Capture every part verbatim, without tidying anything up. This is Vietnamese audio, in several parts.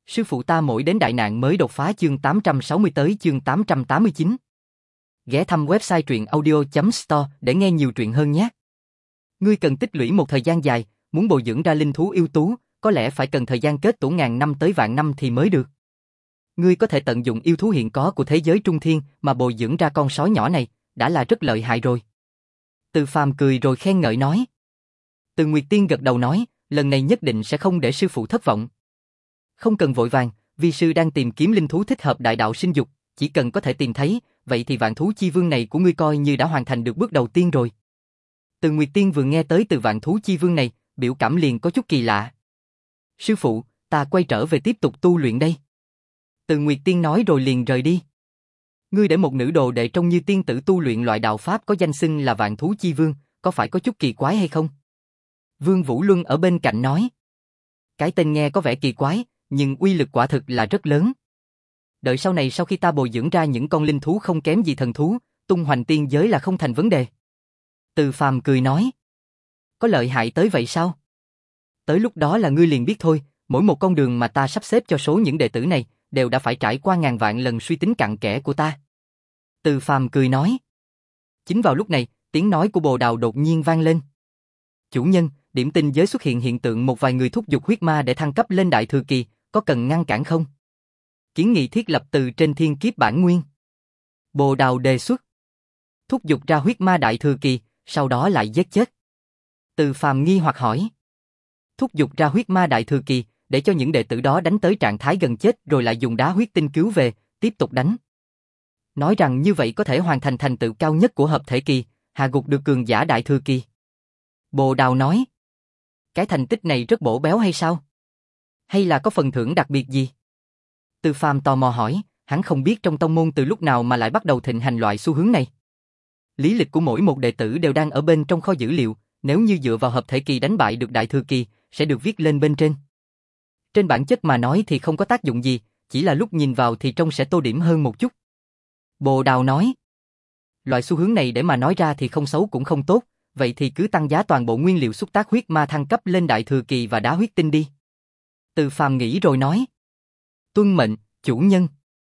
Sư phụ ta mỗi đến đại nạn mới đột phá chương tám trăm sáu mươi tới chương tám trăm tám mươi chín. Ghé thăm website truyện audio chấm store để nghe nhiều truyện hơn nhé. Ngươi cần tích lũy một thời gian dài, muốn bồi dưỡng ra linh thú ưu tú, có lẽ phải cần thời gian kết tổ ngàn năm tới vạn năm thì mới được. Ngươi có thể tận dụng yêu thú hiện có của thế giới trung thiên mà bồi dưỡng ra con sói nhỏ này, đã là rất lợi hại rồi. Từ Phàm cười rồi khen ngợi nói. Từ Nguyệt Tiên gật đầu nói, lần này nhất định sẽ không để sư phụ thất vọng. Không cần vội vàng, vi sư đang tìm kiếm linh thú thích hợp đại đạo sinh dục, chỉ cần có thể tìm thấy, vậy thì vạn thú chi vương này của ngươi coi như đã hoàn thành được bước đầu tiên rồi. Từ Nguyệt Tiên vừa nghe tới từ vạn thú chi vương này, biểu cảm liền có chút kỳ lạ. Sư phụ, ta quay trở về tiếp tục tu luyện đây. Từ Nguyệt Tiên nói rồi liền rời đi. Ngươi để một nữ đồ đệ trông như tiên tử tu luyện loại đạo pháp có danh xưng là vạn thú chi vương, có phải có chút kỳ quái hay không? Vương Vũ Luân ở bên cạnh nói. Cái tên nghe có vẻ kỳ quái, nhưng uy lực quả thực là rất lớn. Đợi sau này sau khi ta bồi dưỡng ra những con linh thú không kém gì thần thú, tung hoành tiên giới là không thành vấn đề. Từ Phàm cười nói. Có lợi hại tới vậy sao? Tới lúc đó là ngươi liền biết thôi, mỗi một con đường mà ta sắp xếp cho số những đệ tử này, đều đã phải trải qua ngàn vạn lần suy tính cặn kẽ của ta. Từ Phàm cười nói. Chính vào lúc này, tiếng nói của Bồ Đào đột nhiên vang lên. Chủ nhân, điểm tinh giới xuất hiện hiện tượng một vài người thúc giục huyết ma để thăng cấp lên đại thừa kỳ, có cần ngăn cản không? Kiến nghị thiết lập từ trên thiên kiếp bản nguyên. Bồ Đào đề xuất. Thúc giục ra huyết ma đại thừa kỳ, sau đó lại giết chết. Từ Phàm nghi hoặc hỏi. Thúc giục ra huyết ma đại thừa kỳ, để cho những đệ tử đó đánh tới trạng thái gần chết rồi lại dùng đá huyết tinh cứu về, tiếp tục đánh. Nói rằng như vậy có thể hoàn thành thành tựu cao nhất của hợp thể kỳ, hạ gục được cường giả đại thừa kỳ. Bồ Đào nói. Cái thành tích này rất bổ béo hay sao? Hay là có phần thưởng đặc biệt gì? Từ Phàm tò mò hỏi, hắn không biết trong tông môn từ lúc nào mà lại bắt đầu thịnh hành loại xu hướng này. Lý lịch của mỗi một đệ tử đều đang ở bên trong kho dữ liệu, nếu như dựa vào hợp thể kỳ đánh bại được đại thừa kỳ, sẽ được viết lên bên trên. Trên bản chất mà nói thì không có tác dụng gì, chỉ là lúc nhìn vào thì trông sẽ tô điểm hơn một chút. Bồ Đào nói. Loại xu hướng này để mà nói ra thì không xấu cũng không tốt, vậy thì cứ tăng giá toàn bộ nguyên liệu xúc tác huyết ma thăng cấp lên đại thừa kỳ và đá huyết tinh đi. Từ Phàm nghĩ rồi nói. Tuân mệnh, chủ nhân.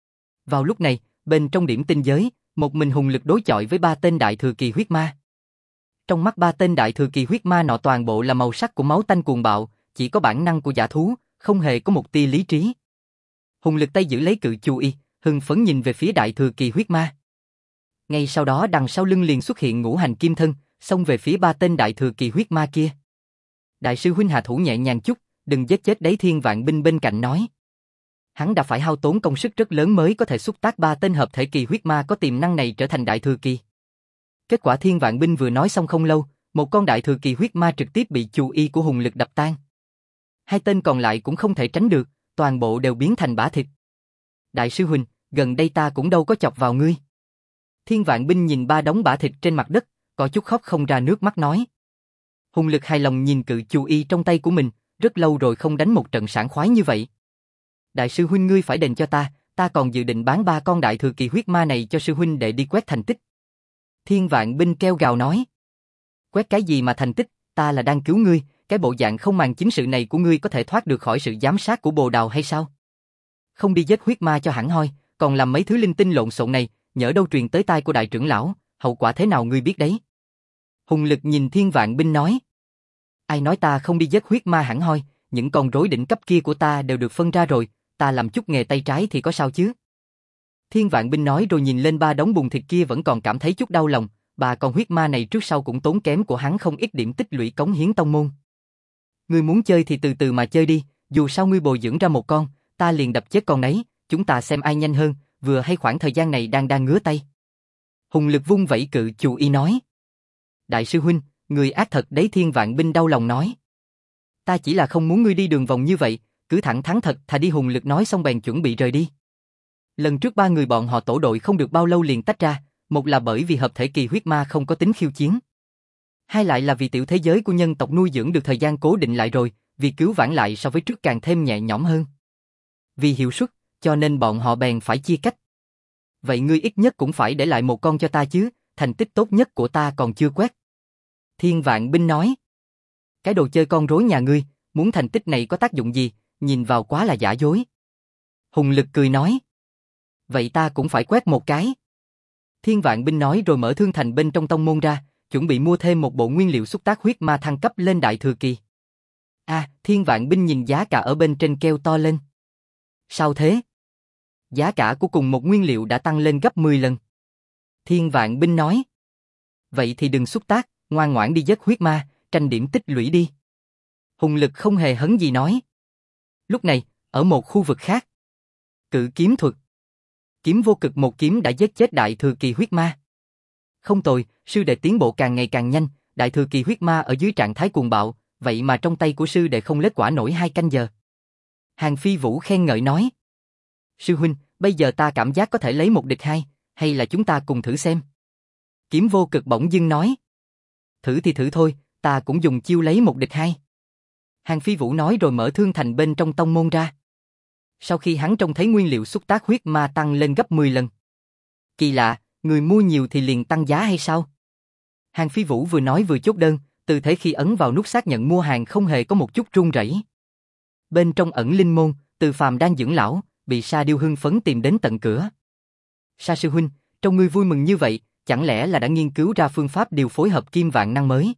Vào lúc này, bên trong điểm tinh giới, một mình hùng lực đối chọi với ba tên đại thừa kỳ huyết ma. Trong mắt ba tên đại thừa kỳ huyết ma nọ toàn bộ là màu sắc của máu tanh cuồng bạo, chỉ có bản năng của dã thú, không hề có một tia lý trí. Hùng lực tay giữ lấy cự chu y, hưng phấn nhìn về phía đại thừa kỳ huyết ma. Ngay sau đó đằng sau lưng liền xuất hiện ngũ hành kim thân, xông về phía ba tên đại thừa kỳ huyết ma kia. Đại sư huynh hạ thủ nhẹ nhàng chút, đừng giết chết đấy. Thiên Vạn Binh bên cạnh nói. Hắn đã phải hao tốn công sức rất lớn mới có thể xúc tác ba tên hợp thể kỳ huyết ma có tiềm năng này trở thành đại thừa kỳ. Kết quả Thiên Vạn Binh vừa nói xong không lâu, một con đại thừa kỳ huyết ma trực tiếp bị chu y của hùng lực đập tan. Hai tên còn lại cũng không thể tránh được, toàn bộ đều biến thành bã thịt. Đại sư huynh, gần đây ta cũng đâu có chọc vào ngươi. Thiên Vạn Binh nhìn ba đống bã thịt trên mặt đất, có chút khóc không ra nước mắt nói. Hùng lực hài lòng nhìn cự chu y trong tay của mình, rất lâu rồi không đánh một trận sảng khoái như vậy. Đại sư huynh ngươi phải đền cho ta, ta còn dự định bán ba con đại thừa kỳ huyết ma này cho sư huynh để đi quét thành tích. Thiên Vạn Binh kêu gào nói. Quét cái gì mà thành tích, ta là đang cứu ngươi, cái bộ dạng không màng chính sự này của ngươi có thể thoát được khỏi sự giám sát của Bồ Đào hay sao? Không đi giết huyết ma cho hẳn hoi, còn làm mấy thứ linh tinh lộn xộn này, nhỡ đâu truyền tới tai của đại trưởng lão, hậu quả thế nào ngươi biết đấy. Hùng lực nhìn Thiên Vạn Binh nói. Ai nói ta không đi giết huyết ma hẳn hoi, những con rối đỉnh cấp kia của ta đều được phân ra rồi, ta làm chút nghề tay trái thì có sao chứ? Thiên Vạn Binh nói rồi nhìn lên ba đống bùn thịt kia vẫn còn cảm thấy chút đau lòng, ba con huyết ma này trước sau cũng tốn kém của hắn không ít điểm tích lũy cống hiến tông môn. Ngươi muốn chơi thì từ từ mà chơi đi, dù sao ngươi bồi dưỡng ra một con, ta liền đập chết con nấy, chúng ta xem ai nhanh hơn, vừa hay khoảng thời gian này đang đang ngứa tay. Hùng lực vung vẩy cự chu y nói. Đại sư huynh, người ác thật đấy. Thiên Vạn Binh đau lòng nói. Ta chỉ là không muốn ngươi đi đường vòng như vậy, cứ thẳng thắn thật thà đi. Hùng lực nói xong bèn chuẩn bị rời đi. Lần trước ba người bọn họ tổ đội không được bao lâu liền tách ra, một là bởi vì hợp thể kỳ huyết ma không có tính khiêu chiến. Hai lại là vì tiểu thế giới của nhân tộc nuôi dưỡng được thời gian cố định lại rồi, vì cứu vãn lại so với trước càng thêm nhẹ nhõm hơn. Vì hiệu suất, cho nên bọn họ bèn phải chia cách. Vậy ngươi ít nhất cũng phải để lại một con cho ta chứ, thành tích tốt nhất của ta còn chưa quét. Thiên Vạn Binh nói. Cái đồ chơi con rối nhà ngươi, muốn thành tích này có tác dụng gì, nhìn vào quá là giả dối. Hùng Lực cười nói. Vậy ta cũng phải quét một cái. Thiên Vạn Binh nói rồi mở thương thành bên trong tông môn ra, chuẩn bị mua thêm một bộ nguyên liệu xúc tác huyết ma thăng cấp lên đại thừa kỳ. A, à, Thiên Vạn Binh nhìn giá cả ở bên trên kêu to lên. Sao thế? Giá cả của cùng một nguyên liệu đã tăng lên gấp mười lần. Thiên Vạn Binh nói. Vậy thì đừng xúc tác, ngoan ngoãn đi giết huyết ma, tranh điểm tích lũy đi. Hùng Lực không hề hấn gì nói. Lúc này, ở một khu vực khác. Cự kiếm thuật. Kiếm vô cực một kiếm đã giết chết đại thừa kỳ huyết ma. Không tồi, sư đệ tiến bộ càng ngày càng nhanh, đại thừa kỳ huyết ma ở dưới trạng thái cuồng bạo, vậy mà trong tay của sư đệ không lết quả nổi hai canh giờ. Hàng Phi Vũ khen ngợi nói. Sư huynh, bây giờ ta cảm giác có thể lấy một địch hai, hay là chúng ta cùng thử xem. Kiếm vô cực bỗng dưng nói. Thử thì thử thôi, ta cũng dùng chiêu lấy một địch hai. Hàng Phi Vũ nói rồi mở thương thành bên trong tông môn ra. Sau khi hắn trông thấy nguyên liệu xúc tác huyết ma tăng lên gấp mười lần. Kỳ lạ, người mua nhiều thì liền tăng giá hay sao? Hàng Phi Vũ vừa nói vừa chốt đơn, tư thế khi ấn vào nút xác nhận mua hàng không hề có một chút run rẩy. Bên trong ẩn linh môn, Từ Phàm đang dưỡng lão, bị Sa Điêu hưng phấn tìm đến tận cửa. Sa sư huynh, trông ngươi vui mừng như vậy, chẳng lẽ là đã nghiên cứu ra phương pháp điều phối hợp kim vạn năng mới?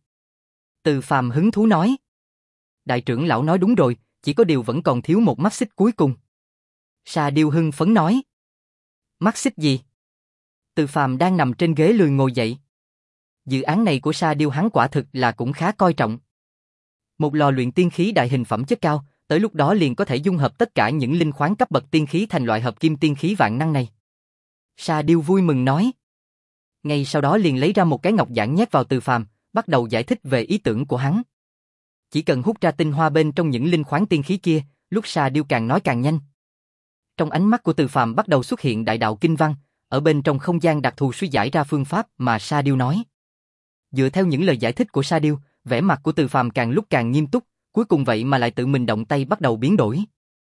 Từ Phàm hứng thú nói. Đại trưởng lão nói đúng rồi, chỉ có điều vẫn còn thiếu một mắt xích cuối cùng. Sa Điêu hưng phấn nói. Mắt xích gì? Từ Phàm đang nằm trên ghế lười ngồi dậy. Dự án này của Sa Điêu hắn quả thực là cũng khá coi trọng. Một lò luyện tiên khí đại hình phẩm chất cao, tới lúc đó liền có thể dung hợp tất cả những linh khoáng cấp bậc tiên khí thành loại hợp kim tiên khí vạn năng này. Sa Điêu vui mừng nói. Ngay sau đó liền lấy ra một cái ngọc giản nhét vào Từ Phàm, bắt đầu giải thích về ý tưởng của hắn. Chỉ cần hút ra tinh hoa bên trong những linh khoáng tiên khí kia, lúc Sa Điêu càng nói càng nhanh. Trong ánh mắt của Từ Phàm bắt đầu xuất hiện đại đạo kinh văn, ở bên trong không gian đặc thù suy giải ra phương pháp mà Sa Điêu nói. Dựa theo những lời giải thích của Sa Điêu, vẻ mặt của Từ Phàm càng lúc càng nghiêm túc, cuối cùng vậy mà lại tự mình động tay bắt đầu biến đổi.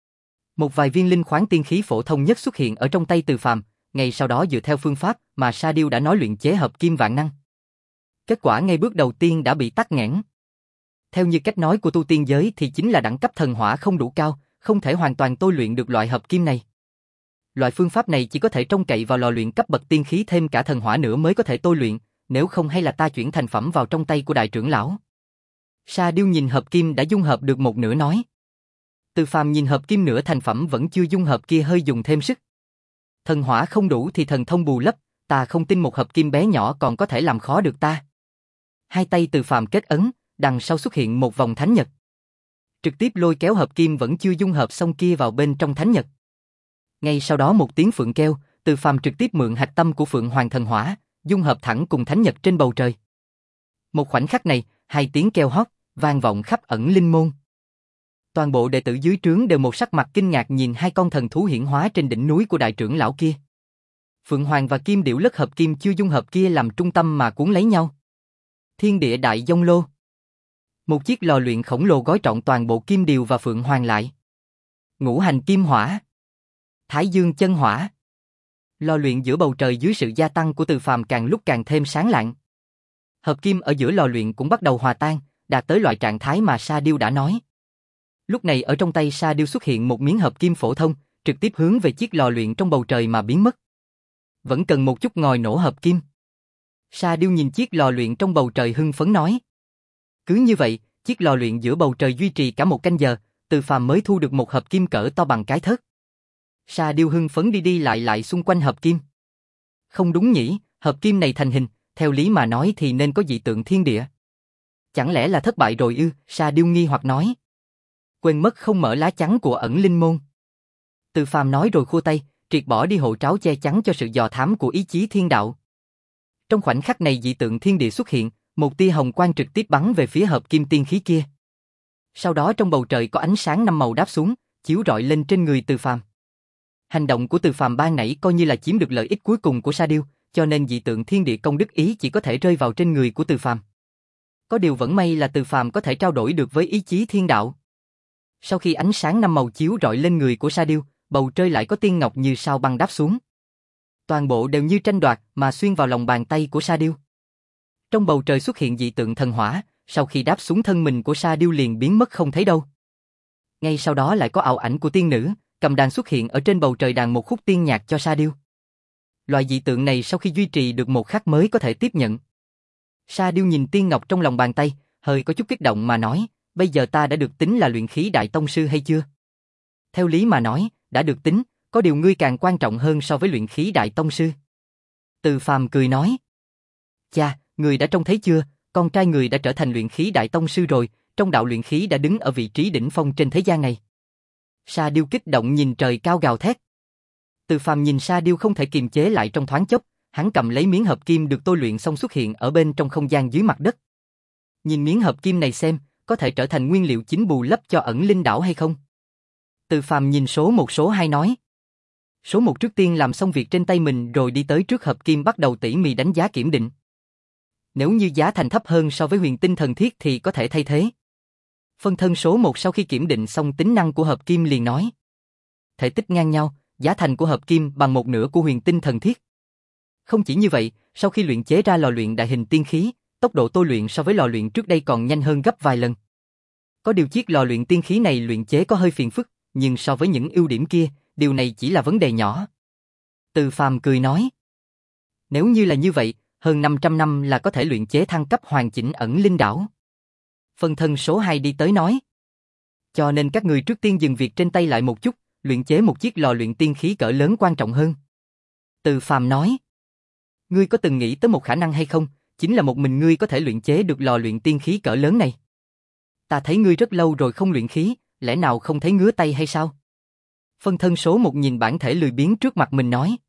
Một vài viên linh khoáng tiên khí phổ thông nhất xuất hiện ở trong tay Từ Phàm, ngay sau đó dựa theo phương pháp mà Sa Điêu đã nói luyện chế hợp kim vạn năng. Kết quả ngay bước đầu tiên đã bị tắc nghẽn. Theo như cách nói của tu tiên giới thì chính là đẳng cấp thần hỏa không đủ cao, không thể hoàn toàn tôi luyện được loại hợp kim này. Loại phương pháp này chỉ có thể trông cậy vào lò luyện cấp bậc tiên khí thêm cả thần hỏa nữa mới có thể tôi luyện, nếu không hay là ta chuyển thành phẩm vào trong tay của đại trưởng lão. Sa Điêu nhìn hợp kim đã dung hợp được một nửa nói. Từ Phàm nhìn hợp kim nửa thành phẩm vẫn chưa dung hợp kia hơi dùng thêm sức. Thần hỏa không đủ thì thần thông bù lấp, ta không tin một hợp kim bé nhỏ còn có thể làm khó được ta. Hai tay Từ Phàm kết ấn, đằng sau xuất hiện một vòng thánh nhật. Trực tiếp lôi kéo hợp kim vẫn chưa dung hợp xong kia vào bên trong thánh nhật. Ngay sau đó một tiếng phượng kêu, Từ Phàm trực tiếp mượn hạch tâm của Phượng Hoàng thần hỏa, dung hợp thẳng cùng thánh nhật trên bầu trời. Một khoảnh khắc này, hai tiếng kêu hót vang vọng khắp ẩn linh môn. Toàn bộ đệ tử dưới trướng đều một sắc mặt kinh ngạc nhìn hai con thần thú hiển hóa trên đỉnh núi của đại trưởng lão kia. Phượng Hoàng và Kim Điểu lất hợp kim chưa dung hợp kia làm trung tâm mà cuốn lấy nhau. Thiên địa đại dông lô. Một chiếc lò luyện khổng lồ gói trọn toàn bộ Kim Điểu và Phượng Hoàng lại. Ngũ hành kim hỏa. Thái dương chân hỏa. Lò luyện giữa bầu trời dưới sự gia tăng của Từ Phàm càng lúc càng thêm sáng lạng. Hợp kim ở giữa lò luyện cũng bắt đầu hòa tan, đạt tới loại trạng thái mà Sa Điêu đã nói. Lúc này ở trong tay Sa Điêu xuất hiện một miếng hợp kim phổ thông, trực tiếp hướng về chiếc lò luyện trong bầu trời mà biến mất. Vẫn cần một chút ngòi nổ hợp kim. Sa Điêu nhìn chiếc lò luyện trong bầu trời hưng phấn nói. Cứ như vậy, chiếc lò luyện giữa bầu trời duy trì cả một canh giờ, Từ Phàm mới thu được một hợp kim cỡ to bằng cái thớt. Sa Điêu hưng phấn đi đi lại lại xung quanh hợp kim. Không đúng nhỉ, hợp kim này thành hình, theo lý mà nói thì nên có dị tượng thiên địa. Chẳng lẽ là thất bại rồi ư? Sa Điêu nghi hoặc nói. Quên mất không mở lá chắn của ẩn linh môn. Từ Phàm nói rồi khua tay, triệt bỏ đi hộ tráo che chắn cho sự dò thám của ý chí thiên đạo. Trong khoảnh khắc này dị tượng thiên địa xuất hiện, một tia hồng quang trực tiếp bắn về phía hợp kim tiên khí kia. Sau đó trong bầu trời có ánh sáng năm màu đáp xuống, chiếu rọi lên trên người Từ Phàm. Hành động của Từ Phàm ban nãy coi như là chiếm được lợi ích cuối cùng của Sa Điêu, cho nên dị tượng thiên địa công đức ý chỉ có thể rơi vào trên người của Từ Phàm. Có điều vẫn may là Từ Phàm có thể trao đổi được với ý chí thiên đạo. Sau khi ánh sáng năm màu chiếu rọi lên người của Sa Điêu, bầu trời lại có tiên ngọc như sao băng đáp xuống. Toàn bộ đều như tranh đoạt mà xuyên vào lòng bàn tay của Sa Điêu. Trong bầu trời xuất hiện dị tượng thần hỏa, sau khi đáp xuống thân mình của Sa Điêu liền biến mất không thấy đâu. Ngay sau đó lại có ảo ảnh của tiên nữ, cầm đàn xuất hiện ở trên bầu trời đàn một khúc tiên nhạc cho Sa Điêu. Loại dị tượng này sau khi duy trì được một khắc mới có thể tiếp nhận. Sa Điêu nhìn tiên ngọc trong lòng bàn tay, hơi có chút kích động mà nói, bây giờ ta đã được tính là luyện khí đại tông sư hay chưa? Theo lý mà nói, đã được tính, có điều ngươi càng quan trọng hơn so với luyện khí đại tông sư. Từ Phàm cười nói, cha, người đã trông thấy chưa, con trai người đã trở thành luyện khí đại tông sư rồi, trong đạo luyện khí đã đứng ở vị trí đỉnh phong trên thế gian này. Sa Điêu kích động nhìn trời cao gào thét. Từ Phàm nhìn Sa Điêu không thể kiềm chế lại trong thoáng chốc, hắn cầm lấy miếng hợp kim được tôi luyện xong xuất hiện ở bên trong không gian dưới mặt đất. Nhìn miếng hợp kim này xem, có thể trở thành nguyên liệu chính bù lấp cho ẩn linh đảo hay không? Từ Phàm nhìn số một số hai nói. Số một trước tiên làm xong việc trên tay mình rồi đi tới trước hợp kim bắt đầu tỉ mỉ đánh giá kiểm định. Nếu như giá thành thấp hơn so với huyền tinh thần thiết thì có thể thay thế. Phân thân số một sau khi kiểm định xong tính năng của hợp kim liền nói. Thể tích ngang nhau, giá thành của hợp kim bằng một nửa của huyền tinh thần thiết. Không chỉ như vậy, sau khi luyện chế ra lò luyện đại hình tiên khí, tốc độ tôi luyện so với lò luyện trước đây còn nhanh hơn gấp vài lần. Có điều chiếc lò luyện tiên khí này luyện chế có hơi phiền phức, nhưng so với những ưu điểm kia, điều này chỉ là vấn đề nhỏ. Từ Phàm cười nói. Nếu như là như vậy, hơn năm trăm năm là có thể luyện chế thăng cấp hoàn chỉnh ẩn linh đảo. Phân thân số hai đi tới nói. Cho nên các người trước tiên dừng việc trên tay lại một chút, luyện chế một chiếc lò luyện tiên khí cỡ lớn quan trọng hơn. Từ Phàm nói. Ngươi có từng nghĩ tới một khả năng hay không, chính là một mình ngươi có thể luyện chế được lò luyện tiên khí cỡ lớn này. Ta thấy ngươi rất lâu rồi không luyện khí, lẽ nào không thấy ngứa tay hay sao? Phân thân số một nhìn bản thể lười biếng trước mặt mình nói.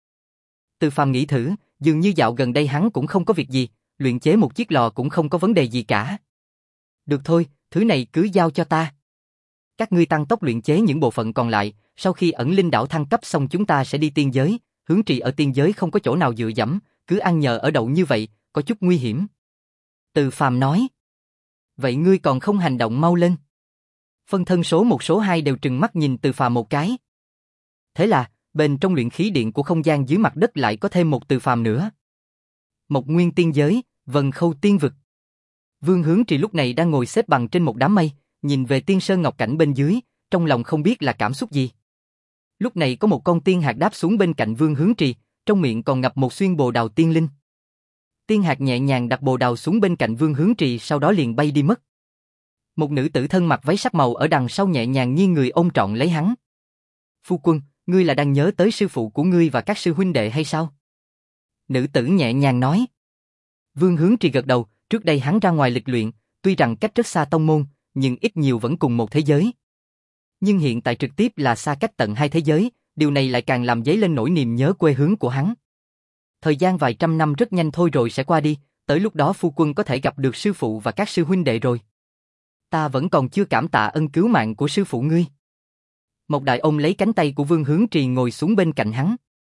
Từ Phàm nghĩ thử, dường như dạo gần đây hắn cũng không có việc gì, luyện chế một chiếc lò cũng không có vấn đề gì cả. Được thôi, thứ này cứ giao cho ta. Các ngươi tăng tốc luyện chế những bộ phận còn lại, sau khi ẩn linh đảo thăng cấp xong chúng ta sẽ đi tiên giới, hướng trì ở tiên giới không có chỗ nào dựa dẫm, cứ ăn nhờ ở đậu như vậy, có chút nguy hiểm. Từ Phàm nói. Vậy ngươi còn không hành động mau lên. Phân thân số một số hai đều trừng mắt nhìn Từ Phàm một cái. Thế là, bên trong luyện khí điện của không gian dưới mặt đất lại có thêm một Từ Phàm nữa. Một nguyên tiên giới, Vân Khâu tiên vực. Vương Hướng Trì lúc này đang ngồi xếp bằng trên một đám mây, nhìn về tiên sơn ngọc cảnh bên dưới, trong lòng không biết là cảm xúc gì. Lúc này có một con tiên hạt đáp xuống bên cạnh Vương Hướng Trì, trong miệng còn ngậm một xuyên bồ đào tiên linh. Tiên hạt nhẹ nhàng đặt bồ đào xuống bên cạnh Vương Hướng Trì sau đó liền bay đi mất. Một nữ tử thân mặc váy sắc màu ở đằng sau nhẹ nhàng nghiêng người ôm trọn lấy hắn. Phu quân, ngươi là đang nhớ tới sư phụ của ngươi và các sư huynh đệ hay sao? Nữ tử nhẹ nhàng nói. Vương Hướng Trì gật đầu, trước đây hắn ra ngoài lịch luyện, tuy rằng cách rất xa tông môn, nhưng ít nhiều vẫn cùng một thế giới. Nhưng hiện tại trực tiếp là xa cách tận hai thế giới, điều này lại càng làm dấy lên nỗi niềm nhớ quê hương của hắn. Thời gian vài trăm năm rất nhanh thôi rồi sẽ qua đi, tới lúc đó phu quân có thể gặp được sư phụ và các sư huynh đệ rồi. Ta vẫn còn chưa cảm tạ ân cứu mạng của sư phụ ngươi. Một đại ôm lấy cánh tay của Vương Hướng Trì ngồi xuống bên cạnh hắn.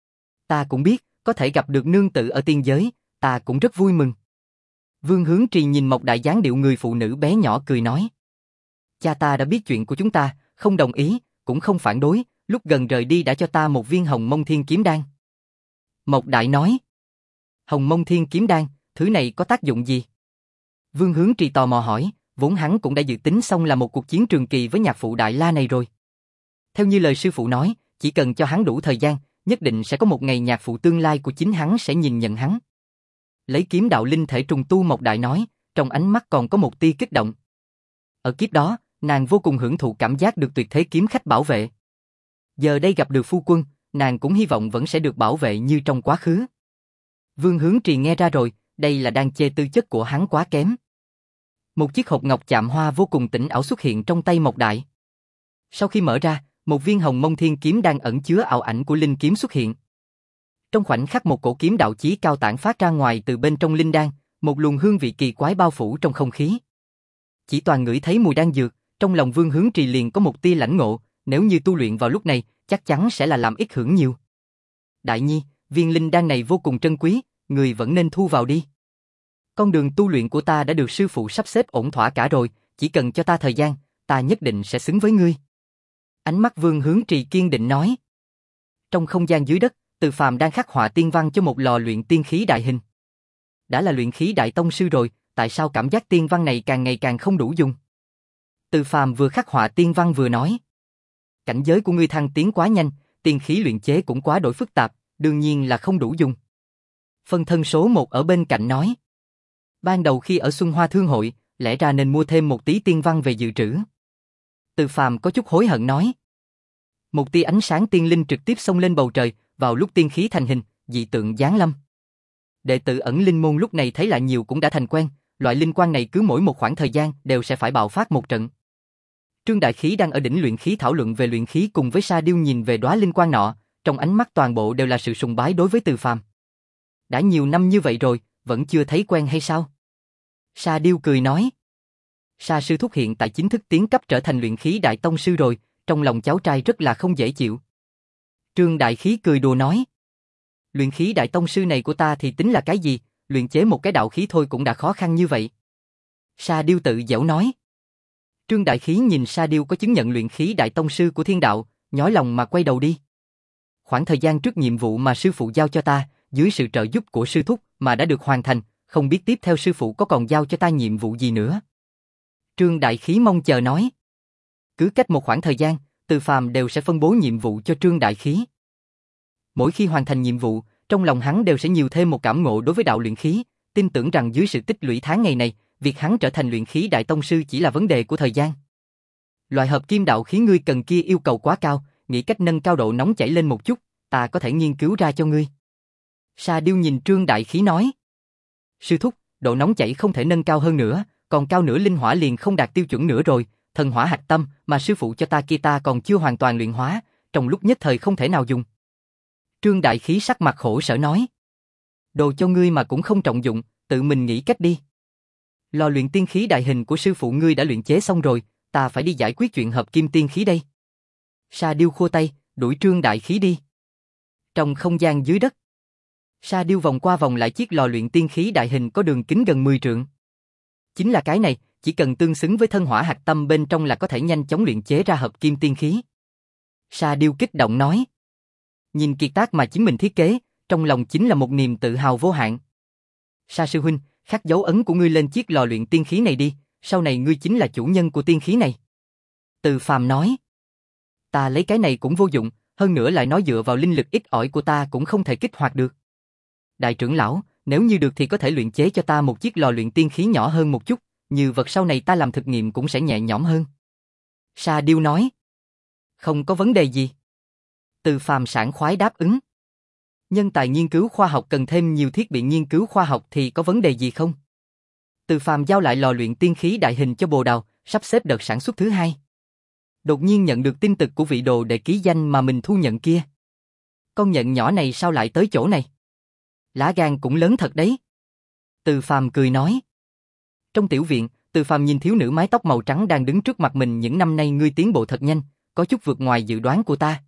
Ta cũng biết, có thể gặp được nương tự ở tiên giới, ta cũng rất vui mừng. Vương Hướng Trì nhìn một đại dáng điệu người phụ nữ bé nhỏ cười nói. Cha ta đã biết chuyện của chúng ta, không đồng ý, cũng không phản đối, lúc gần rời đi đã cho ta một viên hồng mông thiên kiếm đan. Một đại nói. Hồng mông thiên kiếm đan, thứ này có tác dụng gì? Vương Hướng Trì tò mò hỏi, vốn hắn cũng đã dự tính xong là một cuộc chiến trường kỳ với nhạc phụ Đại La này rồi. Theo như lời sư phụ nói, chỉ cần cho hắn đủ thời gian, nhất định sẽ có một ngày nhạc phụ tương lai của chính hắn sẽ nhìn nhận hắn. Lấy kiếm đạo linh thể trùng tu một đại nói, trong ánh mắt còn có một tia kích động. Ở kiếp đó, nàng vô cùng hưởng thụ cảm giác được tuyệt thế kiếm khách bảo vệ. Giờ đây gặp được phu quân, nàng cũng hy vọng vẫn sẽ được bảo vệ như trong quá khứ. Vương Hướng Trì nghe ra rồi, đây là đang chê tư chất của hắn quá kém. Một chiếc hộp ngọc chạm hoa vô cùng tỉnh ảo xuất hiện trong tay một đại. Sau khi mở ra, một viên hồng mông thiên kiếm đang ẩn chứa ảo ảnh của linh kiếm xuất hiện. Trong khoảnh khắc một cổ kiếm đạo chí cao tản phát ra ngoài từ bên trong linh đan, một luồng hương vị kỳ quái bao phủ trong không khí. Chỉ toàn ngửi thấy mùi đan dược, trong lòng Vương Hướng Trì liền có một tia lãnh ngộ, nếu như tu luyện vào lúc này, chắc chắn sẽ là làm ít hưởng nhiều. Đại nhi, viên linh đan này vô cùng trân quý, người vẫn nên thu vào đi. Con đường tu luyện của ta đã được sư phụ sắp xếp ổn thỏa cả rồi, chỉ cần cho ta thời gian, ta nhất định sẽ xứng với ngươi. Ánh mắt Vương Hướng Trì kiên định nói. Trong không gian dưới đất, Từ Phàm đang khắc họa tiên văn cho một lò luyện tiên khí đại hình. Đã là luyện khí đại tông sư rồi, tại sao cảm giác tiên văn này càng ngày càng không đủ dùng? Từ Phàm vừa khắc họa tiên văn vừa nói. Cảnh giới của ngươi thăng tiến quá nhanh, tiên khí luyện chế cũng quá đổi phức tạp, đương nhiên là không đủ dùng. Phân thân số một ở bên cạnh nói. Ban đầu khi ở Xuân Hoa Thương hội, lẽ ra nên mua thêm một tí tiên văn về dự trữ. Từ Phàm có chút hối hận nói. Một tia ánh sáng tiên linh trực tiếp xông lên bầu trời, vào lúc tiên khí thành hình, dị tượng giáng lâm. Đệ tử ẩn linh môn lúc này thấy lại nhiều cũng đã thành quen, loại linh quang này cứ mỗi một khoảng thời gian đều sẽ phải bạo phát một trận. Trương Đại Khí đang ở đỉnh luyện khí thảo luận về luyện khí cùng với Sa Điêu nhìn về đóa linh quang nọ, trong ánh mắt toàn bộ đều là sự sùng bái đối với Từ Phàm. Đã nhiều năm như vậy rồi, vẫn chưa thấy quen hay sao? Sa Điêu cười nói. Sa sư thúc hiện tại chính thức tiến cấp trở thành luyện khí đại tông sư rồi, trong lòng cháu trai rất là không dễ chịu. Trương Đại Khí cười đùa nói. Luyện khí đại tông sư này của ta thì tính là cái gì, luyện chế một cái đạo khí thôi cũng đã khó khăn như vậy. Sa Điêu tự giễu nói. Trương Đại Khí nhìn Sa Điêu có chứng nhận luyện khí đại tông sư của thiên đạo, nhói lòng mà quay đầu đi. Khoảng thời gian trước nhiệm vụ mà sư phụ giao cho ta, dưới sự trợ giúp của sư thúc mà đã được hoàn thành, không biết tiếp theo sư phụ có còn giao cho ta nhiệm vụ gì nữa. Trương Đại Khí mong chờ nói. Cứ cách một khoảng thời gian, Từ Phàm đều sẽ phân bố nhiệm vụ cho Trương Đại Khí. Mỗi khi hoàn thành nhiệm vụ, trong lòng hắn đều sẽ nhiều thêm một cảm ngộ đối với đạo luyện khí, tin tưởng rằng dưới sự tích lũy tháng ngày này, việc hắn trở thành luyện khí đại tông sư chỉ là vấn đề của thời gian. Loại hợp kim đạo khí ngươi cần kia yêu cầu quá cao, nghĩ cách nâng cao độ nóng chảy lên một chút, ta có thể nghiên cứu ra cho ngươi. Sa Điêu nhìn Trương Đại Khí nói. Sư thúc, độ nóng chảy không thể nâng cao hơn nữa, còn cao nữa linh hỏa liền không đạt tiêu chuẩn nữa rồi, thần hỏa hạch tâm mà sư phụ cho ta kia ta còn chưa hoàn toàn luyện hóa, trong lúc nhất thời không thể nào dùng. Trương Đại Khí sắc mặt khổ sở nói. Đồ cho ngươi mà cũng không trọng dụng, tự mình nghĩ cách đi. Lò luyện tiên khí đại hình của sư phụ ngươi đã luyện chế xong rồi, ta phải đi giải quyết chuyện hợp kim tiên khí đây. Sa Điêu khua tay, đuổi Trương Đại Khí đi. Trong không gian dưới đất, Sa Điêu vòng qua vòng lại chiếc lò luyện tiên khí đại hình có đường kính gần mười trượng. Chính là cái này, chỉ cần tương xứng với thân hỏa hạch tâm bên trong là có thể nhanh chóng luyện chế ra hợp kim tiên khí. Sa Điêu kích động nói. Nhìn kiệt tác mà chính mình thiết kế, trong lòng chính là một niềm tự hào vô hạn. Sa sư huynh, khắc dấu ấn của ngươi lên chiếc lò luyện tiên khí này đi, sau này ngươi chính là chủ nhân của tiên khí này. Từ Phàm nói. Ta lấy cái này cũng vô dụng, hơn nữa lại nói dựa vào linh lực ít ỏi của ta cũng không thể kích hoạt được. Đại trưởng lão, nếu như được thì có thể luyện chế cho ta một chiếc lò luyện tiên khí nhỏ hơn một chút, như vật sau này ta làm thực nghiệm cũng sẽ nhẹ nhõm hơn. Sa Điêu nói. Không có vấn đề gì. Từ Phàm sảng khoái đáp ứng. Nhân tài nghiên cứu khoa học cần thêm nhiều thiết bị nghiên cứu khoa học thì có vấn đề gì không? Từ Phàm giao lại lò luyện tiên khí đại hình cho Bồ Đào, sắp xếp đợt sản xuất thứ hai. Đột nhiên nhận được tin tức của vị đồ đệ ký danh mà mình thu nhận kia. Con nhện nhỏ này sao lại tới chỗ này? Lá gan cũng lớn thật đấy. Từ Phàm cười nói. Trong tiểu viện, Từ Phàm nhìn thiếu nữ mái tóc màu trắng đang đứng trước mặt mình, những năm nay ngươi tiến bộ thật nhanh, có chút vượt ngoài dự đoán của ta.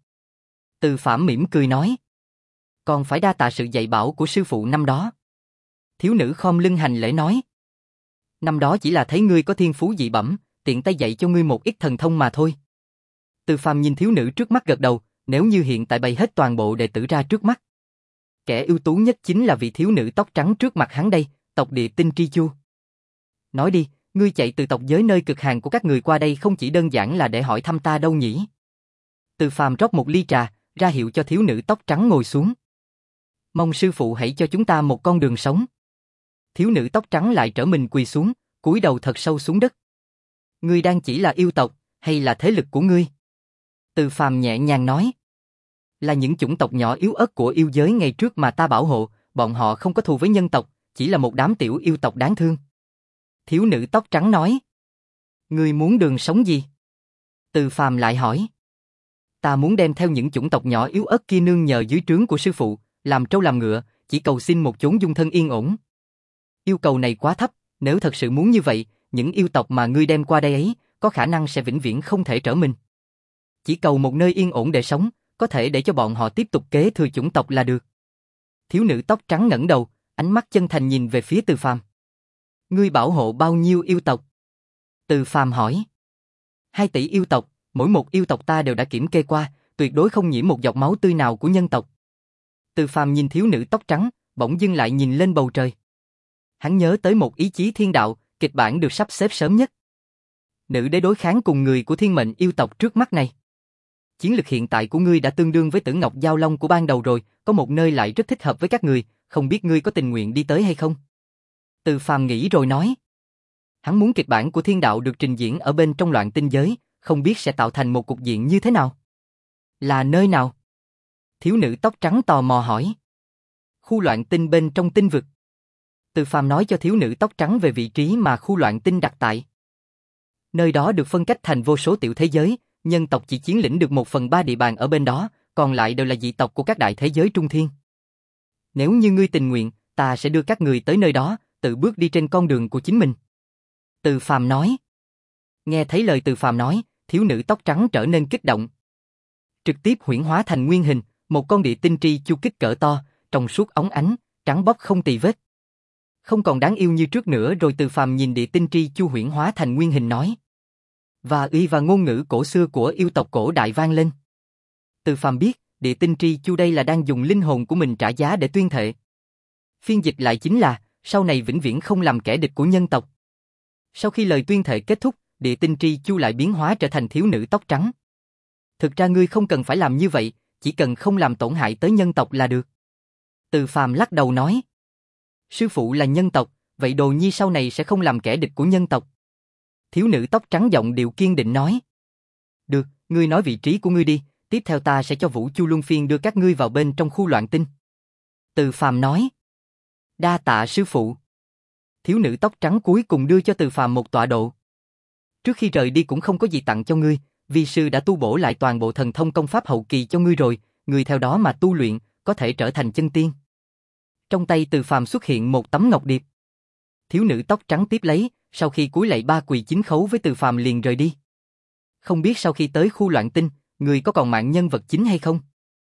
Từ Phàm mỉm cười nói. Còn phải đa tạ sự dạy bảo của sư phụ năm đó. Thiếu nữ khom lưng hành lễ nói. Năm đó chỉ là thấy ngươi có thiên phú dị bẩm, tiện tay dạy cho ngươi một ít thần thông mà thôi. Từ Phàm nhìn thiếu nữ trước mắt gật đầu, nếu như hiện tại bày hết toàn bộ đệ tử ra trước mắt. Kẻ ưu tú nhất chính là vị thiếu nữ tóc trắng trước mặt hắn đây, tộc Địa Tinh Tri Chu. Nói đi, ngươi chạy từ tộc giới nơi cực hàn của các người qua đây không chỉ đơn giản là để hỏi thăm ta đâu nhỉ? Từ Phàm rót một ly trà, ra hiệu cho thiếu nữ tóc trắng ngồi xuống. Mong sư phụ hãy cho chúng ta một con đường sống. Thiếu nữ tóc trắng lại trở mình quỳ xuống, cúi đầu thật sâu xuống đất. Ngươi đang chỉ là yêu tộc, hay là thế lực của ngươi? Từ Phàm nhẹ nhàng nói. Là những chủng tộc nhỏ yếu ớt của yêu giới ngày trước mà ta bảo hộ, bọn họ không có thù với nhân tộc, chỉ là một đám tiểu yêu tộc đáng thương. Thiếu nữ tóc trắng nói. Ngươi muốn đường sống gì? Từ Phàm lại hỏi. Ta muốn đem theo những chủng tộc nhỏ yếu ớt kia nương nhờ dưới trướng của sư phụ, làm trâu làm ngựa, chỉ cầu xin một chốn dung thân yên ổn. Yêu cầu này quá thấp, nếu thật sự muốn như vậy, những yêu tộc mà ngươi đem qua đây ấy, có khả năng sẽ vĩnh viễn không thể trở mình. Chỉ cầu một nơi yên ổn để sống, có thể để cho bọn họ tiếp tục kế thừa chủng tộc là được. Thiếu nữ tóc trắng ngẩng đầu, ánh mắt chân thành nhìn về phía Từ Phàm. Ngươi bảo hộ bao nhiêu yêu tộc? Từ Phàm hỏi. Hai tỷ yêu tộc, mỗi một yêu tộc ta đều đã kiểm kê qua, tuyệt đối không nhiễm một giọt máu tươi nào của nhân tộc. Từ Phàm nhìn thiếu nữ tóc trắng, bỗng dưng lại nhìn lên bầu trời. Hắn nhớ tới một ý chí thiên đạo, kịch bản được sắp xếp sớm nhất. Nữ đế đối kháng cùng người của thiên mệnh yêu tộc trước mắt này. chiến lực hiện tại của ngươi đã tương đương với Tử Ngọc Giao Long của ban đầu rồi, có một nơi lại rất thích hợp với các người, không biết ngươi có tình nguyện đi tới hay không? Từ Phàm nghĩ rồi nói. Hắn muốn kịch bản của thiên đạo được trình diễn ở bên trong loạn tinh giới, không biết sẽ tạo thành một cục diện như thế nào. Là nơi nào? Thiếu nữ tóc trắng tò mò hỏi. Khu loạn tinh bên trong tinh vực. Từ Phàm nói cho thiếu nữ tóc trắng về vị trí mà khu loạn tinh đặt tại. Nơi đó được phân cách thành vô số tiểu thế giới, nhân tộc chỉ chiếm lĩnh được một phần ba địa bàn ở bên đó, còn lại đều là dị tộc của các đại thế giới trung thiên. Nếu như ngươi tình nguyện, ta sẽ đưa các người tới nơi đó, tự bước đi trên con đường của chính mình. Từ Phàm nói. Nghe thấy lời Từ Phàm nói, thiếu nữ tóc trắng trở nên kích động. Trực tiếp huyễn hóa thành nguyên hình, một con địa tinh tri chu kích cỡ to, trong suốt óng ánh, trắng bóc không tì vết. Không còn đáng yêu như trước nữa rồi. Từ Phàm nhìn địa tinh tri chu huyễn hóa thành nguyên hình nói. Và y và ngôn ngữ cổ xưa của yêu tộc cổ đại vang lên. Từ Phàm biết, địa tinh tri chu đây là đang dùng linh hồn của mình trả giá để tuyên thệ. Phiên dịch lại chính là, sau này vĩnh viễn không làm kẻ địch của nhân tộc. Sau khi lời tuyên thệ kết thúc, địa tinh tri chu lại biến hóa trở thành thiếu nữ tóc trắng. Thực ra ngươi không cần phải làm như vậy, chỉ cần không làm tổn hại tới nhân tộc là được. Từ Phàm lắc đầu nói. Sư phụ là nhân tộc, vậy Đồ Nhi sau này sẽ không làm kẻ địch của nhân tộc. Thiếu nữ tóc trắng giọng điệu kiên định nói. Được, ngươi nói vị trí của ngươi đi, tiếp theo ta sẽ cho Vũ Chu Luân Phiên đưa các ngươi vào bên trong khu loạn tinh. Từ Phàm nói. Đa tạ sư phụ. Thiếu nữ tóc trắng cuối cùng đưa cho Từ Phàm một tọa độ. Trước khi rời đi cũng không có gì tặng cho ngươi, vi sư đã tu bổ lại toàn bộ thần thông công pháp hậu kỳ cho ngươi rồi, ngươi theo đó mà tu luyện, có thể trở thành chân tiên. Trong tay Từ Phàm xuất hiện một tấm ngọc điệp. Thiếu nữ tóc trắng tiếp lấy, sau khi cúi lạy ba quỳ chín khấu với Từ Phàm liền rời đi. Không biết sau khi tới khu loạn tinh, người có còn mạng nhân vật chính hay không?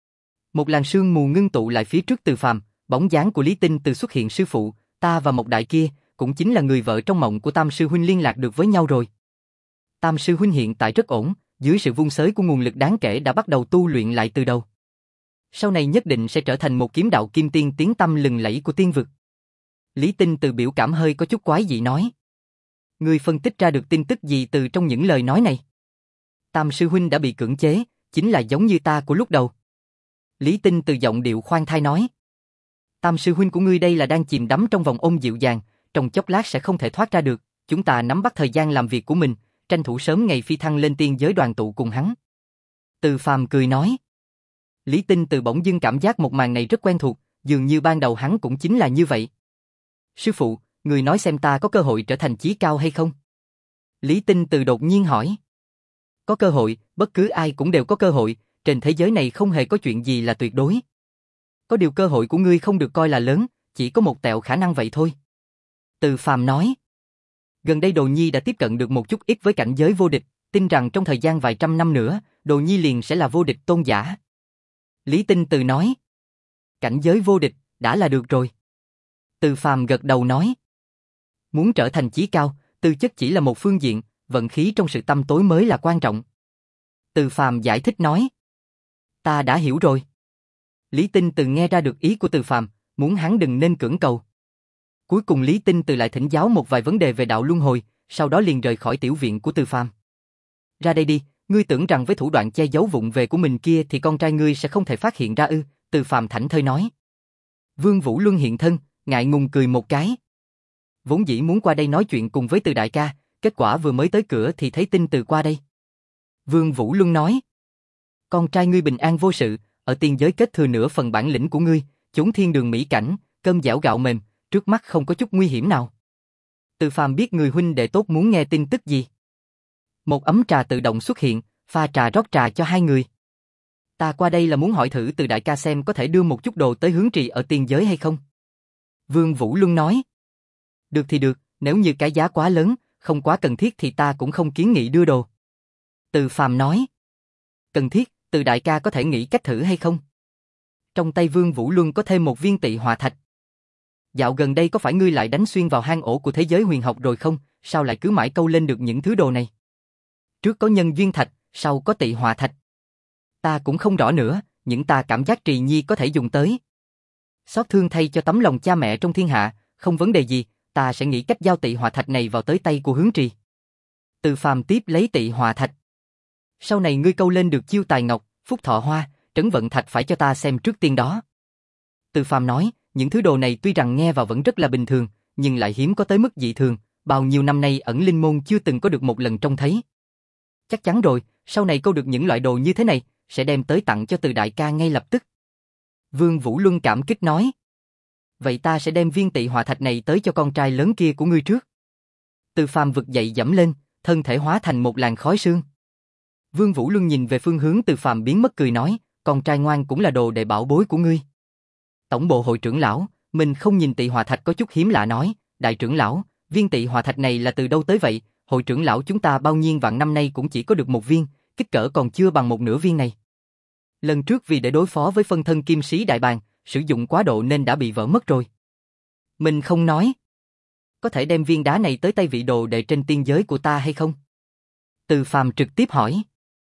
Một làn sương mù ngưng tụ lại phía trước Từ Phàm, bóng dáng của Lý Tinh Từ xuất hiện. Sư phụ, ta và một đại kia, cũng chính là người vợ trong mộng của Tam sư huynh liên lạc được với nhau rồi. Tam sư huynh hiện tại rất ổn, dưới sự vun xới của nguồn lực đáng kể đã bắt đầu tu luyện lại từ đầu. Sau này nhất định sẽ trở thành một kiếm đạo kim tiên tiếng tăm lừng lẫy của tiên vực. Lý Tinh Từ biểu cảm hơi có chút quái dị nói. Ngươi phân tích ra được tin tức gì từ trong những lời nói này? Tam sư huynh đã bị cưỡng chế, chính là giống như ta của lúc đầu. Lý Tinh Từ giọng điệu khoan thai nói. Tam sư huynh của ngươi đây là đang chìm đắm trong vòng ôm dịu dàng, trong chốc lát sẽ không thể thoát ra được, chúng ta nắm bắt thời gian làm việc của mình, tranh thủ sớm ngày phi thăng lên tiên giới đoàn tụ cùng hắn. Từ Phàm cười nói. Lý Tinh Từ bỗng dưng cảm giác một màn này rất quen thuộc, dường như ban đầu hắn cũng chính là như vậy. Sư phụ, người nói xem ta có cơ hội trở thành chí cao hay không? Lý Tinh Từ đột nhiên hỏi. Có cơ hội, bất cứ ai cũng đều có cơ hội, trên thế giới này không hề có chuyện gì là tuyệt đối. Có điều cơ hội của ngươi không được coi là lớn, chỉ có một tẹo khả năng vậy thôi. Từ Phàm nói. Gần đây Đồ Nhi đã tiếp cận được một chút ít với cảnh giới vô địch, tin rằng trong thời gian vài trăm năm nữa, Đồ Nhi liền sẽ là vô địch tôn giả. Lý Tinh Từ nói. Cảnh giới vô địch, đã là được rồi. Từ Phàm gật đầu nói. Muốn trở thành chí cao, tư chất chỉ là một phương diện, vận khí trong sự tăm tối mới là quan trọng. Từ Phàm giải thích nói. Ta đã hiểu rồi. Lý Tinh Từ nghe ra được ý của Từ Phàm, muốn hắn đừng nên cưỡng cầu. Cuối cùng Lý Tinh Từ lại thỉnh giáo một vài vấn đề về đạo luân hồi, sau đó liền rời khỏi tiểu viện của Từ Phàm. Ra đây đi, ngươi tưởng rằng với thủ đoạn che giấu vụng về của mình kia thì con trai ngươi sẽ không thể phát hiện ra ư? Từ Phàm thảnh thơi nói. Vương Vũ Luân hiện thân, ngại ngùng cười một cái. Vốn dĩ muốn qua đây nói chuyện cùng với Từ đại ca, kết quả vừa mới tới cửa thì thấy Tinh Từ qua đây. Vương Vũ Luân nói. Con trai ngươi bình an vô sự, ở tiên giới kết thừa nửa phần bản lĩnh của ngươi, chốn thiên đường mỹ cảnh, cơm dẻo gạo mềm, trước mắt không có chút nguy hiểm nào. Từ Phàm biết người huynh đệ tốt muốn nghe tin tức gì. Một ấm trà tự động xuất hiện, pha trà rót trà cho hai người. Ta qua đây là muốn hỏi thử Từ đại ca xem có thể đưa một chút đồ tới hướng trì ở tiên giới hay không. Vương Vũ Luân nói. Được thì được, nếu như cái giá quá lớn, không quá cần thiết thì ta cũng không kiến nghị đưa đồ. Từ Phàm nói. Cần thiết, Từ đại ca có thể nghĩ cách thử hay không? Trong tay Vương Vũ Luân có thêm một viên tị hỏa thạch. Dạo gần đây có phải ngươi lại đánh xuyên vào hang ổ của thế giới huyền học rồi không? Sao lại cứ mãi câu lên được những thứ đồ này? Trước có nhân duyên thạch, sau có tị hỏa thạch. Ta cũng không rõ nữa, những ta cảm giác Trì Nhi có thể dùng tới. Xót thương thay cho tấm lòng cha mẹ trong thiên hạ, không vấn đề gì, ta sẽ nghĩ cách giao tị hỏa thạch này vào tới tay của Hướng Trì. Từ Phàm tiếp lấy tị hỏa thạch. Sau này ngươi câu lên được chiêu tài ngọc, Phúc Thọ Hoa, Trấn Vận Thạch phải cho ta xem trước tiên đó. Từ Phàm nói, những thứ đồ này tuy rằng nghe vào vẫn rất là bình thường, nhưng lại hiếm có tới mức dị thường, bao nhiêu năm nay ẩn linh môn chưa từng có được một lần trông thấy. Chắc chắn rồi, sau này câu được những loại đồ như thế này, sẽ đem tới tặng cho Từ đại ca ngay lập tức. Vương Vũ Luân cảm kích nói. Vậy ta sẽ đem viên Tị Hỏa Thạch này tới cho con trai lớn kia của ngươi trước. Từ Phàm vực dậy dẫm lên, thân thể hóa thành một làn khói sương. Vương Vũ Luân nhìn về phương hướng Từ Phàm biến mất cười nói, con trai ngoan cũng là đồ đệ bảo bối của ngươi. Tổng bộ hội trưởng lão, mình không nhìn Tị Hỏa Thạch có chút hiếm lạ nói, đại trưởng lão, viên Tị Hỏa Thạch này là từ đâu tới vậy? Hội trưởng lão chúng ta bao nhiêu vạn năm nay cũng chỉ có được một viên, kích cỡ còn chưa bằng một nửa viên này. Lần trước vì để đối phó với phân thân kim sĩ đại bàng, sử dụng quá độ nên đã bị vỡ mất rồi. Mình không nói. Có thể đem viên đá này tới tay vị đồ đệ trên tiên giới của ta hay không? Từ Phàm trực tiếp hỏi.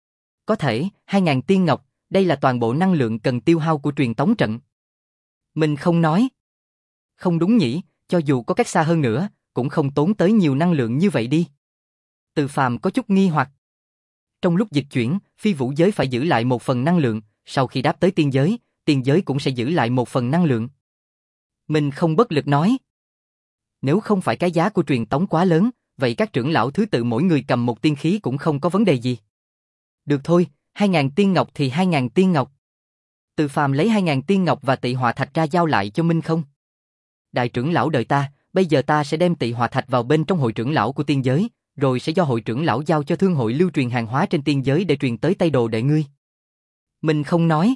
Có thể, hai ngàn tiên ngọc, đây là toàn bộ năng lượng cần tiêu hao của truyền tống trận. Mình không nói. Không đúng nhỉ, cho dù có cách xa hơn nữa, cũng không tốn tới nhiều năng lượng như vậy đi. Từ Phàm có chút nghi hoặc. Trong lúc dịch chuyển, phi vũ giới phải giữ lại một phần năng lượng, sau khi đáp tới tiên giới, tiên giới cũng sẽ giữ lại một phần năng lượng. Mình không bất lực nói. Nếu không phải cái giá của truyền tống quá lớn, vậy các trưởng lão thứ tự mỗi người cầm một tiên khí cũng không có vấn đề gì. Được thôi, hai ngàn tiên ngọc thì hai ngàn tiên ngọc. Từ Phàm lấy hai ngàn tiên ngọc và Tị Hỏa Thạch ra giao lại cho Minh Không. Đại trưởng lão đợi ta, bây giờ ta sẽ đem Tị Hỏa Thạch vào bên trong hội trưởng lão của tiên giới, rồi sẽ do hội trưởng lão giao cho thương hội lưu truyền hàng hóa trên tiên giới để truyền tới tay đồ đệ ngươi. Mình không nói.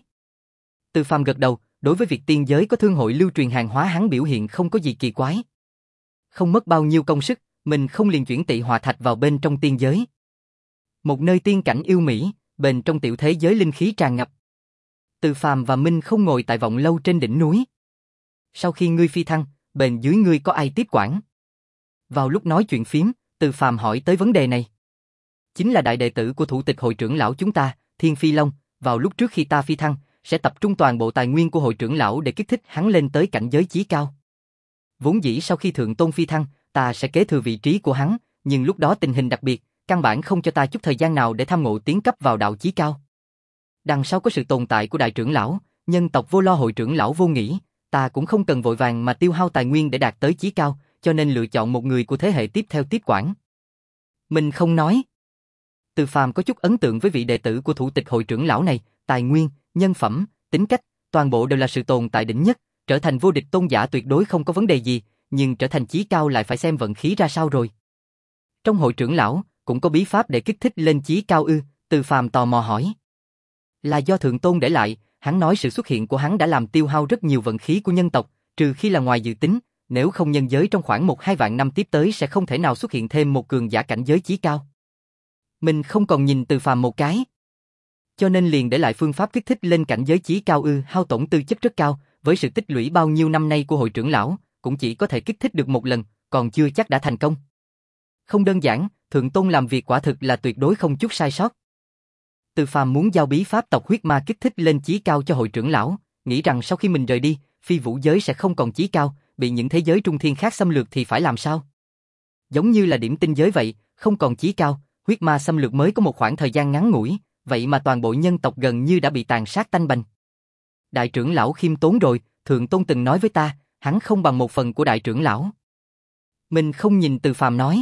Từ Phàm gật đầu, đối với việc tiên giới có thương hội lưu truyền hàng hóa hắn biểu hiện không có gì kỳ quái. Không mất bao nhiêu công sức, mình không liền chuyển Tị Hỏa Thạch vào bên trong tiên giới. Một nơi tiên cảnh yêu mỹ, bên trong tiểu thế giới linh khí tràn ngập. Từ Phàm và Minh không ngồi tại vọng lâu trên đỉnh núi. Sau khi ngươi phi thăng, bên dưới ngươi có ai tiếp quản? Vào lúc nói chuyện phiếm, Từ Phàm hỏi tới vấn đề này. Chính là đại đệ tử của thủ tịch hội trưởng lão chúng ta, Thiên Phi Long, vào lúc trước khi ta phi thăng, sẽ tập trung toàn bộ tài nguyên của hội trưởng lão để kích thích hắn lên tới cảnh giới chí cao. Vốn dĩ sau khi thượng tôn phi thăng, ta sẽ kế thừa vị trí của hắn, nhưng lúc đó tình hình đặc biệt, căn bản không cho ta chút thời gian nào để tham ngộ tiến cấp vào đạo chí cao. Đằng sau có sự tồn tại của đại trưởng lão, nhân tộc vô lo hội trưởng lão vô nghĩ, ta cũng không cần vội vàng mà tiêu hao tài nguyên để đạt tới chí cao, cho nên lựa chọn một người của thế hệ tiếp theo tiếp quản. Mình không nói. Từ Phàm có chút ấn tượng với vị đệ tử của thủ tịch hội trưởng lão này, tài nguyên, nhân phẩm, tính cách, toàn bộ đều là sự tồn tại đỉnh nhất, trở thành vô địch tôn giả tuyệt đối không có vấn đề gì, nhưng trở thành chí cao lại phải xem vận khí ra sao rồi. Trong hội trưởng lão, cũng có bí pháp để kích thích lên chí cao ư? Từ Phàm tò mò hỏi. Là do thượng tôn để lại, hắn nói sự xuất hiện của hắn đã làm tiêu hao rất nhiều vận khí của nhân tộc, trừ khi là ngoài dự tính, nếu không nhân giới trong khoảng một hai vạn năm tiếp tới sẽ không thể nào xuất hiện thêm một cường giả cảnh giới chí cao. Mình không còn nhìn Từ Phàm một cái. Cho nên liền để lại phương pháp kích thích lên cảnh giới chí cao ư? Hao tổn tư chất rất cao, với sự tích lũy bao nhiêu năm nay của hội trưởng lão, cũng chỉ có thể kích thích được một lần, còn chưa chắc đã thành công. Không đơn giản, thượng tôn làm việc quả thực là tuyệt đối không chút sai sót. Từ Phàm muốn giao bí pháp tộc huyết ma kích thích lên chí cao cho hội trưởng lão, nghĩ rằng sau khi mình rời đi, phi vũ giới sẽ không còn chí cao, bị những thế giới trung thiên khác xâm lược thì phải làm sao? Giống như là điểm tinh giới vậy, không còn chí cao, huyết ma xâm lược mới có một khoảng thời gian ngắn ngủi, vậy mà toàn bộ nhân tộc gần như đã bị tàn sát tanh bành. Đại trưởng lão khiêm tốn rồi, thượng tôn từng nói với ta, hắn không bằng một phần của đại trưởng lão. Mình không nhìn Từ Phàm nói.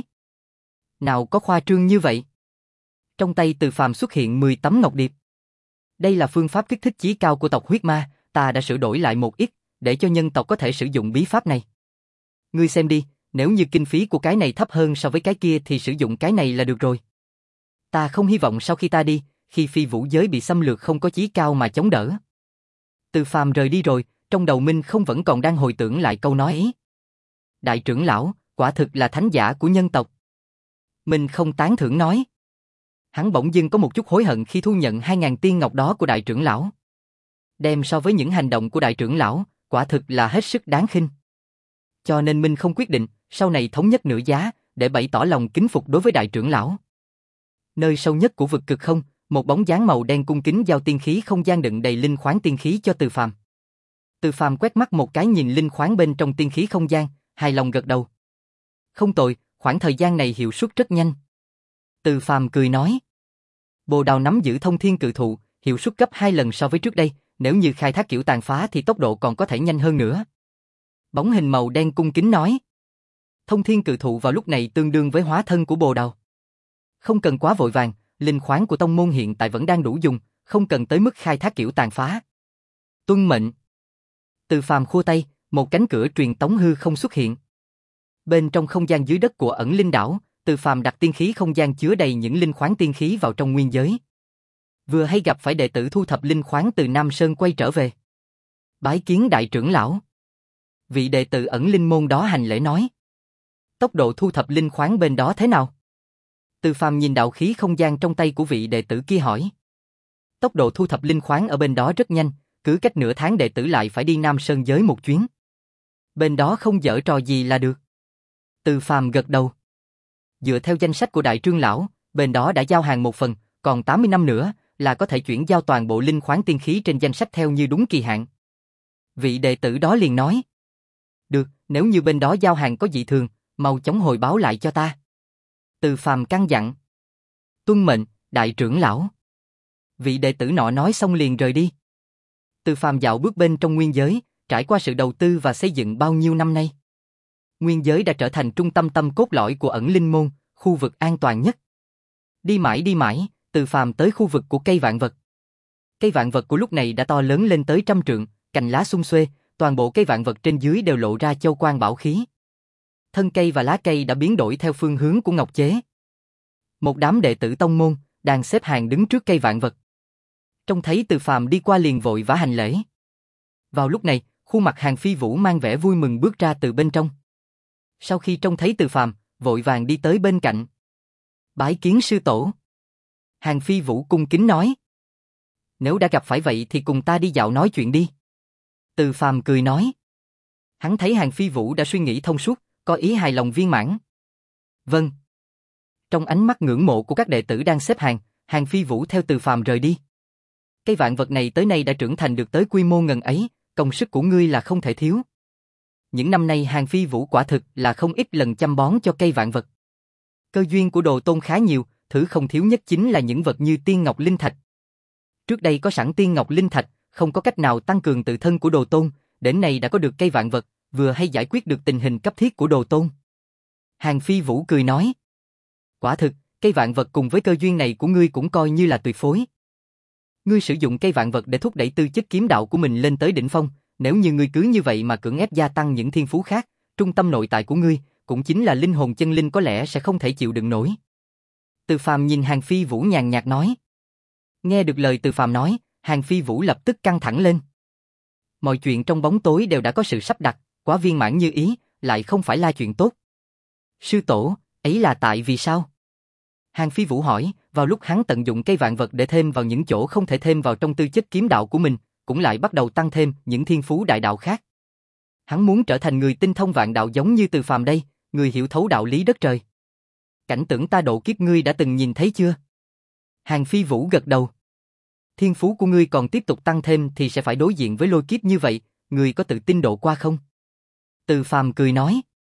Nào có khoa trương như vậy? Trong tay Từ Phàm xuất hiện mười tấm ngọc điệp. Đây là phương pháp kích thích chí cao của tộc huyết ma, ta đã sửa đổi lại một ít, để cho nhân tộc có thể sử dụng bí pháp này. Ngươi xem đi, nếu như kinh phí của cái này thấp hơn so với cái kia thì sử dụng cái này là được rồi. Ta không hy vọng sau khi ta đi, khi phi vũ giới bị xâm lược không có chí cao mà chống đỡ. Từ Phàm rời đi rồi, trong đầu Minh không vẫn còn đang hồi tưởng lại câu nói ấy. Đại trưởng lão, quả thực là thánh giả của nhân tộc. Minh không tán thưởng nói. Hắn bỗng dưng có một chút hối hận khi thu nhận hai ngàn tiên ngọc đó của đại trưởng lão. Đem so với những hành động của đại trưởng lão, quả thực là hết sức đáng khinh. Cho nên Minh không quyết định, sau này thống nhất nửa giá, để bày tỏ lòng kính phục đối với đại trưởng lão. Nơi sâu nhất của vực cực không, một bóng dáng màu đen cung kính giao tiên khí không gian đựng đầy linh khoáng tiên khí cho Từ Phàm. Từ Phàm quét mắt một cái nhìn linh khoáng bên trong tiên khí không gian, hài lòng gật đầu. Không tồi, khoảng thời gian này hiệu suất rất nhanh. Từ Phàm cười nói. Bồ đào nắm giữ thông thiên cự thụ, hiệu suất gấp hai lần so với trước đây, nếu như khai thác kiểu tàn phá thì tốc độ còn có thể nhanh hơn nữa. Bóng hình màu đen cung kính nói. Thông thiên cự thụ vào lúc này tương đương với hóa thân của Bồ Đào. Không cần quá vội vàng, linh khoáng của tông môn hiện tại vẫn đang đủ dùng, không cần tới mức khai thác kiểu tàn phá. Tuân mệnh. Từ Phàm khua tay, một cánh cửa truyền tống hư không xuất hiện. Bên trong không gian dưới đất của ẩn linh đảo, Từ Phàm đặt tiên khí không gian chứa đầy những linh khoáng tiên khí vào trong nguyên giới. Vừa hay gặp phải đệ tử thu thập linh khoáng từ Nam Sơn quay trở về. Bái kiến đại trưởng lão. Vị đệ tử ẩn linh môn đó hành lễ nói. Tốc độ thu thập linh khoáng bên đó thế nào? Từ Phàm nhìn đạo khí không gian trong tay của vị đệ tử kia hỏi. Tốc độ thu thập linh khoáng ở bên đó rất nhanh, cứ cách nửa tháng đệ tử lại phải đi Nam Sơn giới một chuyến. Bên đó không giở trò gì là được. Từ Phàm gật đầu. Dựa theo danh sách của đại trưởng lão, bên đó đã giao hàng một phần, còn tám mươi năm nữa là có thể chuyển giao toàn bộ linh khoáng tiên khí trên danh sách theo như đúng kỳ hạn. Vị đệ tử đó liền nói. Được, nếu như bên đó giao hàng có dị thường, mau chóng hồi báo lại cho ta. Từ Phàm căn dặn. Tuân mệnh, đại trưởng lão. Vị đệ tử nọ nói xong liền rời đi. Từ Phàm dạo bước bên trong nguyên giới, trải qua sự đầu tư và xây dựng bao nhiêu năm nay. Nguyên giới đã trở thành trung tâm tâm cốt lõi của ẩn linh môn, khu vực an toàn nhất. Đi mãi đi mãi, Từ Phàm tới khu vực của cây vạn vật. Cây vạn vật của lúc này đã to lớn lên tới trăm trượng, cành lá sum xuê, toàn bộ cây vạn vật trên dưới đều lộ ra châu quang bảo khí. Thân cây và lá cây đã biến đổi theo phương hướng của ngọc chế. Một đám đệ tử tông môn đang xếp hàng đứng trước cây vạn vật. Trông thấy Từ Phàm đi qua liền vội vã hành lễ. Vào lúc này, khuôn mặt Hàn Phi Vũ mang vẻ vui mừng bước ra từ bên trong. Sau khi trông thấy Từ Phàm, vội vàng đi tới bên cạnh. Bái kiến sư tổ. Hàn Phi Vũ cung kính nói. Nếu đã gặp phải vậy thì cùng ta đi dạo nói chuyện đi. Từ Phàm cười nói. Hắn thấy Hàn Phi Vũ đã suy nghĩ thông suốt, có ý hài lòng viên mãn. Vâng. Trong ánh mắt ngưỡng mộ của các đệ tử đang xếp hàng, Hàn Phi Vũ theo Từ Phàm rời đi. Cây vạn vật này tới nay đã trưởng thành được tới quy mô ngần ấy, công sức của ngươi là không thể thiếu. Những năm nay Hàn Phi Vũ quả thực là không ít lần chăm bón cho cây vạn vật. Cơ duyên của Đồ Tôn khá nhiều, thứ không thiếu nhất chính là những vật như tiên ngọc linh thạch. Trước đây có sẵn tiên ngọc linh thạch, không có cách nào tăng cường tự thân của Đồ Tôn, đến nay đã có được cây vạn vật, vừa hay giải quyết được tình hình cấp thiết của Đồ Tôn. Hàn Phi Vũ cười nói. Quả thực, cây vạn vật cùng với cơ duyên này của ngươi cũng coi như là tuyệt phối. Ngươi sử dụng cây vạn vật để thúc đẩy tư chất kiếm đạo của mình lên tới đỉnh phong, nếu như ngươi cứ như vậy mà cưỡng ép gia tăng những thiên phú khác, trung tâm nội tại của ngươi, cũng chính là linh hồn chân linh có lẽ sẽ không thể chịu đựng nổi. Từ Phàm nhìn Hàn Phi Vũ nhàn nhạt nói. Nghe được lời Từ Phàm nói, Hàn Phi Vũ lập tức căng thẳng lên. Mọi chuyện trong bóng tối đều đã có sự sắp đặt, quá viên mãn như ý, lại không phải là chuyện tốt. Sư tổ, ấy là tại vì sao? Hàn Phi Vũ hỏi, vào lúc hắn tận dụng cây vạn vật để thêm vào những chỗ không thể thêm vào trong tư chất kiếm đạo của mình, cũng lại bắt đầu tăng thêm những thiên phú đại đạo khác. Hắn muốn trở thành người tinh thông vạn đạo giống như Từ Phàm đây, người hiểu thấu đạo lý đất trời. Cảnh tượng ta độ kiếp ngươi đã từng nhìn thấy chưa? Hàn Phi Vũ gật đầu. Thiên phú của ngươi còn tiếp tục tăng thêm thì sẽ phải đối diện với lôi kiếp như vậy, ngươi có tự tin độ qua không? Từ Phàm cười nói.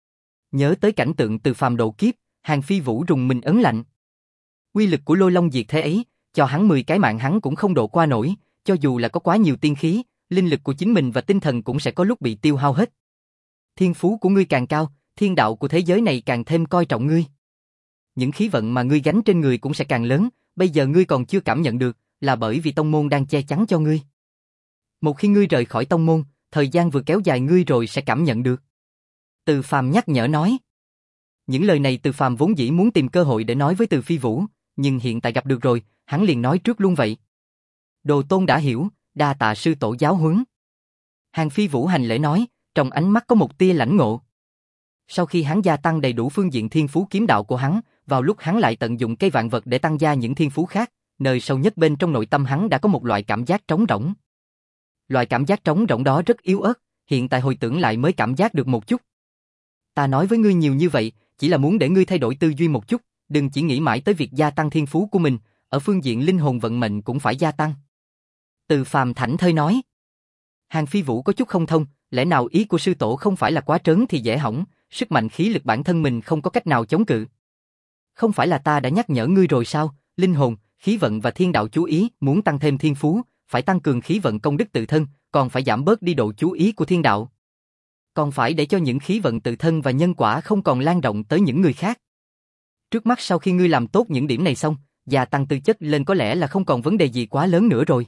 Nhớ tới cảnh tượng Từ Phàm độ kiếp, Hàn Phi Vũ rùng mình ấn lạnh. Uy lực của lôi long diệt thế ấy, cho hắn mười cái mạng hắn cũng không độ qua nổi, cho dù là có quá nhiều tiên khí, linh lực của chính mình và tinh thần cũng sẽ có lúc bị tiêu hao hết. Thiên phú của ngươi càng cao, thiên đạo của thế giới này càng thêm coi trọng ngươi. Những khí vận mà ngươi gánh trên người cũng sẽ càng lớn, bây giờ ngươi còn chưa cảm nhận được, là bởi vì tông môn đang che chắn cho ngươi. Một khi ngươi rời khỏi tông môn, thời gian vừa kéo dài ngươi rồi sẽ cảm nhận được. Từ Phàm nhắc nhở nói. Những lời này Từ Phàm vốn dĩ muốn tìm cơ hội để nói với Từ Phi Vũ, nhưng hiện tại gặp được rồi, hắn liền nói trước luôn vậy. Đồ Tôn đã hiểu, đa tạ sư tổ giáo huấn. Hàn Phi Vũ hành lễ nói, trong ánh mắt có một tia lãnh ngộ. Sau khi hắn gia tăng đầy đủ phương diện thiên phú kiếm đạo của hắn, vào lúc hắn lại tận dụng cây vạn vật để tăng gia những thiên phú khác, nơi sâu nhất bên trong nội tâm hắn đã có một loại cảm giác trống rỗng. Loại cảm giác trống rỗng đó rất yếu ớt, hiện tại hồi tưởng lại mới cảm giác được một chút. Ta nói với ngươi nhiều như vậy, chỉ là muốn để ngươi thay đổi tư duy một chút, đừng chỉ nghĩ mãi tới việc gia tăng thiên phú của mình, ở phương diện linh hồn vận mệnh cũng phải gia tăng. Từ Phàm thảnh thơi nói. Hàn Phi Vũ có chút không thông, lẽ nào ý của sư tổ không phải là quá trớn thì dễ hỏng, sức mạnh khí lực bản thân mình không có cách nào chống cự. Không phải là ta đã nhắc nhở ngươi rồi sao, linh hồn, khí vận và thiên đạo chú ý, muốn tăng thêm thiên phú, phải tăng cường khí vận công đức tự thân, còn phải giảm bớt đi độ chú ý của thiên đạo. Còn phải để cho những khí vận tự thân và nhân quả không còn lan rộng tới những người khác. Trước mắt sau khi ngươi làm tốt những điểm này xong, gia tăng tư chất lên có lẽ là không còn vấn đề gì quá lớn nữa rồi.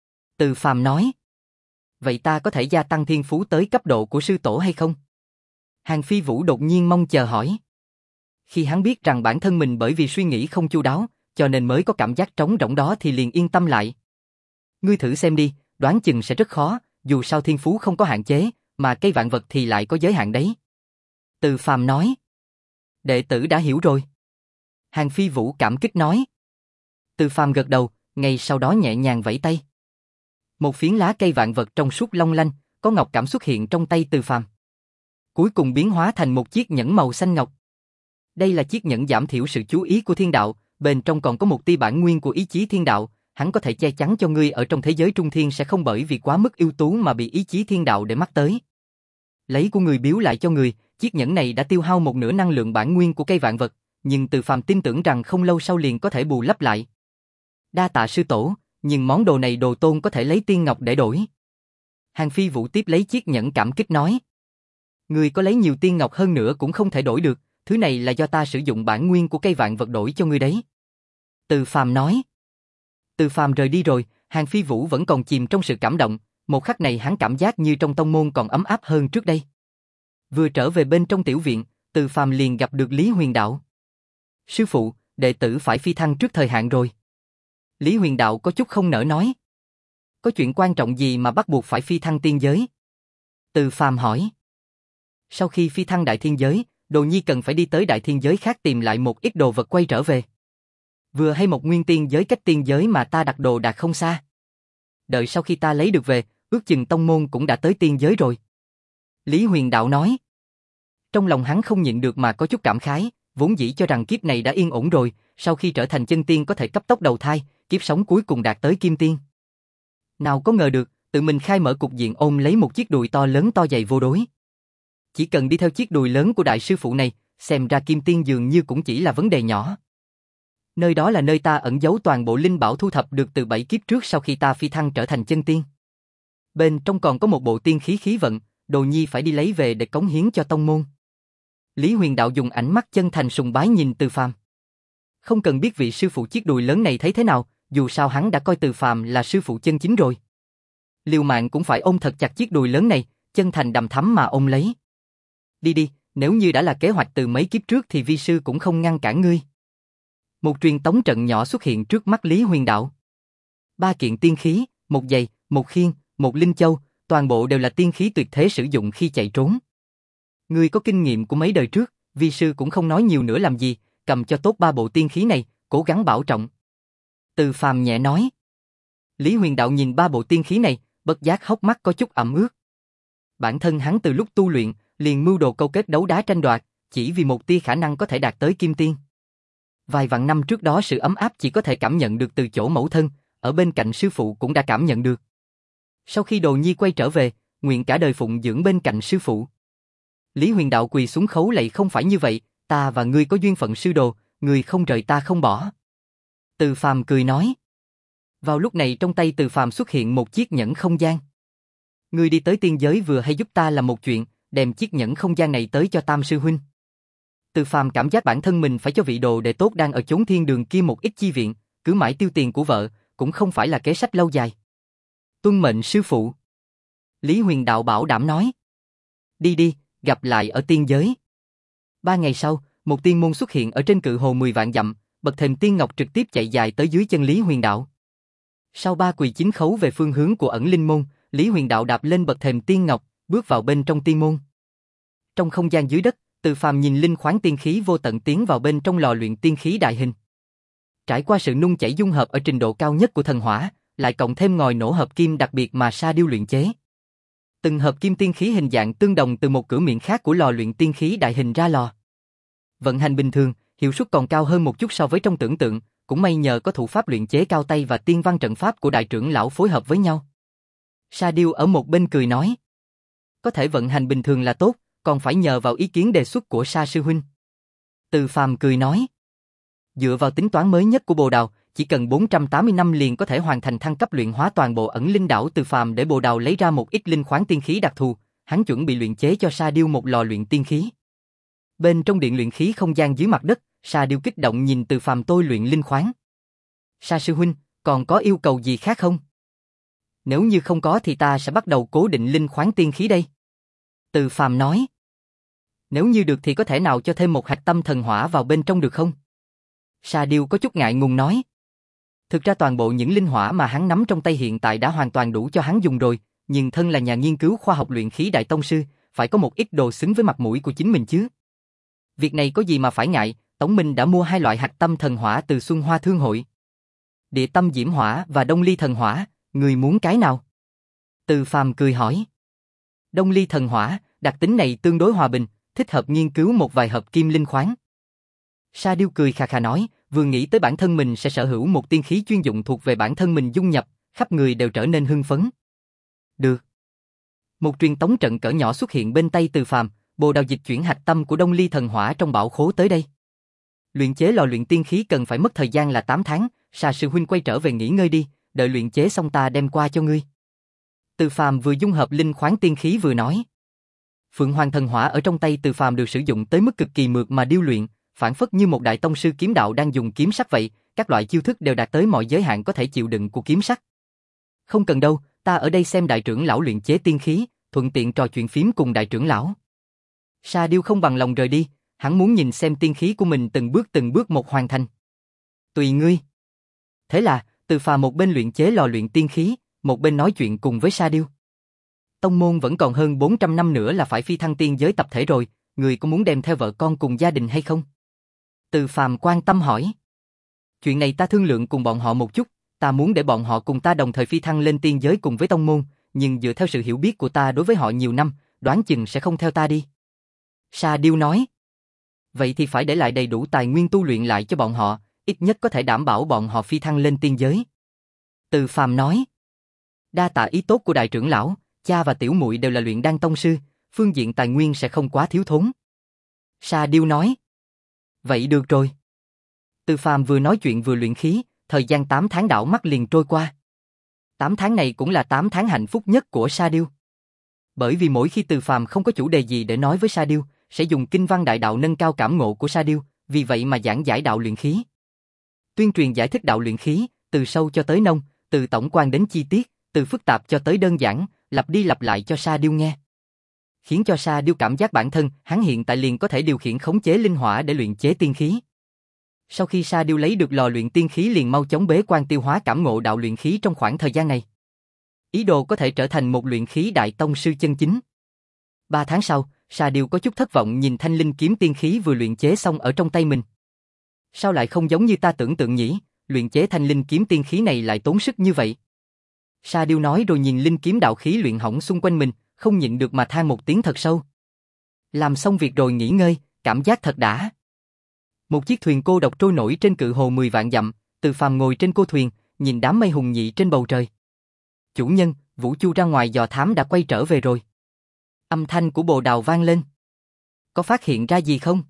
Từ Phàm nói. Vậy ta có thể gia tăng thiên phú tới cấp độ của sư tổ hay không? Hàng Phi Vũ đột nhiên mong chờ hỏi. Khi hắn biết rằng bản thân mình bởi vì suy nghĩ không chu đáo, cho nên mới có cảm giác trống rỗng đó thì liền yên tâm lại. Ngươi thử xem đi, đoán chừng sẽ rất khó, dù sao thiên phú không có hạn chế, mà cây vạn vật thì lại có giới hạn đấy. Từ Phàm nói. Đệ tử đã hiểu rồi. Hàng Phi Vũ cảm kích nói. Từ Phàm gật đầu, ngay sau đó nhẹ nhàng vẫy tay. Một phiến lá cây vạn vật trong suốt long lanh, có ngọc cảm xuất hiện trong tay Từ Phàm. Cuối cùng biến hóa thành một chiếc nhẫn màu xanh ngọc. Đây là chiếc nhẫn giảm thiểu sự chú ý của thiên đạo, bên trong còn có một tia bản nguyên của ý chí thiên đạo, hắn có thể che chắn cho ngươi ở trong thế giới trung thiên sẽ không bởi vì quá mức ưu tú mà bị ý chí thiên đạo để mắt tới. Lấy của người biếu lại cho người, chiếc nhẫn này đã tiêu hao một nửa năng lượng bản nguyên của cây vạn vật, nhưng Từ Phàm tin tưởng rằng không lâu sau liền có thể bù lấp lại. Đa tạ sư tổ, nhưng món đồ này đồ tôn có thể lấy tiên ngọc để đổi. Hàng Phi Vũ tiếp lấy chiếc nhẫn cảm kích nói. Người có lấy nhiều tiên ngọc hơn nữa cũng không thể đổi được, thứ này là do ta sử dụng bản nguyên của cây vạn vật đổi cho ngươi đấy. Từ Phàm nói. Từ Phàm rời đi rồi, Hàng Phi Vũ vẫn còn chìm trong sự cảm động, một khắc này hắn cảm giác như trong tông môn còn ấm áp hơn trước đây. Vừa trở về bên trong tiểu viện, Từ Phàm liền gặp được Lý Huyền Đạo. Sư phụ, đệ tử phải phi thăng trước thời hạn rồi. Lý Huyền Đạo có chút không nỡ nói. Có chuyện quan trọng gì mà bắt buộc phải phi thăng tiên giới? Từ Phàm hỏi. Sau khi phi thăng đại thiên giới, Đồ Nhi cần phải đi tới đại thiên giới khác tìm lại một ít đồ vật quay trở về. Vừa hay một nguyên tiên giới cách tiên giới mà ta đặt đồ đạc không xa. Đợi sau khi ta lấy được về, ước chừng tông môn cũng đã tới tiên giới rồi. Lý Huyền Đạo nói. Trong lòng hắn không nhịn được mà có chút cảm khái, vốn dĩ cho rằng kiếp này đã yên ổn rồi, sau khi trở thành chân tiên có thể cấp tốc đầu thai, kiếp sống cuối cùng đạt tới kim tiên. Nào có ngờ được, tự mình khai mở cục diện ôm lấy một chiếc đùi to lớn to dày vô đối. Chỉ cần đi theo chiếc đùi lớn của đại sư phụ này, xem ra kim tiên dường như cũng chỉ là vấn đề nhỏ. Nơi đó là nơi ta ẩn giấu toàn bộ linh bảo thu thập được từ bảy kiếp trước sau khi ta phi thăng trở thành chân tiên. Bên trong còn có một bộ tiên khí khí vận, Đồ Nhi phải đi lấy về để cống hiến cho tông môn. Lý Huyền Đạo dùng ánh mắt chân thành sùng bái nhìn Từ Phàm. Không cần biết vị sư phụ chiếc đùi lớn này thấy thế nào, dù sao hắn đã coi Từ Phàm là sư phụ chân chính rồi. Liều mạng cũng phải ôm thật chặt chiếc đùi lớn này, chân thành đằm thắm mà ôm lấy. Đi đi, nếu như đã là kế hoạch từ mấy kiếp trước thì vi sư cũng không ngăn cản ngươi. Một truyền tống trận nhỏ xuất hiện trước mắt Lý Huyền Đạo. Ba kiện tiên khí, một giày, một khiên, một linh châu, toàn bộ đều là tiên khí tuyệt thế sử dụng khi chạy trốn. Ngươi có kinh nghiệm của mấy đời trước, vi sư cũng không nói nhiều nữa làm gì, cầm cho tốt ba bộ tiên khí này, cố gắng bảo trọng. Từ Phàm nhẹ nói. Lý Huyền Đạo nhìn ba bộ tiên khí này, bất giác hốc mắt có chút ẩm ướt. Bản thân hắn từ lúc tu luyện, liền mưu đồ câu kết đấu đá tranh đoạt, chỉ vì một tia khả năng có thể đạt tới kim tiên. Vài vạn năm trước đó sự ấm áp chỉ có thể cảm nhận được từ chỗ mẫu thân, ở bên cạnh sư phụ cũng đã cảm nhận được. Sau khi Đồ Nhi quay trở về, nguyện cả đời phụng dưỡng bên cạnh sư phụ. Lý Huyền Đạo quỳ xuống khấu lạy không phải như vậy, ta và ngươi có duyên phận sư đồ, ngươi không rời ta không bỏ. Từ Phàm cười nói. Vào lúc này trong tay Từ Phàm xuất hiện một chiếc nhẫn không gian. Ngươi đi tới tiên giới vừa hay giúp ta làm một chuyện, đem chiếc nhẫn không gian này tới cho Tam sư huynh. Từ Phàm cảm giác bản thân mình phải cho vị đồ đệ tốt đang ở chốn thiên đường kia một ít chi viện, cứ mãi tiêu tiền của vợ, cũng không phải là kế sách lâu dài. Tuân mệnh sư phụ. Lý Huyền Đạo bảo đảm nói. Đi đi, gặp lại ở tiên giới. Ba ngày sau, một tiên môn xuất hiện ở trên cự hồ mười vạn dặm, bậc thềm tiên ngọc trực tiếp chạy dài tới dưới chân Lý Huyền Đạo. Sau ba quỳ chín khấu về phương hướng của ẩn linh môn, Lý Huyền Đạo đạp lên bậc thềm tiên ngọc, bước vào bên trong tiên môn. Trong không gian dưới đất, Từ Phàm nhìn linh khoáng tiên khí vô tận tiến vào bên trong lò luyện tiên khí đại hình. Trải qua sự nung chảy dung hợp ở trình độ cao nhất của thần hỏa, lại cộng thêm ngòi nổ hợp kim đặc biệt mà Sa Điêu luyện chế. Từng hợp kim tiên khí hình dạng tương đồng từ một cửa miệng khác của lò luyện tiên khí đại hình ra lò. Vận hành bình thường, hiệu suất còn cao hơn một chút so với trong tưởng tượng, cũng may nhờ có thủ pháp luyện chế cao tay và tiên văn trận pháp của đại trưởng lão phối hợp với nhau. Sa Điêu ở một bên cười nói, có thể vận hành bình thường là tốt, còn phải nhờ vào ý kiến đề xuất của Sa sư huynh. Từ Phàm cười nói, dựa vào tính toán mới nhất của Bồ Đào, chỉ cần bốn trăm tám mươi năm liền có thể hoàn thành thăng cấp luyện hóa toàn bộ ẩn linh đảo Từ Phàm để Bồ Đào lấy ra một ít linh khoáng tiên khí đặc thù, hắn chuẩn bị luyện chế cho Sa Điêu một lò luyện tiên khí. Bên trong điện luyện khí không gian dưới mặt đất, Sa Điêu kích động nhìn Từ Phàm tôi luyện linh khoáng. Sa sư huynh, còn có yêu cầu gì khác không? Nếu như không có thì ta sẽ bắt đầu cố định linh khoáng tiên khí đây. Từ Phàm nói. Nếu như được thì có thể nào cho thêm một hạch tâm thần hỏa vào bên trong được không? Sa Điêu có chút ngại ngùng nói. Thực ra toàn bộ những linh hỏa mà hắn nắm trong tay hiện tại đã hoàn toàn đủ cho hắn dùng rồi, nhưng thân là nhà nghiên cứu khoa học luyện khí đại tông sư, phải có một ít đồ xứng với mặt mũi của chính mình chứ. Việc này có gì mà phải ngại, Tống Minh đã mua hai loại hạch tâm thần hỏa từ Xuân Hoa Thương hội. Địa tâm diễm hỏa và Đông Ly thần hỏa, người muốn cái nào? Từ Phàm cười hỏi. Đông Ly thần hỏa, đặc tính này tương đối hòa bình, thích hợp nghiên cứu một vài hợp kim linh khoáng. Sa Điêu cười khà khà nói, vừa nghĩ tới bản thân mình sẽ sở hữu một tiên khí chuyên dụng thuộc về bản thân mình dung nhập, khắp người đều trở nên hưng phấn. Được. Một truyền tống trận cỡ nhỏ xuất hiện bên tay Từ Phàm, Bồ Đào dịch chuyển hạch tâm của Đông Ly thần hỏa trong bảo khố tới đây. Luyện chế lò luyện tiên khí cần phải mất thời gian là tám tháng, Sa sư huynh quay trở về nghỉ ngơi đi, đợi luyện chế xong ta đem qua cho ngươi. Từ Phàm vừa dung hợp linh khoáng tiên khí vừa nói. Phượng Hoàng thần hỏa ở trong tay Từ Phàm được sử dụng tới mức cực kỳ mượt mà điêu luyện, phản phất như một đại tông sư kiếm đạo đang dùng kiếm sắc vậy, các loại chiêu thức đều đạt tới mọi giới hạn có thể chịu đựng của kiếm sắc. Không cần đâu, ta ở đây xem đại trưởng lão luyện chế tiên khí, thuận tiện trò chuyện phím cùng đại trưởng lão. Sa Điêu không bằng lòng rời đi, hắn muốn nhìn xem tiên khí của mình từng bước từng bước một hoàn thành. Tùy ngươi. Thế là, Từ Phàm một bên luyện chế lò luyện tiên khí, một bên nói chuyện cùng với Sa Điêu. Tông môn vẫn còn hơn bốn trăm năm nữa là phải phi thăng tiên giới tập thể rồi, người có muốn đem theo vợ con cùng gia đình hay không? Từ Phàm quan tâm hỏi. Chuyện này ta thương lượng cùng bọn họ một chút, ta muốn để bọn họ cùng ta đồng thời phi thăng lên tiên giới cùng với tông môn, nhưng dựa theo sự hiểu biết của ta đối với họ nhiều năm, đoán chừng sẽ không theo ta đi. Sa Điêu nói. Vậy thì phải để lại đầy đủ tài nguyên tu luyện lại cho bọn họ, ít nhất có thể đảm bảo bọn họ phi thăng lên tiên giới. Từ Phàm nói. Đa tạ ý tốt của đại trưởng lão, cha và tiểu muội đều là luyện đan tông sư, phương diện tài nguyên sẽ không quá thiếu thốn. Sa Điêu nói. Vậy được rồi. Từ Phàm vừa nói chuyện vừa luyện khí, thời gian tám tháng đảo mắt liền trôi qua. tám tháng này cũng là tám tháng hạnh phúc nhất của Sa Điêu. Bởi vì mỗi khi Từ Phàm không có chủ đề gì để nói với Sa Điêu, sẽ dùng kinh văn đại đạo nâng cao cảm ngộ của Sa Điêu, vì vậy mà giảng giải đạo luyện khí. Tuyên truyền giải thích đạo luyện khí, từ sâu cho tới nông, từ tổng quan đến chi tiết, từ phức tạp cho tới đơn giản, lặp đi lặp lại cho Sa Điêu nghe. Khiến cho Sa Điêu cảm giác bản thân, hắn hiện tại liền có thể điều khiển khống chế linh hỏa để luyện chế tiên khí. Sau khi Sa Điêu lấy được lò luyện tiên khí liền mau chóng bế quan tiêu hóa cảm ngộ đạo luyện khí trong khoảng thời gian này. Ý đồ có thể trở thành một luyện khí đại tông sư chân chính. Ba tháng sau, Sa Điêu có chút thất vọng nhìn thanh linh kiếm tiên khí vừa luyện chế xong ở trong tay mình. Sao lại không giống như ta tưởng tượng nhỉ, luyện chế thanh linh kiếm tiên khí này lại tốn sức như vậy. Sa Điêu nói rồi nhìn linh kiếm đạo khí luyện hỏng xung quanh mình, không nhịn được mà than một tiếng thật sâu. Làm xong việc rồi nghỉ ngơi, cảm giác thật đã. Một chiếc thuyền cô độc trôi nổi trên cự hồ mười vạn dặm, Từ Phàm ngồi trên cô thuyền, nhìn đám mây hùng nhị trên bầu trời. Chủ nhân, Vũ Chu ra ngoài dò thám đã quay trở về rồi. Âm thanh của Bồ Đào vang lên. Có phát hiện ra gì không?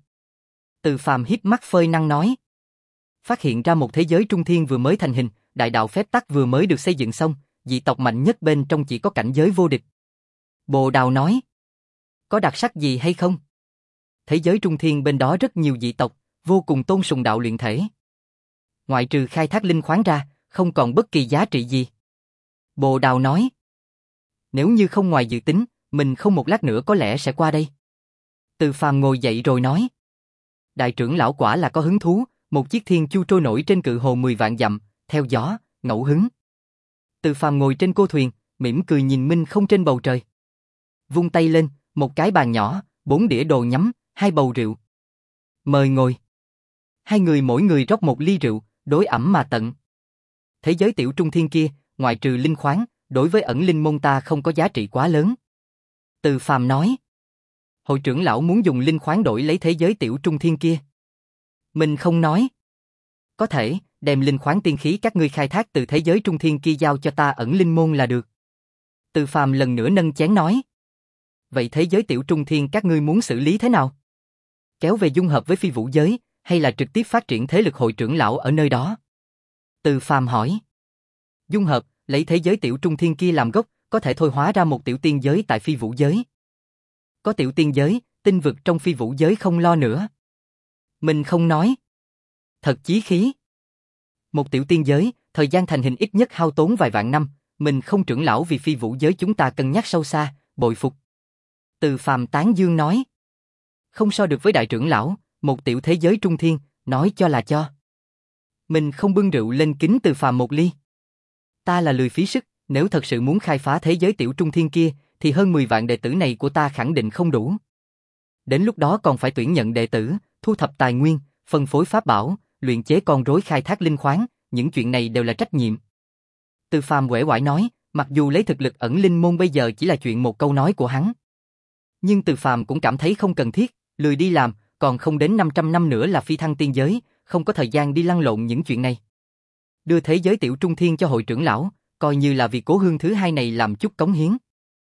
Từ Phàm híp mắt phơi nắng nói. Phát hiện ra một thế giới trung thiên vừa mới thành hình, đại đạo phép tắc vừa mới được xây dựng xong, dị tộc mạnh nhất bên trong chỉ có cảnh giới vô địch. Bồ Đào nói. Có đặc sắc gì hay không? Thế giới trung thiên bên đó rất nhiều dị tộc, vô cùng tôn sùng đạo luyện thể. Ngoại trừ khai thác linh khoáng ra, không còn bất kỳ giá trị gì. Bồ Đào nói. Nếu như không ngoài dự tính, mình không một lát nữa có lẽ sẽ qua đây. Từ Phàm ngồi dậy rồi nói. Đại trưởng lão quả là có hứng thú, một chiếc thiên chu trôi nổi trên cự hồ mười vạn dặm, theo gió, ngẫu hứng. Từ Phàm ngồi trên cô thuyền, mỉm cười nhìn minh không trên bầu trời. Vung tay lên, một cái bàn nhỏ, bốn đĩa đồ nhắm, hai bầu rượu. Mời ngồi. Hai người mỗi người rót một ly rượu, đối ẩm mà tận. Thế giới tiểu trung thiên kia, ngoại trừ linh khoáng, đối với ẩn linh môn ta không có giá trị quá lớn. Từ Phàm nói. Hội trưởng lão muốn dùng linh khoáng đổi lấy thế giới tiểu trung thiên kia. Mình không nói. Có thể, đem linh khoáng tiên khí các ngươi khai thác từ thế giới trung thiên kia giao cho ta ẩn linh môn là được. Từ Phàm lần nữa nâng chén nói. Vậy thế giới tiểu trung thiên các ngươi muốn xử lý thế nào? Kéo về dung hợp với phi vũ giới, hay là trực tiếp phát triển thế lực hội trưởng lão ở nơi đó? Từ Phàm hỏi. Dung hợp, lấy thế giới tiểu trung thiên kia làm gốc, có thể thôi hóa ra một tiểu tiên giới tại phi vũ giới. Có tiểu tiên giới, tinh vực trong phi vũ giới không lo nữa. Mình không nói. Thật chí khí. Một tiểu tiên giới, thời gian thành hình ít nhất hao tốn vài vạn năm, mình không trưởng lão vì phi vũ giới chúng ta cân nhắc sâu xa, bội phục. Từ Phàm tán dương nói. Không so được với đại trưởng lão, một tiểu thế giới trung thiên, nói cho là cho. Mình không bưng rượu lên kính Từ Phàm một ly. Ta là lười phí sức, nếu thật sự muốn khai phá thế giới tiểu trung thiên kia, thì hơn mười vạn đệ tử này của ta khẳng định không đủ. Đến lúc đó còn phải tuyển nhận đệ tử, thu thập tài nguyên, phân phối pháp bảo, luyện chế con rối khai thác linh khoáng, những chuyện này đều là trách nhiệm. Từ Phàm uể oải nói, mặc dù lấy thực lực ẩn linh môn bây giờ chỉ là chuyện một câu nói của hắn. Nhưng Từ Phàm cũng cảm thấy không cần thiết, lười đi làm, còn không đến năm trăm năm nữa là phi thăng tiên giới, không có thời gian đi lăn lộn những chuyện này. Đưa thế giới tiểu trung thiên cho hội trưởng lão, coi như là vì cố hương thứ hai này làm chút cống hiến.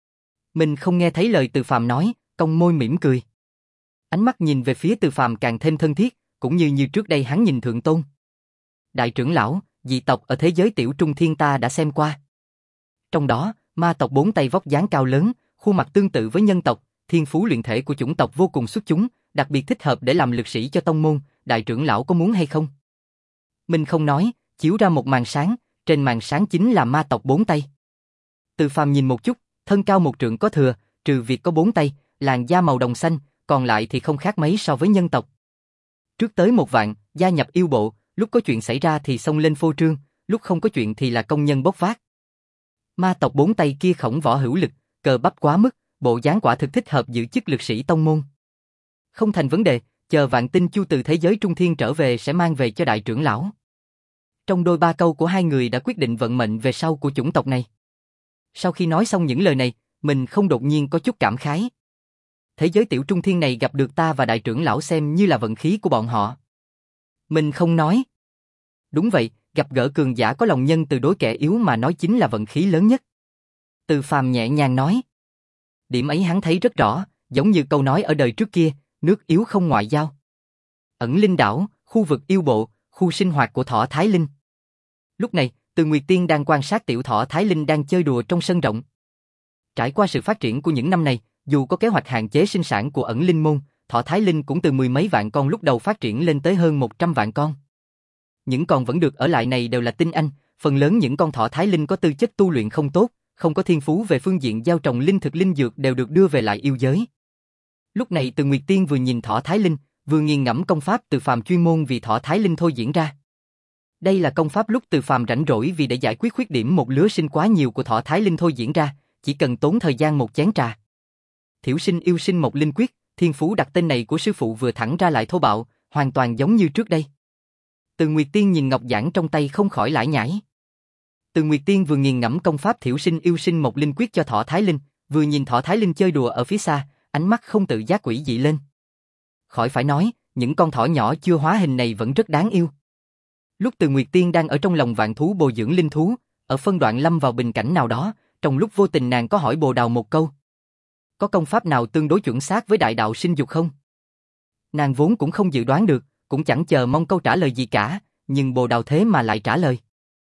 Mình không nghe thấy lời Từ Phàm nói, cong môi mỉm cười. Ánh mắt nhìn về phía Từ Phàm càng thêm thân thiết, cũng như như trước đây hắn nhìn thượng tôn. Đại trưởng lão, dị tộc ở thế giới tiểu trung thiên ta đã xem qua. Trong đó, ma tộc bốn tay vóc dáng cao lớn, khuôn mặt tương tự với nhân tộc, thiên phú luyện thể của chủng tộc vô cùng xuất chúng, đặc biệt thích hợp để làm lực sĩ cho tông môn, đại trưởng lão có muốn hay không? Mình không nói, chiếu ra một màn sáng, trên màn sáng chính là ma tộc bốn tay. Từ Phàm nhìn một chút, thân cao một trượng có thừa, trừ việc có bốn tay, làn da màu đồng xanh, còn lại thì không khác mấy so với nhân tộc. Trước tới một vạn, gia nhập yêu bộ, lúc có chuyện xảy ra thì xông lên phô trương, lúc không có chuyện thì là công nhân bốc vác. Ma tộc bốn tay kia khổng võ hữu lực, cờ bắp quá mức, bộ dáng quả thực thích hợp giữ chức lực sĩ tông môn. Không thành vấn đề, chờ Vạn Tinh Chu từ thế giới trung thiên trở về sẽ mang về cho đại trưởng lão. Trong đôi ba câu của hai người đã quyết định vận mệnh về sau của chủng tộc này. Sau khi nói xong những lời này, mình không đột nhiên có chút cảm khái. Thế giới tiểu trung thiên này gặp được ta và đại trưởng lão xem như là vận khí của bọn họ. Mình không nói. Đúng vậy, gặp gỡ cường giả có lòng nhân từ đối kẻ yếu mà nói chính là vận khí lớn nhất. Từ Phàm nhẹ nhàng nói. Điểm ấy hắn thấy rất rõ, giống như câu nói ở đời trước kia, nước yếu không ngoại giao. Ẩn linh đảo, khu vực yêu bộ, khu sinh hoạt của Thỏ Thái Linh. Lúc này, Từ Nguyệt Tiên đang quan sát tiểu Thỏ Thái Linh đang chơi đùa trong sân rộng. Trải qua sự phát triển của những năm này, dù có kế hoạch hạn chế sinh sản của ẩn linh môn, Thỏ Thái Linh cũng từ mười mấy vạn con lúc đầu phát triển lên tới hơn một trăm vạn con. Những con vẫn được ở lại này đều là tinh anh, phần lớn những con Thỏ Thái Linh có tư chất tu luyện không tốt, không có thiên phú về phương diện gieo trồng linh thực linh dược đều được đưa về lại yêu giới. Lúc này Từ Nguyệt Tiên vừa nhìn Thỏ Thái Linh, vừa nghiền ngẫm công pháp Từ Phàm chuyên môn vì Thỏ Thái Linh thôi diễn ra. Đây là công pháp lúc Từ Phàm rảnh rỗi vì để giải quyết khuyết điểm một lứa sinh quá nhiều của Thỏ Thái Linh thôi diễn ra, chỉ cần tốn thời gian một chén trà. Thiểu sinh yêu sinh một linh quyết, thiên phú đặt tên này của sư phụ vừa thẳng ra lại thô bạo, hoàn toàn giống như trước đây. Từ Nguyệt Tiên nhìn ngọc giản trong tay không khỏi lải nhải. Từ Nguyệt Tiên vừa nghiền ngẫm công pháp thiểu sinh yêu sinh một linh quyết cho Thỏ Thái Linh, vừa nhìn Thỏ Thái Linh chơi đùa ở phía xa, ánh mắt không tự giác quỷ dị lên. Khỏi phải nói, những con thỏ nhỏ chưa hóa hình này vẫn rất đáng yêu. Lúc Từ Nguyệt Tiên đang ở trong lòng vạn thú bồi dưỡng linh thú, ở phân đoạn lâm vào bình cảnh nào đó, trong lúc vô tình nàng có hỏi Bồ Đào một câu. Có công pháp nào tương đối chuẩn xác với đại đạo sinh dục không? Nàng vốn cũng không dự đoán được, cũng chẳng chờ mong câu trả lời gì cả, nhưng Bồ Đào thế mà lại trả lời.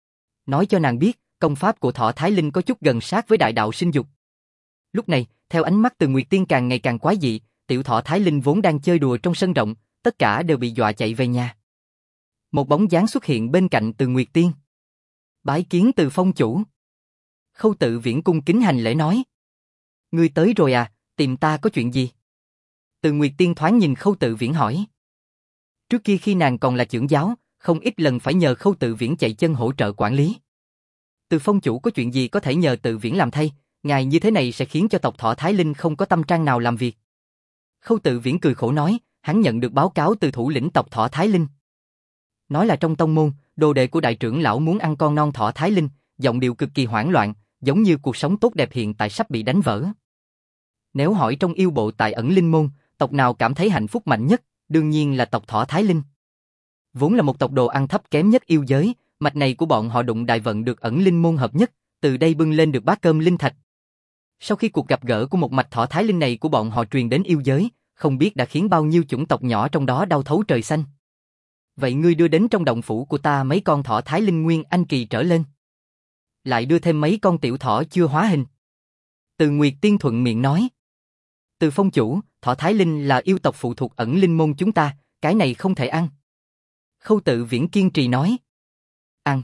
Nói cho nàng biết, công pháp của Thỏ Thái Linh có chút gần sát với đại đạo sinh dục. Lúc này, theo ánh mắt Từ Nguyệt Tiên càng ngày càng quái dị, tiểu Thỏ Thái Linh vốn đang chơi đùa trong sân rộng, tất cả đều bị dọa chạy về nhà. Một bóng dáng xuất hiện bên cạnh Từ Nguyệt Tiên. Bái kiến Từ phong chủ. Khâu Tự Viễn cung kính hành lễ nói. Ngươi tới rồi à, tìm ta có chuyện gì? Từ Nguyệt Tiên thoáng nhìn Khâu Tự Viễn hỏi. Trước kia khi nàng còn là trưởng giáo, không ít lần phải nhờ Khâu Tự Viễn chạy chân hỗ trợ quản lý. Từ phong chủ có chuyện gì có thể nhờ Tự Viễn làm thay, ngài như thế này sẽ khiến cho tộc Thỏ Thái Linh không có tâm trang nào làm việc. Khâu Tự Viễn cười khổ nói, hắn nhận được báo cáo từ thủ lĩnh tộc Thỏ Thái Linh. Nói là trong tông môn, đồ đệ của đại trưởng lão muốn ăn con non Thỏ Thái Linh, giọng điệu cực kỳ hoảng loạn, giống như cuộc sống tốt đẹp hiện tại sắp bị đánh vỡ. Nếu hỏi trong yêu bộ tại ẩn linh môn, tộc nào cảm thấy hạnh phúc mạnh nhất, đương nhiên là tộc Thỏ Thái Linh. Vốn là một tộc đồ ăn thấp kém nhất yêu giới, mạch này của bọn họ đụng đại vận được ẩn linh môn hợp nhất, từ đây bưng lên được bát cơm linh thạch. Sau khi cuộc gặp gỡ của một mạch Thỏ Thái Linh này của bọn họ truyền đến yêu giới, không biết đã khiến bao nhiêu chủng tộc nhỏ trong đó đau thấu trời xanh. Vậy ngươi đưa đến trong động phủ của ta mấy con thỏ Thái Linh Nguyên Anh kỳ trở lên. Lại đưa thêm mấy con tiểu thỏ chưa hóa hình. Từ Nguyệt Tiên thuận miệng nói. Từ Phong chủ, thỏ Thái Linh là yêu tộc phụ thuộc ẩn linh môn chúng ta, cái này không thể ăn. Khâu Tự Viễn kiên trì nói. Ăn.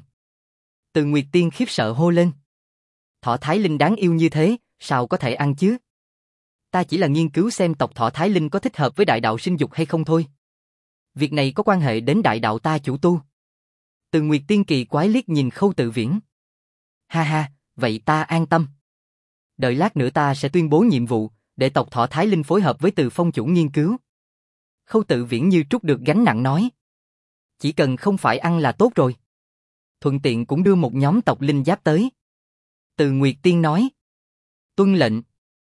Từ Nguyệt Tiên khiếp sợ hô lên. Thỏ Thái Linh đáng yêu như thế, sao có thể ăn chứ? Ta chỉ là nghiên cứu xem tộc thỏ Thái Linh có thích hợp với đại đạo sinh dục hay không thôi. Việc này có quan hệ đến đại đạo ta chủ tu. Từ Nguyệt Tiên kỳ quái liếc nhìn Khâu Tự Viễn. Ha ha, vậy ta an tâm. Đợi lát nữa ta sẽ tuyên bố nhiệm vụ, để tộc thỏ Thái Linh phối hợp với Từ Phong chủ nghiên cứu. Khâu Tự Viễn như trút được gánh nặng nói. Chỉ cần không phải ăn là tốt rồi. Thuận tiện cũng đưa một nhóm tộc linh giáp tới. Từ Nguyệt Tiên nói. Tuân lệnh.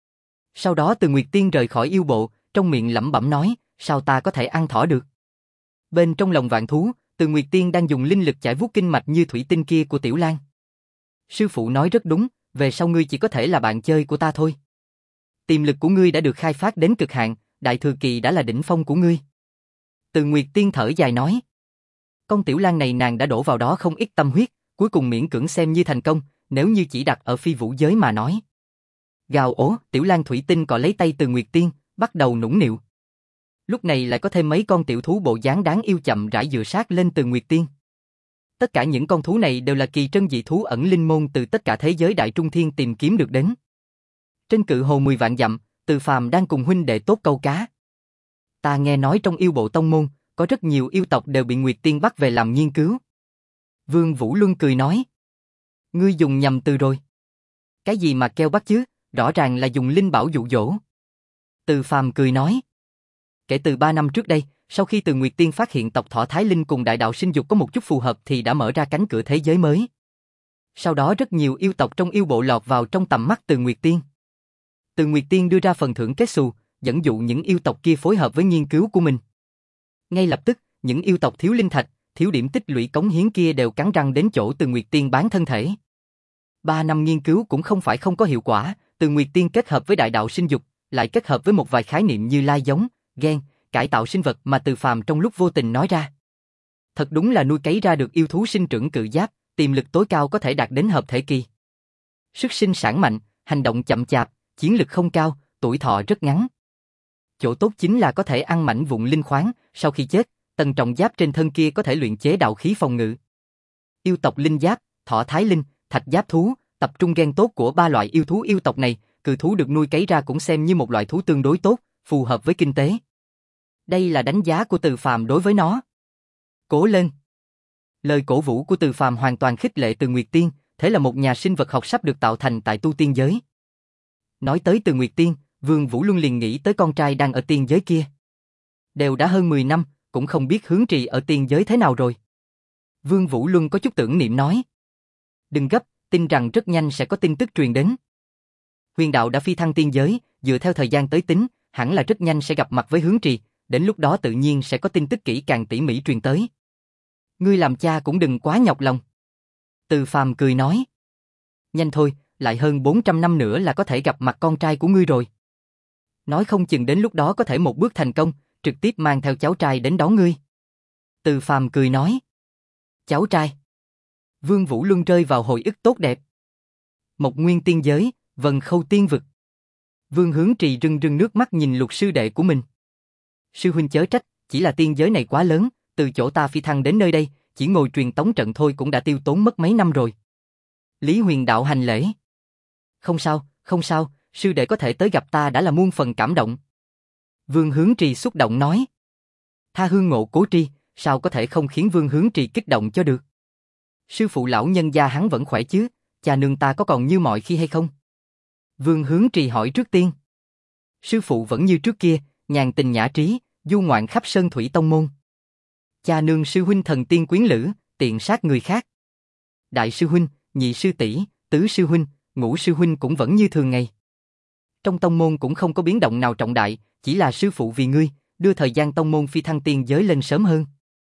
Sau đó Từ Nguyệt Tiên rời khỏi yêu bộ, trong miệng lẩm bẩm nói, sao ta có thể ăn thỏ được? Bên trong lòng vạn thú, Từ Nguyệt Tiên đang dùng linh lực chải vuốt kinh mạch như thủy tinh kia của Tiểu Lan. Sư phụ nói rất đúng, về sau ngươi chỉ có thể là bạn chơi của ta thôi. Tiềm lực của ngươi đã được khai phát đến cực hạn, đại thừa kỳ đã là đỉnh phong của ngươi. Từ Nguyệt Tiên thở dài nói. Con Tiểu Lan này nàng đã đổ vào đó không ít tâm huyết, cuối cùng miễn cưỡng xem như thành công, nếu như chỉ đặt ở phi vũ giới mà nói. Gào ố, Tiểu Lan thủy tinh cọ lấy tay Từ Nguyệt Tiên, bắt đầu nũng nịu. Lúc này lại có thêm mấy con tiểu thú bộ dáng đáng yêu chậm rãi dựa sát lên Từ Nguyệt Tiên. Tất cả những con thú này đều là kỳ trân dị thú ẩn linh môn từ tất cả thế giới đại trung thiên tìm kiếm được đến. Trên cự hồ mười vạn dặm, Từ Phàm đang cùng huynh đệ tốt câu cá. Ta nghe nói trong yêu bộ tông môn, có rất nhiều yêu tộc đều bị Nguyệt Tiên bắt về làm nghiên cứu. Vương Vũ Luân cười nói. Ngươi dùng nhầm từ rồi. Cái gì mà keo bắt chứ, rõ ràng là dùng linh bảo dụ dỗ. Từ Phàm cười nói. Kể từ ba năm trước đây, sau khi Từ Nguyệt Tiên phát hiện tộc thỏ Thái Linh cùng đại đạo sinh dục có một chút phù hợp thì đã mở ra cánh cửa thế giới mới. Sau đó rất nhiều yêu tộc trong yêu bộ lọt vào trong tầm mắt Từ Nguyệt Tiên. Từ Nguyệt Tiên đưa ra phần thưởng kết xù, dẫn dụ những yêu tộc kia phối hợp với nghiên cứu của mình. Ngay lập tức, những yêu tộc thiếu linh thạch, thiếu điểm tích lũy cống hiến kia đều cắn răng đến chỗ Từ Nguyệt Tiên bán thân thể. Ba năm nghiên cứu cũng không phải không có hiệu quả, Từ Nguyệt Tiên kết hợp với đại đạo sinh dục, lại kết hợp với một vài khái niệm như lai giống, gen, cải tạo sinh vật mà Từ Phàm trong lúc vô tình nói ra. Thật đúng là nuôi cấy ra được yêu thú sinh trưởng cự giáp, tiềm lực tối cao có thể đạt đến hợp thể kỳ. Sức sinh sản mạnh, hành động chậm chạp, chiến lực không cao, tuổi thọ rất ngắn. Chỗ tốt chính là có thể ăn mảnh vụn linh khoáng, sau khi chết, tầng trọng giáp trên thân kia có thể luyện chế đạo khí phòng ngự. Yêu tộc linh giáp, thỏ Thái Linh, thạch giáp thú, tập trung gen tốt của ba loại yêu thú yêu tộc này, cự thú được nuôi cấy ra cũng xem như một loại thú tương đối tốt, phù hợp với kinh tế. Đây là đánh giá của Từ Phàm đối với nó. Cố lên. Lời cổ vũ của Từ Phàm hoàn toàn khích lệ Từ Nguyệt Tiên, thế là một nhà sinh vật học sắp được tạo thành tại tu tiên giới. Nói tới Từ Nguyệt Tiên, Vương Vũ Luân liền nghĩ tới con trai đang ở tiên giới kia. Đều đã hơn mười năm, cũng không biết hướng trì ở tiên giới thế nào rồi. Vương Vũ Luân có chút tưởng niệm nói. Đừng gấp, tin rằng rất nhanh sẽ có tin tức truyền đến. Huyền đạo đã phi thăng tiên giới, dựa theo thời gian tới tính, hẳn là rất nhanh sẽ gặp mặt với hướng trì, đến lúc đó tự nhiên sẽ có tin tức kỹ càng tỉ mỉ truyền tới. Ngươi làm cha cũng đừng quá nhọc lòng. Từ Phàm cười nói. Nhanh thôi, lại hơn bốn trăm năm nữa là có thể gặp mặt con trai của ngươi rồi. Nói không chừng đến lúc đó có thể một bước thành công, trực tiếp mang theo cháu trai đến đón ngươi. Từ Phàm cười nói. Cháu trai. Vương Vũ Luân rơi vào hồi ức tốt đẹp. Một nguyên tiên giới, Vân Khâu tiên vực. Vương Hướng Trì rưng rưng nước mắt nhìn Lục sư đệ của mình. Sư huynh chớ trách, chỉ là tiên giới này quá lớn, từ chỗ ta phi thăng đến nơi đây, chỉ ngồi truyền tống trận thôi cũng đã tiêu tốn mất mấy năm rồi. Lý Huyền đạo hành lễ. Không sao, không sao, sư đệ có thể tới gặp ta đã là muôn phần cảm động. Vương Hướng Trì xúc động nói. Tha hương ngộ cố tri, sao có thể không khiến Vương Hướng Trì kích động cho được. Sư phụ lão nhân gia hắn vẫn khỏe chứ, cha nương ta có còn như mọi khi hay không? Vương Hướng Trì hỏi trước tiên. Sư phụ vẫn như trước kia, nhàn tình nhã trí, du ngoạn khắp sơn thủy tông môn. Cha nương sư huynh thần tiên quyến lữ, tiện sát người khác. Đại sư huynh, nhị sư tỷ, tứ sư huynh, ngũ sư huynh cũng vẫn như thường ngày. Trong tông môn cũng không có biến động nào trọng đại, chỉ là sư phụ vì ngươi, đưa thời gian tông môn phi thăng tiên giới lên sớm hơn.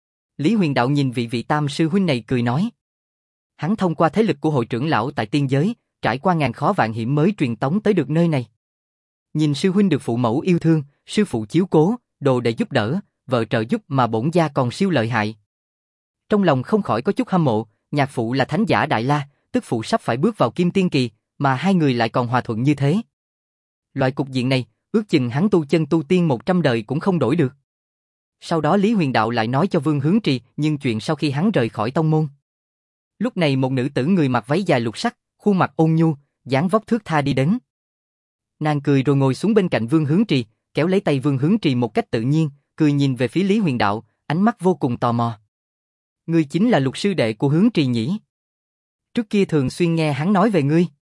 Lý Huyền đạo nhìn vị vị tam sư huynh này cười nói. Hắn thông qua thế lực của hội trưởng lão tại tiên giới, trải qua ngàn khó vạn hiểm mới truyền tống tới được nơi này. Nhìn sư huynh được phụ mẫu yêu thương, sư phụ chiếu cố, đồ để giúp đỡ, vợ trợ giúp mà bổn gia còn siêu lợi hại. Trong lòng không khỏi có chút hâm mộ, nhạc phụ là thánh giả Đại La, tức phụ sắp phải bước vào kim tiên kỳ, mà hai người lại còn hòa thuận như thế. Loại cục diện này, ước chừng hắn tu chân tu tiên một trăm đời cũng không đổi được. Sau đó Lý Huyền Đạo lại nói cho Vương Hướng Trì nhưng chuyện sau khi hắn rời khỏi tông môn. Lúc này một nữ tử người mặc váy dài lục sắc, khuôn mặt ôn nhu, dáng vóc thướt tha đi đến. Nàng cười rồi ngồi xuống bên cạnh Vương Hướng Trì, kéo lấy tay Vương Hướng Trì một cách tự nhiên, cười nhìn về phía Lý Huyền Đạo, ánh mắt vô cùng tò mò. Ngươi chính là Lục sư đệ của Hướng Trì nhỉ? Trước kia thường xuyên nghe hắn nói về ngươi.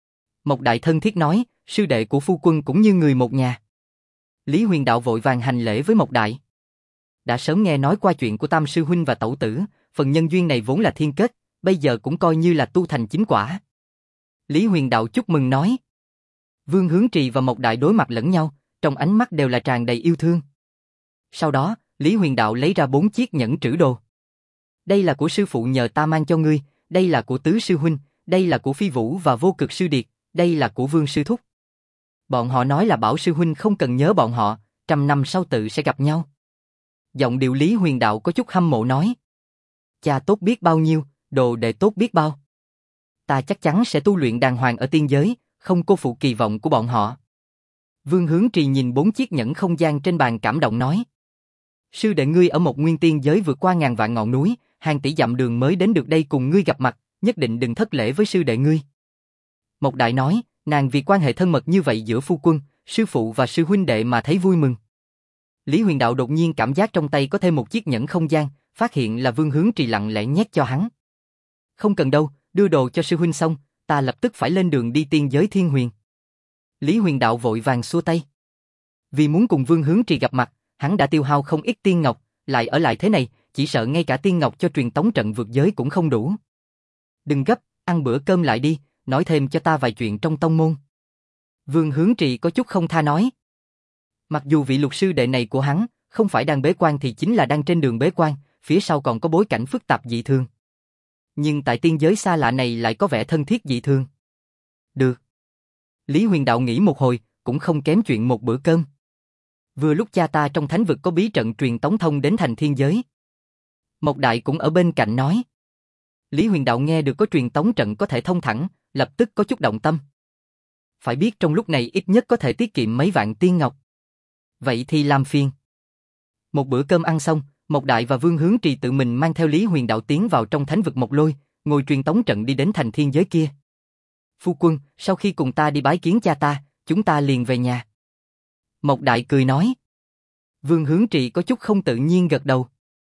Mộc Đại thân thiết nói, sư đệ của phu quân cũng như người một nhà. Lý Huyền Đạo vội vàng hành lễ với Mộc Đại. Đã sớm nghe nói qua chuyện của Tam sư huynh và tẩu tử, phần nhân duyên này vốn là thiên kết, bây giờ cũng coi như là tu thành chính quả. Lý Huyền Đạo chúc mừng nói. Vương Hướng Trì và Mộc Đại đối mặt lẫn nhau, trong ánh mắt đều là tràn đầy yêu thương. Sau đó, Lý Huyền Đạo lấy ra bốn chiếc nhẫn trữ đồ. Đây là của sư phụ nhờ ta mang cho ngươi, đây là của tứ sư huynh, đây là của Phi Vũ và Vô Cực sư điệt, đây là của Vương sư thúc. Bọn họ nói là bảo sư huynh không cần nhớ bọn họ, trăm năm sau tự sẽ gặp nhau. Giọng điệu Lý Huyền Đạo có chút hâm mộ nói. Cha tốt biết bao nhiêu, đồ đệ tốt biết bao. Ta chắc chắn sẽ tu luyện đàng hoàng ở tiên giới, không cô phụ kỳ vọng của bọn họ. Vương Hướng Trì nhìn bốn chiếc nhẫn không gian trên bàn cảm động nói. Sư đệ ngươi ở một nguyên tiên giới vượt qua ngàn vạn ngọn núi, hàng tỷ dặm đường mới đến được đây cùng ngươi gặp mặt, nhất định đừng thất lễ với sư đệ ngươi. Mộc Đại nói, nàng vì quan hệ thân mật như vậy giữa phu quân, sư phụ và sư huynh đệ mà thấy vui mừng. Lý Huyền Đạo đột nhiên cảm giác trong tay có thêm một chiếc nhẫn không gian, phát hiện là Vương Hướng Trì lặng lẽ nhét cho hắn. Không cần đâu, đưa đồ cho sư huynh xong, ta lập tức phải lên đường đi tiên giới Thiên Huyền. Lý Huyền Đạo vội vàng xua tay. Vì muốn cùng Vương Hướng Trì gặp mặt, hắn đã tiêu hao không ít tiên ngọc, lại ở lại thế này, chỉ sợ ngay cả tiên ngọc cho truyền tống trận vượt giới cũng không đủ. Đừng gấp, ăn bữa cơm lại đi, nói thêm cho ta vài chuyện trong tông môn. Vương Hướng Trì có chút không tha nói. Mặc dù vị lục sư đệ này của hắn, không phải đang bế quan thì chính là đang trên đường bế quan, phía sau còn có bối cảnh phức tạp dị thường. Nhưng tại tiên giới xa lạ này lại có vẻ thân thiết dị thường. Được. Lý Huyền Đạo nghĩ một hồi, cũng không kém chuyện một bữa cơm. Vừa lúc cha ta trong thánh vực có bí trận truyền tống thông đến thành thiên giới. Mộc Đại cũng ở bên cạnh nói. Lý Huyền Đạo nghe được có truyền tống trận có thể thông thẳng, lập tức có chút động tâm. Phải biết trong lúc này ít nhất có thể tiết kiệm mấy vạn tiên ngọc. Vậy thì làm phiền. Một bữa cơm ăn xong, Mộc Đại và Vương Hướng Trì tự mình mang theo Lý Huyền Đạo tiến vào trong thánh vực Mộc Lôi, ngồi truyền tống trận đi đến thành thiên giới kia. Phu quân, sau khi cùng ta đi bái kiến cha ta, chúng ta liền về nhà. Mộc Đại cười nói. Vương Hướng Trì có chút không tự nhiên gật đầu.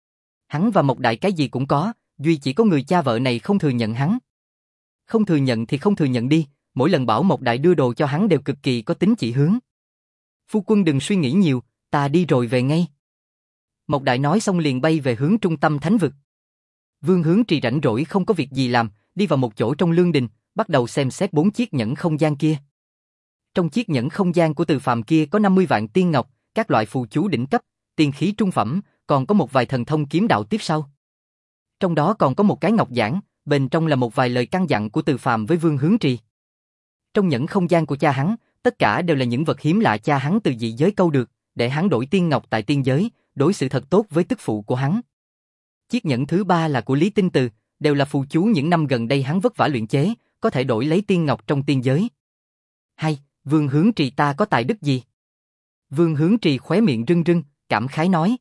Hắn và Mộc Đại cái gì cũng có, duy chỉ có người cha vợ này không thừa nhận hắn. Không thừa nhận thì không thừa nhận đi, mỗi lần bảo Mộc Đại đưa đồ cho hắn đều cực kỳ có tính chỉ hướng. Phu quân đừng suy nghĩ nhiều, ta đi rồi về ngay. Mộc Đại nói xong liền bay về hướng trung tâm thánh vực. Vương Hướng Trì rảnh rỗi không có việc gì làm, đi vào một chỗ trong lương đình, bắt đầu xem xét bốn chiếc nhẫn không gian kia. Trong chiếc nhẫn không gian của Từ Phàm kia có năm mươi vạn tiên ngọc, các loại phù chú đỉnh cấp, tiên khí trung phẩm, còn có một vài thần thông kiếm đạo tiếp sau. Trong đó còn có một cái ngọc giản, bên trong là một vài lời căn dặn của Từ Phàm với Vương Hướng Trì. Trong nhẫn không gian của cha hắn, tất cả đều là những vật hiếm lạ cha hắn từ dị giới câu được, để hắn đổi tiên ngọc tại tiên giới, đối xử thật tốt với tức phụ của hắn. Chiếc nhẫn thứ ba là của Lý Tinh Từ, đều là phù chú những năm gần đây hắn vất vả luyện chế, có thể đổi lấy tiên ngọc trong tiên giới. Hay, Vương Hướng Trì ta có tài đức gì? Vương Hướng Trì khóe miệng rưng rưng, cảm khái nói.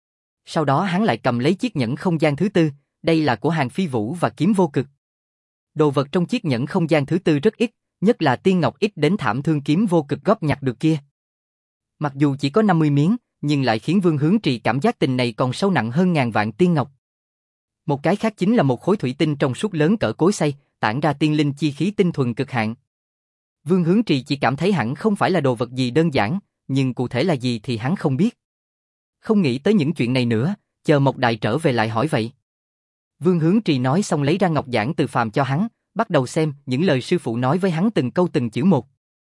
Sau đó hắn lại cầm lấy chiếc nhẫn không gian thứ tư, đây là của Hàng Phi Vũ và Kiếm Vô Cực. Đồ vật trong chiếc nhẫn không gian thứ tư rất ít, nhất là tiên ngọc ít đến thảm thương Kiếm Vô Cực góp nhặt được kia. Mặc dù chỉ có năm mươi miếng, nhưng lại khiến Vương Hướng Trì cảm giác tình này còn sâu nặng hơn ngàn vạn tiên ngọc. Một cái khác chính là một khối thủy tinh trong suốt lớn cỡ cối xay, tản ra tiên linh chi khí tinh thuần cực hạn. Vương Hướng Trì chỉ cảm thấy hẳn không phải là đồ vật gì đơn giản, nhưng cụ thể là gì thì hắn không biết. Không nghĩ tới những chuyện này nữa, chờ Mộc Đại trở về lại hỏi vậy. Vương Hướng Trì nói xong lấy ra ngọc giản Từ Phàm cho hắn, bắt đầu xem những lời sư phụ nói với hắn từng câu từng chữ một.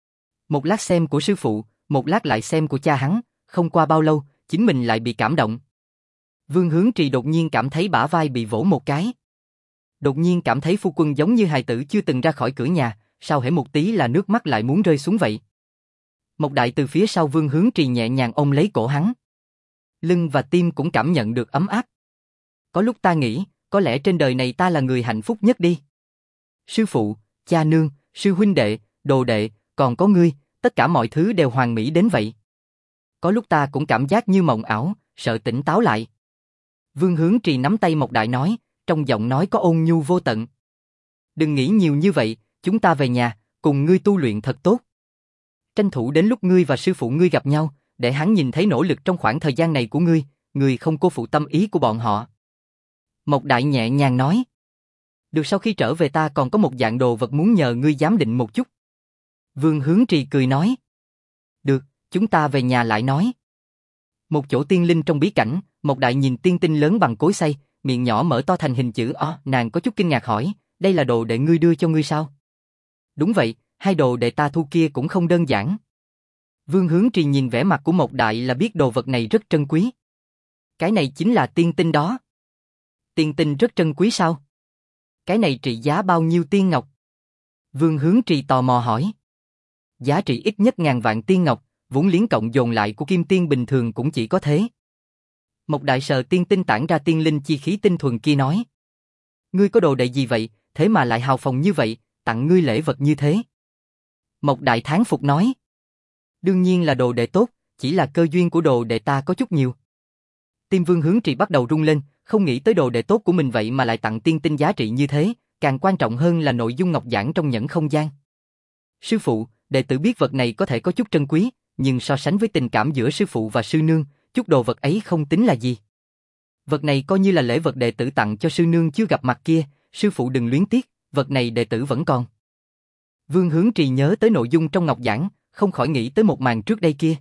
Một lát xem của sư phụ, một lát lại xem của cha hắn, không qua bao lâu, chính mình lại bị cảm động. Vương Hướng Trì đột nhiên cảm thấy bả vai bị vỗ một cái. Đột nhiên cảm thấy phu quân giống như hài tử chưa từng ra khỏi cửa nhà, sao hễ một tí là nước mắt lại muốn rơi xuống vậy. Mộc Đại từ phía sau Vương Hướng Trì nhẹ nhàng ôm lấy cổ hắn. lưng và tim cũng cảm nhận được ấm áp. Có lúc ta nghĩ, có lẽ trên đời này ta là người hạnh phúc nhất đi. Sư phụ, cha nương, sư huynh đệ, đồ đệ, còn có ngươi, tất cả mọi thứ đều hoàn mỹ đến vậy. Có lúc ta cũng cảm giác như mộng ảo, sợ tỉnh táo lại. Vương Hướng Trì nắm tay Mộc Đại nói, trong giọng nói có ôn nhu vô tận. Đừng nghĩ nhiều như vậy, chúng ta về nhà, cùng ngươi tu luyện thật tốt. Tranh thủ đến lúc ngươi và sư phụ ngươi gặp nhau, để hắn nhìn thấy nỗ lực trong khoảng thời gian này của ngươi, ngươi không cô phụ tâm ý của bọn họ. Mộc Đại nhẹ nhàng nói. Được, sau khi trở về ta còn có một dạng đồ vật muốn nhờ ngươi giám định một chút. Vương Hướng Trì cười nói. Được, chúng ta về nhà lại nói. Một chỗ tiên linh trong bí cảnh, Mộc Đại nhìn tiên tinh lớn bằng cối xay, miệng nhỏ mở to thành hình chữ O, nàng có chút kinh ngạc hỏi, đây là đồ đệ ngươi đưa cho ngươi sao? Đúng vậy, hai đồ đệ ta thu kia cũng không đơn giản. Vương Hướng Trì nhìn vẻ mặt của Mộc Đại là biết đồ vật này rất trân quý. Cái này chính là tiên tinh đó. Tiên tinh rất trân quý sao? Cái này trị giá bao nhiêu tiên ngọc? Vương Hướng Trì tò mò hỏi. Giá trị ít nhất ngàn vạn tiên ngọc, vốn liếng cộng dồn lại của kim tiên bình thường cũng chỉ có thế. Mộc Đại sờ tiên tinh tản ra tiên linh chi khí tinh thuần kia nói. Ngươi có đồ đệ gì vậy, thế mà lại hào phóng như vậy, tặng ngươi lễ vật như thế? Mộc Đại thán phục nói. Đương nhiên là đồ đệ tốt, chỉ là cơ duyên của đồ đệ ta có chút nhiều. Tim Vương Hướng Trì bắt đầu rung lên, không nghĩ tới đồ đệ tốt của mình vậy mà lại tặng tiên tinh giá trị như thế, càng quan trọng hơn là nội dung ngọc giảng trong nhẫn không gian. Sư phụ, đệ tử biết vật này có thể có chút trân quý, nhưng so sánh với tình cảm giữa sư phụ và sư nương, chút đồ vật ấy không tính là gì. Vật này coi như là lễ vật đệ tử tặng cho sư nương chưa gặp mặt kia, sư phụ đừng luyến tiếc, vật này đệ tử vẫn còn. Vương Hướng Trì nhớ tới nội dung trong ngọc giảng, không khỏi nghĩ tới một màn trước đây kia.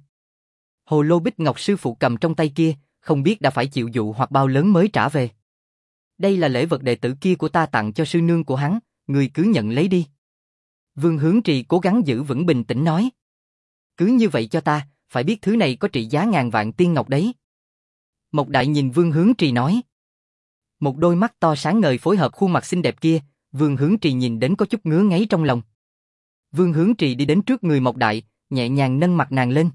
Hồ lô bích ngọc sư phụ cầm trong tay kia, không biết đã phải chịu dụ hoặc bao lớn mới trả về. Đây là lễ vật đệ tử kia của ta tặng cho sư nương của hắn, người cứ nhận lấy đi. Vương Hướng Trì cố gắng giữ vững bình tĩnh nói. Cứ như vậy cho ta, phải biết thứ này có trị giá ngàn vạn tiên ngọc đấy. Mộc Đại nhìn Vương Hướng Trì nói. Một đôi mắt to sáng ngời phối hợp khuôn mặt xinh đẹp kia, Vương Hướng Trì nhìn đến có chút ngứa ngáy trong lòng. Vương Hướng Trì đi đến trước người Mộc Đại, nhẹ nhàng nâng mặt nàng lên.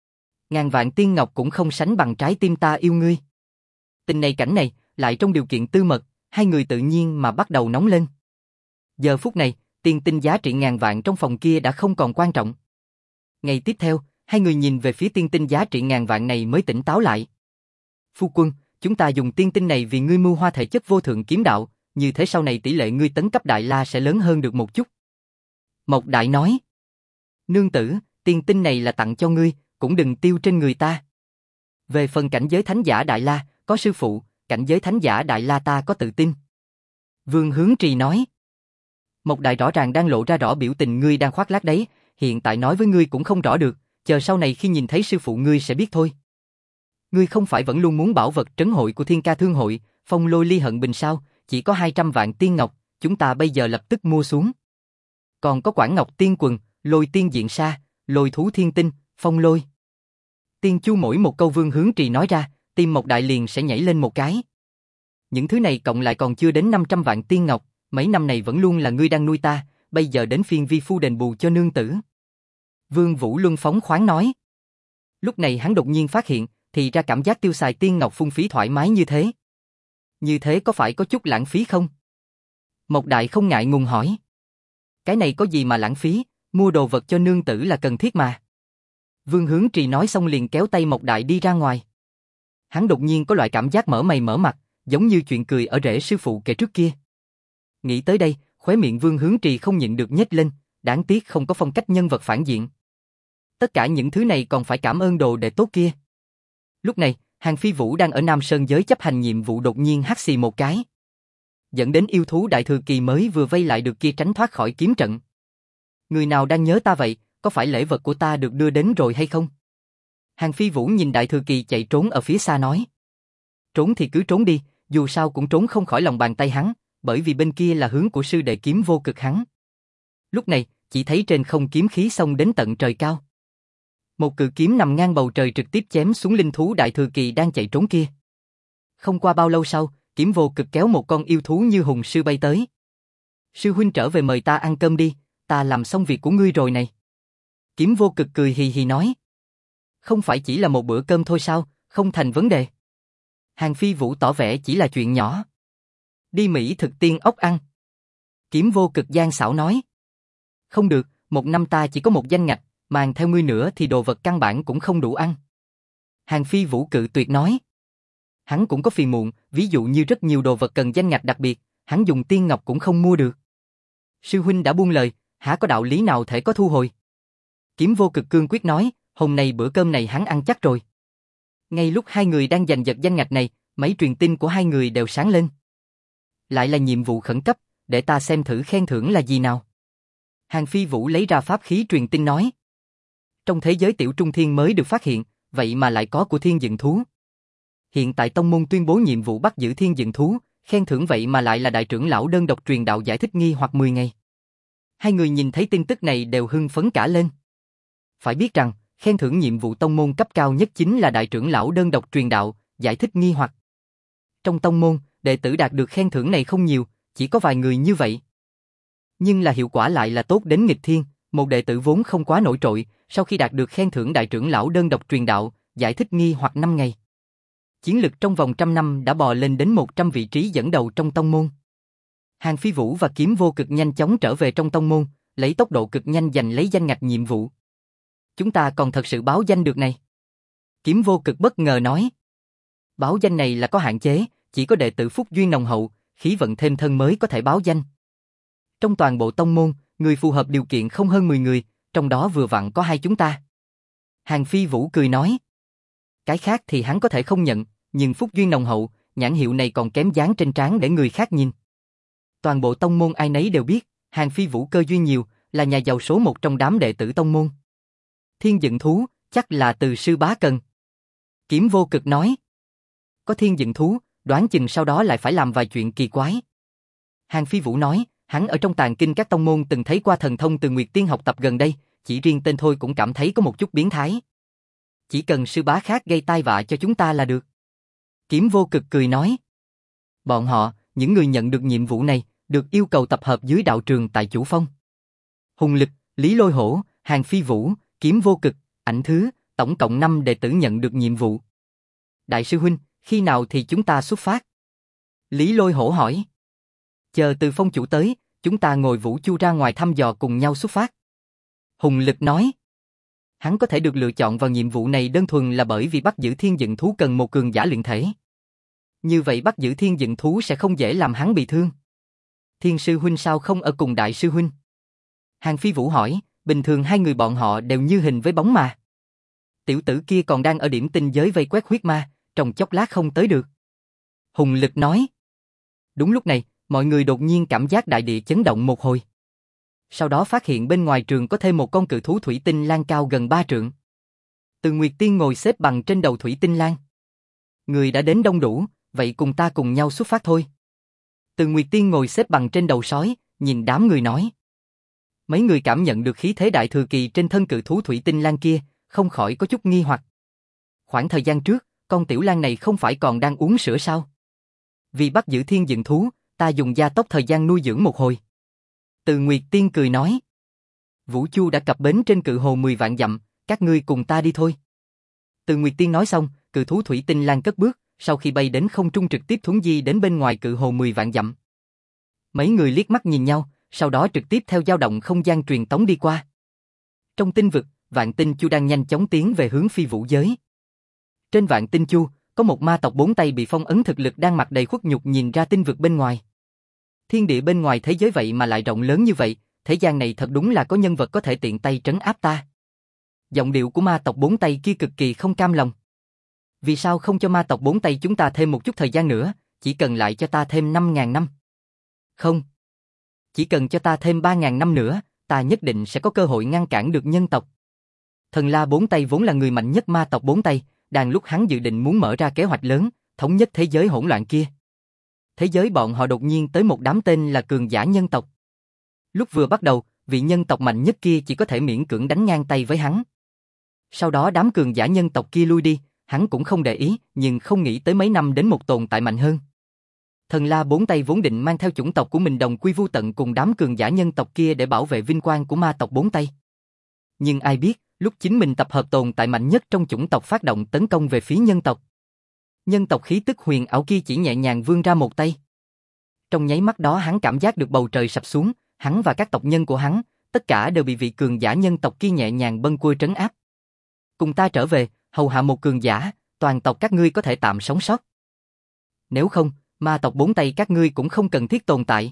Ngàn vạn tiên ngọc cũng không sánh bằng trái tim ta yêu ngươi. Tình này cảnh này, lại trong điều kiện tư mật, hai người tự nhiên mà bắt đầu nóng lên. Giờ phút này, tiên tinh giá trị ngàn vạn trong phòng kia đã không còn quan trọng. Ngày tiếp theo, hai người nhìn về phía tiên tinh giá trị ngàn vạn này mới tỉnh táo lại. Phu quân, chúng ta dùng tiên tinh này vì ngươi mưu hoa thể chất vô thượng kiếm đạo, như thế sau này tỷ lệ ngươi tấn cấp Đại La sẽ lớn hơn được một chút. Mộc Đại nói. Nương tử, tiên tinh này là tặng cho ngươi, cũng đừng tiêu trên người ta. Về phần cảnh giới thánh giả Đại La, có sư phụ, cảnh giới thánh giả Đại La ta có tự tin. Vương Hướng Trì nói. Mộc Đại rõ ràng đang lộ ra rõ biểu tình ngươi đang khoác lác đấy, hiện tại nói với ngươi cũng không rõ được, chờ sau này khi nhìn thấy sư phụ ngươi sẽ biết thôi. Ngươi không phải vẫn luôn muốn bảo vật trấn hội của Thiên Ca Thương Hội, Phong Lôi Ly Hận Bình sao, chỉ có hai trăm vạn tiên ngọc, chúng ta bây giờ lập tức mua xuống. Còn có Quảng Ngọc Tiên Quần, Lôi Tiên Diện Sa, Lôi Thú Thiên Tinh, Phong Lôi Tiên Chu, mỗi một câu Vương Hướng Trì nói ra, tim Mộc Đại liền sẽ nhảy lên một cái. Những thứ này cộng lại còn chưa đến năm trăm vạn tiên ngọc, mấy năm này vẫn luôn là ngươi đang nuôi ta, bây giờ đến phiên vi phu đền bù cho nương tử. Vương Vũ Luân phóng khoáng nói. Lúc này hắn đột nhiên phát hiện, thì ra cảm giác tiêu xài tiên ngọc phung phí thoải mái như thế. Như thế có phải có chút lãng phí không? Mộc Đại không ngại ngùng hỏi. Cái này có gì mà lãng phí, mua đồ vật cho nương tử là cần thiết mà. Vương Hướng Trì nói xong liền kéo tay Mộc Đại đi ra ngoài. Hắn đột nhiên có loại cảm giác mở mày mở mặt, giống như chuyện cười ở rễ sư phụ kể trước kia. Nghĩ tới đây, khóe miệng Vương Hướng Trì không nhịn được nhếch lên, đáng tiếc không có phong cách nhân vật phản diện. Tất cả những thứ này còn phải cảm ơn đồ đệ tốt kia. Lúc này, Hàng Phi Vũ đang ở Nam Sơn giới chấp hành nhiệm vụ đột nhiên hắt xì một cái, dẫn đến yêu thú đại thừa kỳ mới vừa vây lại được kia tránh thoát khỏi kiếm trận. Người nào đang nhớ ta vậy, có phải lễ vật của ta được đưa đến rồi hay không? Hàng Phi Vũ nhìn đại thừa kỳ chạy trốn ở phía xa nói. Trốn thì cứ trốn đi, dù sao cũng trốn không khỏi lòng bàn tay hắn, bởi vì bên kia là hướng của sư đệ kiếm vô cực hắn. Lúc này, chỉ thấy trên không kiếm khí xông đến tận trời cao. Một cự kiếm nằm ngang bầu trời trực tiếp chém xuống linh thú đại thừa kỳ đang chạy trốn kia. Không qua bao lâu sau, kiếm vô cực kéo một con yêu thú như hùng sư bay tới. Sư huynh trở về mời ta ăn cơm đi, ta làm xong việc của ngươi rồi này. Kiếm vô cực cười hì hì nói. Không phải chỉ là một bữa cơm thôi sao, Không thành vấn đề. Hàng Phi Vũ tỏ vẻ chỉ là chuyện nhỏ. Đi Mỹ thực tiên ốc ăn. Kiếm Vô Cực gian xảo nói. Không được, một năm ta chỉ có một danh ngạch, màng theo ngươi nữa thì đồ vật căn bản cũng không đủ ăn. Hàng Phi Vũ cự tuyệt nói. Hắn cũng có phiền muộn, ví dụ như rất nhiều đồ vật cần danh ngạch đặc biệt, hắn dùng tiên ngọc cũng không mua được. Sư huynh đã buông lời, hả có đạo lý nào thể có thu hồi? Kiếm Vô Cực cương quyết nói, hôm nay bữa cơm này hắn ăn chắc rồi. Ngay lúc hai người đang giành giật danh ngạch này, mấy truyền tin của hai người đều sáng lên. Lại là nhiệm vụ khẩn cấp, để ta xem thử khen thưởng là gì nào. Hàng Phi Vũ lấy ra pháp khí truyền tin nói. Trong thế giới tiểu trung thiên mới được phát hiện, vậy mà lại có của thiên dựng thú. Hiện tại tông môn tuyên bố nhiệm vụ bắt giữ thiên dựng thú, khen thưởng vậy mà lại là đại trưởng lão đơn độc truyền đạo giải thích nghi hoặc mười ngày. Hai người nhìn thấy tin tức này đều hưng phấn cả lên. Phải biết rằng, khen thưởng nhiệm vụ tông môn cấp cao nhất chính là đại trưởng lão đơn độc truyền đạo, giải thích nghi hoặc. Trong tông môn, đệ tử đạt được khen thưởng này không nhiều, chỉ có vài người như vậy. Nhưng là hiệu quả lại là tốt đến nghịch thiên, một đệ tử vốn không quá nổi trội, sau khi đạt được khen thưởng đại trưởng lão đơn độc truyền đạo, giải thích nghi hoặc năm ngày. Chiến lực trong vòng trăm năm đã bò lên đến một trăm vị trí dẫn đầu trong tông môn. Hàng Phi Vũ và Kiếm Vô Cực nhanh chóng trở về trong tông môn, lấy tốc độ cực nhanh giành lấy danh ngạch nhiệm vụ. Chúng ta còn thật sự báo danh được này. Kiếm Vô Cực bất ngờ nói. Báo danh này là có hạn chế, chỉ có đệ tử phúc duyên nồng hậu, khí vận thêm thân mới có thể báo danh. Trong toàn bộ tông môn, người phù hợp điều kiện không hơn mười người, trong đó vừa vặn có hai chúng ta. Hàng Phi Vũ cười nói. Cái khác thì hắn có thể không nhận, nhưng phúc duyên nồng hậu, nhãn hiệu này còn kém dán trên trán để người khác nhìn. Toàn bộ tông môn ai nấy đều biết, Hàng Phi Vũ cơ duyên nhiều, là nhà giàu số một trong đám đệ tử tông môn. Thiên dựng thú, chắc là từ sư bá cần. Kiếm Vô Cực nói. Có thiên dựng thú, đoán chừng sau đó lại phải làm vài chuyện kỳ quái. Hàng Phi Vũ nói, hắn ở trong tàng kinh các tông môn từng thấy qua thần thông từ Nguyệt Tiên học tập gần đây, chỉ riêng tên thôi cũng cảm thấy có một chút biến thái. Chỉ cần sư bá khác gây tai vạ cho chúng ta là được. Kiếm Vô Cực cười nói. Bọn họ, những người nhận được nhiệm vụ này, được yêu cầu tập hợp dưới đạo trường tại Chủ Phong. Hùng Lực, Lý Lôi Hổ, Hàng Phi Vũ, Kiếm Vô Cực, Ảnh Thứ, tổng cộng năm đệ tử nhận được nhiệm vụ. Đại sư huynh, khi nào thì chúng ta xuất phát? Lý Lôi Hổ hỏi. Chờ Từ Phong chủ tới, chúng ta ngồi Vũ Chu ra ngoài thăm dò cùng nhau xuất phát. Hùng Lực nói. Hắn có thể được lựa chọn vào nhiệm vụ này đơn thuần là bởi vì bắt giữ thiên dựng thú cần một cường giả luyện thể. Như vậy bắt giữ thiên dựng thú sẽ không dễ làm hắn bị thương. Thiên sư huynh sao không ở cùng đại sư huynh? Hàng Phi Vũ hỏi, bình thường hai người bọn họ đều như hình với bóng mà. Tiểu tử kia còn đang ở điểm tinh giới vây quét huyết ma, trong chốc lát không tới được. Hùng Lực nói. Đúng lúc này, mọi người đột nhiên cảm giác đại địa chấn động một hồi. Sau đó phát hiện bên ngoài trường có thêm một con cự thú thủy tinh lan cao gần ba trượng. Từ Nguyệt Tiên ngồi xếp bằng trên đầu thủy tinh lan. Người đã đến đông đủ, vậy cùng ta cùng nhau xuất phát thôi. Từ Nguyệt Tiên ngồi xếp bằng trên đầu sói, nhìn đám người nói. Mấy người cảm nhận được khí thế đại thừa kỳ trên thân cự thú thủy tinh lan kia, không khỏi có chút nghi hoặc. Khoảng thời gian trước, con tiểu lan này không phải còn đang uống sữa sao? Vì bắt giữ thiên dựng thú, ta dùng gia tốc thời gian nuôi dưỡng một hồi. Từ Nguyệt Tiên cười nói. Vũ Chu đã cập bến trên cự hồ mười vạn dặm, các ngươi cùng ta đi thôi. Từ Nguyệt Tiên nói xong, cự thú thủy tinh lan cất bước, sau khi bay đến không trung trực tiếp thuấn di đến bên ngoài cự hồ mười vạn dặm. Mấy người liếc mắt nhìn nhau, sau đó trực tiếp theo dao động không gian truyền tống đi qua. Trong tinh vực, Vạn Tinh Chu đang nhanh chóng tiến về hướng phi vũ giới. Trên Vạn Tinh Chu, có một ma tộc bốn tay bị phong ấn thực lực đang mặt đầy khuất nhục nhìn ra tinh vực bên ngoài. Thiên địa bên ngoài thế giới vậy mà lại rộng lớn như vậy, thế gian này thật đúng là có nhân vật có thể tiện tay trấn áp ta. Giọng điệu của ma tộc bốn tay kia cực kỳ không cam lòng. Vì sao không cho ma tộc bốn tay chúng ta thêm một chút thời gian nữa, chỉ cần lại cho ta thêm năm ngàn năm? Không. Chỉ cần cho ta thêm ba ngàn năm nữa, ta nhất định sẽ có cơ hội ngăn cản được nhân tộc. Thần La bốn tay vốn là người mạnh nhất ma tộc bốn tay, đang lúc hắn dự định muốn mở ra kế hoạch lớn, thống nhất thế giới hỗn loạn kia. Thế giới bọn họ đột nhiên tới một đám tên là cường giả nhân tộc. Lúc vừa bắt đầu, vị nhân tộc mạnh nhất kia chỉ có thể miễn cưỡng đánh ngang tay với hắn. Sau đó đám cường giả nhân tộc kia lui đi, hắn cũng không để ý, nhưng không nghĩ tới mấy năm đến một tồn tại mạnh hơn. Thần La bốn tay vốn định mang theo chủng tộc của mình đồng quy vu tận cùng đám cường giả nhân tộc kia để bảo vệ vinh quang của ma tộc bốn tay. Nhưng ai biết, lúc chính mình tập hợp tồn tại mạnh nhất trong chủng tộc phát động tấn công về phía nhân tộc. Nhân tộc khí tức huyền ảo kia chỉ nhẹ nhàng vươn ra một tay. Trong nháy mắt đó hắn cảm giác được bầu trời sập xuống, hắn và các tộc nhân của hắn, tất cả đều bị vị cường giả nhân tộc kia nhẹ nhàng bâng quơ trấn áp. Cùng ta trở về, hầu hạ một cường giả, toàn tộc các ngươi có thể tạm sống sót. Nếu không, ma tộc bốn tay các ngươi cũng không cần thiết tồn tại.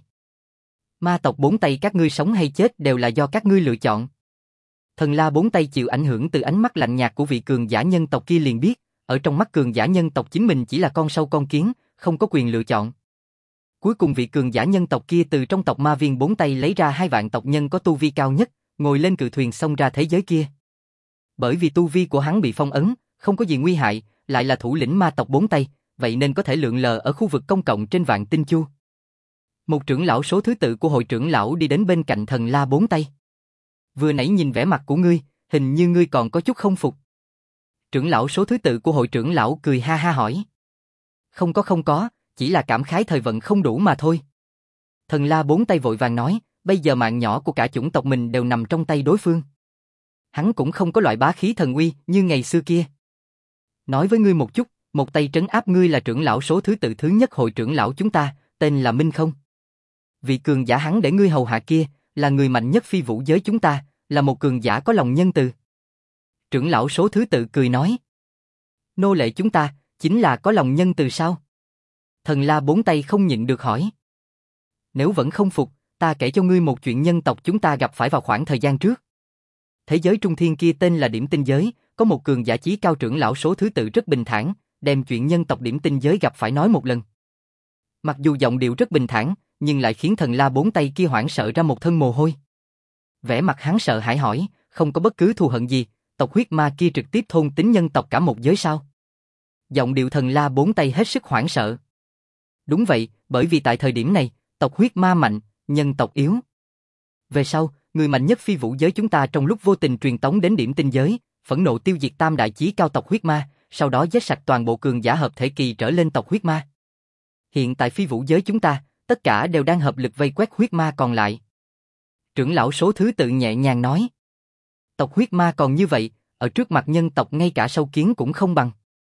Ma tộc bốn tay các ngươi sống hay chết đều là do các ngươi lựa chọn. Thần La bốn tay chịu ảnh hưởng từ ánh mắt lạnh nhạt của vị cường giả nhân tộc kia liền biết, ở trong mắt cường giả nhân tộc chính mình chỉ là con sâu con kiến, không có quyền lựa chọn. Cuối cùng vị cường giả nhân tộc kia từ trong tộc ma viên bốn tay lấy ra hai vạn tộc nhân có tu vi cao nhất, ngồi lên cự thuyền xông ra thế giới kia. Bởi vì tu vi của hắn bị phong ấn, không có gì nguy hại, lại là thủ lĩnh ma tộc bốn tay, vậy nên có thể lượn lờ ở khu vực công cộng trên vạn tinh chu. Một trưởng lão số thứ tự của hội trưởng lão đi đến bên cạnh thần La bốn tay. Vừa nãy nhìn vẻ mặt của ngươi, hình như ngươi còn có chút không phục. Trưởng lão số thứ tự của hội trưởng lão cười ha ha hỏi. Không có không có, chỉ là cảm khái thời vận không đủ mà thôi. Thần La bốn tay vội vàng nói, bây giờ mạng nhỏ của cả chủng tộc mình đều nằm trong tay đối phương. Hắn cũng không có loại bá khí thần uy như ngày xưa kia. Nói với ngươi một chút, một tay trấn áp ngươi là trưởng lão số thứ tự thứ nhất hội trưởng lão chúng ta, tên là Minh Không. Vị cường giả hắn để ngươi hầu hạ kia, là người mạnh nhất phi vũ giới chúng ta, là một cường giả có lòng nhân từ. Trưởng lão số thứ tự cười nói. Nô lệ chúng ta, chính là có lòng nhân từ sao? Thần La bốn tay không nhịn được hỏi. Nếu vẫn không phục, ta kể cho ngươi một chuyện nhân tộc chúng ta gặp phải vào khoảng thời gian trước. Thế giới trung thiên kia tên là Điểm Tinh Giới, có một cường giả chí cao trưởng lão số thứ tự rất bình thản, đem chuyện nhân tộc Điểm Tinh Giới gặp phải nói một lần. Mặc dù giọng điệu rất bình thản, nhưng lại khiến thần La bốn tay kia hoảng sợ ra một thân mồ hôi. Vẻ mặt hắn sợ hãi hỏi, không có bất cứ thù hận gì, tộc huyết ma kia trực tiếp thôn tính nhân tộc cả một giới sao? Giọng điệu thần La bốn tay hết sức hoảng sợ. Đúng vậy, bởi vì tại thời điểm này, tộc huyết ma mạnh, nhân tộc yếu. Về sau, người mạnh nhất phi vũ giới chúng ta trong lúc vô tình truyền tống đến Điểm Tinh Giới, phẫn nộ tiêu diệt tam đại chí cao tộc huyết ma, sau đó giết sạch toàn bộ cường giả hợp thể kỳ trở lên tộc huyết ma. Hiện tại phi vũ giới chúng ta, tất cả đều đang hợp lực vây quét huyết ma còn lại. Trưởng lão số thứ tự nhẹ nhàng nói. Tộc huyết ma còn như vậy, ở trước mặt nhân tộc ngay cả sâu kiến cũng không bằng.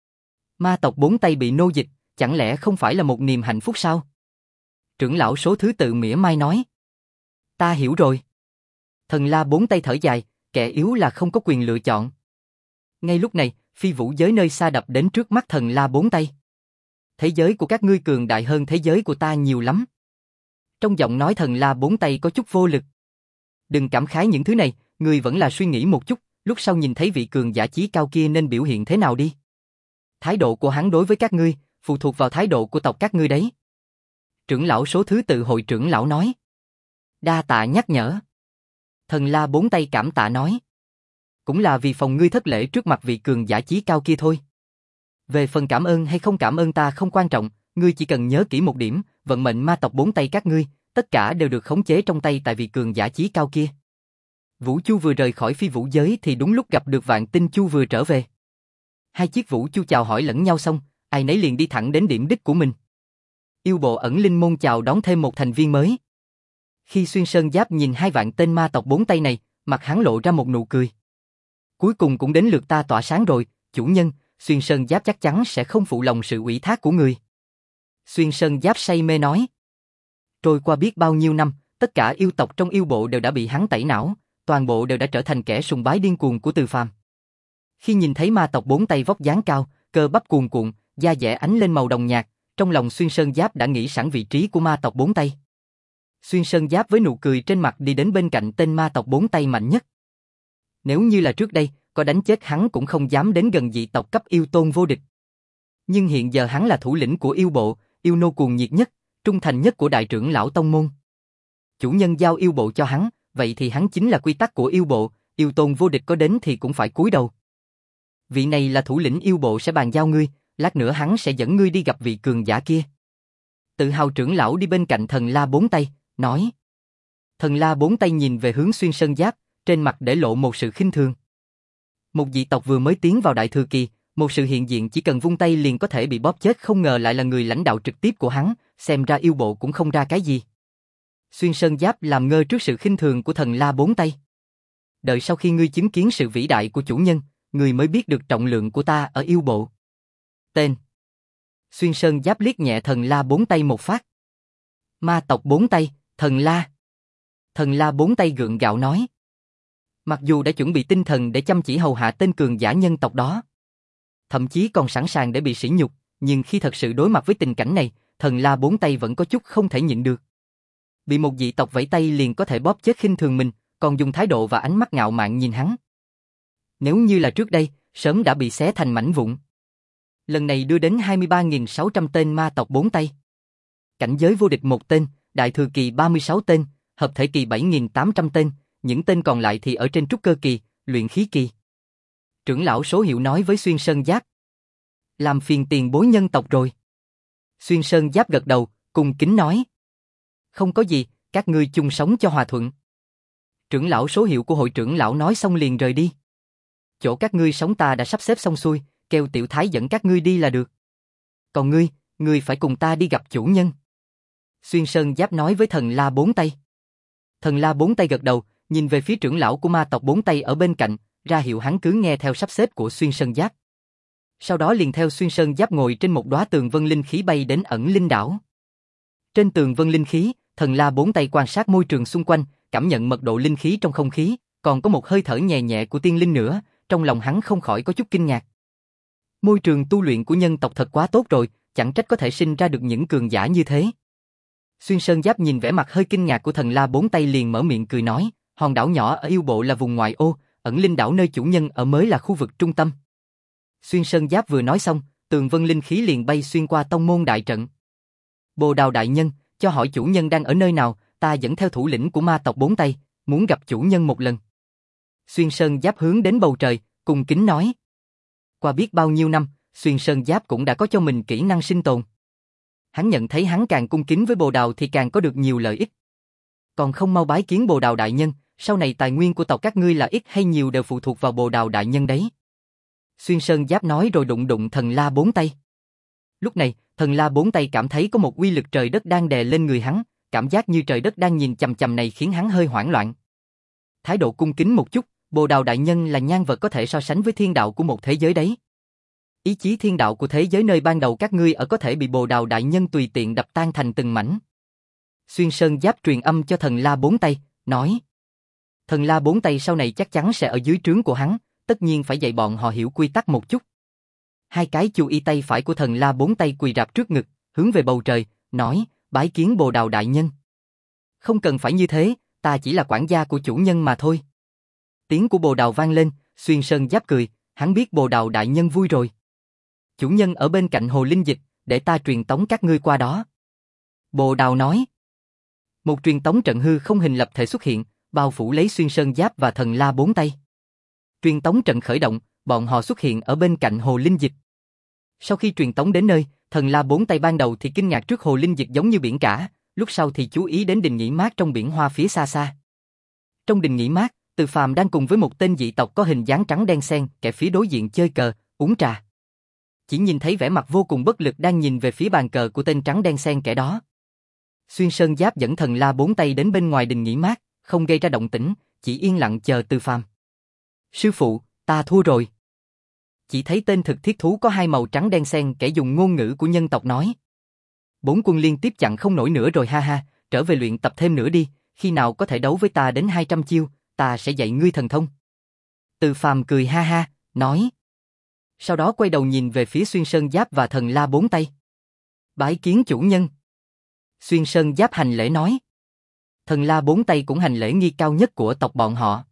Ma tộc bốn tay bị nô dịch, chẳng lẽ không phải là một niềm hạnh phúc sao? Trưởng lão số thứ tự mỉa mai nói. Ta hiểu rồi. Thần La bốn tay thở dài, kẻ yếu là không có quyền lựa chọn. Ngay lúc này, phi vũ giới nơi xa đập đến trước mắt thần La bốn tay. Thế giới của các ngươi cường đại hơn thế giới của ta nhiều lắm. Trong giọng nói thần La bốn tay có chút vô lực. Đừng cảm khái những thứ này, ngươi vẫn là suy nghĩ một chút, lúc sau nhìn thấy vị cường giả chí cao kia nên biểu hiện thế nào đi. Thái độ của hắn đối với các ngươi, phụ thuộc vào thái độ của tộc các ngươi đấy. Trưởng lão số thứ tự hội trưởng lão nói. Đa tạ nhắc nhở. Thần La bốn tay cảm tạ nói. Cũng là vì phòng ngươi thất lễ trước mặt vị cường giả chí cao kia thôi. Về phần cảm ơn hay không cảm ơn ta không quan trọng, ngươi chỉ cần nhớ kỹ một điểm, vận mệnh ma tộc bốn tay các ngươi, tất cả đều được khống chế trong tay tại vị cường giả chí cao kia. Vũ Chu vừa rời khỏi phi vũ giới thì đúng lúc gặp được Vạn Tinh Chu vừa trở về. Hai chiếc Vũ Chu chào hỏi lẫn nhau xong, ai nấy liền đi thẳng đến điểm đích của mình. Yêu bộ ẩn linh môn chào đón thêm một thành viên mới. Khi Xuyên Sơn Giáp nhìn hai vạn tên ma tộc bốn tay này, mặt hắn lộ ra một nụ cười. Cuối cùng cũng đến lượt ta tỏa sáng rồi, chủ nhân, Xuyên Sơn Giáp chắc chắn sẽ không phụ lòng sự ủy thác của người. Xuyên Sơn Giáp say mê nói. Trôi qua biết bao nhiêu năm, tất cả yêu tộc trong yêu bộ đều đã bị hắn tẩy não, toàn bộ đều đã trở thành kẻ sùng bái điên cuồng của Từ Phàm. Khi nhìn thấy ma tộc bốn tay vóc dáng cao, cơ bắp cuồn cuộn, da dẻ ánh lên màu đồng nhạt, trong lòng Xuyên Sơn Giáp đã nghĩ sẵn vị trí của ma tộc bốn tay. Xuyên Sơn Giáp với nụ cười trên mặt đi đến bên cạnh tên ma tộc bốn tay mạnh nhất. Nếu như là trước đây, có đánh chết hắn cũng không dám đến gần dị tộc cấp yêu tôn vô địch. Nhưng hiện giờ hắn là thủ lĩnh của yêu bộ, yêu nô cuồng nhiệt nhất, trung thành nhất của đại trưởng lão tông môn. Chủ nhân giao yêu bộ cho hắn, vậy thì hắn chính là quy tắc của yêu bộ, yêu tôn vô địch có đến thì cũng phải cúi đầu. Vị này là thủ lĩnh yêu bộ sẽ bàn giao ngươi, lát nữa hắn sẽ dẫn ngươi đi gặp vị cường giả kia. Tự hào trưởng lão đi bên cạnh thần La bốn tay, nói. Thần La bốn tay nhìn về hướng Xuyên Sơn Giáp, trên mặt để lộ một sự khinh thường. Một dị tộc vừa mới tiến vào đại thừa kỳ, một sự hiện diện chỉ cần vung tay liền có thể bị bóp chết, không ngờ lại là người lãnh đạo trực tiếp của hắn, xem ra yêu bộ cũng không ra cái gì. Xuyên Sơn Giáp làm ngơ trước sự khinh thường của thần La bốn tay. Đợi sau khi ngươi chứng kiến sự vĩ đại của chủ nhân, ngươi mới biết được trọng lượng của ta ở yêu bộ. Tên. Xuyên Sơn Giáp liếc nhẹ Thần La bốn tay một phát. Ma tộc bốn tay, Thần La. Thần La bốn tay gượng gạo nói. Mặc dù đã chuẩn bị tinh thần để chăm chỉ hầu hạ tên cường giả nhân tộc đó, thậm chí còn sẵn sàng để bị sỉ nhục, nhưng khi thật sự đối mặt với tình cảnh này, Thần La bốn tay vẫn có chút không thể nhịn được. Bị một dị tộc vẫy tay liền có thể bóp chết khinh thường mình, còn dùng thái độ và ánh mắt ngạo mạn nhìn hắn. Nếu như là trước đây, sớm đã bị xé thành mảnh vụn. Lần này đưa đến hai mươi ba nghìn sáu trăm tên ma tộc bốn tay. Cảnh giới vô địch một tên, đại thừa kỳ ba mươi sáu tên, hợp thể kỳ bảy nghìn tám trăm tên, những tên còn lại thì ở trên trúc cơ kỳ, luyện khí kỳ. Trưởng lão số hiệu nói với Xuyên Sơn Giáp. Làm phiền tiền bối nhân tộc rồi. Xuyên Sơn Giáp gật đầu, cung kính nói. Không có gì, các ngươi chung sống cho hòa thuận. Trưởng lão số hiệu của hội trưởng lão nói xong liền rời đi. Chỗ các ngươi sống ta đã sắp xếp xong xuôi, kêu tiểu thái dẫn các ngươi đi là được. Còn ngươi, ngươi phải cùng ta đi gặp chủ nhân. Xuyên Sơn Giáp nói với Thần La bốn tay. Thần La bốn tay gật đầu, nhìn về phía trưởng lão của ma tộc bốn tay ở bên cạnh, ra hiệu hắn cứ nghe theo sắp xếp của Xuyên Sơn Giáp. Sau đó liền theo Xuyên Sơn Giáp ngồi trên một đóa tường vân linh khí bay đến ẩn linh đảo. Trên tường vân linh khí, Thần La bốn tay quan sát môi trường xung quanh, cảm nhận mật độ linh khí trong không khí, còn có một hơi thở nhẹ nhẹ của tiên linh nữa, trong lòng hắn không khỏi có chút kinh ngạc. Môi trường tu luyện của nhân tộc thật quá tốt rồi, chẳng trách có thể sinh ra được những cường giả như thế. Xuyên Sơn Giáp nhìn vẻ mặt hơi kinh ngạc của Thần La bốn tay liền mở miệng cười nói, hòn đảo nhỏ ở yêu bộ là vùng ngoại ô, ẩn linh đảo nơi chủ nhân ở mới là khu vực trung tâm. Xuyên Sơn Giáp vừa nói xong, tường vân linh khí liền bay xuyên qua tông môn đại trận. Bồ Đào đại nhân, cho hỏi chủ nhân đang ở nơi nào, ta dẫn theo thủ lĩnh của ma tộc bốn tay, muốn gặp chủ nhân một lần. Xuyên Sơn Giáp hướng đến bầu trời, cung kính nói. Qua biết bao nhiêu năm, Xuyên Sơn Giáp cũng đã có cho mình kỹ năng sinh tồn. Hắn nhận thấy hắn càng cung kính với Bồ Đào thì càng có được nhiều lợi ích. Còn không mau bái kiến Bồ Đào đại nhân, sau này tài nguyên của tộc các ngươi là ít hay nhiều đều phụ thuộc vào Bồ Đào đại nhân đấy. Xuyên Sơn Giáp nói rồi đụng đụng Thần La bốn tay. Lúc này, Thần La bốn tay cảm thấy có một uy lực trời đất đang đè lên người hắn, cảm giác như trời đất đang nhìn chằm chằm này khiến hắn hơi hoảng loạn. Thái độ cung kính một chút, Bồ Đào đại nhân là nhan vật có thể so sánh với thiên đạo của một thế giới đấy. Ý chí thiên đạo của thế giới nơi ban đầu các ngươi ở có thể bị Bồ Đào đại nhân tùy tiện đập tan thành từng mảnh. Xuyên Sơn Giáp truyền âm cho Thần La bốn tay, nói. Thần La bốn tay sau này chắc chắn sẽ ở dưới trướng của hắn, tất nhiên phải dạy bọn họ hiểu quy tắc một chút. Hai cái chu y tay phải của Thần La bốn tay quỳ rạp trước ngực, hướng về bầu trời, nói, bái kiến Bồ Đào đại nhân. Không cần phải như thế, ta chỉ là quản gia của chủ nhân mà thôi. Tiếng của Bồ Đào vang lên, Xuyên Sơn Giáp cười, hắn biết Bồ Đào đại nhân vui rồi. Chủ nhân ở bên cạnh hồ linh dịch, để ta truyền tống các ngươi qua đó. Bồ Đào nói. Một truyền tống trận hư không hình lập thể xuất hiện, bao phủ lấy Xuyên Sơn Giáp và Thần La bốn tay. Truyền tống trận khởi động, bọn họ xuất hiện ở bên cạnh hồ linh dịch. Sau khi truyền tống đến nơi, Thần La bốn tay ban đầu thì kinh ngạc trước hồ linh dịch giống như biển cả, lúc sau thì chú ý đến đình nghỉ mát trong biển hoa phía xa xa. Trong đình nghỉ mát, Từ Phàm đang cùng với một tên dị tộc có hình dáng trắng đen xen, kẻ phía đối diện chơi cờ, uống trà. Chỉ nhìn thấy vẻ mặt vô cùng bất lực đang nhìn về phía bàn cờ của tên trắng đen xen kẻ đó. Xuyên Sơn Giáp dẫn Thần La bốn tay đến bên ngoài đình nghỉ mát, không gây ra động tĩnh, chỉ yên lặng chờ Từ Phàm. Sư phụ, ta thua rồi. Chỉ thấy tên thực thiết thú có hai màu trắng đen xen kẻ dùng ngôn ngữ của nhân tộc nói. Bốn quân liên tiếp chặn không nổi nữa rồi ha ha, trở về luyện tập thêm nữa đi, khi nào có thể đấu với ta đến hai trăm chiêu, ta sẽ dạy ngươi thần thông. Từ Phàm cười ha ha, nói. Sau đó quay đầu nhìn về phía Xuyên Sơn Giáp và Thần La bốn tay. Bái kiến chủ nhân. Xuyên Sơn Giáp hành lễ nói. Thần La bốn tay cũng hành lễ nghi cao nhất của tộc bọn họ.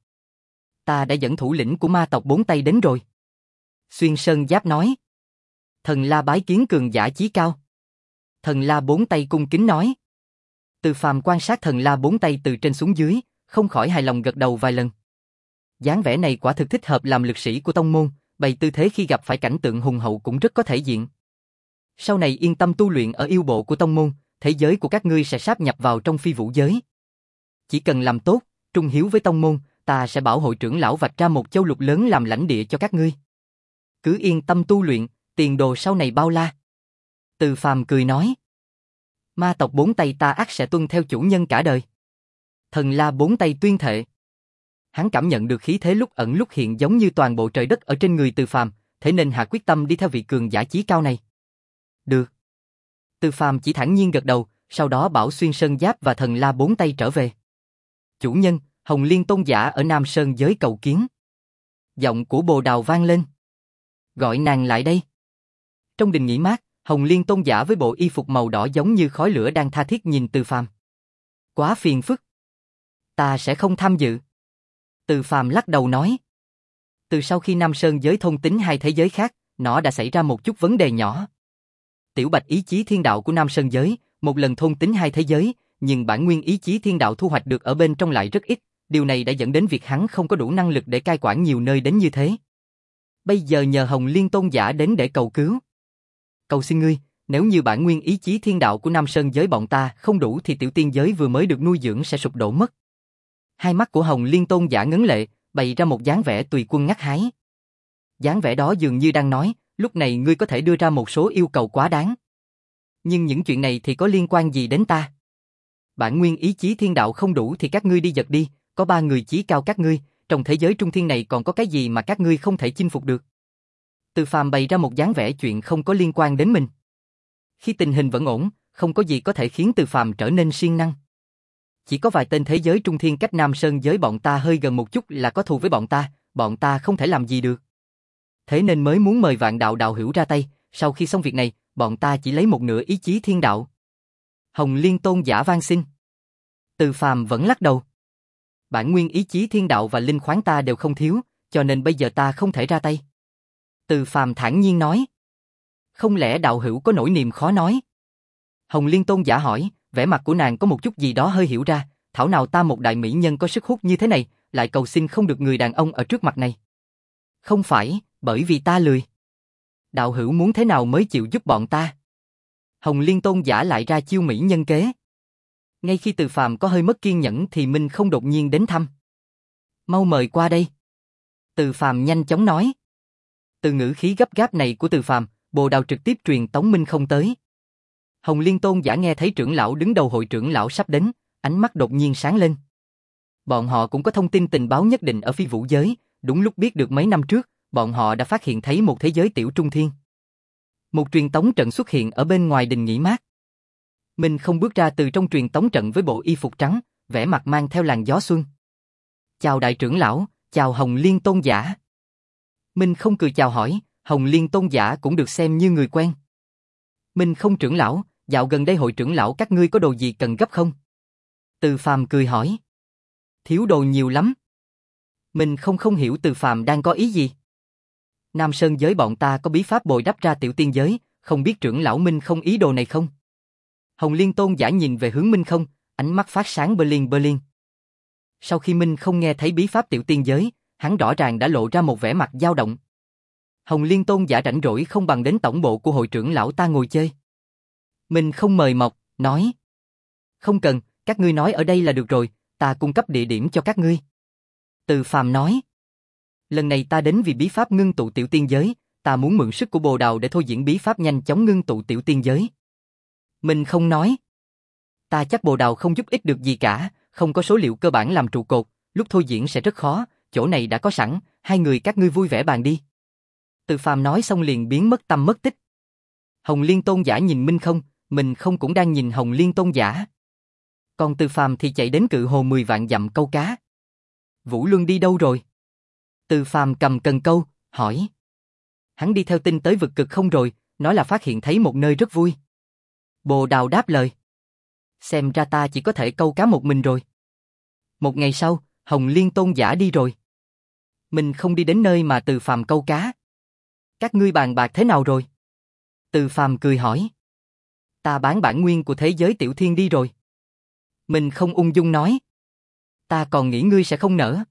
Ta đã dẫn thủ lĩnh của ma tộc bốn tay đến rồi. Xuyên Sơn Giáp nói. Thần La bái kiến cường giả chí cao. Thần La bốn tay cung kính nói. Từ Phàm quan sát Thần La bốn tay từ trên xuống dưới, không khỏi hài lòng gật đầu vài lần. Dáng vẻ này quả thực thích hợp làm lực sĩ của tông môn, bày tư thế khi gặp phải cảnh tượng hùng hậu cũng rất có thể diện. Sau này yên tâm tu luyện ở yêu bộ của tông môn, thế giới của các ngươi sẽ sáp nhập vào trong phi vũ giới. Chỉ cần làm tốt, trung hiếu với tông môn, ta sẽ bảo hội trưởng lão vạch ra một châu lục lớn làm lãnh địa cho các ngươi. Cứ yên tâm tu luyện, tiền đồ sau này bao la. Từ Phàm cười nói. Ma tộc bốn tay ta ắt sẽ tuân theo chủ nhân cả đời. Thần La bốn tay tuyên thệ. Hắn cảm nhận được khí thế lúc ẩn lúc hiện giống như toàn bộ trời đất ở trên người Từ Phàm, thế nên hạ quyết tâm đi theo vị cường giả chí cao này. Được. Từ Phàm chỉ thản nhiên gật đầu, sau đó bảo Xuyên Sơn Giáp và Thần La bốn tay trở về. Chủ nhân, Hồng Liên Tôn giả ở Nam Sơn giới cầu kiến. Giọng của Bồ Đào vang lên. Gọi nàng lại đây. Trong đình nghỉ mát, Hồng Liên Tôn giả với bộ y phục màu đỏ giống như khói lửa đang tha thiết nhìn Từ Phàm. Quá phiền phức. Ta sẽ không tham dự. Từ Phàm lắc đầu nói. Từ sau khi Nam Sơn giới thông tính hai thế giới khác, nó đã xảy ra một chút vấn đề nhỏ. Tiểu Bạch ý chí thiên đạo của Nam Sơn giới, một lần thôn tính hai thế giới, nhưng bản nguyên ý chí thiên đạo thu hoạch được ở bên trong lại rất ít, điều này đã dẫn đến việc hắn không có đủ năng lực để cai quản nhiều nơi đến như thế. Bây giờ nhờ Hồng Liên Tôn giả đến để cầu cứu. Cầu xin ngươi, nếu như bản nguyên ý chí thiên đạo của Nam Sơn giới bọn ta không đủ thì tiểu tiên giới vừa mới được nuôi dưỡng sẽ sụp đổ mất. Hai mắt của Hồng Liên Tôn giả ngấn lệ, bày ra một dáng vẻ tùy quân ngắt hái. Dáng vẻ đó dường như đang nói, lúc này ngươi có thể đưa ra một số yêu cầu quá đáng. Nhưng những chuyện này thì có liên quan gì đến ta? Bản nguyên ý chí thiên đạo không đủ thì các ngươi đi giật đi, có ba người chí cao các ngươi, trong thế giới trung thiên này còn có cái gì mà các ngươi không thể chinh phục được? Từ Phàm bày ra một dáng vẻ chuyện không có liên quan đến mình. Khi tình hình vẫn ổn, không có gì có thể khiến Từ Phàm trở nên siêng năng. Chỉ có vài tên thế giới trung thiên cách Nam Sơn giới bọn ta hơi gần một chút là có thù với bọn ta, bọn ta không thể làm gì được. Thế nên mới muốn mời Vạn Đạo đạo hữu ra tay, sau khi xong việc này, bọn ta chỉ lấy một nửa ý chí thiên đạo. Hồng Liên Tôn giả van xin. Từ Phàm vẫn lắc đầu. Bản nguyên ý chí thiên đạo và linh khoáng ta đều không thiếu, cho nên bây giờ ta không thể ra tay. Từ Phàm thản nhiên nói. Không lẽ đạo hữu có nỗi niềm khó nói? Hồng Liên Tôn giả hỏi, vẻ mặt của nàng có một chút gì đó hơi hiểu ra, thảo nào ta một đại mỹ nhân có sức hút như thế này, lại cầu xin không được người đàn ông ở trước mặt này. Không phải, bởi vì ta lười. Đạo hữu muốn thế nào mới chịu giúp bọn ta? Hồng Liên Tôn giả lại ra chiêu mỹ nhân kế. Ngay khi Từ Phàm có hơi mất kiên nhẫn thì Minh Không đột nhiên đến thăm. Mau mời qua đây. Từ Phàm nhanh chóng nói. Từ ngữ khí gấp gáp này của Từ Phàm, Bồ Đào trực tiếp truyền tống Minh Không tới. Hồng Liên Tôn giả nghe thấy trưởng lão đứng đầu hội trưởng lão sắp đến, ánh mắt đột nhiên sáng lên. Bọn họ cũng có thông tin tình báo nhất định ở phi vũ giới, đúng lúc biết được mấy năm trước, bọn họ đã phát hiện thấy một thế giới tiểu trung thiên. Một truyền tống trận xuất hiện ở bên ngoài đình nghỉ mát. Mình không bước ra từ trong truyền tống trận với bộ y phục trắng, vẻ mặt mang theo làn gió xuân. Chào đại trưởng lão, chào Hồng Liên Tôn giả. Mình không cười chào hỏi, Hồng Liên Tôn giả cũng được xem như người quen. Mình không trưởng lão, dạo gần đây hội trưởng lão các ngươi có đồ gì cần gấp không? Từ Phàm cười hỏi. Thiếu đồ nhiều lắm. Mình không không hiểu Từ Phàm đang có ý gì. Nam Sơn giới bọn ta có bí pháp bồi đắp ra tiểu tiên giới, không biết trưởng lão Minh không ý đồ này không? Hồng Liên Tôn giả nhìn về hướng Minh Không, ánh mắt phát sáng bơ liên bơ liên. Sau khi Minh Không nghe thấy bí pháp tiểu tiên giới, hắn rõ ràng đã lộ ra một vẻ mặt dao động. Hồng Liên Tôn giả rảnh rỗi không bằng đến tổng bộ của hội trưởng lão ta ngồi chơi. Minh Không mời mọc, nói. Không cần, các ngươi nói ở đây là được rồi, ta cung cấp địa điểm cho các ngươi. Từ Phàm nói. Lần này ta đến vì bí pháp ngưng tụ tiểu tiên giới, ta muốn mượn sức của Bồ Đào để thôi diễn bí pháp nhanh chóng ngưng tụ tiểu tiên giới. Mình không nói. Ta chắc Bồ Đào không giúp ích được gì cả, không có số liệu cơ bản làm trụ cột, lúc thôi diễn sẽ rất khó, chỗ này đã có sẵn, hai người các ngươi vui vẻ bàn đi. Từ Phàm nói xong liền biến mất tâm mất tích. Hồng Liên Tôn giả nhìn Minh Không, mình không cũng đang nhìn Hồng Liên Tôn giả. Còn Từ Phàm thì chạy đến cự hồ mười vạn dặm câu cá. Vũ Luân đi đâu rồi? Từ Phàm cầm cần câu, hỏi. Hắn đi theo tin tới vực cực không rồi, nói là phát hiện thấy một nơi rất vui. Bồ Đào đáp lời. Xem ra ta chỉ có thể câu cá một mình rồi. Một ngày sau, Hồng Liên Tôn giả đi rồi. Mình không đi đến nơi mà Từ Phàm câu cá. Các ngươi bàn bạc thế nào rồi? Từ Phàm cười hỏi. Ta bán bản nguyên của thế giới tiểu thiên đi rồi. Mình không ung dung nói. Ta còn nghĩ ngươi sẽ không nỡ.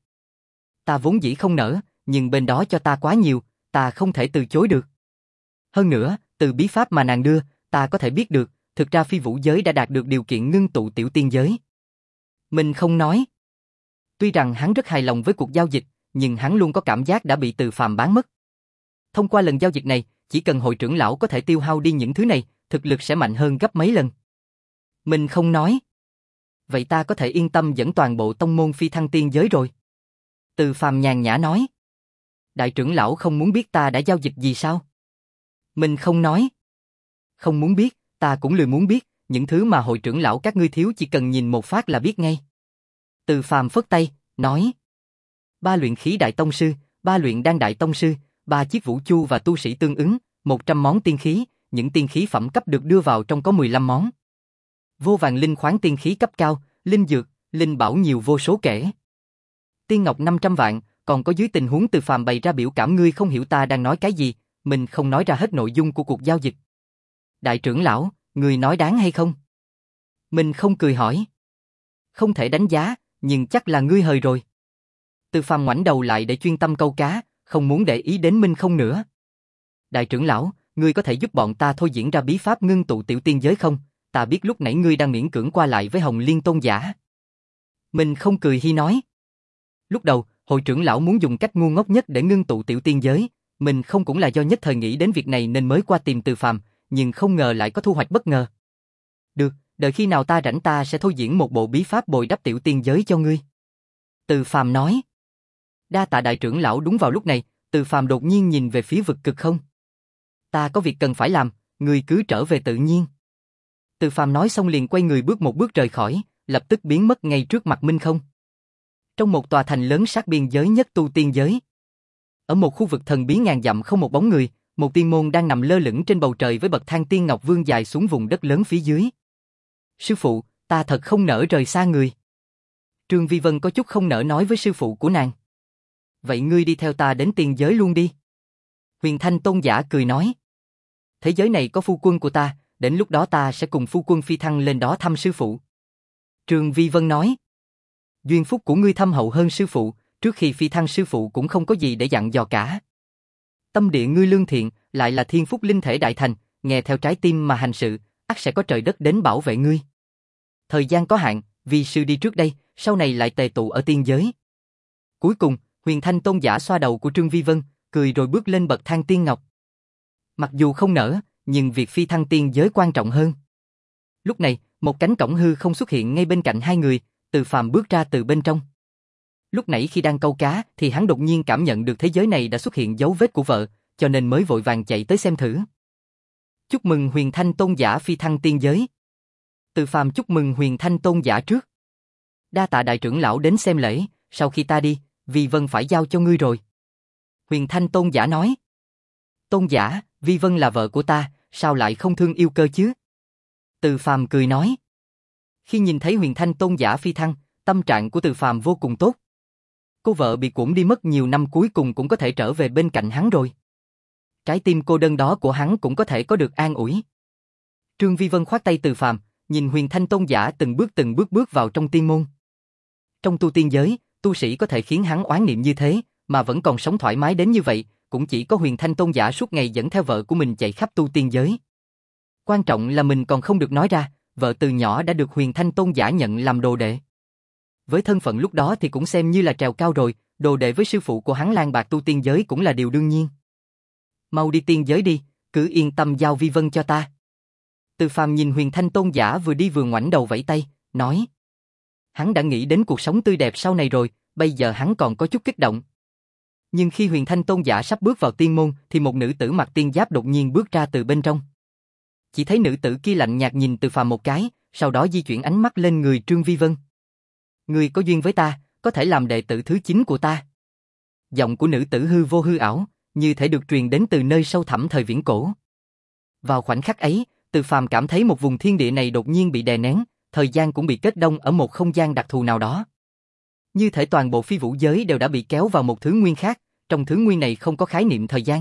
Ta vốn dĩ không nỡ, nhưng bên đó cho ta quá nhiều, ta không thể từ chối được. Hơn nữa, từ bí pháp mà nàng đưa, ta có thể biết được, thực ra phi vũ giới đã đạt được điều kiện ngưng tụ tiểu tiên giới. Mình không nói. Tuy rằng hắn rất hài lòng với cuộc giao dịch, nhưng hắn luôn có cảm giác đã bị Từ Phàm bán mất. Thông qua lần giao dịch này, chỉ cần hội trưởng lão có thể tiêu hao đi những thứ này, thực lực sẽ mạnh hơn gấp mấy lần. Mình không nói. Vậy ta có thể yên tâm dẫn toàn bộ tông môn phi thăng tiên giới rồi. Từ Phàm nhàn nhã nói. Đại trưởng lão không muốn biết ta đã giao dịch gì sao? Mình không nói. Không muốn biết, ta cũng lười muốn biết, những thứ mà hội trưởng lão các ngươi thiếu chỉ cần nhìn một phát là biết ngay. Từ Phàm phất tay, nói. Ba luyện khí đại tông sư, ba luyện đan đại tông sư, ba chiếc vũ chu và tu sĩ tương ứng, một trăm món tiên khí, những tiên khí phẩm cấp được đưa vào trong có mười lăm món. Vô vàn linh khoáng tiên khí cấp cao, linh dược, linh bảo nhiều vô số kể. Tiên ngọc năm trăm vạn, còn có dưới tình huống Từ Phàm bày ra biểu cảm ngươi không hiểu ta đang nói cái gì, mình không nói ra hết nội dung của cuộc giao dịch. Đại trưởng lão, người nói đáng hay không? Mình không cười hỏi. Không thể đánh giá, nhưng chắc là ngươi hời rồi. Từ Phàm ngoảnh đầu lại để chuyên tâm câu cá, không muốn để ý đến Minh không nữa. Đại trưởng lão, ngươi có thể giúp bọn ta thôi diễn ra bí pháp ngưng tụ tiểu tiên giới không? Ta biết lúc nãy ngươi đang miễn cưỡng qua lại với Hồng Liên tôn giả. Mình không cười hi nói. Lúc đầu, hội trưởng lão muốn dùng cách ngu ngốc nhất để ngưng tụ tiểu tiên giới, mình không cũng là do nhất thời nghĩ đến việc này nên mới qua tìm Từ Phàm, nhưng không ngờ lại có thu hoạch bất ngờ. Được, đợi khi nào ta rảnh ta sẽ thôi diễn một bộ bí pháp bồi đắp tiểu tiên giới cho ngươi. Từ Phàm nói. Đa tạ đại trưởng lão. Đúng vào lúc này, Từ Phàm đột nhiên nhìn về phía vực cực không. Ta có việc cần phải làm, ngươi cứ trở về tự nhiên. Từ Phàm nói xong liền quay người bước một bước rời khỏi, lập tức biến mất ngay trước mặt Minh không. Trong một tòa thành lớn sát biên giới nhất tu tiên giới. Ở một khu vực thần bí ngàn dặm không một bóng người, một tiên môn đang nằm lơ lửng trên bầu trời với bậc thang tiên ngọc vương dài xuống vùng đất lớn phía dưới. Sư phụ, ta thật không nỡ rời xa người. Trương Vi Vân có chút không nỡ nói với sư phụ của nàng. Vậy ngươi đi theo ta đến tiên giới luôn đi. Huyền Thanh tôn giả cười nói. Thế giới này có phu quân của ta, đến lúc đó ta sẽ cùng phu quân phi thăng lên đó thăm sư phụ. Trương Vi Vân nói. Duyên phúc của ngươi thâm hậu hơn sư phụ, trước khi phi thăng sư phụ cũng không có gì để dặn dò cả. Tâm địa ngươi lương thiện, lại là thiên phúc linh thể đại thành, nghe theo trái tim mà hành sự, ắt sẽ có trời đất đến bảo vệ ngươi. Thời gian có hạn, vì sư đi trước đây, sau này lại tề tụ ở tiên giới. Cuối cùng, Huyền Thanh tôn giả xoa đầu của Trương Vi Vân, cười rồi bước lên bậc thang tiên ngọc. Mặc dù không nỡ, nhưng việc phi thăng tiên giới quan trọng hơn. Lúc này, một cánh cổng hư không xuất hiện ngay bên cạnh hai người, Từ Phàm bước ra từ bên trong. Lúc nãy khi đang câu cá thì hắn đột nhiên cảm nhận được thế giới này đã xuất hiện dấu vết của vợ, cho nên mới vội vàng chạy tới xem thử. Chúc mừng Huyền Thanh tôn giả phi thăng tiên giới. Từ Phàm chúc mừng Huyền Thanh tôn giả trước. Đa tạ đại trưởng lão đến xem lễ, sau khi ta đi, Vi Vân phải giao cho ngươi rồi. Huyền Thanh tôn giả nói. Tôn giả, Vi Vân là vợ của ta, sao lại không thương yêu cơ chứ? Từ Phàm cười nói. Khi nhìn thấy Huyền Thanh tôn giả phi thăng, tâm trạng của Từ Phàm vô cùng tốt. Cô vợ bị cuỗng đi mất nhiều năm cuối cùng cũng có thể trở về bên cạnh hắn rồi. Trái tim cô đơn đó của hắn cũng có thể có được an ủi. Trương Vi Vân khoát tay Từ Phàm, nhìn Huyền Thanh tôn giả từng bước từng bước bước vào trong tiên môn. Trong tu tiên giới, tu sĩ có thể khiến hắn oán niệm như thế, mà vẫn còn sống thoải mái đến như vậy, cũng chỉ có Huyền Thanh tôn giả suốt ngày dẫn theo vợ của mình chạy khắp tu tiên giới. Quan trọng là mình còn không được nói ra, vợ từ nhỏ đã được Huyền Thanh tôn giả nhận làm đồ đệ. Với thân phận lúc đó thì cũng xem như là trèo cao rồi, đồ đệ với sư phụ của hắn lang bạc tu tiên giới cũng là điều đương nhiên. Mau đi tiên giới đi, cứ yên tâm giao Vi Vân cho ta. Từ Phàm nhìn Huyền Thanh tôn giả vừa đi vừa ngoảnh đầu vẫy tay, nói. Hắn đã nghĩ đến cuộc sống tươi đẹp sau này rồi, bây giờ hắn còn có chút kích động. Nhưng khi Huyền Thanh tôn giả sắp bước vào tiên môn thì một nữ tử mặc tiên giáp đột nhiên bước ra từ bên trong. Chỉ thấy nữ tử kia lạnh nhạt nhìn Từ Phàm một cái, sau đó di chuyển ánh mắt lên người Trương Vi Vân. Ngươi có duyên với ta, có thể làm đệ tử thứ chín của ta. Giọng của nữ tử hư vô hư ảo, như thể được truyền đến từ nơi sâu thẳm thời viễn cổ. Vào khoảnh khắc ấy, Từ Phàm cảm thấy một vùng thiên địa này đột nhiên bị đè nén, thời gian cũng bị kết đông ở một không gian đặc thù nào đó. Như thể toàn bộ phi vũ giới đều đã bị kéo vào một thứ nguyên khác, trong thứ nguyên này không có khái niệm thời gian.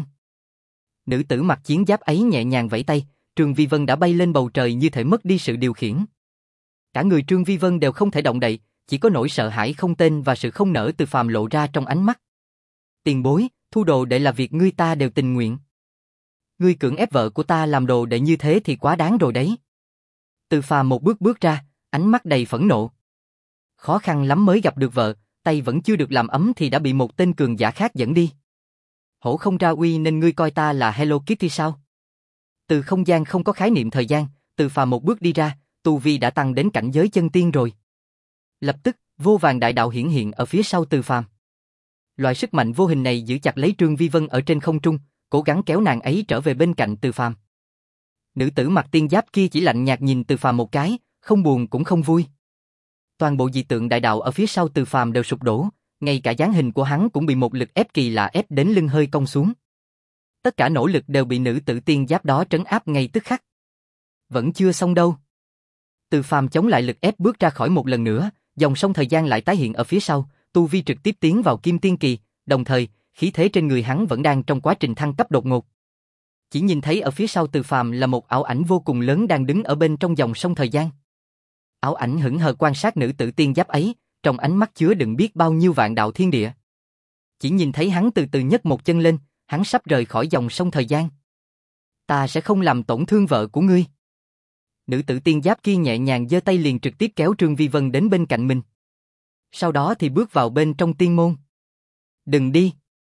Nữ tử mặc chiến giáp ấy nhẹ nhàng vẫy tay, Trương Vi Vân đã bay lên bầu trời như thể mất đi sự điều khiển. Cả người Trương Vi Vân đều không thể động đậy, chỉ có nỗi sợ hãi không tên và sự không nỡ Từ Phàm lộ ra trong ánh mắt. Tiền bối, thu đồ đệ là việc ngươi ta đều tình nguyện. Ngươi cưỡng ép vợ của ta làm đồ đệ như thế thì quá đáng rồi đấy. Từ Phàm một bước bước ra, ánh mắt đầy phẫn nộ. Khó khăn lắm mới gặp được vợ, tay vẫn chưa được làm ấm thì đã bị một tên cường giả khác dẫn đi. Hổ không ra uy nên ngươi coi ta là Hello Kitty sao? Từ không gian không có khái niệm thời gian, Từ Phàm một bước đi ra, tu vi đã tăng đến cảnh giới chân tiên rồi. Lập tức, vô vàn đại đạo hiển hiện ở phía sau Từ Phàm. Loại sức mạnh vô hình này giữ chặt lấy Trương Vi Vân ở trên không trung, cố gắng kéo nàng ấy trở về bên cạnh Từ Phàm. Nữ tử mặc tiên giáp kia chỉ lạnh nhạt nhìn Từ Phàm một cái, không buồn cũng không vui. Toàn bộ dị tượng đại đạo ở phía sau Từ Phàm đều sụp đổ, ngay cả dáng hình của hắn cũng bị một lực ép kỳ lạ ép đến lưng hơi cong xuống. Tất cả nỗ lực đều bị nữ tử tiên giáp đó trấn áp ngay tức khắc. Vẫn chưa xong đâu. Từ Phàm chống lại lực ép bước ra khỏi một lần nữa, dòng sông thời gian lại tái hiện ở phía sau, tu vi trực tiếp tiến vào kim tiên kỳ, đồng thời, khí thế trên người hắn vẫn đang trong quá trình thăng cấp đột ngột. Chỉ nhìn thấy ở phía sau Từ Phàm là một ảo ảnh vô cùng lớn đang đứng ở bên trong dòng sông thời gian. Ảo ảnh hững hờ quan sát nữ tử tiên giáp ấy, trong ánh mắt chứa đựng biết bao nhiêu vạn đạo thiên địa. Chỉ nhìn thấy hắn từ từ nhấc một chân lên, hắn sắp rời khỏi dòng sông thời gian. Ta sẽ không làm tổn thương vợ của ngươi. Nữ tử tiên giáp kia nhẹ nhàng giơ tay liền trực tiếp kéo Trương Vi Vân đến bên cạnh mình. Sau đó thì bước vào bên trong tiên môn. Đừng đi.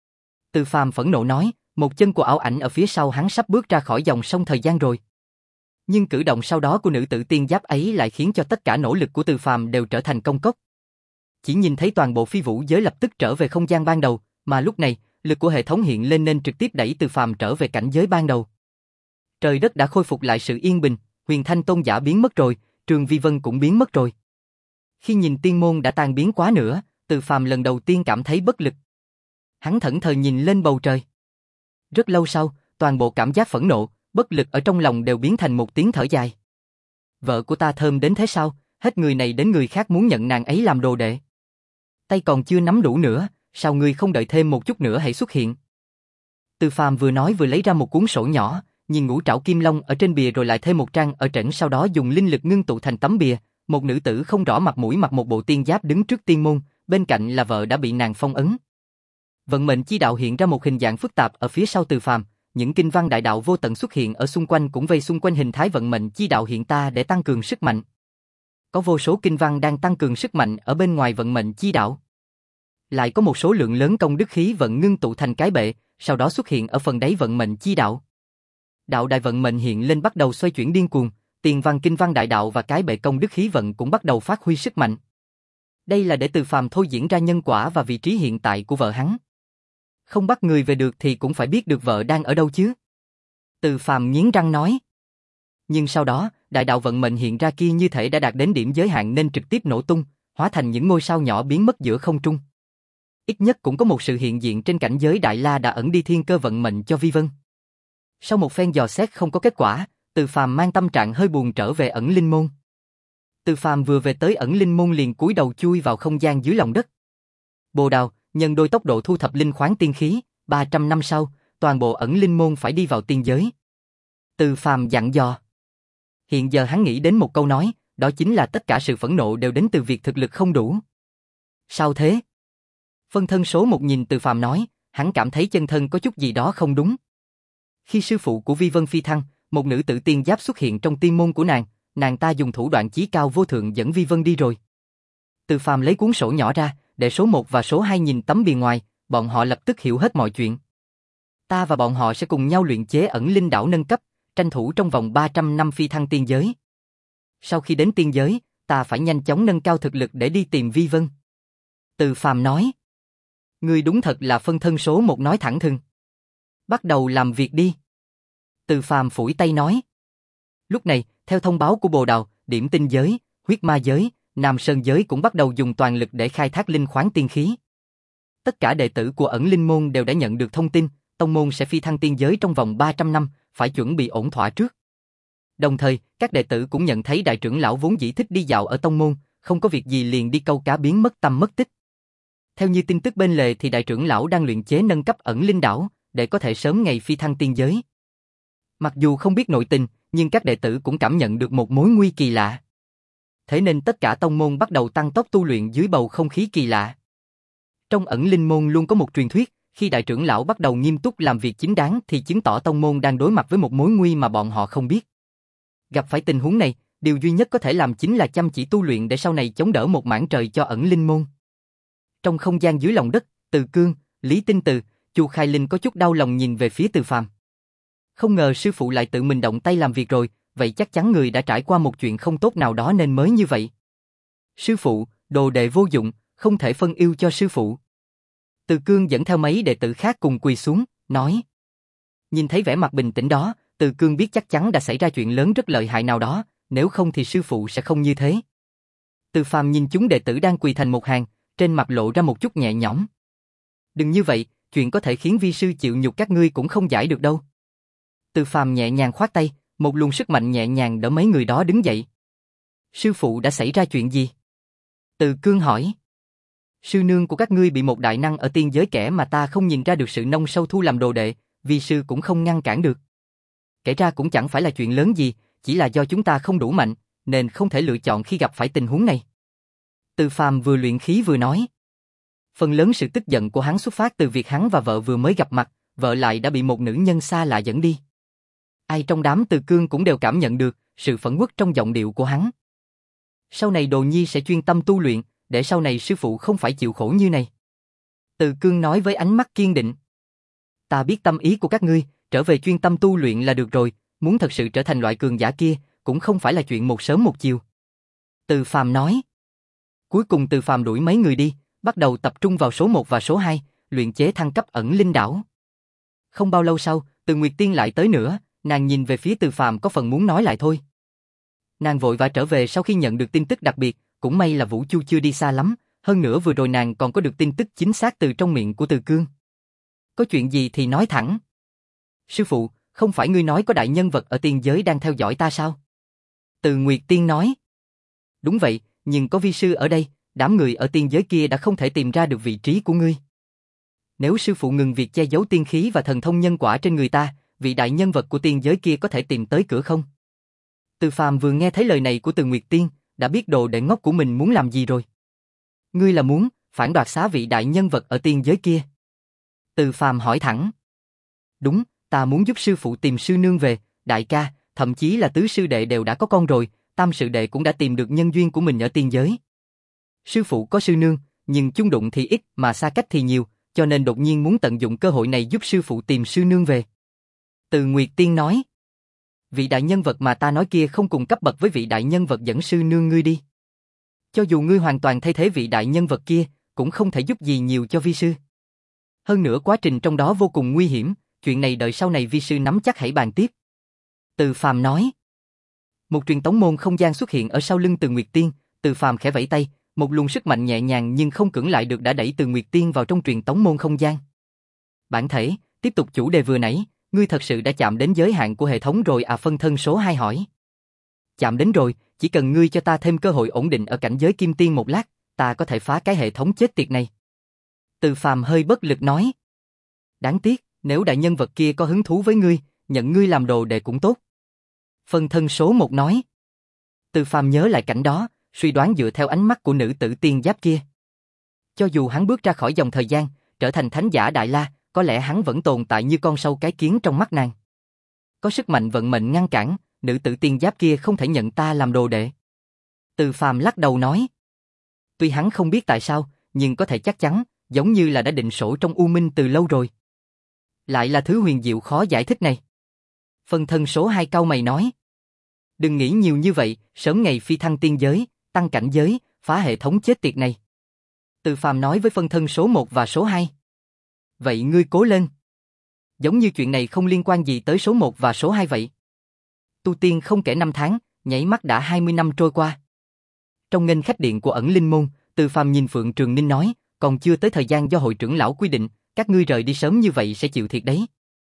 Từ Phàm phẫn nộ nói, một chân của ảo ảnh ở phía sau hắn sắp bước ra khỏi dòng sông thời gian rồi. Nhưng cử động sau đó của nữ tử tiên giáp ấy lại khiến cho tất cả nỗ lực của Từ Phàm đều trở thành công cốc. Chỉ nhìn thấy toàn bộ phi vũ giới lập tức trở về không gian ban đầu, mà lúc này, lực của hệ thống hiện lên nên trực tiếp đẩy Từ Phàm trở về cảnh giới ban đầu. Trời đất đã khôi phục lại sự yên bình, Huyền Thanh tôn giả biến mất rồi, Trương Vi Vân cũng biến mất rồi. Khi nhìn tiên môn đã tan biến quá nữa, Từ Phàm lần đầu tiên cảm thấy bất lực. Hắn thẫn thờ nhìn lên bầu trời. Rất lâu sau, toàn bộ cảm giác phẫn nộ, bất lực ở trong lòng đều biến thành một tiếng thở dài. Vợ của ta thơm đến thế sao, hết người này đến người khác muốn nhận nàng ấy làm đồ đệ. Tay còn chưa nắm đủ nữa, sao ngươi không đợi thêm một chút nữa hãy xuất hiện. Từ Phàm vừa nói vừa lấy ra một cuốn sổ nhỏ, nhìn ngũ trảo kim long ở trên bìa rồi lại thêm một trang ở trển, sau đó dùng linh lực ngưng tụ thành tấm bìa. Một nữ tử không rõ mặt mũi mặc một bộ tiên giáp đứng trước tiên môn, bên cạnh là vợ đã bị nàng phong ấn. Vận mệnh chi đạo hiện ra một hình dạng phức tạp ở phía sau Từ Phàm, những kinh văn đại đạo vô tận xuất hiện ở xung quanh cũng vây xung quanh hình thái vận mệnh chi đạo hiện ta để tăng cường sức mạnh. Có vô số kinh văn đang tăng cường sức mạnh ở bên ngoài vận mệnh chi đạo. Lại có một số lượng lớn công đức khí vận ngưng tụ thành cái bệ, sau đó xuất hiện ở phần đáy vận mệnh chi đạo. Đạo đại vận mệnh hiện lên bắt đầu xoay chuyển điên cuồng, tiền văn kinh văn đại đạo và cái bệ công đức khí vận cũng bắt đầu phát huy sức mạnh. Đây là để Từ Phàm thôi diễn ra nhân quả và vị trí hiện tại của vợ hắn. Không bắt người về được thì cũng phải biết được vợ đang ở đâu chứ. Từ Phàm nghiến răng nói. Nhưng sau đó, đại đạo vận mệnh hiện ra kia như thể đã đạt đến điểm giới hạn nên trực tiếp nổ tung, hóa thành những ngôi sao nhỏ biến mất giữa không trung. Ít nhất cũng có một sự hiện diện trên cảnh giới Đại La đã ẩn đi thiên cơ vận mệnh cho Vi Vân. Sau một phen dò xét không có kết quả, Từ Phàm mang tâm trạng hơi buồn trở về ẩn linh môn. Từ Phàm vừa về tới ẩn linh môn liền cúi đầu chui vào không gian dưới lòng đất. Bồ Đào, nhân đôi tốc độ thu thập linh khoáng tiên khí, ba trăm năm sau, toàn bộ ẩn linh môn phải đi vào tiên giới. Từ Phàm dặn dò. Hiện giờ hắn nghĩ đến một câu nói, đó chính là tất cả sự phẫn nộ đều đến từ việc thực lực không đủ. Sao thế? Phân thân số một nhìn Từ Phàm nói, hắn cảm thấy chân thân có chút gì đó không đúng. Khi sư phụ của Vi Vân phi thăng, một nữ tử tiên giáp xuất hiện trong tiên môn của nàng, nàng ta dùng thủ đoạn chí cao vô thượng dẫn Vi Vân đi rồi. Từ Phàm lấy cuốn sổ nhỏ ra, để số một và số hai nhìn tấm bìa ngoài, bọn họ lập tức hiểu hết mọi chuyện. Ta và bọn họ sẽ cùng nhau luyện chế ẩn linh đảo nâng cấp, tranh thủ trong vòng ba trăm năm phi thăng tiên giới. Sau khi đến tiên giới, ta phải nhanh chóng nâng cao thực lực để đi tìm Vi Vân. Từ Phàm nói. Ngươi đúng thật là phân thân số một nói thẳng thừng. Bắt đầu làm việc đi. Từ Phàm phủi tay nói. Lúc này, theo thông báo của Bồ Đào, Điểm Tinh giới, Huyết Ma giới, Nam Sơn giới cũng bắt đầu dùng toàn lực để khai thác linh khoáng tiên khí. Tất cả đệ tử của ẩn linh môn đều đã nhận được thông tin, tông môn sẽ phi thăng tiên giới trong vòng ba trăm năm, phải chuẩn bị ổn thỏa trước. Đồng thời, các đệ tử cũng nhận thấy đại trưởng lão vốn dĩ thích đi dạo ở tông môn, không có việc gì liền đi câu cá biến mất tâm mất tích. Theo như tin tức bên lề thì đại trưởng lão đang luyện chế nâng cấp ẩn linh đảo, để có thể sớm ngày phi thăng tiên giới. Mặc dù không biết nội tình, nhưng các đệ tử cũng cảm nhận được một mối nguy kỳ lạ. Thế nên tất cả tông môn bắt đầu tăng tốc tu luyện dưới bầu không khí kỳ lạ. Trong ẩn linh môn luôn có một truyền thuyết, khi đại trưởng lão bắt đầu nghiêm túc làm việc chính đáng thì chứng tỏ tông môn đang đối mặt với một mối nguy mà bọn họ không biết. Gặp phải tình huống này, điều duy nhất có thể làm chính là chăm chỉ tu luyện để sau này chống đỡ một mảng trời cho ẩn linh môn. Trong không gian dưới lòng đất, Từ Cương, Lý Tinh Từ, Chu Khai Linh có chút đau lòng nhìn về phía Từ Phàm. Không ngờ sư phụ lại tự mình động tay làm việc rồi, vậy chắc chắn người đã trải qua một chuyện không tốt nào đó nên mới như vậy. Sư phụ, đồ đệ vô dụng, không thể phân ưu cho sư phụ. Từ Cương dẫn theo mấy đệ tử khác cùng quỳ xuống, nói. Nhìn thấy vẻ mặt bình tĩnh đó, Từ Cương biết chắc chắn đã xảy ra chuyện lớn rất lợi hại nào đó, nếu không thì sư phụ sẽ không như thế. Từ Phàm nhìn chúng đệ tử đang quỳ thành một hàng, trên mặt lộ ra một chút nhẹ nhõm. Đừng như vậy, chuyện có thể khiến vi sư chịu nhục các ngươi cũng không giải được đâu. Từ Phàm nhẹ nhàng khoát tay, một luồng sức mạnh nhẹ nhàng đỡ mấy người đó đứng dậy. Sư phụ đã xảy ra chuyện gì? Từ Cương hỏi. Sư nương của các ngươi bị một đại năng ở tiên giới kẻ mà ta không nhìn ra được sự nông sâu thu làm đồ đệ, vi sư cũng không ngăn cản được. Kể ra cũng chẳng phải là chuyện lớn gì, chỉ là do chúng ta không đủ mạnh, nên không thể lựa chọn khi gặp phải tình huống này. Từ Phàm vừa luyện khí vừa nói. Phần lớn sự tức giận của hắn xuất phát từ việc hắn và vợ vừa mới gặp mặt, vợ lại đã bị một nữ nhân xa lạ dẫn đi. Ai trong đám Từ Cương cũng đều cảm nhận được sự phẫn uất trong giọng điệu của hắn. Sau này Đồ Nhi sẽ chuyên tâm tu luyện, để sau này sư phụ không phải chịu khổ như này. Từ Cương nói với ánh mắt kiên định. Ta biết tâm ý của các ngươi, trở về chuyên tâm tu luyện là được rồi, muốn thật sự trở thành loại cường giả kia, cũng không phải là chuyện một sớm một chiều. Từ Phàm nói. Cuối cùng Từ Phàm đuổi mấy người đi, bắt đầu tập trung vào số một và số hai, luyện chế thăng cấp ẩn linh đảo. Không bao lâu sau, Từ Nguyệt Tiên lại tới nữa, nàng nhìn về phía Từ Phàm có phần muốn nói lại thôi. Nàng vội vã trở về sau khi nhận được tin tức đặc biệt, cũng may là Vũ Chu chưa đi xa lắm, hơn nữa vừa rồi nàng còn có được tin tức chính xác từ trong miệng của Từ Cương. Có chuyện gì thì nói thẳng. Sư phụ, không phải ngươi nói có đại nhân vật ở tiên giới đang theo dõi ta sao? Từ Nguyệt Tiên nói. Đúng vậy, nhưng có vi sư ở đây, đám người ở tiên giới kia đã không thể tìm ra được vị trí của ngươi. Nếu sư phụ ngừng việc che giấu tiên khí và thần thông nhân quả trên người ta, vị đại nhân vật của tiên giới kia có thể tìm tới cửa không? Từ Phàm vừa nghe thấy lời này của Từ Nguyệt Tiên, đã biết đồ đệ ngốc của mình muốn làm gì rồi. Ngươi là muốn phản đoạt xá vị đại nhân vật ở tiên giới kia? Từ Phàm hỏi thẳng. Đúng, ta muốn giúp sư phụ tìm sư nương về, đại ca, thậm chí là tứ sư đệ đều đã có con rồi, tam sư đệ cũng đã tìm được nhân duyên của mình ở tiên giới. Sư phụ có sư nương, nhưng chung đụng thì ít mà xa cách thì nhiều, cho nên đột nhiên muốn tận dụng cơ hội này giúp sư phụ tìm sư nương về. Từ Nguyệt Tiên nói. Vị đại nhân vật mà ta nói kia không cùng cấp bậc với vị đại nhân vật dẫn sư nương ngươi đi. Cho dù ngươi hoàn toàn thay thế vị đại nhân vật kia, cũng không thể giúp gì nhiều cho vi sư. Hơn nữa quá trình trong đó vô cùng nguy hiểm, chuyện này đợi sau này vi sư nắm chắc hãy bàn tiếp. Từ Phàm nói. Một truyền tống môn không gian xuất hiện ở sau lưng Từ Nguyệt Tiên, Từ Phàm khẽ vẫy tay, một luồng sức mạnh nhẹ nhàng nhưng không cưỡng lại được đã đẩy Từ Nguyệt Tiên vào trong truyền tống môn không gian. Bản thể, tiếp tục chủ đề vừa nãy, ngươi thật sự đã chạm đến giới hạn của hệ thống rồi à? Phân thân số hai hỏi. Chạm đến rồi, chỉ cần ngươi cho ta thêm cơ hội ổn định ở cảnh giới kim tiên một lát, ta có thể phá cái hệ thống chết tiệt này. Từ Phàm hơi bất lực nói. Đáng tiếc, nếu đại nhân vật kia có hứng thú với ngươi, nhận ngươi làm đồ đệ cũng tốt. Phân thân số một nói. Từ Phàm nhớ lại cảnh đó, suy đoán dựa theo ánh mắt của nữ tử tiên giáp kia. Cho dù hắn bước ra khỏi dòng thời gian, trở thành thánh giả Đại La, có lẽ hắn vẫn tồn tại như con sâu cái kiến trong mắt nàng. Có sức mạnh vận mệnh ngăn cản, nữ tử tiên giáp kia không thể nhận ta làm đồ đệ. Từ Phàm lắc đầu nói. Tuy hắn không biết tại sao, nhưng có thể chắc chắn, giống như là đã định sổ trong U Minh từ lâu rồi. Lại là thứ huyền diệu khó giải thích này. Phân thân số hai cau mày nói. Đừng nghĩ nhiều như vậy, sớm ngày phi thăng tiên giới, tăng cảnh giới, phá hệ thống chết tiệt này. Từ Phàm nói với phân thân số một và số hai. Vậy ngươi cố lên. Giống như chuyện này không liên quan gì tới số một và số hai vậy. Tu tiên không kể năm tháng, nhảy mắt đã hai mươi năm trôi qua. Trong nghênh khách điện của ẩn linh môn, Từ Phàm nhìn Phượng Trường Ninh nói, còn chưa tới thời gian do hội trưởng lão quy định, các ngươi rời đi sớm như vậy sẽ chịu thiệt đấy.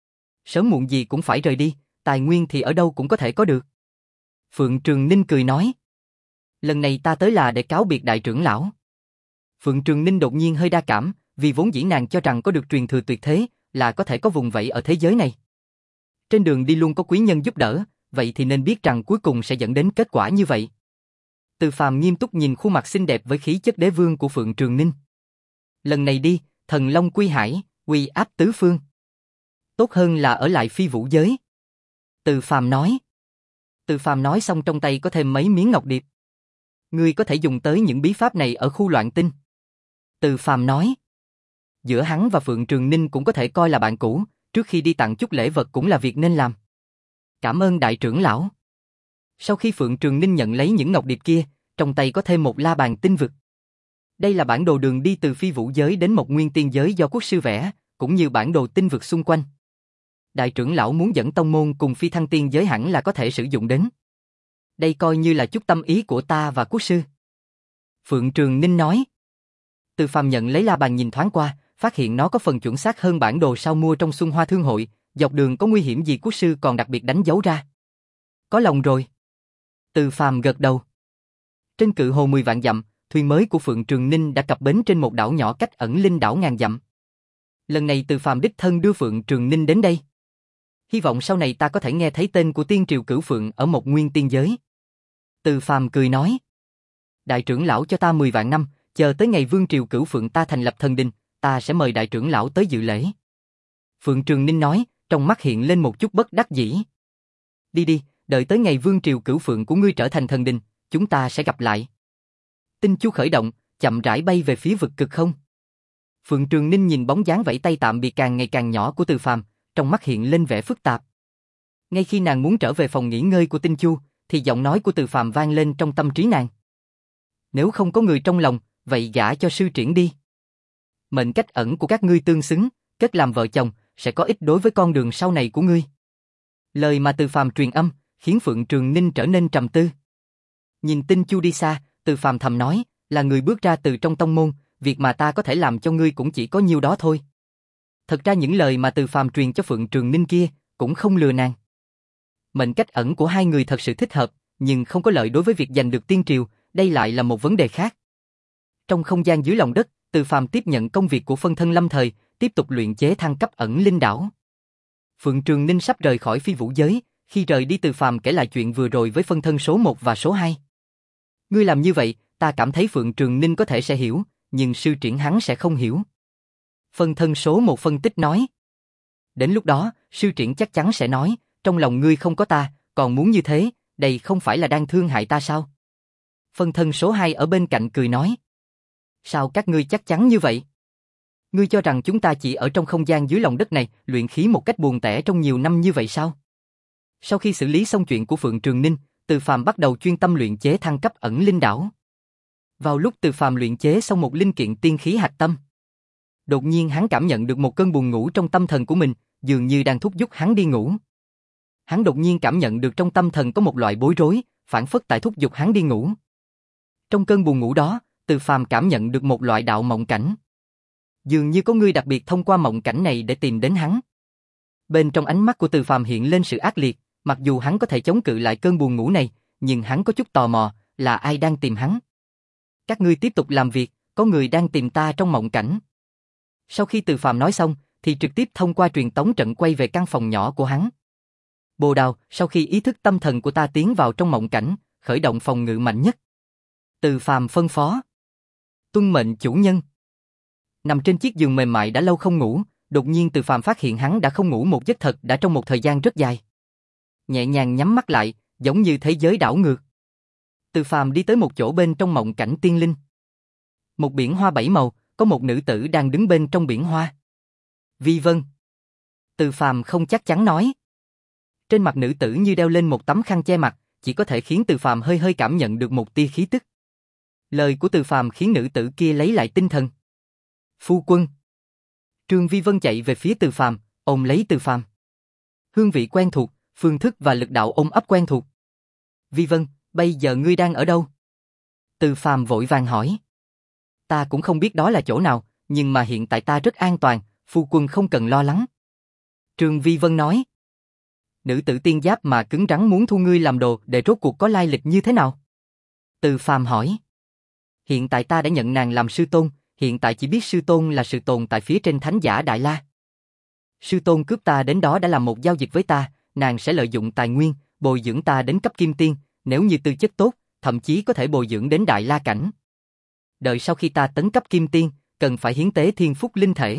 Sớm muộn gì cũng phải rời đi, tài nguyên thì ở đâu cũng có thể có được. Phượng Trường Ninh cười nói. Lần này ta tới là để cáo biệt đại trưởng lão. Phượng Trường Ninh đột nhiên hơi đa cảm, vì vốn dĩ nàng cho rằng có được truyền thừa tuyệt thế, là có thể có vùng vẫy ở thế giới này. Trên đường đi luôn có quý nhân giúp đỡ, vậy thì nên biết rằng cuối cùng sẽ dẫn đến kết quả như vậy. Từ Phàm nghiêm túc nhìn khuôn mặt xinh đẹp với khí chất đế vương của Phượng Trường Ninh. Lần này đi, thần long quy hải, uy áp tứ phương. Tốt hơn là ở lại phi vũ giới. Từ Phàm nói. Từ Phàm nói xong trong tay có thêm mấy miếng ngọc điệp. Ngươi có thể dùng tới những bí pháp này ở khu loạn tinh. Từ Phàm nói. Giữa hắn và Phượng Trường Ninh cũng có thể coi là bạn cũ, trước khi đi tặng chút lễ vật cũng là việc nên làm. Cảm ơn đại trưởng lão. Sau khi Phượng Trường Ninh nhận lấy những ngọc điệp kia, trong tay có thêm một la bàn tinh vực. Đây là bản đồ đường đi từ phi vũ giới đến Mộc Nguyên Tiên giới do quốc sư vẽ, cũng như bản đồ tinh vực xung quanh. Đại trưởng lão muốn dẫn tông môn cùng phi thăng tiên giới hẳn là có thể sử dụng đến. Đây coi như là chút tâm ý của ta và quốc sư. Phượng Trường Ninh nói. Từ Phàm nhận lấy la bàn nhìn thoáng qua, phát hiện nó có phần chuẩn xác hơn bản đồ sao mua trong Xuân Hoa Thương hội, dọc đường có nguy hiểm gì quốc sư còn đặc biệt đánh dấu ra. Có lòng rồi. Từ Phàm gật đầu. Trên cự hồ mười vạn dặm, thuyền mới của Phượng Trường Ninh đã cập bến trên một đảo nhỏ cách ẩn linh đảo ngàn dặm. Lần này Từ Phàm đích thân đưa Phượng Trường Ninh đến đây. Hy vọng sau này ta có thể nghe thấy tên của tiên triều Cửu Phượng ở Mộc Nguyên Tiên giới. Từ Phàm cười nói. Đại trưởng lão cho ta mười vạn năm, chờ tới ngày vương triều Cửu Phượng ta thành lập thần đình, ta sẽ mời đại trưởng lão tới dự lễ. Phượng Trường Ninh nói, trong mắt hiện lên một chút bất đắc dĩ. Đi đi, đợi tới ngày vương triều Cửu Phượng của ngươi trở thành thần đình, chúng ta sẽ gặp lại. Tinh Chu khởi động, chậm rãi bay về phía vực cực không. Phượng Trường Ninh nhìn bóng dáng vẫy tay tạm biệt càng ngày càng nhỏ của Từ Phàm, trong mắt hiện lên vẻ phức tạp. Ngay khi nàng muốn trở về phòng nghỉ ngơi của Tinh Chu, thì giọng nói của Từ Phàm vang lên trong tâm trí nàng. Nếu không có người trong lòng, vậy gả cho sư triển đi. Mệnh cách ẩn của các ngươi tương xứng, kết làm vợ chồng, sẽ có ích đối với con đường sau này của ngươi. Lời mà Từ Phàm truyền âm, khiến Phượng Trường Ninh trở nên trầm tư. Nhìn Tinh Chu đi xa, Từ Phàm thầm nói, là người bước ra từ trong tông môn, việc mà ta có thể làm cho ngươi cũng chỉ có nhiêu đó thôi. Thật ra những lời mà Từ Phàm truyền cho Phượng Trường Ninh kia, cũng không lừa nàng. Mệnh cách ẩn của hai người thật sự thích hợp, nhưng không có lợi đối với việc giành được tiên triều, đây lại là một vấn đề khác. Trong không gian dưới lòng đất, Từ Phàm tiếp nhận công việc của phân thân lâm thời, tiếp tục luyện chế thăng cấp ẩn linh đảo. Phượng Trường Ninh sắp rời khỏi phi vũ giới, khi rời đi Từ Phàm kể lại chuyện vừa rồi với phân thân số một và số hai. Ngươi làm như vậy, ta cảm thấy Phượng Trường Ninh có thể sẽ hiểu, nhưng sư triển hắn sẽ không hiểu. Phân thân số một phân tích nói. Đến lúc đó, sư triển chắc chắn sẽ nói, trong lòng ngươi không có ta, còn muốn như thế, đây không phải là đang thương hại ta sao? Phân thân số hai ở bên cạnh cười nói. Sao các ngươi chắc chắn như vậy? Ngươi cho rằng chúng ta chỉ ở trong không gian dưới lòng đất này, luyện khí một cách buồn tẻ trong nhiều năm như vậy sao? Sau khi xử lý xong chuyện của Phượng Trường Ninh, Từ Phàm bắt đầu chuyên tâm luyện chế thăng cấp ẩn linh đảo. Vào lúc Từ Phàm luyện chế xong một linh kiện tiên khí hạch tâm, đột nhiên hắn cảm nhận được một cơn buồn ngủ trong tâm thần của mình, dường như đang thúc giục hắn đi ngủ. Hắn đột nhiên cảm nhận được trong tâm thần có một loại bối rối, phản phất tại thúc giục hắn đi ngủ. Trong cơn buồn ngủ đó, Từ Phàm cảm nhận được một loại đạo mộng cảnh. Dường như có người đặc biệt thông qua mộng cảnh này để tìm đến hắn. Bên trong ánh mắt của Từ Phàm hiện lên sự ác liệt, mặc dù hắn có thể chống cự lại cơn buồn ngủ này, nhưng hắn có chút tò mò, là ai đang tìm hắn. Các ngươi tiếp tục làm việc, có người đang tìm ta trong mộng cảnh. Sau khi Từ Phàm nói xong, thì trực tiếp thông qua truyền tống trận quay về căn phòng nhỏ của hắn. Bồ Đào, sau khi ý thức tâm thần của ta tiến vào trong mộng cảnh, khởi động phòng ngự mạnh nhất. Từ Phàm phân phó. Tuân mệnh chủ nhân. Nằm trên chiếc giường mềm mại đã lâu không ngủ, đột nhiên Từ Phàm phát hiện hắn đã không ngủ một giấc thật đã trong một thời gian rất dài. Nhẹ nhàng nhắm mắt lại, giống như thế giới đảo ngược. Từ Phàm đi tới một chỗ bên trong mộng cảnh tiên linh. Một biển hoa bảy màu, có một nữ tử đang đứng bên trong biển hoa. Vi Vân. Từ Phàm không chắc chắn nói. Trên mặt nữ tử như đeo lên một tấm khăn che mặt, chỉ có thể khiến Từ Phàm hơi hơi cảm nhận được một tia khí tức. Lời của Từ Phàm khiến nữ tử kia lấy lại tinh thần. Phu quân. Trương Vi Vân chạy về phía Từ Phàm, ôm lấy Từ Phàm. Hương vị quen thuộc, phương thức và lực đạo ôm ấp quen thuộc. Vi Vân, bây giờ ngươi đang ở đâu? Từ Phàm vội vàng hỏi. Ta cũng không biết đó là chỗ nào, nhưng mà hiện tại ta rất an toàn, phu quân không cần lo lắng. Trương Vi Vân nói. Nữ tử tiên giáp mà cứng rắn muốn thu ngươi làm đồ để rốt cuộc có lai lịch như thế nào? Từ Phàm hỏi. Hiện tại ta đã nhận nàng làm sư tôn, hiện tại chỉ biết sư tôn là sự tồn tại phía trên thánh giả Đại La. Sư tôn cướp ta đến đó đã làm một giao dịch với ta, nàng sẽ lợi dụng tài nguyên, bồi dưỡng ta đến cấp kim tiên, nếu như tư chất tốt, thậm chí có thể bồi dưỡng đến Đại La cảnh. Đợi sau khi ta tấn cấp kim tiên, cần phải hiến tế thiên phúc linh thể.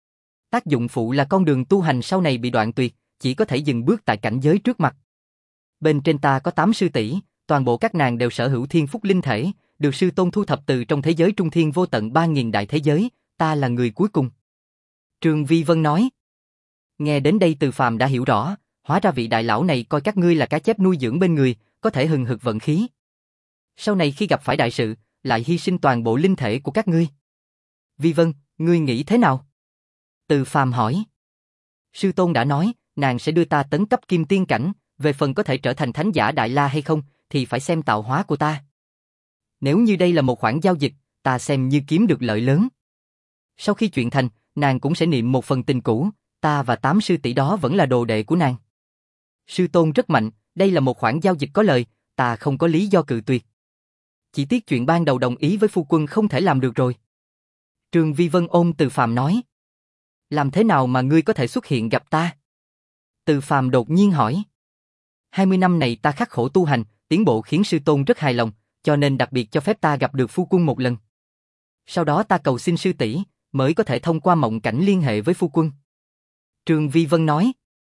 Tác dụng phụ là con đường tu hành sau này bị đoạn tuyệt, chỉ có thể dừng bước tại cảnh giới trước mặt. Bên trên ta có tám sư tỷ, toàn bộ các nàng đều sở hữu thiên phúc linh thể, được sư tôn thu thập từ trong thế giới trung thiên vô tận ba nghìn đại thế giới, ta là người cuối cùng. Trương Vi Vân nói. Nghe đến đây Từ Phàm đã hiểu rõ, hóa ra vị đại lão này coi các ngươi là cá chép nuôi dưỡng bên người, có thể hừng hực vận khí. Sau này khi gặp phải đại sự, lại hy sinh toàn bộ linh thể của các ngươi. Vi Vân, ngươi nghĩ thế nào? Từ Phàm hỏi. Sư tôn đã nói, nàng sẽ đưa ta tấn cấp kim tiên cảnh, về phần có thể trở thành thánh giả Đại La hay không, thì phải xem tạo hóa của ta. Nếu như đây là một khoản giao dịch, ta xem như kiếm được lợi lớn. Sau khi chuyện thành, nàng cũng sẽ niệm một phần tình cũ, ta và tám sư tỷ đó vẫn là đồ đệ của nàng. Sư tôn rất mạnh, đây là một khoản giao dịch có lời, ta không có lý do cự tuyệt. Chỉ tiếc chuyện ban đầu đồng ý với phu quân không thể làm được rồi. Trương Vi Vân ôm Từ Phàm nói. Làm thế nào mà ngươi có thể xuất hiện gặp ta? Từ Phàm đột nhiên hỏi. hai mươi năm này ta khắc khổ tu hành, tiến bộ khiến sư tôn rất hài lòng, cho nên đặc biệt cho phép ta gặp được phu quân một lần. Sau đó ta cầu xin sư tỷ mới có thể thông qua mộng cảnh liên hệ với phu quân. Trương Vi Vân nói.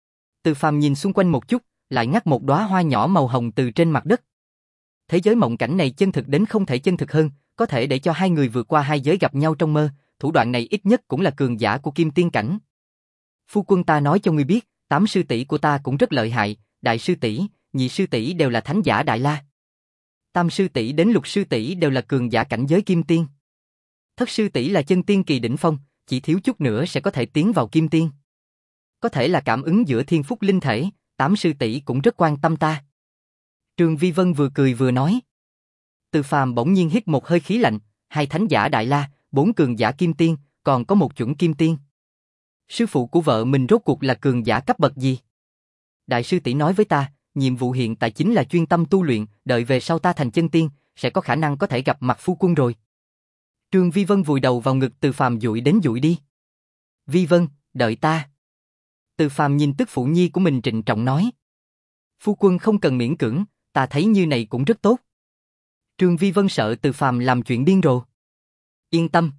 Từ Phàm nhìn xung quanh một chút, lại ngắt một đóa hoa nhỏ màu hồng từ trên mặt đất. Thế giới mộng cảnh này chân thực đến không thể chân thực hơn, có thể để cho hai người vượt qua hai giới gặp nhau trong mơ, thủ đoạn này ít nhất cũng là cường giả của kim tiên cảnh. Phu quân ta nói cho ngươi biết, tám sư tỷ của ta cũng rất lợi hại, đại sư tỷ, nhị sư tỷ đều là thánh giả Đại La. Tam sư tỷ đến lục sư tỷ đều là cường giả cảnh giới kim tiên. Thất sư tỷ là chân tiên kỳ đỉnh phong, chỉ thiếu chút nữa sẽ có thể tiến vào kim tiên. Có thể là cảm ứng giữa thiên phúc linh thể, tám sư tỷ cũng rất quan tâm ta. Trương Vi Vân vừa cười vừa nói. Từ Phàm bỗng nhiên hít một hơi khí lạnh, hai thánh giả Đại La, bốn cường giả kim tiên, còn có một chuẩn kim tiên. Sư phụ của vợ mình rốt cuộc là cường giả cấp bậc gì? Đại sư tỷ nói với ta, nhiệm vụ hiện tại chính là chuyên tâm tu luyện, đợi về sau ta thành chân tiên, sẽ có khả năng có thể gặp mặt phu quân rồi. Trương Vi Vân vùi đầu vào ngực Từ Phàm dụi đến dụi đi. Vi Vân, đợi ta. Từ Phàm nhìn tức phụ nhi của mình trịnh trọng nói. Phu quân không cần miễn cưỡng, ta thấy như này cũng rất tốt. Trương Vi Vân sợ Từ Phàm làm chuyện điên rồ. Yên tâm.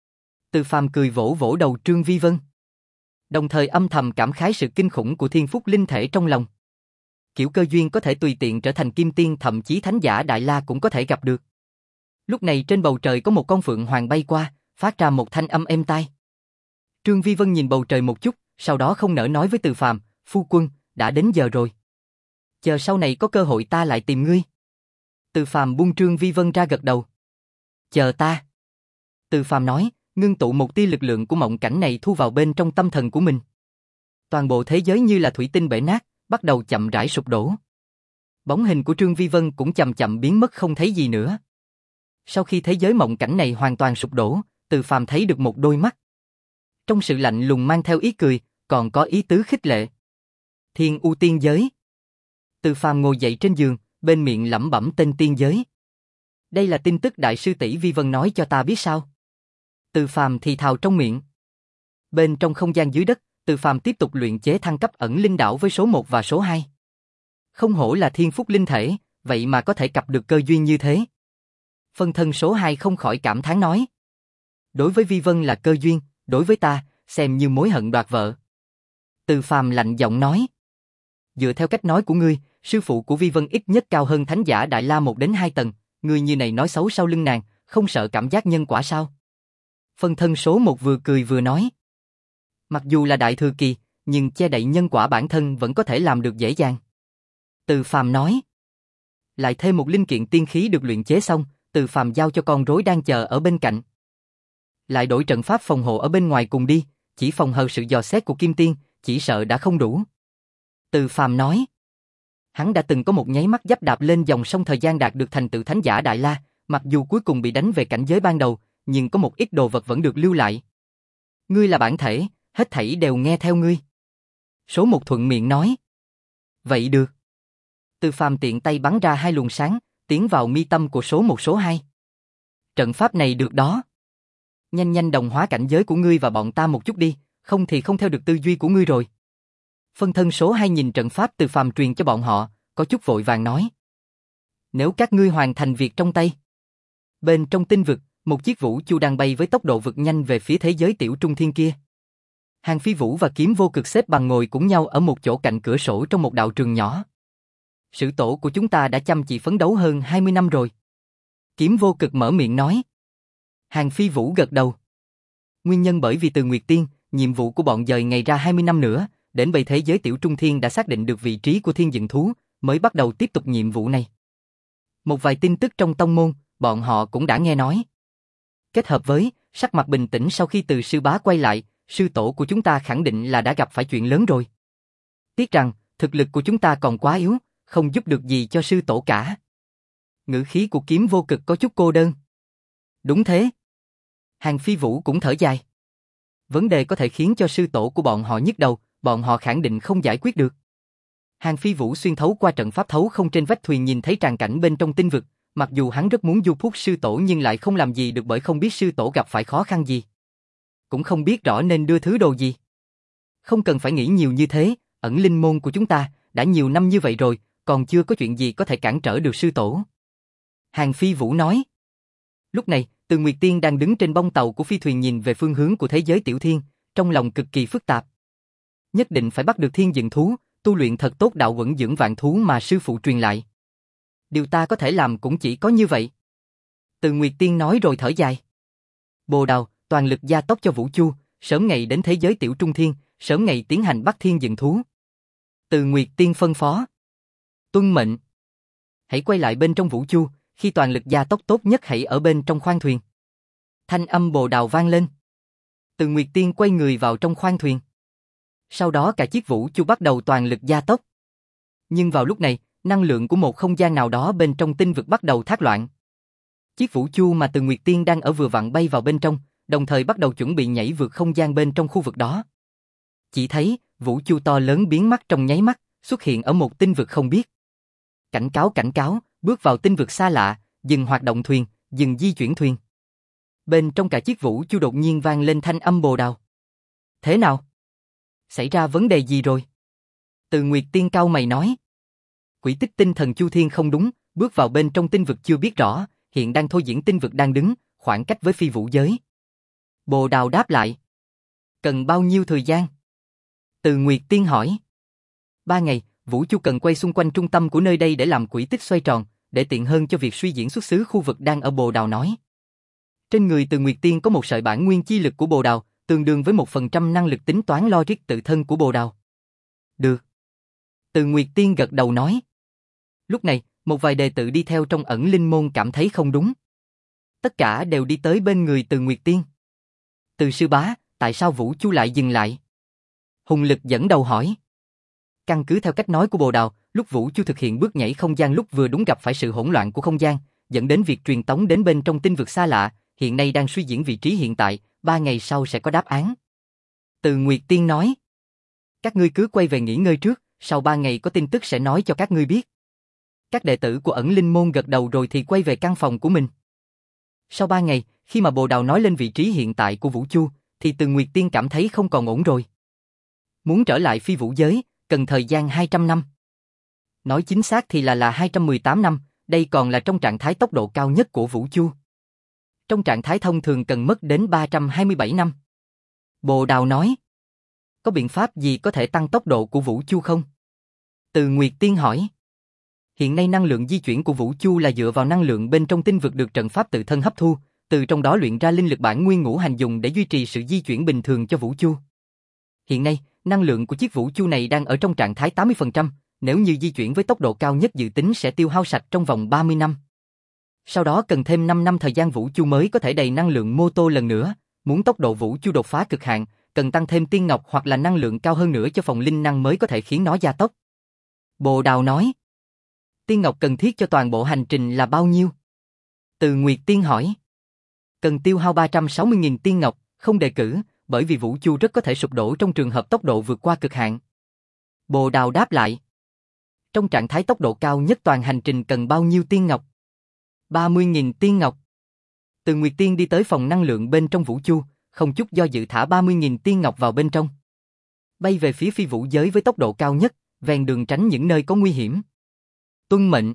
Từ Phàm cười vỗ vỗ đầu Trương Vi Vân. Đồng thời âm thầm cảm khái sự kinh khủng của thiên phúc linh thể trong lòng. Kiểu cơ duyên có thể tùy tiện trở thành kim tiên, thậm chí thánh giả Đại La cũng có thể gặp được. Lúc này trên bầu trời có một con phượng hoàng bay qua, phát ra một thanh âm êm tai. Trương Vi Vân nhìn bầu trời một chút, sau đó không nỡ nói với Từ Phàm, phu quân, đã đến giờ rồi. Chờ sau này có cơ hội ta lại tìm ngươi. Từ Phàm buông Trương Vi Vân ra gật đầu. Chờ ta. Từ Phàm nói, ngưng tụ một tia lực lượng của mộng cảnh này thu vào bên trong tâm thần của mình. Toàn bộ thế giới như là thủy tinh bể nát, bắt đầu chậm rãi sụp đổ. Bóng hình của Trương Vi Vân cũng chậm chậm biến mất không thấy gì nữa. Sau khi thế giới mộng cảnh này hoàn toàn sụp đổ, Từ Phàm thấy được một đôi mắt. Trong sự lạnh lùng mang theo ý cười, còn có ý tứ khích lệ. Thiên U tiên giới. Từ Phàm ngồi dậy trên giường, bên miệng lẩm bẩm tên tiên giới. Đây là tin tức đại sư tỷ Vi Vân nói cho ta biết sao? Từ Phàm thì thào trong miệng. Bên trong không gian dưới đất, Từ Phàm tiếp tục luyện chế thăng cấp ẩn linh đảo với số một và số hai. Không hổ là thiên phúc linh thể, vậy mà có thể cặp được cơ duyên như thế. Phân thân số hai không khỏi cảm thán nói. Đối với Vi Vân là cơ duyên, đối với ta, xem như mối hận đoạt vợ. Từ Phàm lạnh giọng nói. Dựa theo cách nói của ngươi, sư phụ của Vi Vân ít nhất cao hơn thánh giả Đại La một đến hai tầng, ngươi như này nói xấu sau lưng nàng, không sợ cảm giác nhân quả sao? Phân thân số một vừa cười vừa nói. Mặc dù là đại thừa kỳ, nhưng che đậy nhân quả bản thân vẫn có thể làm được dễ dàng. Từ Phàm nói. Lại thêm một linh kiện tiên khí được luyện chế xong, Từ Phàm giao cho con rối đang chờ ở bên cạnh. Lại đổi trận pháp phòng hộ ở bên ngoài cùng đi, chỉ phòng hờ sự dò xét của Kim Tiên, chỉ sợ đã không đủ. Từ Phàm nói. Hắn đã từng có một nháy mắt giáp đạp lên dòng sông thời gian đạt được thành tựu thánh giả Đại La, mặc dù cuối cùng bị đánh về cảnh giới ban đầu, nhưng có một ít đồ vật vẫn được lưu lại. Ngươi là bản thể, hết thảy đều nghe theo ngươi. Số một thuận miệng nói. Vậy được. Từ Phàm tiện tay bắn ra hai luồng sáng, tiến vào mi tâm của số một số hai. Trận pháp này được đó. Nhanh nhanh đồng hóa cảnh giới của ngươi và bọn ta một chút đi, không thì không theo được tư duy của ngươi rồi. Phân thân số hai nhìn trận pháp Từ Phàm truyền cho bọn họ, có chút vội vàng nói. Nếu các ngươi hoàn thành việc trong tay. Bên trong tinh vực, một chiếc vũ chu đang bay với tốc độ vực nhanh về phía thế giới tiểu trung thiên kia. Hàng Phi Vũ và Kiếm Vô Cực xếp bằng ngồi cùng nhau ở một chỗ cạnh cửa sổ trong một đạo trường nhỏ. Sử tổ của chúng ta đã chăm chỉ phấn đấu hơn hai mươi năm rồi. Kiếm Vô Cực mở miệng nói. Hàng Phi Vũ gật đầu. Nguyên nhân bởi vì từ Nguyệt Tiên, nhiệm vụ của bọn dời ngày ra hai mươi năm nữa, đến bây thế giới tiểu trung thiên đã xác định được vị trí của thiên dựng thú, mới bắt đầu tiếp tục nhiệm vụ này. Một vài tin tức trong tông môn, bọn họ cũng đã nghe nói. Kết hợp với sắc mặt bình tĩnh sau khi từ sư bá quay lại, sư tổ của chúng ta khẳng định là đã gặp phải chuyện lớn rồi. Tiếc rằng, thực lực của chúng ta còn quá yếu, không giúp được gì cho sư tổ cả. Ngữ khí của Kiếm Vô Cực có chút cô đơn. Đúng thế. Hàng Phi Vũ cũng thở dài. Vấn đề có thể khiến cho sư tổ của bọn họ nhức đầu, bọn họ khẳng định không giải quyết được. Hàng Phi Vũ xuyên thấu qua trận pháp thấu không trên vách thuyền nhìn thấy tràn cảnh bên trong tinh vực, mặc dù hắn rất muốn du phúc sư tổ nhưng lại không làm gì được bởi không biết sư tổ gặp phải khó khăn gì. Cũng không biết rõ nên đưa thứ đồ gì. Không cần phải nghĩ nhiều như thế, ẩn linh môn của chúng ta, đã nhiều năm như vậy rồi, còn chưa có chuyện gì có thể cản trở được sư tổ. Hàng Phi Vũ nói. Lúc này, Từ Nguyệt Tiên đang đứng trên bông tàu của phi thuyền nhìn về phương hướng của thế giới tiểu thiên, trong lòng cực kỳ phức tạp. Nhất định phải bắt được thiên dựng thú, tu luyện thật tốt đạo quẩn dưỡng vạn thú mà sư phụ truyền lại. Điều ta có thể làm cũng chỉ có như vậy. Từ Nguyệt Tiên nói rồi thở dài. Bồ Đào, toàn lực gia tốc cho Vũ Chu, sớm ngày đến thế giới tiểu trung thiên, sớm ngày tiến hành bắt thiên dựng thú. Từ Nguyệt Tiên phân phó. Tuân mệnh. Hãy quay lại bên trong Vũ Chu, khi toàn lực gia tốc tốt nhất hãy ở bên trong khoang thuyền. Thanh âm Bồ Đào vang lên. Từ Nguyệt Tiên quay người vào trong khoang thuyền. Sau đó cả chiếc Vũ Chu bắt đầu toàn lực gia tốc. Nhưng vào lúc này, năng lượng của một không gian nào đó bên trong tinh vực bắt đầu thác loạn. Chiếc Vũ Chu mà Từ Nguyệt Tiên đang ở vừa vặn bay vào bên trong, đồng thời bắt đầu chuẩn bị nhảy vượt không gian bên trong khu vực đó. Chỉ thấy, Vũ Chu to lớn biến mất trong nháy mắt, xuất hiện ở một tinh vực không biết. Cảnh cáo cảnh cáo, bước vào tinh vực xa lạ, dừng hoạt động thuyền, dừng di chuyển thuyền. Bên trong cả chiếc Vũ Chu đột nhiên vang lên thanh âm Bồ Đào. Thế nào? Xảy ra vấn đề gì rồi? Từ Nguyệt Tiên cau mày nói. Quỹ tích tinh thần Chu Thiên không đúng, bước vào bên trong tinh vực chưa biết rõ, hiện đang thôi diễn tinh vực đang đứng, khoảng cách với phi vũ giới. Bồ Đào đáp lại. Cần bao nhiêu thời gian? Từ Nguyệt Tiên hỏi. Ba ngày, Vũ Chu cần quay xung quanh trung tâm của nơi đây để làm quỹ tích xoay tròn, để tiện hơn cho việc suy diễn xuất xứ khu vực đang ở Bồ Đào nói. Trên người Từ Nguyệt Tiên có một sợi bản nguyên chi lực của Bồ Đào, tương đương với một phần trăm năng lực tính toán logic tự thân của Bồ Đào. Được. Từ Nguyệt Tiên gật đầu nói. Lúc này, một vài đệ tử đi theo trong ẩn linh môn cảm thấy không đúng. Tất cả đều đi tới bên người Từ Nguyệt Tiên. Từ sư bá, tại sao Vũ Chu lại dừng lại? Hùng Lực dẫn đầu hỏi. Căn cứ theo cách nói của Bồ Đào, lúc Vũ Chu thực hiện bước nhảy không gian lúc vừa đúng gặp phải sự hỗn loạn của không gian, dẫn đến việc truyền tống đến bên trong tinh vực xa lạ, hiện nay đang suy diễn vị trí hiện tại, ba ngày sau sẽ có đáp án. Từ Nguyệt Tiên nói. Các ngươi cứ quay về nghỉ ngơi trước, sau ba ngày có tin tức sẽ nói cho các ngươi biết. Các đệ tử của ẩn linh môn gật đầu rồi thì quay về căn phòng của mình. Sau ba ngày, khi mà Bồ Đào nói lên vị trí hiện tại của Vũ Chu, thì Từ Nguyệt Tiên cảm thấy không còn ổn rồi. Muốn trở lại phi vũ giới, cần thời gian hai trăm năm. Nói chính xác thì là là hai trăm mười tám năm, đây còn là trong trạng thái tốc độ cao nhất của Vũ Chu. Trong trạng thái thông thường cần mất đến ba trăm hai mươi bảy năm. Bồ Đào nói. Có biện pháp gì có thể tăng tốc độ của Vũ Chu không? Từ Nguyệt Tiên hỏi. Hiện nay năng lượng di chuyển của Vũ Chu là dựa vào năng lượng bên trong tinh vực được trận pháp tự thân hấp thu, từ trong đó luyện ra linh lực bản nguyên ngũ hành dùng để duy trì sự di chuyển bình thường cho Vũ Chu. Hiện nay, năng lượng của chiếc Vũ Chu này đang ở trong trạng thái tám mươi phần trăm, nếu như di chuyển với tốc độ cao nhất dự tính sẽ tiêu hao sạch trong vòng ba mươi năm. Sau đó cần thêm năm năm thời gian Vũ Chu mới có thể đầy năng lượng mô tô lần nữa, muốn tốc độ Vũ Chu đột phá cực hạn, cần tăng thêm tiên ngọc hoặc là năng lượng cao hơn nữa cho phòng linh năng mới có thể khiến nó gia tốc. Bồ Đào nói. Tiên ngọc cần thiết cho toàn bộ hành trình là bao nhiêu? Từ Nguyệt Tiên hỏi. Cần tiêu hao ba trăm sáu mươi nghìn tiên ngọc, không đề cử, bởi vì Vũ Chu rất có thể sụp đổ trong trường hợp tốc độ vượt qua cực hạn. Bồ Đào đáp lại. Trong trạng thái tốc độ cao nhất toàn hành trình cần bao nhiêu tiên ngọc? ba mươi nghìn tiên ngọc. Từ Nguyệt Tiên đi tới phòng năng lượng bên trong Vũ Chu, không chút do dự thả ba mươi nghìn tiên ngọc vào bên trong. Bay về phía phi vũ giới với tốc độ cao nhất, ven đường tránh những nơi có nguy hiểm. Tuân mệnh.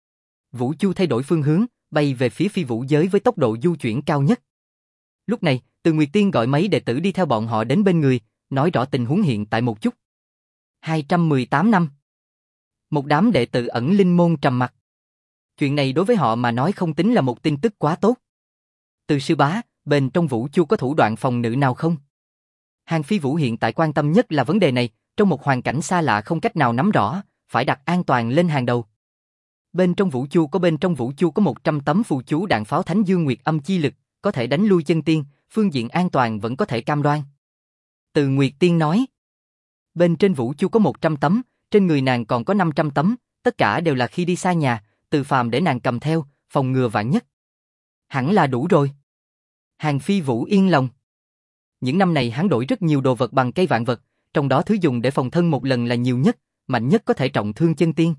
Vũ Chu thay đổi phương hướng, bay về phía phi vũ giới với tốc độ du chuyển cao nhất. Lúc này, Từ Nguyệt Tiên gọi mấy đệ tử đi theo bọn họ đến bên người, nói rõ tình huống hiện tại một chút. hai trăm mười tám năm. Một đám đệ tử ẩn linh môn trầm mặc. Chuyện này đối với họ mà nói không tính là một tin tức quá tốt. Từ sư bá, bên trong Vũ Chu có thủ đoạn phòng ngự nào không? Hàng Phi Vũ hiện tại quan tâm nhất là vấn đề này, trong một hoàn cảnh xa lạ không cách nào nắm rõ, phải đặt an toàn lên hàng đầu. Bên trong vũ chu có bên trong vũ chu có một trăm tấm phù chú đạn pháo Thánh Dương Nguyệt Âm chi lực, có thể đánh lui chân tiên, phương diện an toàn vẫn có thể cam đoan. Từ Nguyệt Tiên nói. Bên trên vũ chu có một trăm tấm, trên người nàng còn có năm trăm tấm, tất cả đều là khi đi xa nhà, Từ Phàm để nàng cầm theo, phòng ngừa vạn nhất. Hẳn là đủ rồi. Hàn Phi Vũ yên lòng. Những năm này hắn đổi rất nhiều đồ vật bằng cây vạn vật, trong đó thứ dùng để phòng thân một lần là nhiều nhất, mạnh nhất có thể trọng thương chân tiên.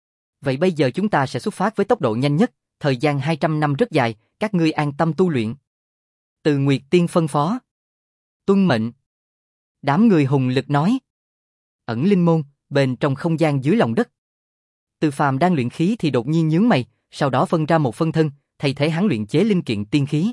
Vậy bây giờ chúng ta sẽ xuất phát với tốc độ nhanh nhất, thời gian hai trăm năm rất dài, các ngươi an tâm tu luyện. Từ Nguyệt Tiên phân phó. Tuân mệnh. Đám người hùng lực nói. Ẩn linh môn, bên trong không gian dưới lòng đất. Từ Phàm đang luyện khí thì đột nhiên nhướng mày, sau đó phân ra một phân thân, thay thế hắn luyện chế linh kiện tiên khí.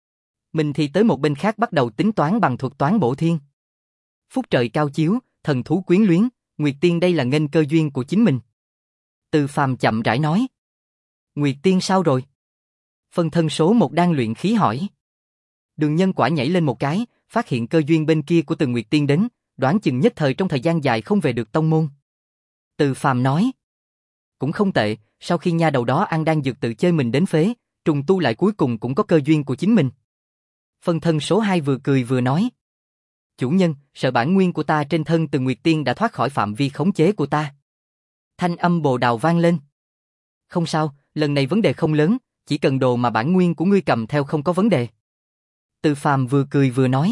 Mình thì tới một bên khác bắt đầu tính toán bằng thuật toán bổ thiên. Phúc trời cao chiếu, thần thú quyến luyến, Nguyệt Tiên đây là nghênh cơ duyên của chính mình. Từ Phàm chậm rãi nói. Nguyệt Tiên sao rồi? Phân thân số một đang luyện khí hỏi. Đường Nhân quả nhảy lên một cái, phát hiện cơ duyên bên kia của Từ Nguyệt Tiên đến, đoán chừng nhất thời trong thời gian dài không về được tông môn. Từ Phàm nói. Cũng không tệ, sau khi nha đầu đó ăn đan dược tự chơi mình đến phế, trùng tu lại cuối cùng cũng có cơ duyên của chính mình. Phân thân số hai vừa cười vừa nói. Chủ nhân, sợ bản nguyên của ta trên thân Từ Nguyệt Tiên đã thoát khỏi phạm vi khống chế của ta. Thanh âm Bồ Đào vang lên. Không sao, lần này vấn đề không lớn, chỉ cần đồ mà bản nguyên của ngươi cầm theo không có vấn đề. Từ Phàm vừa cười vừa nói.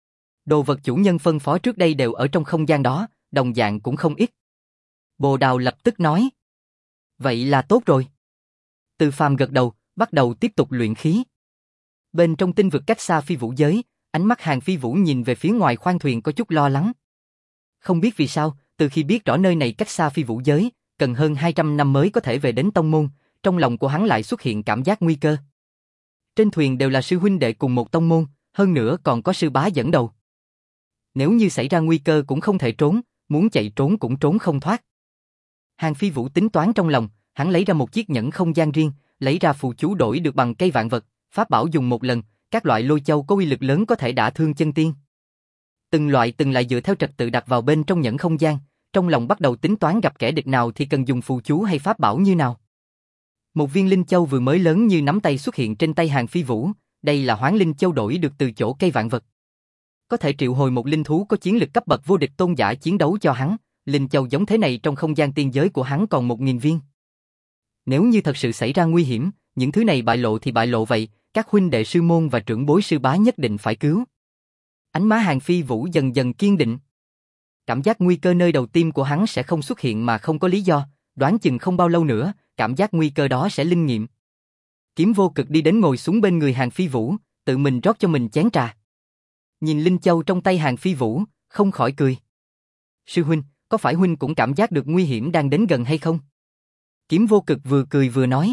Đồ vật chủ nhân phân phó trước đây đều ở trong không gian đó, đồng dạng cũng không ít. Bồ Đào lập tức nói. Vậy là tốt rồi. Từ Phàm gật đầu, bắt đầu tiếp tục luyện khí. Bên trong tinh vực cách xa phi vũ giới, ánh mắt Hàn Phi Vũ nhìn về phía ngoài khoang thuyền có chút lo lắng. Không biết vì sao, từ khi biết rõ nơi này cách xa phi vũ giới, cần hơn hai trăm năm mới có thể về đến tông môn, trong lòng của hắn lại xuất hiện cảm giác nguy cơ. Trên thuyền đều là sư huynh đệ cùng một tông môn, hơn nữa còn có sư bá dẫn đầu. Nếu như xảy ra nguy cơ cũng không thể trốn, muốn chạy trốn cũng trốn không thoát. Hàn Phi Vũ tính toán trong lòng, hắn lấy ra một chiếc nhẫn không gian riêng, lấy ra phù chú đổi được bằng cây vạn vật, pháp bảo dùng một lần, các loại lôi châu có uy lực lớn có thể đả thương chân tiên. Từng loại từng lại dựa theo trật tự đặt vào bên trong nhẫn không gian, trong lòng bắt đầu tính toán gặp kẻ địch nào thì cần dùng phù chú hay pháp bảo như nào. Một viên linh châu vừa mới lớn như nắm tay xuất hiện trên tay Hàn Phi Vũ, đây là hoán linh châu đổi được từ chỗ cây vạn vật. Có thể triệu hồi một linh thú có chiến lực cấp bậc vô địch tôn giả chiến đấu cho hắn, linh châu giống thế này trong không gian tiên giới của hắn còn một nghìn viên. Nếu như thật sự xảy ra nguy hiểm, những thứ này bại lộ thì bại lộ vậy, các huynh đệ sư môn và trưởng bối sư bá nhất định phải cứu. Ánh má Hàn Phi Vũ dần dần kiên định. Cảm giác nguy cơ nơi đầu tim của hắn sẽ không xuất hiện mà không có lý do, đoán chừng không bao lâu nữa, cảm giác nguy cơ đó sẽ linh nghiệm. Kiếm Vô Cực đi đến ngồi xuống bên người Hàn Phi Vũ, tự mình rót cho mình chén trà. Nhìn linh châu trong tay Hàn Phi Vũ, không khỏi cười. Sư huynh, có phải huynh cũng cảm giác được nguy hiểm đang đến gần hay không? Kiếm Vô Cực vừa cười vừa nói.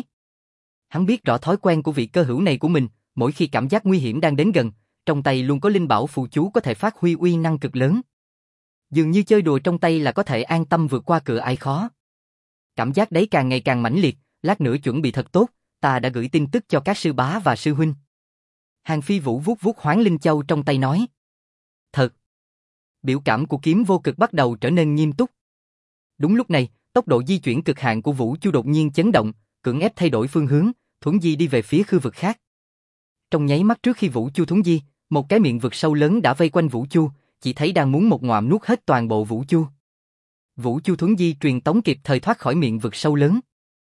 Hắn biết rõ thói quen của vị cơ hữu này của mình, mỗi khi cảm giác nguy hiểm đang đến gần, trong tay luôn có linh bảo phù chú có thể phát huy uy năng cực lớn. Dường như chơi đùa trong tay là có thể an tâm vượt qua cửa ải khó. Cảm giác đấy càng ngày càng mãnh liệt, lát nữa chuẩn bị thật tốt, ta đã gửi tin tức cho các sư bá và sư huynh. Hàn Phi Vũ vuốt vuốt hoán linh châu trong tay nói. Thật. Biểu cảm của Kiếm Vô Cực bắt đầu trở nên nghiêm túc. Đúng lúc này, tốc độ di chuyển cực hạn của Vũ Chu đột nhiên chấn động, cưỡng ép thay đổi phương hướng, thuấn di đi về phía khu vực khác. Trong nháy mắt trước khi Vũ Chu thuấn di, một cái miệng vực sâu lớn đã vây quanh Vũ Chu, chỉ thấy đang muốn một ngụm nuốt hết toàn bộ Vũ Chu. Vũ Chu thuấn di truyền tống kịp thời thoát khỏi miệng vực sâu lớn.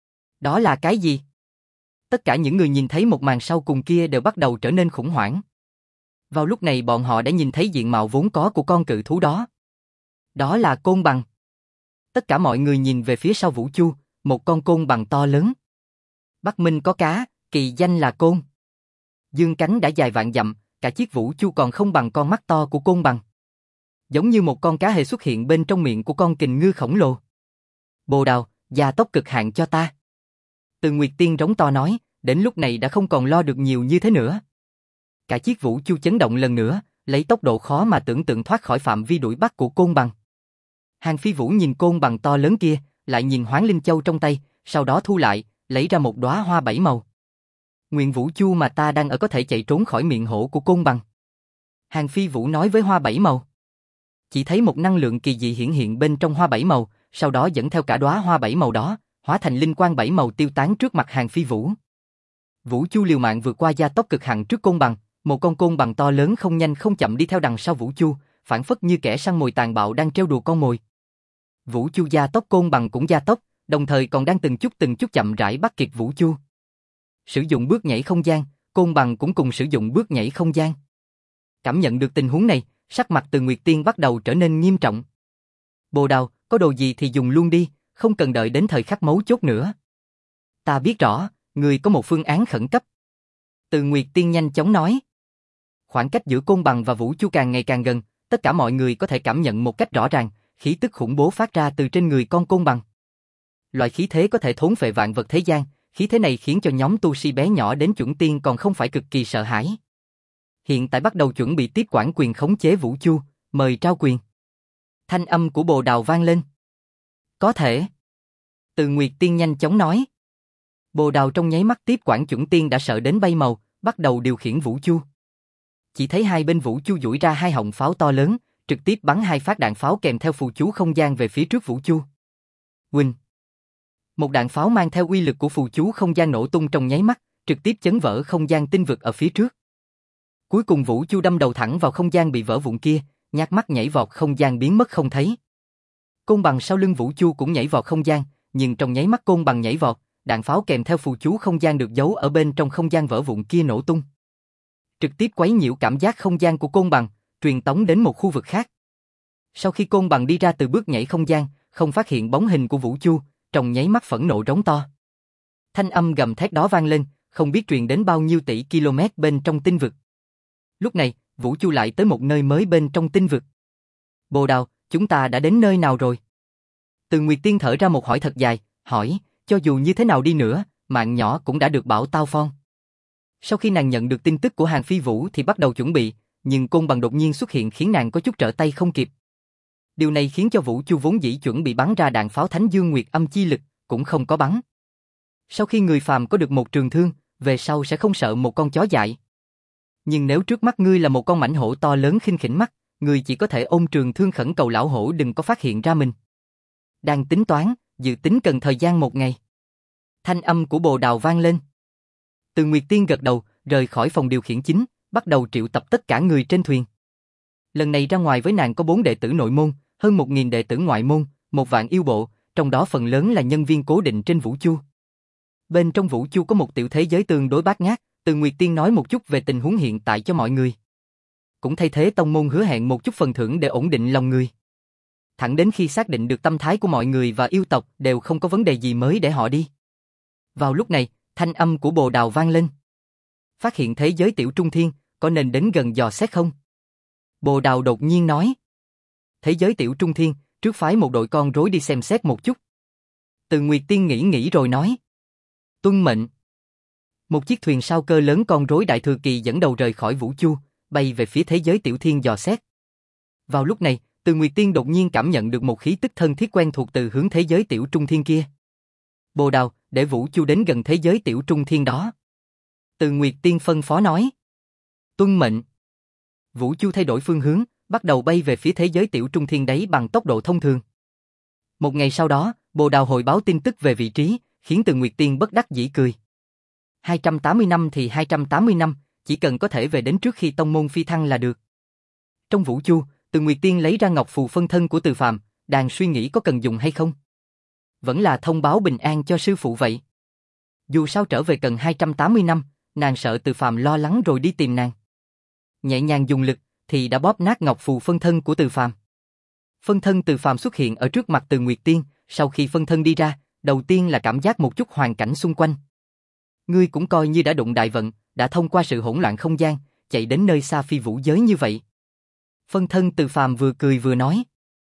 Đó là cái gì? Tất cả những người nhìn thấy một màn sau cùng kia đều bắt đầu trở nên khủng hoảng. Vào lúc này bọn họ đã nhìn thấy diện mạo vốn có của con cự thú đó. Đó là côn bằng. Tất cả mọi người nhìn về phía sau Vũ Chu, một con côn bằng to lớn. Bắc Minh có cá, kỳ danh là côn. Dương cánh đã dài vạn dặm, cả chiếc Vũ Chu còn không bằng con mắt to của côn bằng. Giống như một con cá hề xuất hiện bên trong miệng của con kình ngư khổng lồ. Bồ Đào, gia tốc cực hạn cho ta. Từ Nguyệt Tiên rống to nói, đến lúc này đã không còn lo được nhiều như thế nữa. Cả chiếc Vũ Chu chấn động lần nữa, lấy tốc độ khó mà tưởng tượng thoát khỏi phạm vi đuổi bắt của côn bằng. Hàn Phi Vũ nhìn côn bằng to lớn kia, lại nhìn Hoán Linh Châu trong tay, sau đó thu lại, lấy ra một đóa hoa bảy màu. Nguyện Vũ Chu mà ta đang ở có thể chạy trốn khỏi miệng hổ của côn bằng. Hàn Phi Vũ nói với hoa bảy màu. Chỉ thấy một năng lượng kỳ dị hiển hiện bên trong hoa bảy màu, sau đó dẫn theo cả đóa hoa bảy màu đó, hóa thành linh quang bảy màu tiêu tán trước mặt Hàng Phi Vũ. Vũ Chu liều mạng vượt qua gia tốc cực hạn trước côn bằng, một con côn bằng to lớn không nhanh không chậm đi theo đằng sau Vũ Chu, phản phất như kẻ săn mồi tàn bạo đang trêu đùa con mồi. Vũ Chu gia tốc, côn bằng cũng gia tốc, đồng thời còn đang từng chút từng chút chậm rãi bắt kịp Vũ Chu. Sử dụng bước nhảy không gian, côn bằng cũng cùng sử dụng bước nhảy không gian. Cảm nhận được tình huống này, sắc mặt Từ Nguyệt Tiên bắt đầu trở nên nghiêm trọng. Bồ Đào, có đồ gì thì dùng luôn đi, không cần đợi đến thời khắc mấu chốt nữa. Ta biết rõ, người có một phương án khẩn cấp. Từ Nguyệt Tiên nhanh chóng nói. Khoảng cách giữa côn bằng và Vũ Chu càng ngày càng gần, tất cả mọi người có thể cảm nhận một cách rõ ràng, khí tức khủng bố phát ra từ trên người con côn bằng. Loại khí thế có thể thốn phệ vạn vật thế gian, khí thế này khiến cho nhóm tu sĩ bé nhỏ đến chuẩn tiên còn không phải cực kỳ sợ hãi. Hiện tại bắt đầu chuẩn bị tiếp quản quyền khống chế Vũ Chu, mời trao quyền. Thanh âm của Bồ Đào vang lên. Có thể. Từ Nguyệt Tiên nhanh chóng nói. Bồ Đào trong nháy mắt tiếp quản chuẩn tiên đã sợ đến bay màu, bắt đầu điều khiển Vũ Chu. Chỉ thấy hai bên Vũ Chu duỗi ra hai họng pháo to lớn, trực tiếp bắn hai phát đạn pháo kèm theo phù chú không gian về phía trước Vũ Chu. Quỳnh. Một đạn pháo mang theo uy lực của phù chú không gian nổ tung trong nháy mắt, trực tiếp chấn vỡ không gian tinh vực ở phía trước. Cuối cùng Vũ Chu đâm đầu thẳng vào không gian bị vỡ vụn kia, nhát mắt nhảy vọt không gian biến mất không thấy. Côn bằng sau lưng Vũ Chu cũng nhảy vọt không gian, nhưng trong nháy mắt côn bằng nhảy vọt, đạn pháo kèm theo phù chú không gian được giấu ở bên trong không gian vỡ vụn kia nổ tung. Trực tiếp quấy nhiễu cảm giác không gian của côn bằng, truyền tống đến một khu vực khác. Sau khi côn bằng đi ra từ bước nhảy không gian, không phát hiện bóng hình của Vũ Chu, trong nháy mắt phẫn nộ rống to. Thanh âm gầm thét đó vang lên, không biết truyền đến bao nhiêu tỷ km bên trong tinh vực. Lúc này, Vũ Chu lại tới một nơi mới bên trong tinh vực. Bồ Đào, chúng ta đã đến nơi nào rồi? Từ Nguyệt Tiên thở ra một hỏi thật dài, hỏi, cho dù như thế nào đi nữa, mạng nhỏ cũng đã được bảo tao phong. Sau khi nàng nhận được tin tức của Hàng Phi Vũ thì bắt đầu chuẩn bị, nhưng côn bằng đột nhiên xuất hiện khiến nàng có chút trở tay không kịp. Điều này khiến cho Vũ Chu vốn dĩ chuẩn bị bắn ra đạn pháo Thánh Dương Nguyệt Âm chi lực, cũng không có bắn. Sau khi người phàm có được một trường thương, về sau sẽ không sợ một con chó dại. Nhưng nếu trước mắt ngươi là một con mãnh hổ to lớn khinh khỉnh mắt, ngươi chỉ có thể ôm trường thương khẩn cầu lão hổ đừng có phát hiện ra mình. Đang tính toán, dự tính cần thời gian một ngày. Thanh âm của Bồ Đào vang lên. Từ Nguyệt Tiên gật đầu, rời khỏi phòng điều khiển chính, bắt đầu triệu tập tất cả người trên thuyền. Lần này ra ngoài với nàng có bốn đệ tử nội môn, hơn một nghìn đệ tử ngoại môn, một vạn yêu bộ, trong đó phần lớn là nhân viên cố định trên Vũ Chu. Bên trong Vũ Chu có một tiểu thế giới tương đối bát ngát, Từ Nguyệt Tiên nói một chút về tình huống hiện tại cho mọi người. Cũng thay thế tông môn hứa hẹn một chút phần thưởng để ổn định lòng người. Thẳng đến khi xác định được tâm thái của mọi người và yêu tộc đều không có vấn đề gì mới để họ đi. Vào lúc này, thanh âm của Bồ Đào vang lên. Phát hiện thế giới Tiểu Trung Thiên, có nên đến gần dò xét không? Bồ Đào đột nhiên nói. Thế giới Tiểu Trung Thiên, trước phái một đội con rối đi xem xét một chút. Từ Nguyệt Tiên nghĩ nghĩ rồi nói. Tuân mệnh. Một chiếc thuyền sao cơ lớn con rối Đại Thừa Kỳ dẫn đầu rời khỏi Vũ Chu, bay về phía thế giới Tiểu Thiên dò xét. Vào lúc này, Từ Nguyệt Tiên đột nhiên cảm nhận được một khí tức thân thiết quen thuộc từ hướng thế giới Tiểu Trung Thiên kia. Bồ Đào, để Vũ Chu đến gần thế giới Tiểu Trung Thiên đó. Từ Nguyệt Tiên phân phó nói. Tuân mệnh. Vũ Chu thay đổi phương hướng, bắt đầu bay về phía thế giới Tiểu Trung Thiên đấy bằng tốc độ thông thường. Một ngày sau đó, Bồ Đào hồi báo tin tức về vị trí, khiến Từ Nguyệt Tiên bất đắc dĩ cười. hai trăm tám mươi năm thì hai trăm tám mươi năm, chỉ cần có thể về đến trước khi tông môn phi thăng là được. Trong Vũ Chu, Từ Nguyệt Tiên lấy ra ngọc phù phân thân của Từ Phàm, đang suy nghĩ có cần dùng hay không. Vẫn là thông báo bình an cho sư phụ vậy. Dù sao trở về cần hai trăm tám mươi năm, nàng sợ Từ Phàm lo lắng rồi đi tìm nàng. Nhẹ nhàng dùng lực, thì đã bóp nát ngọc phù phân thân của Từ Phàm. Phân thân Từ Phàm xuất hiện ở trước mặt Từ Nguyệt Tiên, sau khi phân thân đi ra, đầu tiên là cảm giác một chút hoàn cảnh xung quanh. Ngươi cũng coi như đã đụng đại vận, đã thông qua sự hỗn loạn không gian, chạy đến nơi xa phi vũ giới như vậy. Phân thân Từ Phàm vừa cười vừa nói.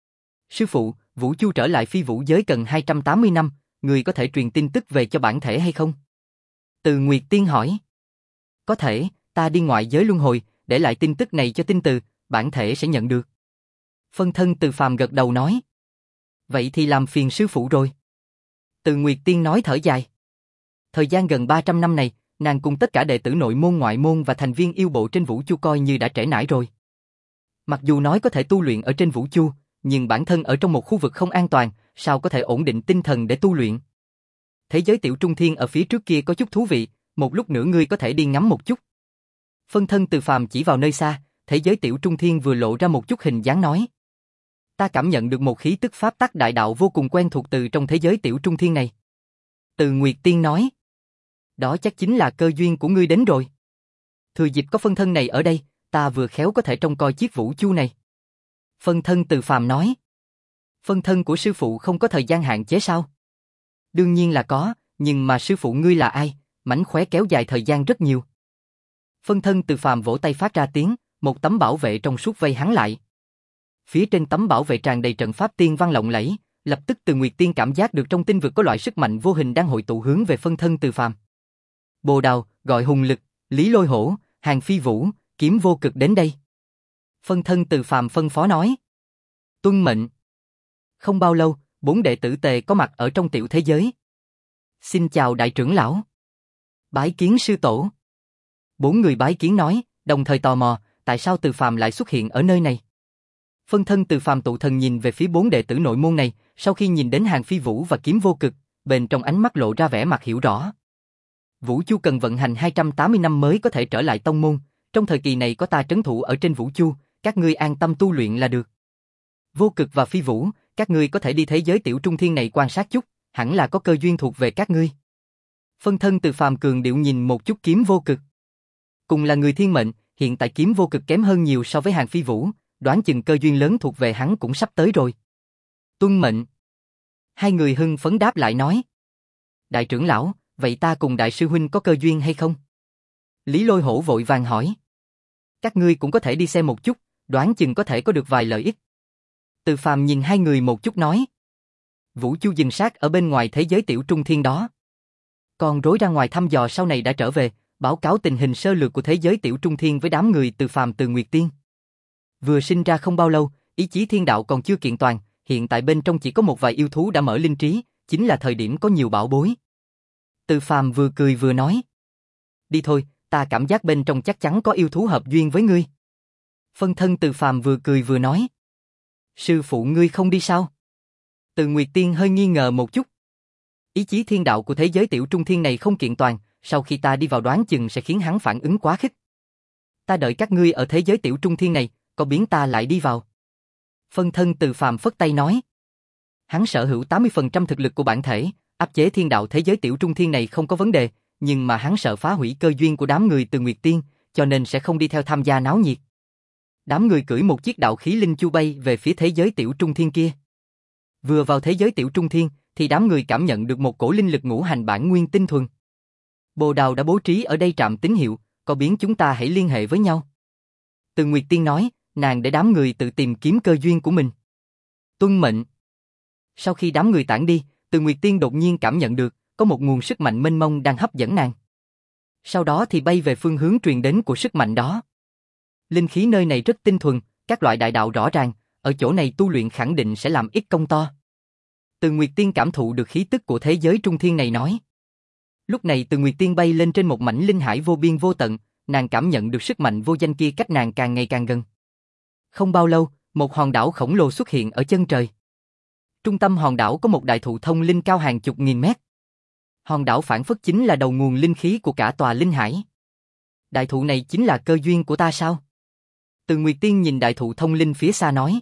Sư phụ, Vũ Chu trở lại phi vũ giới cần hai trăm tám mươi năm, ngươi có thể truyền tin tức về cho bản thể hay không? Từ Nguyệt Tiên hỏi. Có thể, ta đi ngoại giới luân hồi, để lại tin tức này cho tinh từ, bản thể sẽ nhận được. Phân thân Từ Phàm gật đầu nói. Vậy thì làm phiền sư phụ rồi. Từ Nguyệt Tiên nói thở dài. Thời gian gần ba trăm năm này, nàng cùng tất cả đệ tử nội môn ngoại môn và thành viên yêu bộ trên Vũ Chu coi như đã trễ nải rồi. Mặc dù nói có thể tu luyện ở trên Vũ Chu, nhưng bản thân ở trong một khu vực không an toàn, sao có thể ổn định tinh thần để tu luyện. thế giới tiểu trung thiên ở phía trước kia có chút thú vị, một lúc nữa ngươi có thể đi ngắm một chút. Phân thân Từ Phàm chỉ vào nơi xa, thế giới tiểu trung thiên vừa lộ ra một chút hình dáng nói. Ta cảm nhận được một khí tức pháp tắc đại đạo vô cùng quen thuộc từ trong thế giới tiểu trung thiên này. Từ Nguyệt Tiên nói. Đó chắc chính là cơ duyên của ngươi đến rồi. Thừa dịp có phân thân này ở đây, ta vừa khéo có thể trông coi chiếc vũ chu này. Phân thân Từ Phàm nói. Phân thân của sư phụ không có thời gian hạn chế sao? Đương nhiên là có, nhưng mà sư phụ ngươi là ai? Mánh khóe kéo dài thời gian rất nhiều. Phân thân Từ Phàm vỗ tay phát ra tiếng, một tấm bảo vệ trong suốt vây hắn lại. Phía trên tấm bảo vệ tràn đầy trận pháp tiên văn lộng lẫy, lập tức Từ Nguyệt Tiên cảm giác được trong tinh vực có loại sức mạnh vô hình đang hội tụ hướng về phân thân Từ Phàm. Bồ Đào, gọi Hùng Lực, Lý Lôi Hổ, Hàng Phi Vũ, Kiếm Vô Cực đến đây. Phân thân Từ Phàm phân phó nói. Tuân mệnh. Không bao lâu, bốn đệ tử Tề có mặt ở trong tiểu thế giới. Xin chào đại trưởng lão. Bái kiến sư tổ. Bốn người bái kiến nói, đồng thời tò mò, tại sao Từ Phàm lại xuất hiện ở nơi này. Phân thân Từ Phàm tụ thần nhìn về phía bốn đệ tử nội môn này, sau khi nhìn đến Hàng Phi Vũ và Kiếm Vô Cực, bên trong ánh mắt lộ ra vẻ mặt hiểu rõ. Vũ Chu cần vận hành hai trăm tám mươi năm mới có thể trở lại tông môn, trong thời kỳ này có ta trấn thủ ở trên Vũ Chu, các ngươi an tâm tu luyện là được. Vô Cực và Phi Vũ, các ngươi có thể đi thế giới tiểu trung thiên này quan sát chút, hẳn là có cơ duyên thuộc về các ngươi. Phân thân Từ Phàm cường điệu nhìn một chút Kiếm Vô Cực. Cùng là người thiên mệnh, hiện tại Kiếm Vô Cực kém hơn nhiều so với Hàng Phi Vũ, đoán chừng cơ duyên lớn thuộc về hắn cũng sắp tới rồi. Tuân mệnh. Hai người hưng phấn đáp lại nói. Đại trưởng lão, vậy ta cùng đại sư huynh có cơ duyên hay không? Lý Lôi Hổ vội vàng hỏi. Các ngươi cũng có thể đi xem một chút, đoán chừng có thể có được vài lợi ích. Từ Phàm nhìn hai người một chút nói. Vũ Chu dừng sát ở bên ngoài thế giới tiểu trung thiên đó. Còn rối ra ngoài thăm dò sau này đã trở về, báo cáo tình hình sơ lược của thế giới tiểu trung thiên với đám người Từ Phàm từ Nguyệt Tiên. Vừa sinh ra không bao lâu, ý chí thiên đạo còn chưa kiện toàn, hiện tại bên trong chỉ có một vài yêu thú đã mở linh trí, chính là thời điểm có nhiều bảo bối. Từ Phàm vừa cười vừa nói. Đi thôi, ta cảm giác bên trong chắc chắn có yêu thú hợp duyên với ngươi. Phân thân Từ Phàm vừa cười vừa nói. Sư phụ ngươi không đi sao? Từ Nguyệt Tiên hơi nghi ngờ một chút. Ý chí thiên đạo của thế giới tiểu trung thiên này không kiện toàn, sau khi ta đi vào đoán chừng sẽ khiến hắn phản ứng quá khích. Ta đợi các ngươi ở thế giới tiểu trung thiên này, có biến ta lại đi vào. Phân thân Từ Phàm phất tay nói. Hắn sở hữu tám mươi phần trăm thực lực của bản thể, áp chế thiên đạo thế giới tiểu trung thiên này không có vấn đề, nhưng mà hắn sợ phá hủy cơ duyên của đám người từ Nguyệt Tiên, cho nên sẽ không đi theo tham gia náo nhiệt. Đám người cưỡi một chiếc đạo khí linh chu bay về phía thế giới tiểu trung thiên kia. Vừa vào thế giới tiểu trung thiên, thì đám người cảm nhận được một cổ linh lực ngũ hành bản nguyên tinh thuần. Bồ Đào đã bố trí ở đây trạm tín hiệu, có biến chúng ta hãy liên hệ với nhau. Từ Nguyệt Tiên nói, nàng để đám người tự tìm kiếm cơ duyên của mình. Tuân mệnh. Sau khi đám người tản đi, Từ Nguyệt Tiên đột nhiên cảm nhận được, có một nguồn sức mạnh mênh mông đang hấp dẫn nàng. Sau đó thì bay về phương hướng truyền đến của sức mạnh đó. Linh khí nơi này rất tinh thuần, các loại đại đạo rõ ràng, ở chỗ này tu luyện khẳng định sẽ làm ít công to. Từ Nguyệt Tiên cảm thụ được khí tức của thế giới trung thiên này nói. Lúc này Từ Nguyệt Tiên bay lên trên một mảnh linh hải vô biên vô tận, nàng cảm nhận được sức mạnh vô danh kia cách nàng càng ngày càng gần. Không bao lâu, một hòn đảo khổng lồ xuất hiện ở chân trời. Trung tâm hòn đảo có một đại thụ thông linh cao hàng chục nghìn mét. Hòn đảo phản phất chính là đầu nguồn linh khí của cả tòa linh hải. Đại thụ này chính là cơ duyên của ta sao? Từ Nguyệt Tiên nhìn đại thụ thông linh phía xa nói.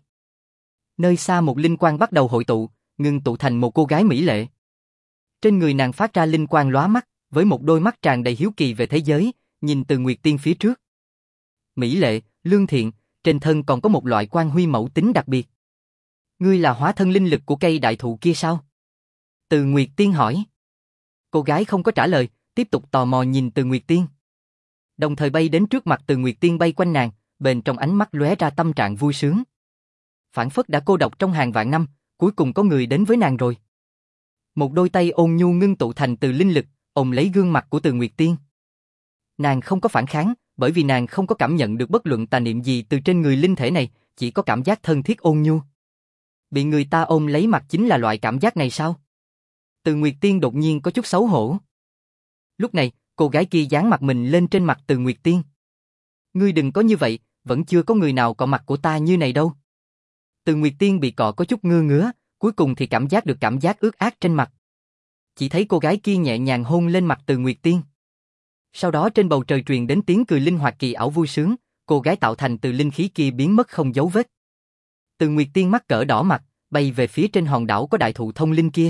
Nơi xa một linh quang bắt đầu hội tụ, ngưng tụ thành một cô gái mỹ lệ. Trên người nàng phát ra linh quang lóa mắt, với một đôi mắt tràn đầy hiếu kỳ về thế giới, nhìn Từ Nguyệt Tiên phía trước. Mỹ lệ, lương thiện, trên thân còn có một loại quang huy mẫu tính đặc biệt. Ngươi là hóa thân linh lực của cây đại thụ kia sao? Từ Nguyệt Tiên hỏi. Cô gái không có trả lời, tiếp tục tò mò nhìn Từ Nguyệt Tiên. Đồng thời bay đến trước mặt Từ Nguyệt Tiên bay quanh nàng, bên trong ánh mắt lóe ra tâm trạng vui sướng. Phản phất đã cô độc trong hàng vạn năm, cuối cùng có người đến với nàng rồi. Một đôi tay ôn nhu ngưng tụ thành từ linh lực, ôm lấy gương mặt của Từ Nguyệt Tiên. Nàng không có phản kháng, bởi vì nàng không có cảm nhận được bất luận tà niệm gì từ trên người linh thể này, chỉ có cảm giác thân thiết ôn nhu. Bị người ta ôm lấy mặt chính là loại cảm giác này sao? Từ Nguyệt Tiên đột nhiên có chút xấu hổ. Lúc này, cô gái kia dán mặt mình lên trên mặt Từ Nguyệt Tiên. Ngươi đừng có như vậy, vẫn chưa có người nào cọ mặt của ta như này đâu. Từ Nguyệt Tiên bị cọ có chút ngơ ngứa, cuối cùng thì cảm giác được cảm giác ướt át trên mặt. Chỉ thấy cô gái kia nhẹ nhàng hôn lên mặt Từ Nguyệt Tiên. Sau đó trên bầu trời truyền đến tiếng cười linh hoạt kỳ ảo vui sướng, cô gái tạo thành từ linh khí kia biến mất không dấu vết. Từ Nguyệt Tiên mắt cỡ đỏ mặt, bay về phía trên hòn đảo có đại thụ thông linh kia.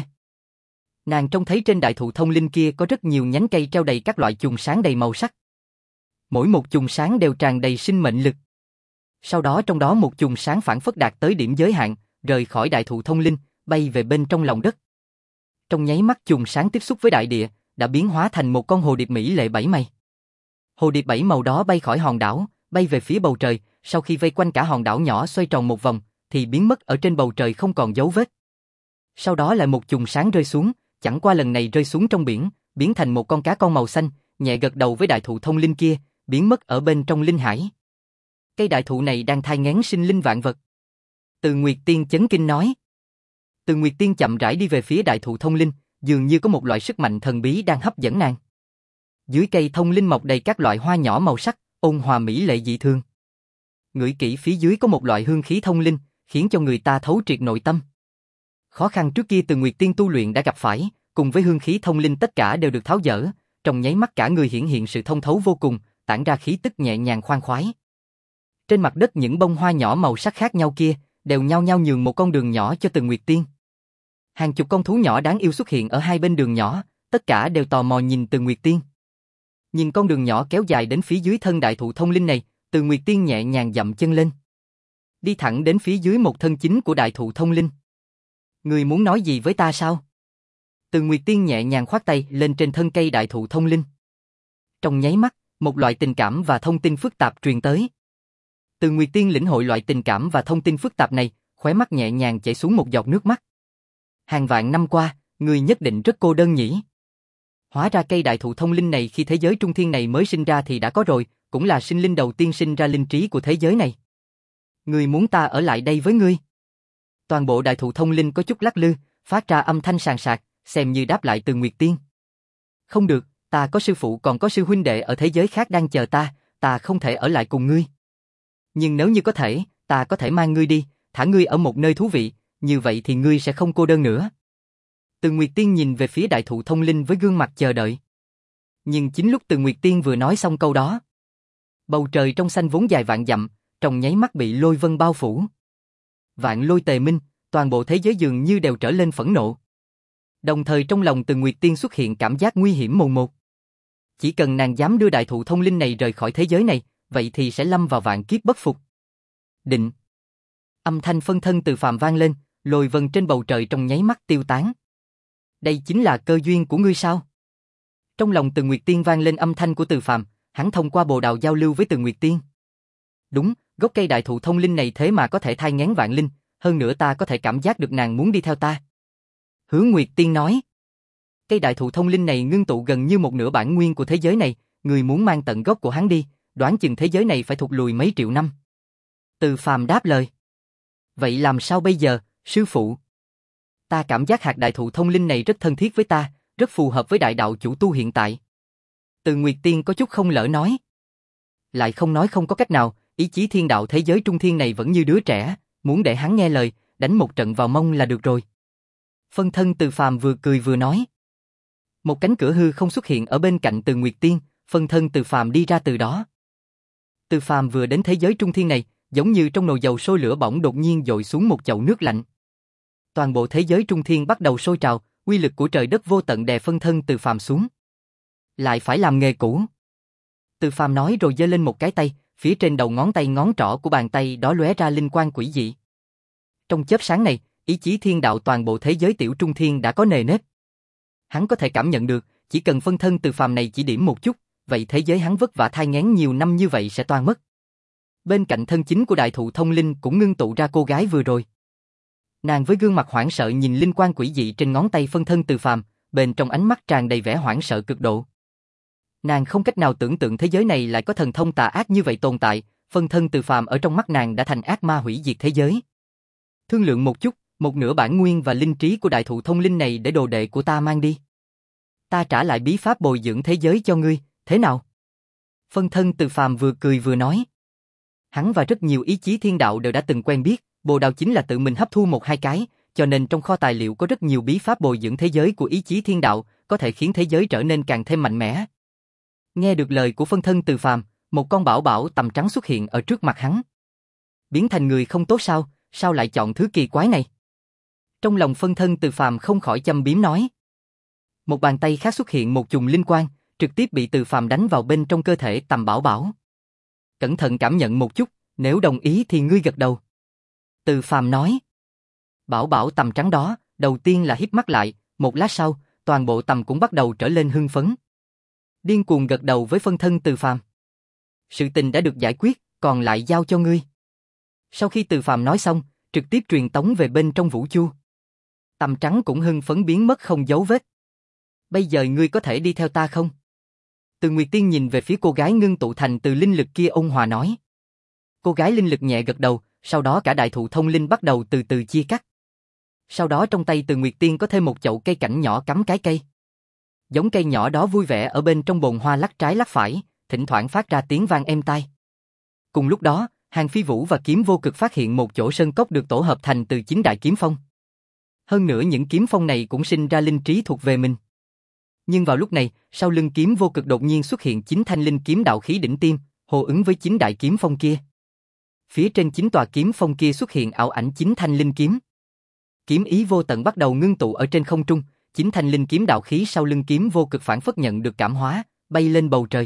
Nàng trông thấy trên đại thụ thông linh kia có rất nhiều nhánh cây treo đầy các loại chùm sáng đầy màu sắc. Mỗi một chùm sáng đều tràn đầy sinh mệnh lực. Sau đó trong đó một chùm sáng phản phất đạt tới điểm giới hạn, rời khỏi đại thụ thông linh, bay về bên trong lòng đất. Trong nháy mắt chùm sáng tiếp xúc với đại địa, đã biến hóa thành một con hồ điệp mỹ lệ bảy mây. Hồ điệp bảy màu đó bay khỏi hòn đảo, bay về phía bầu trời, sau khi vây quanh cả hòn đảo nhỏ xoay tròn một vòng, thì biến mất ở trên bầu trời không còn dấu vết. Sau đó lại một chùm sáng rơi xuống, chẳng qua lần này rơi xuống trong biển, biến thành một con cá con màu xanh, nhẹ gật đầu với đại thụ thông linh kia, biến mất ở bên trong linh hải. Cây đại thụ này đang thai nghén sinh linh vạn vật. Từ Nguyệt Tiên chấn kinh nói. Từ Nguyệt Tiên chậm rãi đi về phía đại thụ thông linh, dường như có một loại sức mạnh thần bí đang hấp dẫn nàng. Dưới cây thông linh mọc đầy các loại hoa nhỏ màu sắc, ôn hòa mỹ lệ dị thường. Ngửi kỹ phía dưới có một loại hương khí thông linh, khiến cho người ta thấu triệt nội tâm. Khó khăn trước kia Từ Nguyệt Tiên tu luyện đã gặp phải, cùng với hương khí thông linh tất cả đều được tháo dỡ, trong nháy mắt cả người hiển hiện sự thông thấu vô cùng, tản ra khí tức nhẹ nhàng khoan khoái. Trên mặt đất những bông hoa nhỏ màu sắc khác nhau kia, đều nhau nhau nhường một con đường nhỏ cho Từ Nguyệt Tiên. Hàng chục con thú nhỏ đáng yêu xuất hiện ở hai bên đường nhỏ, tất cả đều tò mò nhìn Từ Nguyệt Tiên. Nhìn con đường nhỏ kéo dài đến phía dưới thân đại thụ thông linh này, Từ Nguyệt Tiên nhẹ nhàng dậm chân lên. Đi thẳng đến phía dưới một thân chính của đại thụ thông linh. Người muốn nói gì với ta sao? Từ Nguyệt Tiên nhẹ nhàng khoát tay lên trên thân cây đại thụ thông linh. Trong nháy mắt, một loại tình cảm và thông tin phức tạp truyền tới. Từ Nguyệt Tiên lĩnh hội loại tình cảm và thông tin phức tạp này, khóe mắt nhẹ nhàng chảy xuống một giọt nước mắt. Hàng vạn năm qua, người nhất định rất cô đơn nhỉ? Hóa ra cây đại thụ thông linh này khi thế giới trung thiên này mới sinh ra thì đã có rồi, cũng là sinh linh đầu tiên sinh ra linh trí của thế giới này. Người muốn ta ở lại đây với ngươi? Toàn bộ đại thụ thông linh có chút lắc lư, phát ra âm thanh sàn sạc, xem như đáp lại Từ Nguyệt Tiên. Không được, ta có sư phụ còn có sư huynh đệ ở thế giới khác đang chờ ta, ta không thể ở lại cùng ngươi. Nhưng nếu như có thể, ta có thể mang ngươi đi, thả ngươi ở một nơi thú vị, như vậy thì ngươi sẽ không cô đơn nữa. Từ Nguyệt Tiên nhìn về phía đại thụ thông linh với gương mặt chờ đợi. Nhưng chính lúc Từ Nguyệt Tiên vừa nói xong câu đó, bầu trời trong xanh vốn dài vạn dặm, trong nháy mắt bị lôi vân bao phủ. Vạn lôi tề minh, toàn bộ thế giới dường như đều trở lên phẫn nộ. Đồng thời trong lòng Từ Nguyệt Tiên xuất hiện cảm giác nguy hiểm mồn một. Chỉ cần nàng dám đưa đại thụ thông linh này rời khỏi thế giới này, vậy thì sẽ lâm vào vạn kiếp bất phục. Định. Âm thanh phân thân Từ Phàm vang lên, lôi vân trên bầu trời trong nháy mắt tiêu tán. Đây chính là cơ duyên của ngươi sao? Trong lòng Từ Nguyệt Tiên vang lên âm thanh của Từ Phàm, hắn thông qua bồ đào giao lưu với Từ Nguyệt Tiên. Đúng, gốc cây đại thụ thông linh này thế mà có thể thai nghén vạn linh, hơn nữa ta có thể cảm giác được nàng muốn đi theo ta. Hứa Nguyệt Tiên nói. Cây đại thụ thông linh này ngưng tụ gần như một nửa bản nguyên của thế giới này, người muốn mang tận gốc của hắn đi, đoán chừng thế giới này phải thụt lùi mấy triệu năm. Từ Phàm đáp lời. Vậy làm sao bây giờ, sư phụ? Ta cảm giác hạt đại thụ thông linh này rất thân thiết với ta, rất phù hợp với đại đạo chủ tu hiện tại. Từ Nguyệt Tiên có chút không lỡ nói. Lại không nói không có cách nào, ý chí thiên đạo thế giới trung thiên này vẫn như đứa trẻ, muốn để hắn nghe lời, đánh một trận vào mông là được rồi. Phân thân Từ Phàm vừa cười vừa nói. Một cánh cửa hư không xuất hiện ở bên cạnh Từ Nguyệt Tiên, phân thân Từ Phàm đi ra từ đó. Từ Phàm vừa đến thế giới trung thiên này, giống như trong nồi dầu sôi lửa bỏng đột nhiên dội xuống một chậu nước lạnh. Toàn bộ thế giới trung thiên bắt đầu sôi trào, uy lực của trời đất vô tận đè phân thân Từ Phàm xuống. Lại phải làm nghề cũ. Từ Phàm nói rồi giơ lên một cái tay, phía trên đầu ngón tay ngón trỏ của bàn tay đó lóe ra linh quang quỷ dị. Trong chớp sáng này, ý chí thiên đạo toàn bộ thế giới tiểu trung thiên đã có nề nếp. Hắn có thể cảm nhận được, chỉ cần phân thân Từ Phàm này chỉ điểm một chút, vậy thế giới hắn vất vả thai nghén nhiều năm như vậy sẽ toan mất. Bên cạnh thân chính của đại thụ thông linh cũng ngưng tụ ra cô gái vừa rồi. Nàng với gương mặt hoảng sợ nhìn linh quang quỷ dị trên ngón tay phân thân Từ Phàm, bên trong ánh mắt tràn đầy vẻ hoảng sợ cực độ. Nàng không cách nào tưởng tượng thế giới này lại có thần thông tà ác như vậy tồn tại, phân thân Từ Phàm ở trong mắt nàng đã thành ác ma hủy diệt thế giới. Thương lượng một chút, một nửa bản nguyên và linh trí của đại thụ thông linh này để đồ đệ của ta mang đi. Ta trả lại bí pháp bồi dưỡng thế giới cho ngươi, thế nào? Phân thân Từ Phàm vừa cười vừa nói. Hắn và rất nhiều ý chí thiên đạo đều đã từng quen biết, bồ đào chính là tự mình hấp thu một hai cái, cho nên trong kho tài liệu có rất nhiều bí pháp bồi dưỡng thế giới của ý chí thiên đạo, có thể khiến thế giới trở nên càng thêm mạnh mẽ. Nghe được lời của phân thân Từ Phàm, một con bảo bảo tằm trắng xuất hiện ở trước mặt hắn. Biến thành người không tốt sao, sao lại chọn thứ kỳ quái này? Trong lòng phân thân Từ Phàm không khỏi châm biếm nói. Một bàn tay khác xuất hiện một chùm linh quang, trực tiếp bị Từ Phàm đánh vào bên trong cơ thể tằm bảo bảo. Cẩn thận cảm nhận một chút, nếu đồng ý thì ngươi gật đầu. Từ Phàm nói. Bảo bảo tằm trắng đó, đầu tiên là híp mắt lại, một lát sau, toàn bộ tằm cũng bắt đầu trở lên hưng phấn. Điên cuồng gật đầu với phân thân Từ Phàm. Sự tình đã được giải quyết, còn lại giao cho ngươi. Sau khi Từ Phàm nói xong, trực tiếp truyền tống về bên trong vũ chu. Tằm trắng cũng hưng phấn biến mất không dấu vết. Bây giờ ngươi có thể đi theo ta không? Từ Nguyệt Tiên nhìn về phía cô gái ngưng tụ thành từ linh lực kia ôn hòa nói. Cô gái linh lực nhẹ gật đầu, sau đó cả đại thụ thông linh bắt đầu từ từ chia cắt. Sau đó trong tay Từ Nguyệt Tiên có thêm một chậu cây cảnh nhỏ cắm cái cây. Giống cây nhỏ đó vui vẻ ở bên trong bồn hoa lắc trái lắc phải, thỉnh thoảng phát ra tiếng vang êm tai. Cùng lúc đó, Hàng Phi Vũ và Kiếm Vô Cực phát hiện một chỗ sơn cốc được tổ hợp thành từ chín đại kiếm phong. Hơn nữa những kiếm phong này cũng sinh ra linh trí thuộc về mình. Nhưng vào lúc này, sau lưng Kiếm Vô Cực đột nhiên xuất hiện chín thanh linh kiếm đạo khí đỉnh tiêm, hồ ứng với chín đại kiếm phong kia. Phía trên chín tòa kiếm phong kia xuất hiện ảo ảnh chín thanh linh kiếm. Kiếm ý vô tận bắt đầu ngưng tụ ở trên không trung, chín thanh linh kiếm đạo khí sau lưng Kiếm Vô Cực phản phất nhận được cảm hóa, bay lên bầu trời.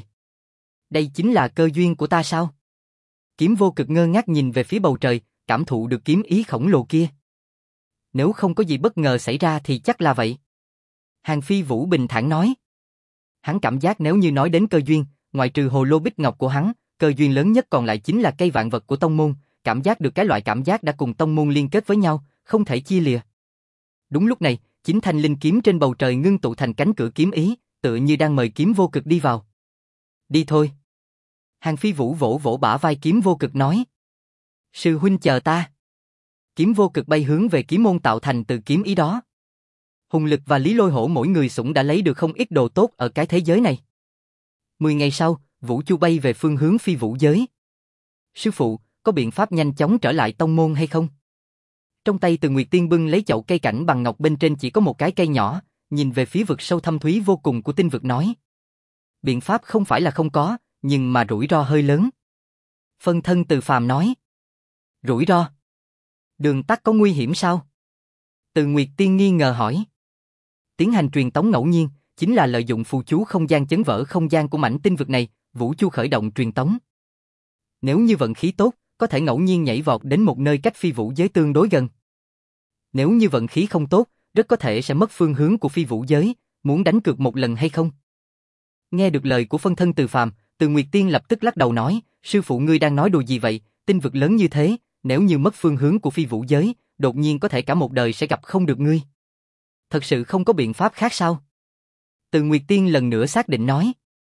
Đây chính là cơ duyên của ta sao? Kiếm Vô Cực ngơ ngác nhìn về phía bầu trời, cảm thụ được kiếm ý khổng lồ kia. Nếu không có gì bất ngờ xảy ra thì chắc là vậy. Hàng Phi Vũ bình thản nói. Hắn cảm giác nếu như nói đến cơ duyên, ngoại trừ hồ lô bích ngọc của hắn, cơ duyên lớn nhất còn lại chính là cây vạn vật của tông môn, cảm giác được cái loại cảm giác đã cùng tông môn liên kết với nhau, không thể chia lìa. Đúng lúc này, chín thanh linh kiếm trên bầu trời ngưng tụ thành cánh cửa kiếm ý, tựa như đang mời Kiếm Vô Cực đi vào. Đi thôi. Hàng Phi Vũ vỗ vỗ bả vai Kiếm Vô Cực nói. Sư huynh chờ ta. Kiếm Vô Cực bay hướng về kiếm môn tạo thành từ kiếm ý đó. Hùng Lực và Lý Lôi Hổ mỗi người sủng đã lấy được không ít đồ tốt ở cái thế giới này. Mười ngày sau, Vũ Chu bay về phương hướng phi vũ giới. Sư phụ, có biện pháp nhanh chóng trở lại tông môn hay không? Trong tay Từ Nguyệt Tiên bưng lấy chậu cây cảnh bằng ngọc bên trên chỉ có một cái cây nhỏ, nhìn về phía vực sâu thâm thúy vô cùng của tinh vực nói. Biện pháp không phải là không có, nhưng mà rủi ro hơi lớn. Phân thân Từ Phàm nói. Rủi ro? Đường tắt có nguy hiểm sao? Từ Nguyệt Tiên nghi ngờ hỏi. Tiến hành truyền tống ngẫu nhiên, chính là lợi dụng phù chú không gian chấn vỡ không gian của mảnh tinh vực này, Vũ Chu khởi động truyền tống. Nếu như vận khí tốt, có thể ngẫu nhiên nhảy vọt đến một nơi cách phi vũ giới tương đối gần. Nếu như vận khí không tốt, rất có thể sẽ mất phương hướng của phi vũ giới, muốn đánh cược một lần hay không? Nghe được lời của phân thân Từ Phàm, Từ Nguyệt Tiên lập tức lắc đầu nói, sư phụ ngươi đang nói đùa gì vậy, tinh vực lớn như thế, nếu như mất phương hướng của phi vũ giới, đột nhiên có thể cả một đời sẽ gặp không được ngươi. Thật sự không có biện pháp khác sao? Từ Nguyệt Tiên lần nữa xác định nói.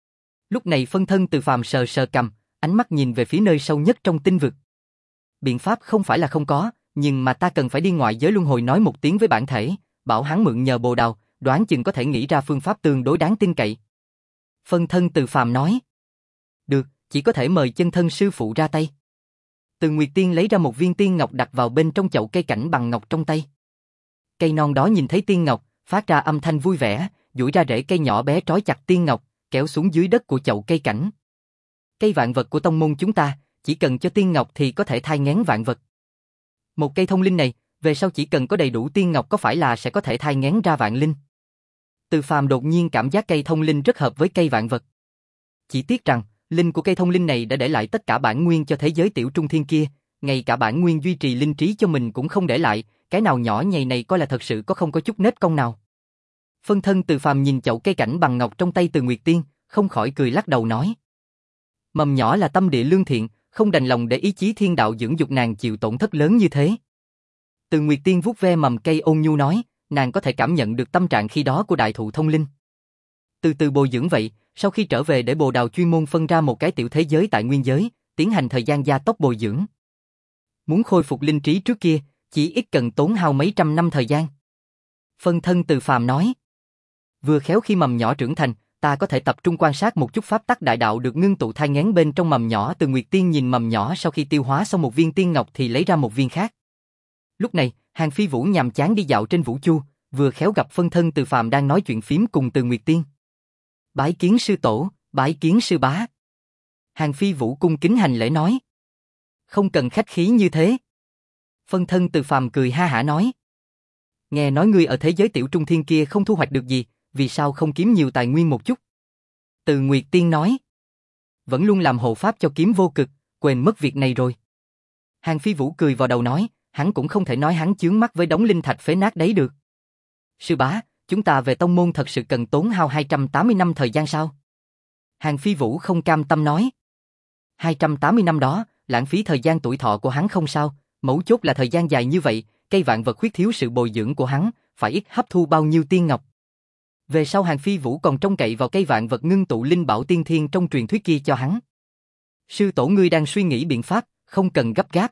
Lúc này phân thân Từ Phàm sờ sờ cằm, ánh mắt nhìn về phía nơi sâu nhất trong tinh vực. Biện pháp không phải là không có, nhưng mà ta cần phải đi ngoại giới luân hồi nói một tiếng với bản thể, bảo hắn mượn nhờ bồ đào, đoán chừng có thể nghĩ ra phương pháp tương đối đáng tin cậy. Phân thân Từ Phàm nói. Được, chỉ có thể mời chân thân sư phụ ra tay. Từ Nguyệt Tiên lấy ra một viên tiên ngọc đặt vào bên trong chậu cây cảnh bằng ngọc trong tay. Cây non đó nhìn thấy tiên ngọc, phát ra âm thanh vui vẻ, duỗi ra rễ cây nhỏ bé trói chặt tiên ngọc, kéo xuống dưới đất của chậu cây cảnh. Cây vạn vật của tông môn chúng ta, chỉ cần cho tiên ngọc thì có thể thai nghén vạn vật. Một cây thông linh này, về sau chỉ cần có đầy đủ tiên ngọc có phải là sẽ có thể thai nghén ra vạn linh. Từ Phàm đột nhiên cảm giác cây thông linh rất hợp với cây vạn vật. Chỉ tiếc rằng, linh của cây thông linh này đã để lại tất cả bản nguyên cho thế giới tiểu trung thiên kia, ngay cả bản nguyên duy trì linh trí cho mình cũng không để lại, cái nào nhỏ nhầy này coi là thật sự có không có chút nết công nào. Phân thân Từ Phàm nhìn chậu cây cảnh bằng ngọc trong tay Từ Nguyệt Tiên, không khỏi cười lắc đầu nói. Mầm nhỏ là tâm địa lương thiện, không đành lòng để ý chí thiên đạo dưỡng dục nàng chịu tổn thất lớn như thế. Từ Nguyệt Tiên vuốt ve mầm cây ôn nhu nói, nàng có thể cảm nhận được tâm trạng khi đó của đại thụ thông linh. Từ từ bồi dưỡng vậy, sau khi trở về để bồ đào chuyên môn phân ra một cái tiểu thế giới tại nguyên giới, tiến hành thời gian gia tốc bồi dưỡng. Muốn khôi phục linh trí trước kia, chỉ ít cần tốn hao mấy trăm năm thời gian. Phân thân Từ Phàm nói. Vừa khéo khi mầm nhỏ trưởng thành, ta có thể tập trung quan sát một chút pháp tắc đại đạo được ngưng tụ thai nghén bên trong mầm nhỏ. Từ Nguyệt Tiên nhìn mầm nhỏ sau khi tiêu hóa xong một viên tiên ngọc thì lấy ra một viên khác. Lúc này, Hàng Phi Vũ nhàm chán đi dạo trên vũ chu, vừa khéo gặp phân thân Từ Phàm đang nói chuyện phím cùng Từ Nguyệt Tiên. Bái kiến sư tổ, bái kiến sư bá. Hàng Phi Vũ cung kính hành lễ nói. Không cần khách khí như thế. Phân thân Từ Phàm cười ha hả nói. Nghe nói ngươi ở thế giới tiểu trung thiên kia không thu hoạch được gì, vì sao không kiếm nhiều tài nguyên một chút? Từ Nguyệt Tiên nói. Vẫn luôn làm hộ pháp cho kiếm vô cực, quên mất việc này rồi. Hàng Phi Vũ cười vào đầu nói, hắn cũng không thể nói hắn chướng mắt với đống linh thạch phế nát đấy được. Sư bá, chúng ta về tông môn thật sự cần tốn hao hai trăm tám mươi năm thời gian sao? Hàng Phi Vũ không cam tâm nói. hai trăm tám mươi năm đó, lãng phí thời gian tuổi thọ của hắn không sao, mấu chốt là thời gian dài như vậy, cây vạn vật khuyết thiếu sự bồi dưỡng của hắn, phải ít hấp thu bao nhiêu tiên ngọc. Về sau Hàng Phi Vũ còn trông cậy vào cây vạn vật ngưng tụ linh bảo tiên thiên trong truyền thuyết kia cho hắn. Sư tổ ngươi đang suy nghĩ biện pháp, không cần gấp gáp.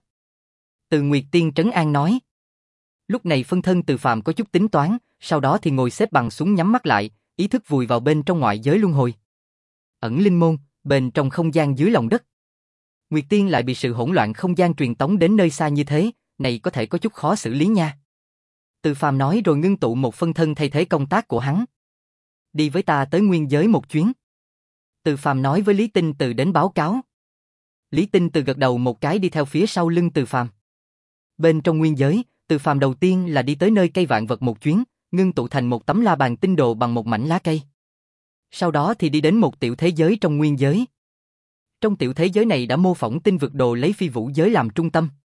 Từ Nguyệt Tiên trấn an nói. Lúc này phân thân Từ Phàm có chút tính toán, sau đó thì ngồi xếp bằng xuống nhắm mắt lại, ý thức vùi vào bên trong ngoại giới luân hồi. Ẩn linh môn, bên trong không gian dưới lòng đất. Nguyệt Tiên lại bị sự hỗn loạn không gian truyền tống đến nơi xa như thế, này có thể có chút khó xử lý nha. Từ Phàm nói rồi ngưng tụ một phân thân thay thế công tác của hắn. Đi với ta tới nguyên giới một chuyến. Từ Phàm nói với Lý Tinh Từ đến báo cáo. Lý Tinh Từ gật đầu một cái đi theo phía sau lưng Từ Phàm. Bên trong nguyên giới, Từ Phàm đầu tiên là đi tới nơi cây vạn vật một chuyến, ngưng tụ thành một tấm la bàn tinh đồ bằng một mảnh lá cây. Sau đó thì đi đến một tiểu thế giới trong nguyên giới. Trong tiểu thế giới này đã mô phỏng tinh vực đồ lấy phi vũ giới làm trung tâm.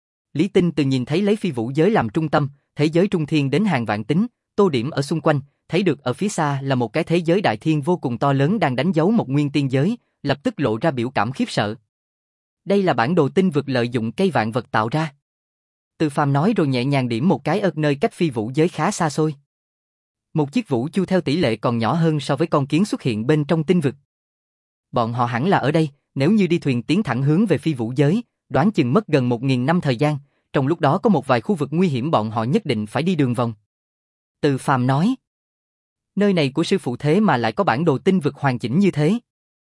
Lý Tinh Từ nhìn thấy lấy phi vũ giới làm trung tâm, thế giới trung thiên đến hàng vạn tính, tô điểm ở xung quanh, thấy được ở phía xa là một cái thế giới đại thiên vô cùng to lớn đang đánh dấu một nguyên tiên giới, lập tức lộ ra biểu cảm khiếp sợ. Đây là bản đồ tinh vực lợi dụng cây vạn vật tạo ra. Từ Phàm nói rồi nhẹ nhàng điểm một cái ở nơi cách phi vũ giới khá xa xôi. Một chiếc vũ chu theo tỷ lệ còn nhỏ hơn so với con kiến xuất hiện bên trong tinh vực. Bọn họ hẳn là ở đây, nếu như đi thuyền tiến thẳng hướng về phi vũ giới, đoán chừng mất gần một nghìn năm thời gian, trong lúc đó có một vài khu vực nguy hiểm bọn họ nhất định phải đi đường vòng. Từ Phàm nói. Nơi này của sư phụ thế mà lại có bản đồ tinh vực hoàn chỉnh như thế.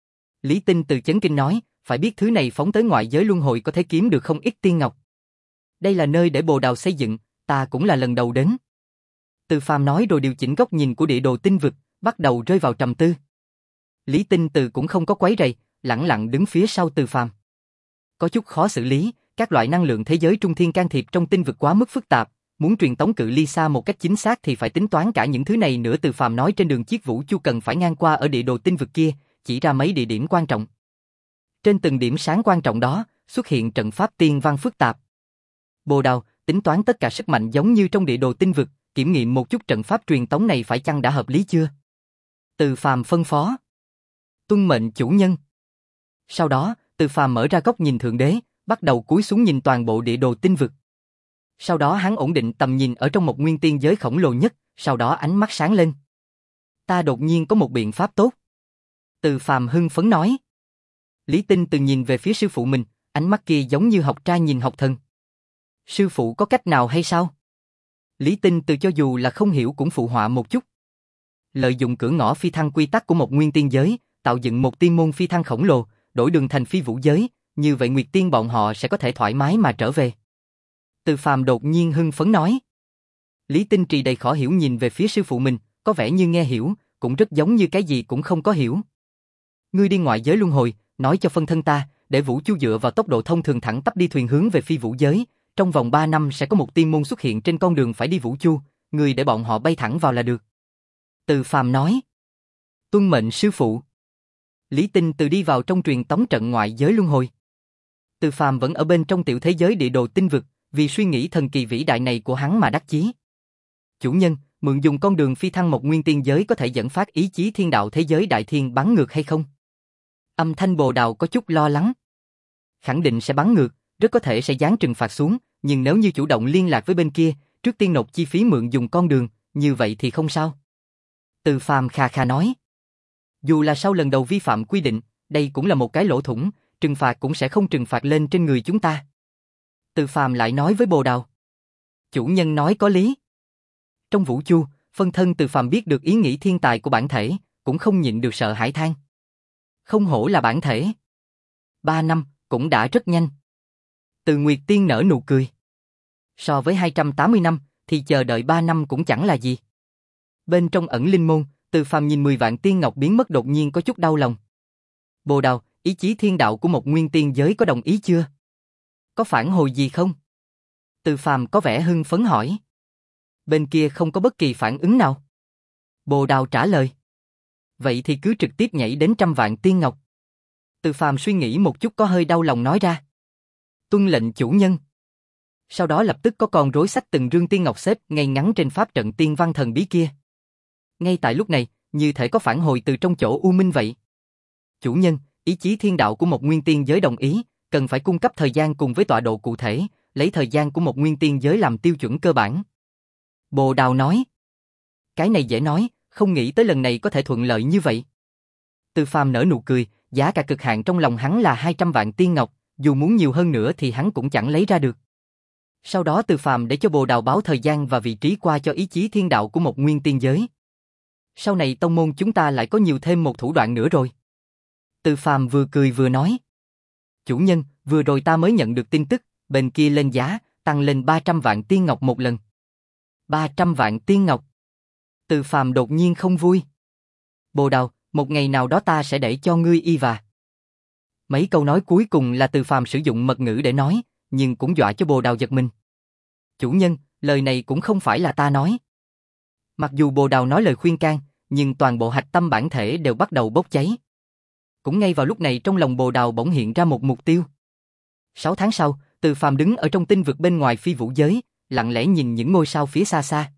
Lý Tinh Từ chấn kinh nói, phải biết thứ này phóng tới ngoại giới luân hồi có thể kiếm được không ít tiên ngọc. Đây là nơi để Bồ Đào xây dựng, ta cũng là lần đầu đến. Từ Phàm nói rồi điều chỉnh góc nhìn của địa đồ tinh vực, bắt đầu rơi vào trầm tư. Lý Tinh Từ cũng không có quấy rầy, lẳng lặng đứng phía sau Từ Phàm. Có chút khó xử lý, các loại năng lượng thế giới trung thiên can thiệp trong tinh vực quá mức phức tạp, muốn truyền tống cự ly xa một cách chính xác thì phải tính toán cả những thứ này nữa. Từ Phàm nói trên đường chiếc vũ chu cần phải ngang qua ở địa đồ tinh vực kia, chỉ ra mấy địa điểm quan trọng. Trên từng điểm sáng quan trọng đó, xuất hiện trận pháp tiên văn phức tạp. Bồ Đào, tính toán tất cả sức mạnh giống như trong địa đồ tinh vực, kiểm nghiệm một chút trận pháp truyền tống này phải chăng đã hợp lý chưa? Từ Phàm phân phó. Tuân mệnh chủ nhân. Sau đó, Từ Phàm mở ra góc nhìn thượng đế, bắt đầu cúi xuống nhìn toàn bộ địa đồ tinh vực. Sau đó hắn ổn định tầm nhìn ở trong một nguyên tiên giới khổng lồ nhất, sau đó ánh mắt sáng lên. Ta đột nhiên có một biện pháp tốt. Từ Phàm hưng phấn nói. Lý Tinh Từ nhìn về phía sư phụ mình, ánh mắt kia giống như học trai nhìn học thần. Sư phụ có cách nào hay sao? Lý Tinh Từ cho dù là không hiểu cũng phụ họa một chút. Lợi dụng cửa ngõ phi thăng quy tắc của một nguyên tiên giới, tạo dựng một tiên môn phi thăng khổng lồ, đổi đường thành phi vũ giới, như vậy Nguyệt Tiên bọn họ sẽ có thể thoải mái mà trở về. Từ Phàm đột nhiên hưng phấn nói. Lý Tinh Trì đầy khó hiểu nhìn về phía sư phụ mình, có vẻ như nghe hiểu, cũng rất giống như cái gì cũng không có hiểu. Ngươi đi ngoại giới luân hồi, nói cho phân thân ta, để vũ chu dựa vào tốc độ thông thường thẳng tắp đi thuyền hướng về phi vũ giới, trong vòng ba năm sẽ có một tiên môn xuất hiện trên con đường phải đi vũ chu, ngươi để bọn họ bay thẳng vào là được. Từ Phàm nói. Tuân mệnh sư phụ. Lý Tinh Từ đi vào trong truyền tống trận ngoại giới luân hồi. Từ Phàm vẫn ở bên trong tiểu thế giới địa đồ tinh vực, vì suy nghĩ thần kỳ vĩ đại này của hắn mà đắc chí. Chủ nhân, mượn dùng con đường phi thăng một nguyên tiên giới có thể dẫn phát ý chí thiên đạo thế giới đại thiên bắn ngược hay không? Âm thanh Bồ Đào có chút lo lắng. Khẳng định sẽ bắn ngược, rất có thể sẽ giáng trừng phạt xuống, nhưng nếu như chủ động liên lạc với bên kia, trước tiên nộp chi phí mượn dùng con đường, như vậy thì không sao. Từ Phàm khà khà nói. Dù là sau lần đầu vi phạm quy định, đây cũng là một cái lỗ thủng, trừng phạt cũng sẽ không trừng phạt lên trên người chúng ta. Từ Phàm lại nói với Bồ Đào. Chủ nhân nói có lý. Trong vũ chu, phân thân Từ Phàm biết được ý nghĩ thiên tài của bản thể, cũng không nhịn được sợ hãi than. Không hổ là bản thể. Ba năm, cũng đã rất nhanh. Từ Nguyệt Tiên nở nụ cười. So với hai trăm tám mươi năm, thì chờ đợi ba năm cũng chẳng là gì. Bên trong ẩn linh môn, Từ Phàm nhìn mười vạn tiên ngọc biến mất đột nhiên có chút đau lòng. Bồ Đào, ý chí thiên đạo của một nguyên tiên giới có đồng ý chưa? Có phản hồi gì không? Từ Phàm có vẻ hưng phấn hỏi. Bên kia không có bất kỳ phản ứng nào. Bồ Đào trả lời. Vậy thì cứ trực tiếp nhảy đến trăm vạn tiên ngọc. Từ Phàm suy nghĩ một chút có hơi đau lòng nói ra. Tuân lệnh chủ nhân. Sau đó lập tức có con rối xách từng rương tiên ngọc xếp ngay ngắn trên pháp trận tiên văn thần bí kia. Ngay tại lúc này, như thể có phản hồi từ trong chỗ U Minh vậy. Chủ nhân, ý chí thiên đạo của một nguyên tiên giới đồng ý, cần phải cung cấp thời gian cùng với tọa độ cụ thể, lấy thời gian của một nguyên tiên giới làm tiêu chuẩn cơ bản. Bồ Đào nói. Cái này dễ nói, không nghĩ tới lần này có thể thuận lợi như vậy. Từ Phàm nở nụ cười, giá cả cực hạn trong lòng hắn là hai trăm vạn tiên ngọc, dù muốn nhiều hơn nữa thì hắn cũng chẳng lấy ra được. Sau đó Từ Phàm để cho Bồ Đào báo thời gian và vị trí qua cho ý chí thiên đạo của một nguyên tiên giới. Sau này tông môn chúng ta lại có nhiều thêm một thủ đoạn nữa rồi. Từ Phàm vừa cười vừa nói. Chủ nhân, vừa rồi ta mới nhận được tin tức, bên kia lên giá, tăng lên ba trăm vạn tiên ngọc một lần. ba trăm vạn tiên ngọc. Từ Phàm đột nhiên không vui. Bồ Đào, một ngày nào đó ta sẽ để cho ngươi y và. Mấy câu nói cuối cùng là Từ Phàm sử dụng mật ngữ để nói, nhưng cũng dọa cho Bồ Đào giật mình. Chủ nhân, lời này cũng không phải là ta nói. Mặc dù Bồ Đào nói lời khuyên can, nhưng toàn bộ hạch tâm bản thể đều bắt đầu bốc cháy. Cũng ngay vào lúc này trong lòng Bồ Đào bỗng hiện ra một mục tiêu. Sáu tháng sau, Từ Phàm đứng ở trong tinh vực bên ngoài phi vũ giới, lặng lẽ nhìn những ngôi sao phía xa xa.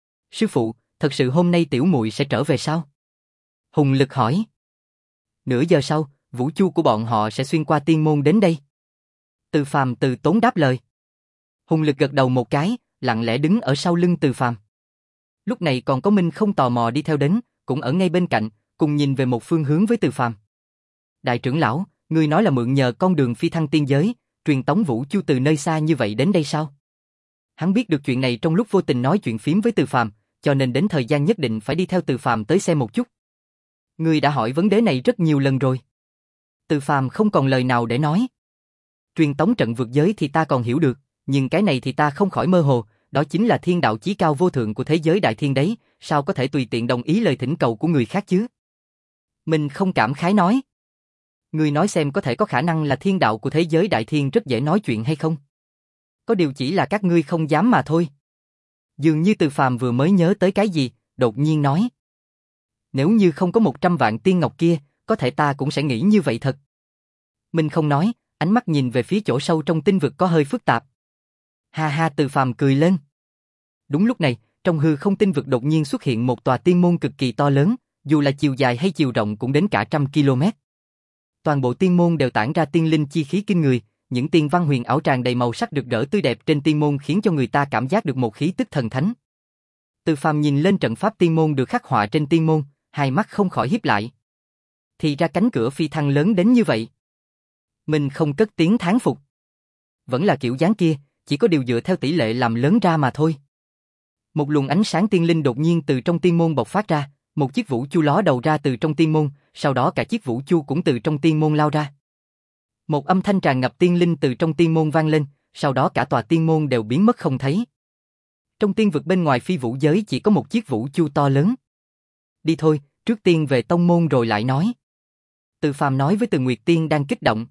Sư phụ, thật sự hôm nay tiểu muội sẽ trở về sao? Hùng Lực hỏi. Nửa giờ sau, vũ chu của bọn họ sẽ xuyên qua tiên môn đến đây. Từ Phàm từ tốn đáp lời. Hùng Lực gật đầu một cái, lặng lẽ đứng ở sau lưng Từ Phàm. Lúc này còn có Minh không tò mò đi theo đến, cũng ở ngay bên cạnh, cùng nhìn về một phương hướng với Từ Phàm. Đại trưởng lão, ngươi nói là mượn nhờ con đường phi thăng tiên giới, truyền tống vũ chu từ nơi xa như vậy đến đây sao? Hắn biết được chuyện này trong lúc vô tình nói chuyện phím với Từ Phàm, cho nên đến thời gian nhất định phải đi theo Từ Phàm tới xem một chút. Ngươi đã hỏi vấn đề này rất nhiều lần rồi. Từ Phàm không còn lời nào để nói. Truyền tống trận vượt giới thì ta còn hiểu được, nhưng cái này thì ta không khỏi mơ hồ, đó chính là thiên đạo chí cao vô thượng của thế giới đại thiên đấy, sao có thể tùy tiện đồng ý lời thỉnh cầu của người khác chứ? Mình không cảm khái nói. Ngươi nói xem có thể có khả năng là thiên đạo của thế giới đại thiên rất dễ nói chuyện hay không? Có điều chỉ là các ngươi không dám mà thôi. Dường như Từ Phàm vừa mới nhớ tới cái gì, đột nhiên nói. Nếu như không có một trăm vạn tiên ngọc kia, có thể ta cũng sẽ nghĩ như vậy thật. Mình không nói, ánh mắt nhìn về phía chỗ sâu trong tinh vực có hơi phức tạp. Ha ha, Từ Phàm cười lên. Đúng lúc này, trong hư không tinh vực đột nhiên xuất hiện một tòa tiên môn cực kỳ to lớn, dù là chiều dài hay chiều rộng cũng đến cả trăm km. Toàn bộ tiên môn đều tản ra tiên linh chi khí kinh người, những tiên văn huyền ảo tràn đầy màu sắc rực rỡ tươi đẹp trên tiên môn khiến cho người ta cảm giác được một khí tức thần thánh. Từ Phàm nhìn lên trận pháp tiên môn được khắc họa trên tiên môn, hai mắt không khỏi híp lại. Thì ra cánh cửa phi thăng lớn đến như vậy. Mình không cất tiếng thán phục. Vẫn là kiểu dáng kia, chỉ có điều dựa theo tỷ lệ làm lớn ra mà thôi. Một luồng ánh sáng tiên linh đột nhiên từ trong tiên môn bộc phát ra, một chiếc vũ chu ló đầu ra từ trong tiên môn, sau đó cả chiếc vũ chu cũng từ trong tiên môn lao ra. Một âm thanh tràn ngập tiên linh từ trong tiên môn vang lên, sau đó cả tòa tiên môn đều biến mất không thấy. Trong tiên vực bên ngoài phi vũ giới chỉ có một chiếc vũ chu to lớn. Đi thôi, trước tiên về tông môn rồi lại nói. Từ Phàm nói với Từ Nguyệt Tiên đang kích động.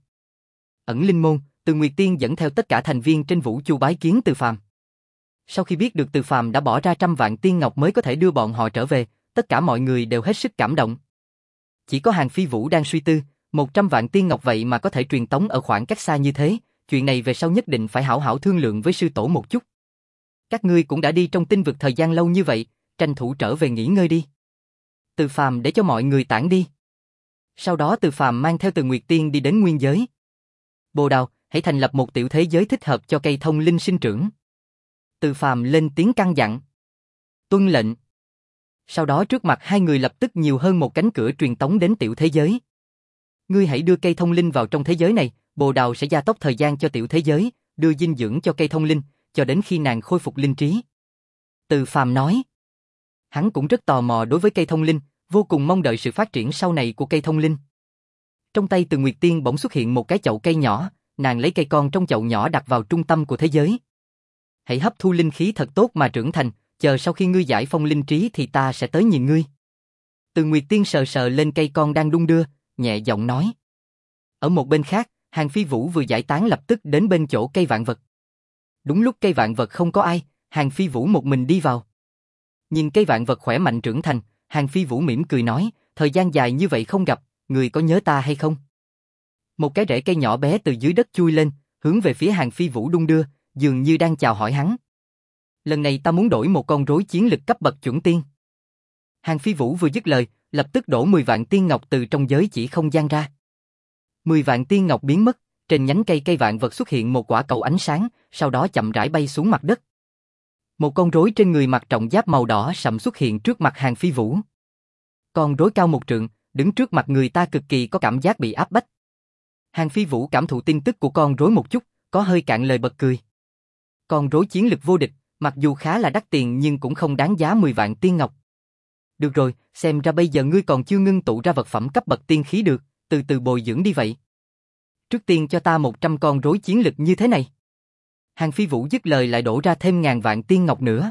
Ẩn linh môn, Từ Nguyệt Tiên dẫn theo tất cả thành viên trên vũ chu bái kiến Từ Phàm. Sau khi biết được Từ Phàm đã bỏ ra trăm vạn tiên ngọc mới có thể đưa bọn họ trở về, tất cả mọi người đều hết sức cảm động. Chỉ có Hàn Phi Vũ đang suy tư, một trăm vạn tiên ngọc vậy mà có thể truyền tống ở khoảng cách xa như thế, chuyện này về sau nhất định phải hảo hảo thương lượng với sư tổ một chút. Các ngươi cũng đã đi trong tinh vực thời gian lâu như vậy, tranh thủ trở về nghỉ ngơi đi. Từ Phàm để cho mọi người tản đi. Sau đó Từ Phàm mang theo Từ Nguyệt Tiên đi đến nguyên giới. Bồ Đào, hãy thành lập một tiểu thế giới thích hợp cho cây thông linh sinh trưởng. Từ Phàm lên tiếng căn dặn. Tuân lệnh. Sau đó trước mặt hai người lập tức nhiều hơn một cánh cửa truyền tống đến tiểu thế giới. Ngươi hãy đưa cây thông linh vào trong thế giới này, Bồ Đào sẽ gia tốc thời gian cho tiểu thế giới, đưa dinh dưỡng cho cây thông linh, cho đến khi nàng khôi phục linh trí. Từ Phàm nói. Hắn cũng rất tò mò đối với cây thông linh, vô cùng mong đợi sự phát triển sau này của cây thông linh. Trong tay Từ Nguyệt Tiên bỗng xuất hiện một cái chậu cây nhỏ, nàng lấy cây con trong chậu nhỏ đặt vào trung tâm của thế giới. Hãy hấp thu linh khí thật tốt mà trưởng thành, chờ sau khi ngươi giải phong linh trí thì ta sẽ tới nhìn ngươi. Từ Nguyệt Tiên sờ sờ lên cây con đang đung đưa, nhẹ giọng nói. Ở một bên khác, Hàng Phi Vũ vừa giải tán lập tức đến bên chỗ cây vạn vật. Đúng lúc cây vạn vật không có ai, Hàng Phi Vũ một mình đi vào. Nhìn cây vạn vật khỏe mạnh trưởng thành, Hàng Phi Vũ mỉm cười nói, thời gian dài như vậy không gặp, người có nhớ ta hay không? Một cái rễ cây nhỏ bé từ dưới đất chui lên, hướng về phía Hàng Phi Vũ đung đưa, dường như đang chào hỏi hắn. Lần này ta muốn đổi một con rối chiến lực cấp bậc chuẩn tiên. Hàng Phi Vũ vừa dứt lời, lập tức đổ mười vạn tiên ngọc từ trong giới chỉ không gian ra. mười vạn tiên ngọc biến mất, trên nhánh cây cây vạn vật xuất hiện một quả cầu ánh sáng, sau đó chậm rãi bay xuống mặt đất. Một con rối trên người mặc trọng giáp màu đỏ sậm xuất hiện trước mặt Hàng Phi Vũ. Con rối cao một trượng, đứng trước mặt người ta cực kỳ có cảm giác bị áp bách. Hàng Phi Vũ cảm thụ tin tức của con rối một chút, có hơi cạn lời bật cười. Con rối chiến lực vô địch, mặc dù khá là đắt tiền nhưng cũng không đáng giá mười vạn tiên ngọc. Được rồi, xem ra bây giờ ngươi còn chưa ngưng tụ ra vật phẩm cấp bậc tiên khí được, từ từ bồi dưỡng đi vậy. Trước tiên cho ta một trăm con rối chiến lực như thế này. Hàng Phi Vũ dứt lời lại đổ ra thêm ngàn vạn tiên ngọc nữa.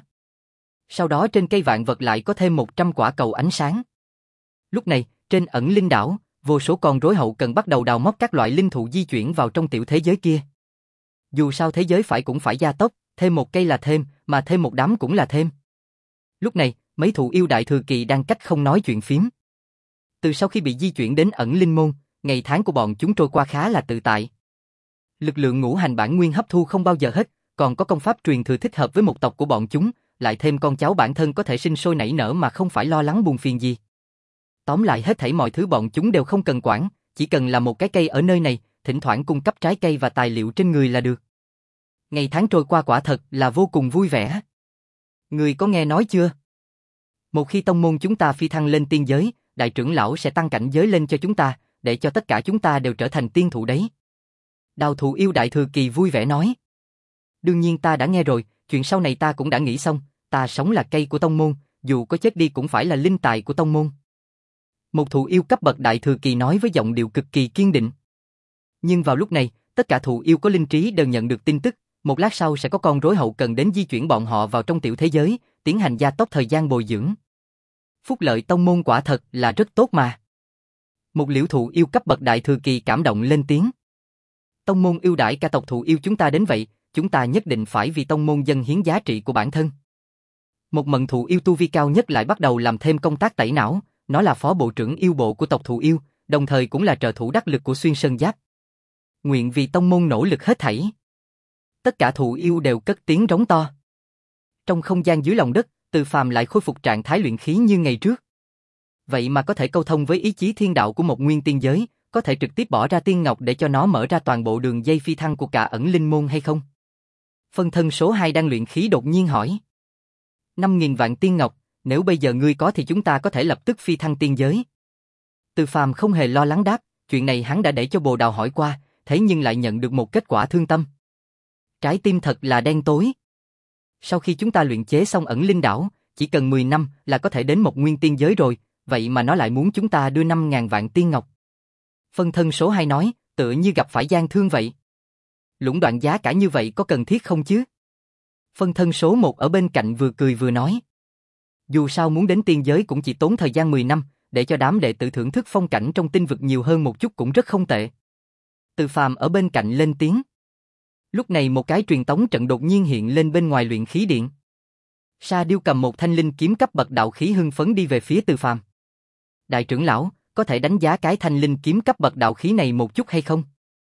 Sau đó trên cây vạn vật lại có thêm một trăm quả cầu ánh sáng. Lúc này, trên ẩn linh đảo, vô số con rối hậu cần bắt đầu đào móc các loại linh thụ di chuyển vào trong tiểu thế giới kia. Dù sao thế giới phải cũng phải gia tốc, thêm một cây là thêm, mà thêm một đám cũng là thêm. Lúc này, mấy thụ yêu đại thừa kỳ đang cách không nói chuyện phím. Từ sau khi bị di chuyển đến ẩn linh môn, ngày tháng của bọn chúng trôi qua khá là tự tại. Lực lượng ngũ hành bản nguyên hấp thu không bao giờ hết, còn có công pháp truyền thừa thích hợp với một tộc của bọn chúng, lại thêm con cháu bản thân có thể sinh sôi nảy nở mà không phải lo lắng buồn phiền gì. Tóm lại hết thảy mọi thứ bọn chúng đều không cần quản, chỉ cần là một cái cây ở nơi này, thỉnh thoảng cung cấp trái cây và tài liệu trên người là được. Ngày tháng trôi qua quả thật là vô cùng vui vẻ. Người có nghe nói chưa? Một khi tông môn chúng ta phi thăng lên tiên giới, đại trưởng lão sẽ tăng cảnh giới lên cho chúng ta, để cho tất cả chúng ta đều trở thành tiên thụ đấy. Đào thụ yêu đại thừa kỳ vui vẻ nói. Đương nhiên ta đã nghe rồi, chuyện sau này ta cũng đã nghĩ xong, ta sống là cây của tông môn, dù có chết đi cũng phải là linh tài của tông môn. Một thụ yêu cấp bậc đại thừa kỳ nói với giọng điệu cực kỳ kiên định. Nhưng vào lúc này, tất cả thụ yêu có linh trí đều nhận được tin tức, một lát sau sẽ có con rối hậu cần đến di chuyển bọn họ vào trong tiểu thế giới, tiến hành gia tốc thời gian bồi dưỡng. Phúc lợi tông môn quả thật là rất tốt mà. Một liễu thụ yêu cấp bậc đại thừa kỳ cảm động lên tiếng. Tông môn yêu đãi cả tộc thụ yêu chúng ta đến vậy, chúng ta nhất định phải vì tông môn dâng hiến giá trị của bản thân. Một mận thụ yêu tu vi cao nhất lại bắt đầu làm thêm công tác tẩy não, nó là phó bộ trưởng yêu bộ của tộc thụ yêu, đồng thời cũng là trợ thủ đắc lực của Xuyên Sơn Giáp. Nguyện vì tông môn nỗ lực hết thảy. Tất cả thụ yêu đều cất tiếng rống to. Trong không gian dưới lòng đất, Từ Phàm lại khôi phục trạng thái luyện khí như ngày trước. Vậy mà có thể câu thông với ý chí thiên đạo của một nguyên tiên giới, có thể trực tiếp bỏ ra tiên ngọc để cho nó mở ra toàn bộ đường dây phi thăng của cả ẩn linh môn hay không? Phân thân số hai đang luyện khí đột nhiên hỏi. năm nghìn vạn tiên ngọc, nếu bây giờ ngươi có thì chúng ta có thể lập tức phi thăng tiên giới. Từ Phàm không hề lo lắng đáp, chuyện này hắn đã để cho Bồ Đào hỏi qua, thế nhưng lại nhận được một kết quả thương tâm. Trái tim thật là đen tối. Sau khi chúng ta luyện chế xong ẩn linh đảo, chỉ cần mười năm là có thể đến một nguyên tiên giới rồi, vậy mà nó lại muốn chúng ta đưa năm ngàn vạn tiên ngọc. Phân thân số hai nói, tựa như gặp phải gian thương vậy. Lũng đoạn giá cả như vậy có cần thiết không chứ? Phân thân số một ở bên cạnh vừa cười vừa nói. Dù sao muốn đến tiên giới cũng chỉ tốn thời gian mười năm, để cho đám đệ tử thưởng thức phong cảnh trong tinh vực nhiều hơn một chút cũng rất không tệ. Từ Phàm ở bên cạnh lên tiếng. Lúc này một cái truyền tống trận đột nhiên hiện lên bên ngoài luyện khí điện. Sa Điêu cầm một thanh linh kiếm cấp bậc đạo khí hưng phấn đi về phía Từ Phàm. Đại trưởng lão, có thể đánh giá cái thanh linh kiếm cấp bậc đạo khí này một chút hay không?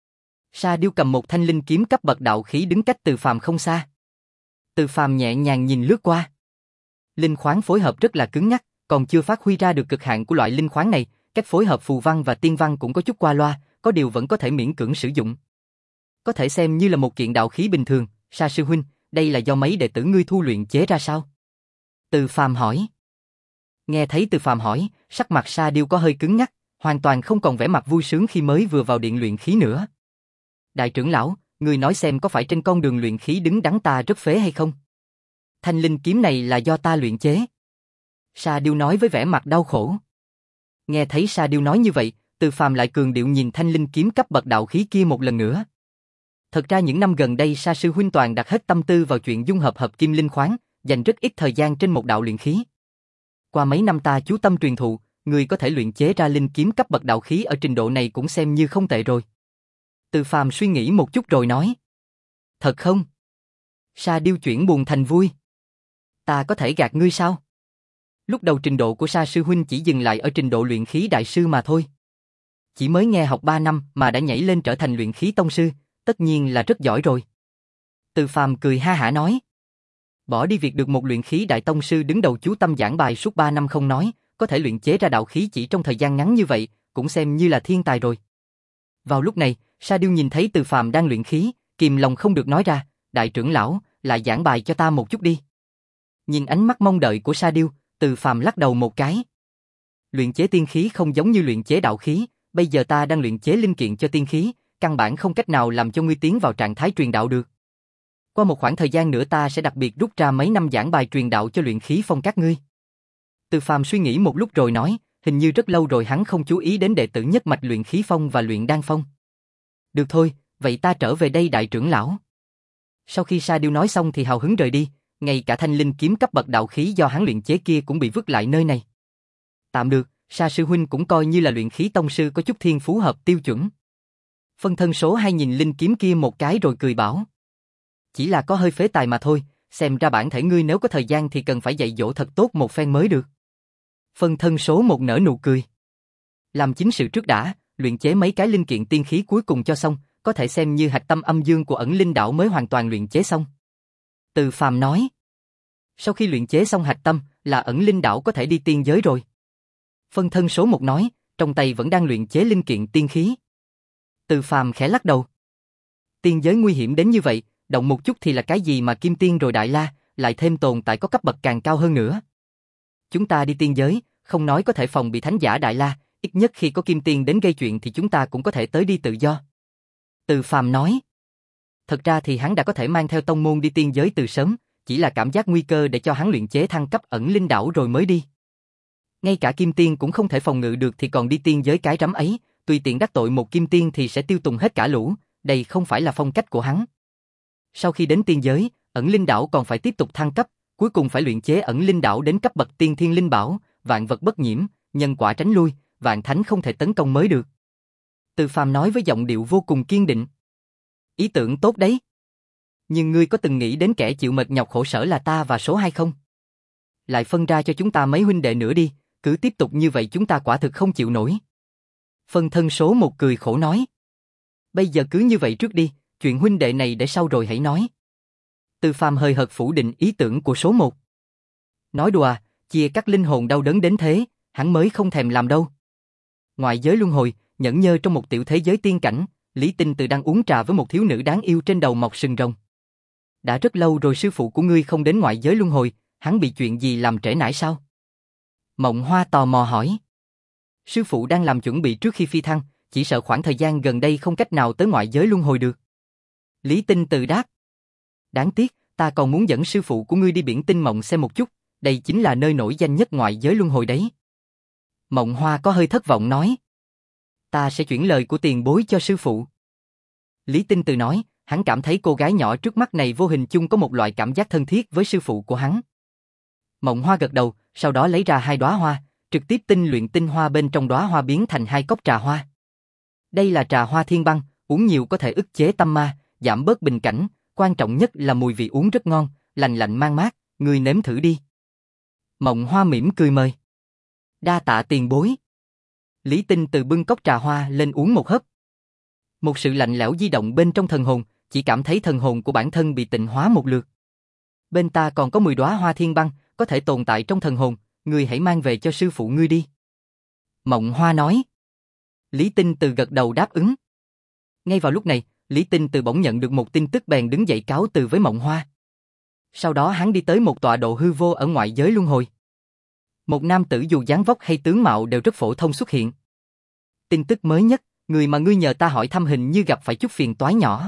Sa Điêu cầm một thanh linh kiếm cấp bậc đạo khí đứng cách Từ Phàm không xa. Từ Phàm nhẹ nhàng nhìn lướt qua. Linh khoáng phối hợp rất là cứng nhắc, còn chưa phát huy ra được cực hạn của loại linh khoáng này, cách phối hợp phù văn và tiên văn cũng có chút qua loa, có điều vẫn có thể miễn cưỡng sử dụng. Có thể xem như là một kiện đạo khí bình thường. Sa sư huynh, đây là do mấy đệ tử ngươi thu luyện chế ra sao? Từ Phàm hỏi. Nghe thấy Từ Phàm hỏi, sắc mặt Sa Điêu có hơi cứng nhắc, hoàn toàn không còn vẻ mặt vui sướng khi mới vừa vào điện luyện khí nữa. Đại trưởng lão, ngươi nói xem có phải trên con đường luyện khí đứng đắn ta rất phế hay không? Thanh linh kiếm này là do ta luyện chế. Sa Điêu nói với vẻ mặt đau khổ. Nghe thấy Sa Điêu nói như vậy, Từ Phàm lại cường điệu nhìn thanh linh kiếm cấp bậc đạo khí kia một lần nữa. Thật ra những năm gần đây Sa sư huynh toàn đặt hết tâm tư vào chuyện dung hợp hợp kim linh khoáng, dành rất ít thời gian trên một đạo luyện khí. Qua mấy năm ta chú tâm truyền thụ, người có thể luyện chế ra linh kiếm cấp bậc đạo khí ở trình độ này cũng xem như không tệ rồi. Từ Phàm suy nghĩ một chút rồi nói. Thật không? Sa Điêu chuyển buồn thành vui. Ta có thể gạt ngươi sao? Lúc đầu trình độ của Sa sư huynh chỉ dừng lại ở trình độ luyện khí đại sư mà thôi. Chỉ mới nghe học ba năm mà đã nhảy lên trở thành luyện khí tông sư, tất nhiên là rất giỏi rồi. Từ Phàm cười ha hả nói. Bỏ đi việc được một luyện khí đại tông sư đứng đầu chú tâm giảng bài suốt ba năm không nói, có thể luyện chế ra đạo khí chỉ trong thời gian ngắn như vậy, cũng xem như là thiên tài rồi. Vào lúc này, Sa Điêu nhìn thấy Từ Phàm đang luyện khí, kìm lòng không được nói ra, đại trưởng lão, lại giảng bài cho ta một chút đi. Nhìn ánh mắt mong đợi của Sa Điêu, Từ Phàm lắc đầu một cái. Luyện chế tiên khí không giống như luyện chế đạo khí, bây giờ ta đang luyện chế linh kiện cho tiên khí, căn bản không cách nào làm cho ngươi tiến vào trạng thái truyền đạo được. Qua một khoảng thời gian nữa ta sẽ đặc biệt rút ra mấy năm giảng bài truyền đạo cho luyện khí phong các ngươi. Từ Phàm suy nghĩ một lúc rồi nói, hình như rất lâu rồi hắn không chú ý đến đệ tử nhất mạch luyện khí phong và luyện đan phong. Được thôi, vậy ta trở về đây đại trưởng lão. Sau khi Sa Điêu nói xong thì hào hứng rời đi, ngay cả thanh linh kiếm cấp bậc đạo khí do hắn luyện chế kia cũng bị vứt lại nơi này. Tạm được, Sa sư huynh cũng coi như là luyện khí tông sư có chút thiên phú hợp tiêu chuẩn. Phân thân số hai nhìn linh kiếm kia một cái rồi cười bảo. Chỉ là có hơi phế tài mà thôi, xem ra bản thể ngươi nếu có thời gian thì cần phải dạy dỗ thật tốt một phen mới được. Phân thân số một nở nụ cười. Làm chính sự trước đã, luyện chế mấy cái linh kiện tiên khí cuối cùng cho xong, có thể xem như hạch tâm âm dương của ẩn linh đảo mới hoàn toàn luyện chế xong. Từ Phàm nói. Sau khi luyện chế xong hạch tâm, là ẩn linh đảo có thể đi tiên giới rồi. Phân thân số một nói, trong tay vẫn đang luyện chế linh kiện tiên khí. Từ Phàm khẽ lắc đầu. Tiên giới nguy hiểm đến như vậy, động một chút thì là cái gì mà kim tiên rồi đại la, lại thêm tồn tại có cấp bậc càng cao hơn nữa. Chúng ta đi tiên giới, không nói có thể phòng bị thánh giả đại la, ít nhất khi có kim tiên đến gây chuyện thì chúng ta cũng có thể tới đi tự do. Từ Phàm nói. Thật ra thì hắn đã có thể mang theo tông môn đi tiên giới từ sớm, chỉ là cảm giác nguy cơ để cho hắn luyện chế thăng cấp ẩn linh đảo rồi mới đi. Ngay cả kim tiên cũng không thể phòng ngự được thì còn đi tiên giới cái rắm ấy, tùy tiện đắc tội một kim tiên thì sẽ tiêu tùng hết cả lũ, đây không phải là phong cách của hắn. Sau khi đến tiên giới, ẩn linh đảo còn phải tiếp tục thăng cấp, cuối cùng phải luyện chế ẩn linh đảo đến cấp bậc tiên thiên linh bảo, vạn vật bất nhiễm, nhân quả tránh lui, vạn thánh không thể tấn công mới được. Từ Phàm nói với giọng điệu vô cùng kiên định. Ý tưởng tốt đấy. Nhưng ngươi có từng nghĩ đến kẻ chịu mệt nhọc khổ sở là ta và số hai không? Lại phân ra cho chúng ta mấy huynh đệ nữa đi, cứ tiếp tục như vậy chúng ta quả thực không chịu nổi. Phân thân số một cười khổ nói. Bây giờ cứ như vậy trước đi, chuyện huynh đệ này để sau rồi hãy nói. Từ Phàm hơi hợt phủ định ý tưởng của số một. Nói đùa, chia cắt linh hồn đau đớn đến thế, hắn mới không thèm làm đâu. Ngoại giới luân hồi, nhẫn nhơ trong một tiểu thế giới tiên cảnh, Lý Tinh Từ đang uống trà với một thiếu nữ đáng yêu trên đầu mọc sừng rồng. Đã rất lâu rồi sư phụ của ngươi không đến ngoại giới luân hồi, hắn bị chuyện gì làm trễ nải sao? Mộng Hoa tò mò hỏi. Sư phụ đang làm chuẩn bị trước khi phi thăng, chỉ sợ khoảng thời gian gần đây không cách nào tới ngoại giới luân hồi được. Lý Tinh Từ đáp. Đáng tiếc, ta còn muốn dẫn sư phụ của ngươi đi biển tinh mộng xem một chút, đây chính là nơi nổi danh nhất ngoại giới luân hồi đấy. Mộng Hoa có hơi thất vọng nói. Ta sẽ chuyển lời của tiền bối cho sư phụ. Lý Tinh Từ nói, hắn cảm thấy cô gái nhỏ trước mắt này vô hình chung có một loại cảm giác thân thiết với sư phụ của hắn. Mộng Hoa gật đầu, sau đó lấy ra hai đóa hoa, trực tiếp tinh luyện tinh hoa bên trong đóa hoa biến thành hai cốc trà hoa. Đây là trà hoa thiên băng, uống nhiều có thể ức chế tâm ma, giảm bớt bình cảnh, quan trọng nhất là mùi vị uống rất ngon, lành lạnh mang mát, ngươi nếm thử đi. Mộng Hoa mỉm cười mời. Đa tạ tiền bối. Lý Tinh Từ bưng cốc trà hoa lên uống một hớp. Một sự lạnh lẽo di động bên trong thần hồn, chỉ cảm thấy thần hồn của bản thân bị tịnh hóa một lượt. Bên ta còn có mười đóa hoa thiên băng, có thể tồn tại trong thần hồn, ngươi hãy mang về cho sư phụ ngươi đi. Mộng Hoa nói. Lý Tinh Từ gật đầu đáp ứng. Ngay vào lúc này, Lý Tinh Từ bỗng nhận được một tin tức bèn đứng dậy cáo từ với Mộng Hoa. Sau đó hắn đi tới một tọa độ hư vô ở ngoại giới luân hồi. Một nam tử dù dáng vóc hay tướng mạo đều rất phổ thông xuất hiện. Tin tức mới nhất, người mà ngươi nhờ ta hỏi thăm hình như gặp phải chút phiền toái nhỏ.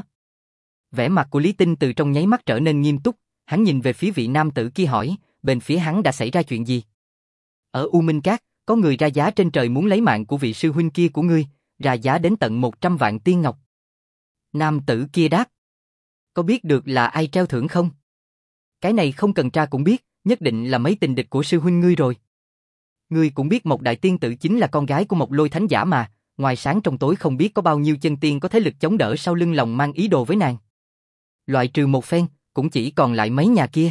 Vẻ mặt của Lý Tinh Từ trong nháy mắt trở nên nghiêm túc, hắn nhìn về phía vị nam tử kia hỏi, bên phía hắn đã xảy ra chuyện gì? Ở U Minh Cát, có người ra giá trên trời muốn lấy mạng của vị sư huynh kia của ngươi, ra giá đến tận một trăm vạn tiên ngọc. Nam tử kia đáp. Có biết được là ai treo thưởng không? Cái này không cần tra cũng biết, nhất định là mấy tình địch của sư huynh ngươi rồi. Ngươi cũng biết Mộc Đại Tiên Tử chính là con gái của một Lôi Thánh Giả mà, ngoài sáng trong tối không biết có bao nhiêu chân tiên có thế lực chống đỡ sau lưng lòng mang ý đồ với nàng. Loại trừ một phen, cũng chỉ còn lại mấy nhà kia.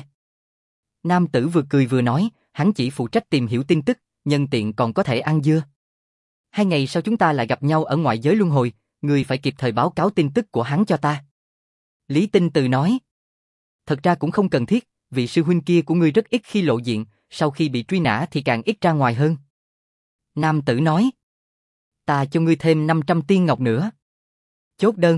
Nam tử vừa cười vừa nói, hắn chỉ phụ trách tìm hiểu tin tức, nhân tiện còn có thể ăn dưa. Hai ngày sau chúng ta lại gặp nhau ở ngoại giới luân hồi, ngươi phải kịp thời báo cáo tin tức của hắn cho ta. Lý Tinh Từ nói. Thật ra cũng không cần thiết, vị sư huynh kia của ngươi rất ít khi lộ diện, sau khi bị truy nã thì càng ít ra ngoài hơn. Nam tử nói. Ta cho ngươi thêm năm trăm tiên ngọc nữa. Chốt đơn.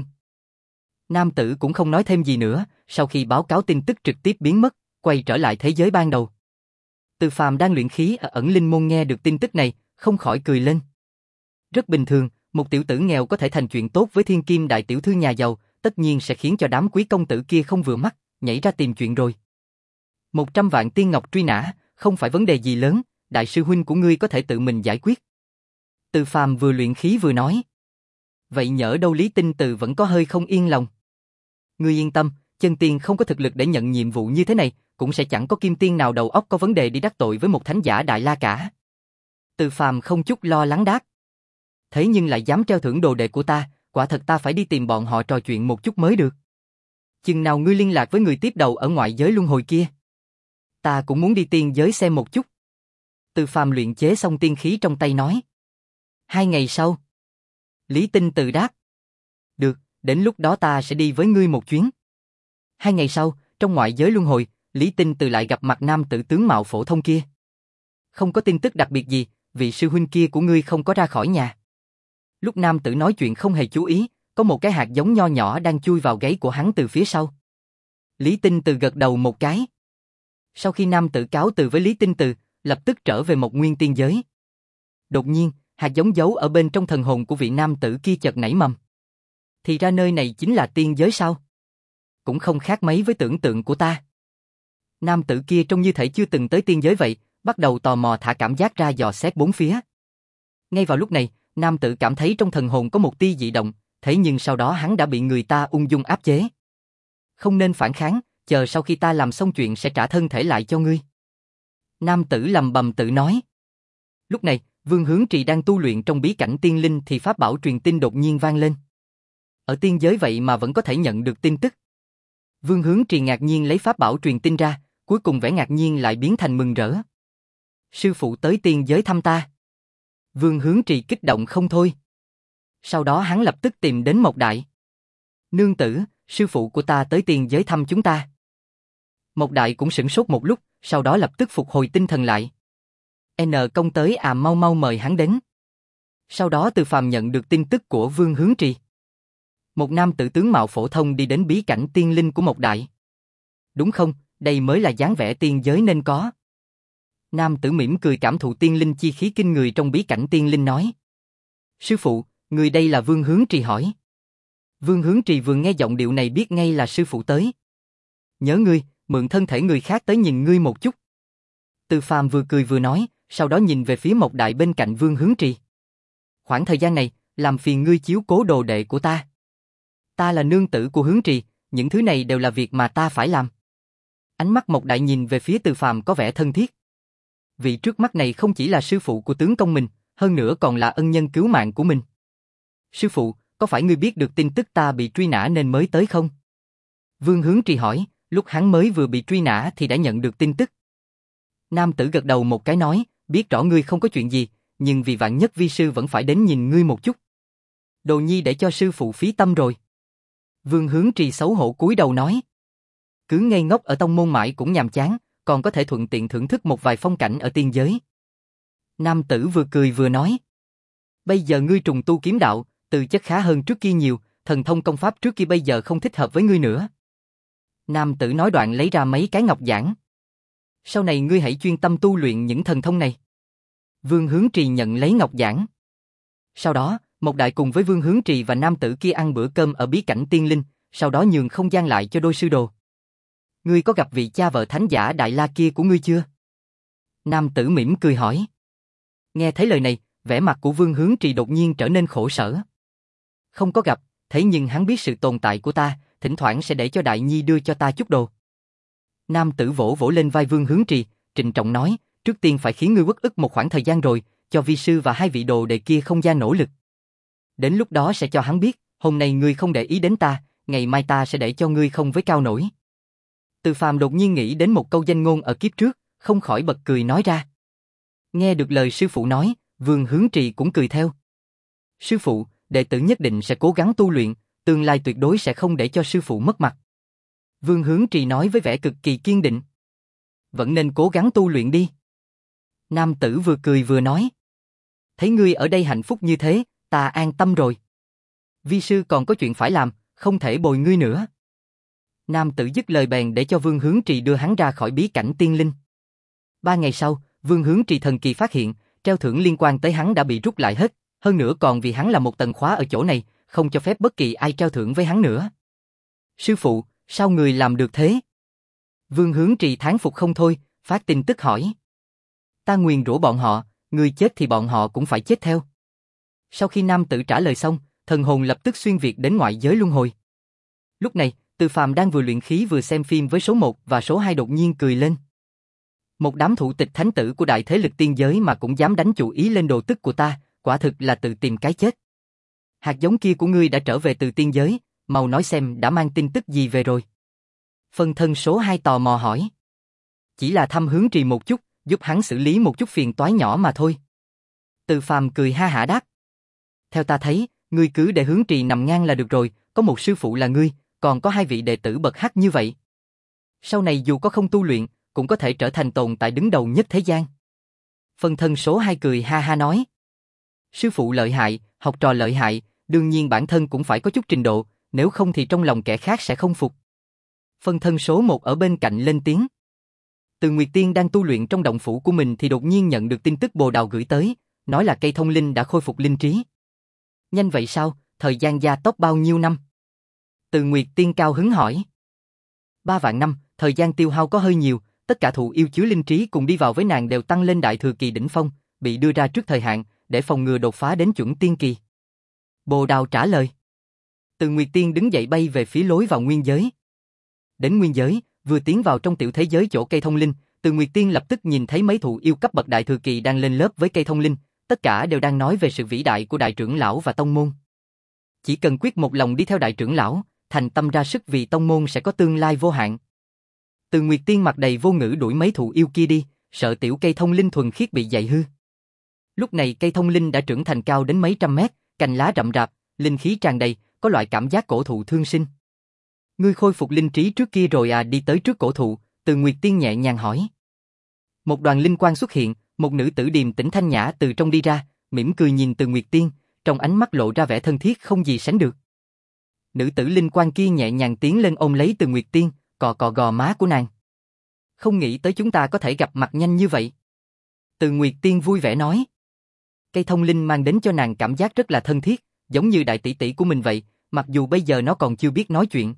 Nam tử cũng không nói thêm gì nữa, sau khi báo cáo tin tức trực tiếp biến mất, quay trở lại thế giới ban đầu. Từ Phàm đang luyện khí ở ẩn linh môn nghe được tin tức này, không khỏi cười lên. Rất bình thường, một tiểu tử nghèo có thể thành chuyện tốt với thiên kim đại tiểu thư nhà giàu, tất nhiên sẽ khiến cho đám quý công tử kia không vừa mắt, nhảy ra tìm chuyện rồi. Một trăm vạn tiên ngọc truy nã, không phải vấn đề gì lớn, đại sư huynh của ngươi có thể tự mình giải quyết. Từ Phàm vừa luyện khí vừa nói. Vậy nhỡ đâu Lý Tinh Từ vẫn có hơi không yên lòng. Ngươi yên tâm, chân tiên không có thực lực để nhận nhiệm vụ như thế này, cũng sẽ chẳng có kim tiên nào đầu óc có vấn đề đi đắc tội với một thánh giả đại la cả. Từ Phàm không chút lo lắng đáp. Thế nhưng lại dám treo thưởng đồ đệ của ta, quả thật ta phải đi tìm bọn họ trò chuyện một chút mới được. Chừng nào ngươi liên lạc với người tiếp đầu ở ngoại giới luân hồi kia? Ta cũng muốn đi tiên giới xem một chút. Từ Phàm luyện chế xong tiên khí trong tay nói. Hai ngày sau. Lý Tinh Từ đáp. Được, đến lúc đó ta sẽ đi với ngươi một chuyến. Hai ngày sau, trong ngoại giới luân hồi, Lý Tinh Từ lại gặp mặt nam tử tướng mạo phổ thông kia. Không có tin tức đặc biệt gì, vị sư huynh kia của ngươi không có ra khỏi nhà. Lúc nam tử nói chuyện không hề chú ý, có một cái hạt giống nho nhỏ đang chui vào gáy của hắn từ phía sau. Lý Tinh Từ gật đầu một cái. Sau khi nam tử cáo từ với Lý Tinh Từ, lập tức trở về một nguyên tiên giới. Đột nhiên, hạt giống giấu ở bên trong thần hồn của vị nam tử kia chợt nảy mầm. Thì ra nơi này chính là tiên giới sao? Cũng không khác mấy với tưởng tượng của ta. Nam tử kia trông như thể chưa từng tới tiên giới vậy, bắt đầu tò mò thả cảm giác ra dò xét bốn phía. Ngay vào lúc này, nam tử cảm thấy trong thần hồn có một tia dị động, thế nhưng sau đó hắn đã bị người ta ung dung áp chế. Không nên phản kháng, chờ sau khi ta làm xong chuyện sẽ trả thân thể lại cho ngươi. Nam tử lầm bầm tự nói. Lúc này, Vương Hướng Trì đang tu luyện trong bí cảnh tiên linh thì pháp bảo truyền tin đột nhiên vang lên. Ở tiên giới vậy mà vẫn có thể nhận được tin tức. Vương Hướng Trì ngạc nhiên lấy pháp bảo truyền tin ra, cuối cùng vẻ ngạc nhiên lại biến thành mừng rỡ. Sư phụ tới tiên giới thăm ta. Vương Hướng Trì kích động không thôi. Sau đó hắn lập tức tìm đến Mộc Đại. Nương tử, sư phụ của ta tới tiên giới thăm chúng ta. Mộc Đại cũng sửng sốt một lúc, sau đó lập tức phục hồi tinh thần lại. N công tới à, mau mau mời hắn đến. Sau đó Từ Phàm nhận được tin tức của Vương Hướng Trì. Một nam tử tướng mạo phổ thông đi đến bí cảnh tiên linh của Mộc Đại. Đúng không, đây mới là dáng vẻ tiên giới nên có. Nam tử mỉm cười cảm thụ tiên linh chi khí kinh người trong bí cảnh tiên linh nói. Sư phụ, người đây là Vương Hướng Trì hỏi. Vương Hướng Trì vừa nghe giọng điệu này biết ngay là sư phụ tới. Nhớ ngươi, mượn thân thể người khác tới nhìn ngươi một chút. Từ Phàm vừa cười vừa nói, sau đó nhìn về phía Mộc Đại bên cạnh Vương Hướng Trì. Khoảng thời gian này, làm phiền ngươi chiếu cố đồ đệ của ta. Ta là nương tử của Hướng Trì, những thứ này đều là việc mà ta phải làm. Ánh mắt Mộc Đại nhìn về phía Từ Phàm có vẻ thân thiết. Vị trước mắt này không chỉ là sư phụ của tướng công mình, hơn nữa còn là ân nhân cứu mạng của mình. Sư phụ, có phải ngươi biết được tin tức ta bị truy nã nên mới tới không? Vương Hướng Trì hỏi, lúc hắn mới vừa bị truy nã thì đã nhận được tin tức. Nam tử gật đầu một cái nói, biết rõ ngươi không có chuyện gì, nhưng vì vạn nhất vi sư vẫn phải đến nhìn ngươi một chút. Đồ nhi để cho sư phụ phí tâm rồi. Vương Hướng Trì xấu hổ cúi đầu nói. Cứ ngây ngốc ở tông môn mãi cũng nhàm chán, còn có thể thuận tiện thưởng thức một vài phong cảnh ở tiên giới. Nam tử vừa cười vừa nói. Bây giờ ngươi trùng tu kiếm đạo, từ chất khá hơn trước kia nhiều, thần thông công pháp trước kia bây giờ không thích hợp với ngươi nữa. Nam tử nói đoạn lấy ra mấy cái ngọc giản. Sau này ngươi hãy chuyên tâm tu luyện những thần thông này. Vương Hướng Trì nhận lấy ngọc giản. Sau đó, Mộc Đại cùng với Vương Hướng Trì và nam tử kia ăn bữa cơm ở bí cảnh tiên linh, sau đó nhường không gian lại cho đôi sư đồ. Ngươi có gặp vị cha vợ thánh giả Đại La kia của ngươi chưa? Nam tử mỉm cười hỏi. Nghe thấy lời này, vẻ mặt của Vương Hướng Trì đột nhiên trở nên khổ sở. Không có gặp, thế nhưng hắn biết sự tồn tại của ta, thỉnh thoảng sẽ để cho Đại Nhi đưa cho ta chút đồ. Nam tử vỗ vỗ lên vai Vương Hướng Trì, trịnh trọng nói, trước tiên phải khiến ngươi uất ức một khoảng thời gian rồi, cho vi sư và hai vị đồ đệ kia không gia nỗ lực. Đến lúc đó sẽ cho hắn biết, hôm nay ngươi không để ý đến ta, ngày mai ta sẽ để cho ngươi không với cao nổi. Từ Phàm đột nhiên nghĩ đến một câu danh ngôn ở kiếp trước, không khỏi bật cười nói ra. Nghe được lời sư phụ nói, Vương Hướng Trì cũng cười theo. Sư phụ, đệ tử nhất định sẽ cố gắng tu luyện, tương lai tuyệt đối sẽ không để cho sư phụ mất mặt. Vương Hướng Trì nói với vẻ cực kỳ kiên định. Vẫn nên cố gắng tu luyện đi. Nam tử vừa cười vừa nói. Thấy ngươi ở đây hạnh phúc như thế, ta an tâm rồi. Vi sư còn có chuyện phải làm, không thể bồi ngươi nữa. Nam tử dứt lời bèn để cho Vương Hướng Trì đưa hắn ra khỏi bí cảnh tiên linh. Ba ngày sau, Vương Hướng Trì thần kỳ phát hiện, treo thưởng liên quan tới hắn đã bị rút lại hết, hơn nữa còn vì hắn là một tầng khóa ở chỗ này, không cho phép bất kỳ ai treo thưởng với hắn nữa. Sư phụ, sao người làm được thế? Vương Hướng Trì thán phục không thôi, phát tin tức hỏi. Ta nguyền rủa bọn họ, người chết thì bọn họ cũng phải chết theo. Sau khi nam tử trả lời xong, thần hồn lập tức xuyên việt đến ngoại giới luân hồi. Lúc này, Từ Phàm đang vừa luyện khí vừa xem phim với số một và số hai đột nhiên cười lên. Một đám thủ tịch thánh tử của đại thế lực tiên giới mà cũng dám đánh chủ ý lên đồ tức của ta, quả thực là tự tìm cái chết. Hạt giống kia của ngươi đã trở về từ tiên giới, mau nói xem đã mang tin tức gì về rồi. Phân thân số hai tò mò hỏi. Chỉ là thăm Hướng Trì một chút, giúp hắn xử lý một chút phiền toái nhỏ mà thôi. Từ Phàm cười ha hả đáp. Theo ta thấy, ngươi cứ để Hướng Trì nằm ngang là được rồi, có một sư phụ là ngươi, còn có hai vị đệ tử bậc hắc như vậy. Sau này dù có không tu luyện, cũng có thể trở thành tồn tại đứng đầu nhất thế gian. Phân thân số hai cười ha ha nói. Sư phụ lợi hại, học trò lợi hại, đương nhiên bản thân cũng phải có chút trình độ, nếu không thì trong lòng kẻ khác sẽ không phục. Phân thân số một ở bên cạnh lên tiếng. Từ Nguyệt Tiên đang tu luyện trong động phủ của mình thì đột nhiên nhận được tin tức Bồ Đào gửi tới, nói là cây thông linh đã khôi phục linh trí. Nhanh vậy sao, thời gian gia tốc bao nhiêu năm? Từ Nguyệt Tiên cao hứng hỏi. Ba vạn năm, thời gian tiêu hao có hơi nhiều, tất cả thụ yêu chứa linh trí cùng đi vào với nàng đều tăng lên đại thừa kỳ đỉnh phong, bị đưa ra trước thời hạn, để phòng ngừa đột phá đến chuẩn tiên kỳ. Bồ Đào trả lời. Từ Nguyệt Tiên đứng dậy bay về phía lối vào nguyên giới. Đến nguyên giới, vừa tiến vào trong tiểu thế giới chỗ cây thông linh, Từ Nguyệt Tiên lập tức nhìn thấy mấy thụ yêu cấp bậc đại thừa kỳ đang lên lớp với cây thông linh, tất cả đều đang nói về sự vĩ đại của đại trưởng lão và tông môn. Chỉ cần quyết một lòng đi theo đại trưởng lão, thành tâm ra sức vì tông môn sẽ có tương lai vô hạn. Từ Nguyệt Tiên mặt đầy vô ngữ đuổi mấy thụ yêu kia đi, sợ tiểu cây thông linh thuần khiết bị dạy hư. Lúc này cây thông linh đã trưởng thành cao đến mấy trăm mét, cành lá rậm rạp, linh khí tràn đầy, có loại cảm giác cổ thụ thương sinh. Ngươi khôi phục linh trí trước kia rồi à? Đi tới trước cổ thụ, Từ Nguyệt Tiên nhẹ nhàng hỏi. Một đoàn linh quang xuất hiện, một nữ tử điềm tĩnh thanh nhã từ trong đi ra, mỉm cười nhìn Từ Nguyệt Tiên, trong ánh mắt lộ ra vẻ thân thiết không gì sánh được. Nữ tử linh quang kia nhẹ nhàng tiến lên ôm lấy Từ Nguyệt Tiên, cọ cọ gò má của nàng. Không nghĩ tới chúng ta có thể gặp mặt nhanh như vậy. Từ Nguyệt Tiên vui vẻ nói. Cây thông linh mang đến cho nàng cảm giác rất là thân thiết, giống như đại tỷ tỷ của mình vậy, mặc dù bây giờ nó còn chưa biết nói chuyện.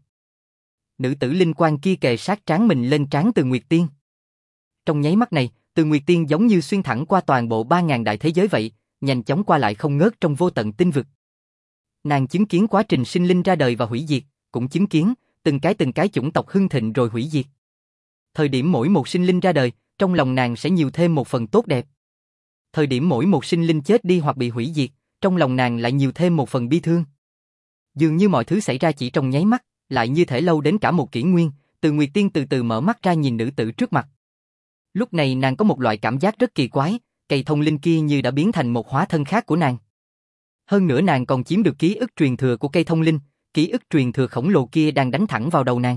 Nữ tử linh quang kia kề sát trán mình lên trán Từ Nguyệt Tiên. Trong nháy mắt này, Từ Nguyệt Tiên giống như xuyên thẳng qua toàn bộ ba ngàn đại thế giới vậy, nhanh chóng qua lại không ngớt trong vô tận tinh vực. Nàng chứng kiến quá trình sinh linh ra đời và hủy diệt, cũng chứng kiến từng cái từng cái chủng tộc hưng thịnh rồi hủy diệt. Thời điểm mỗi một sinh linh ra đời, trong lòng nàng sẽ nhiều thêm một phần tốt đẹp. Thời điểm mỗi một sinh linh chết đi hoặc bị hủy diệt, trong lòng nàng lại nhiều thêm một phần bi thương. Dường như mọi thứ xảy ra chỉ trong nháy mắt, lại như thể lâu đến cả một kỷ nguyên. Từ Nguyệt Tiên từ từ mở mắt ra nhìn nữ tử trước mặt. Lúc này nàng có một loại cảm giác rất kỳ quái, cây thông linh kia như đã biến thành một hóa thân khác của nàng. Hơn nữa nàng còn chiếm được ký ức truyền thừa của cây thông linh, ký ức truyền thừa khổng lồ kia đang đánh thẳng vào đầu nàng.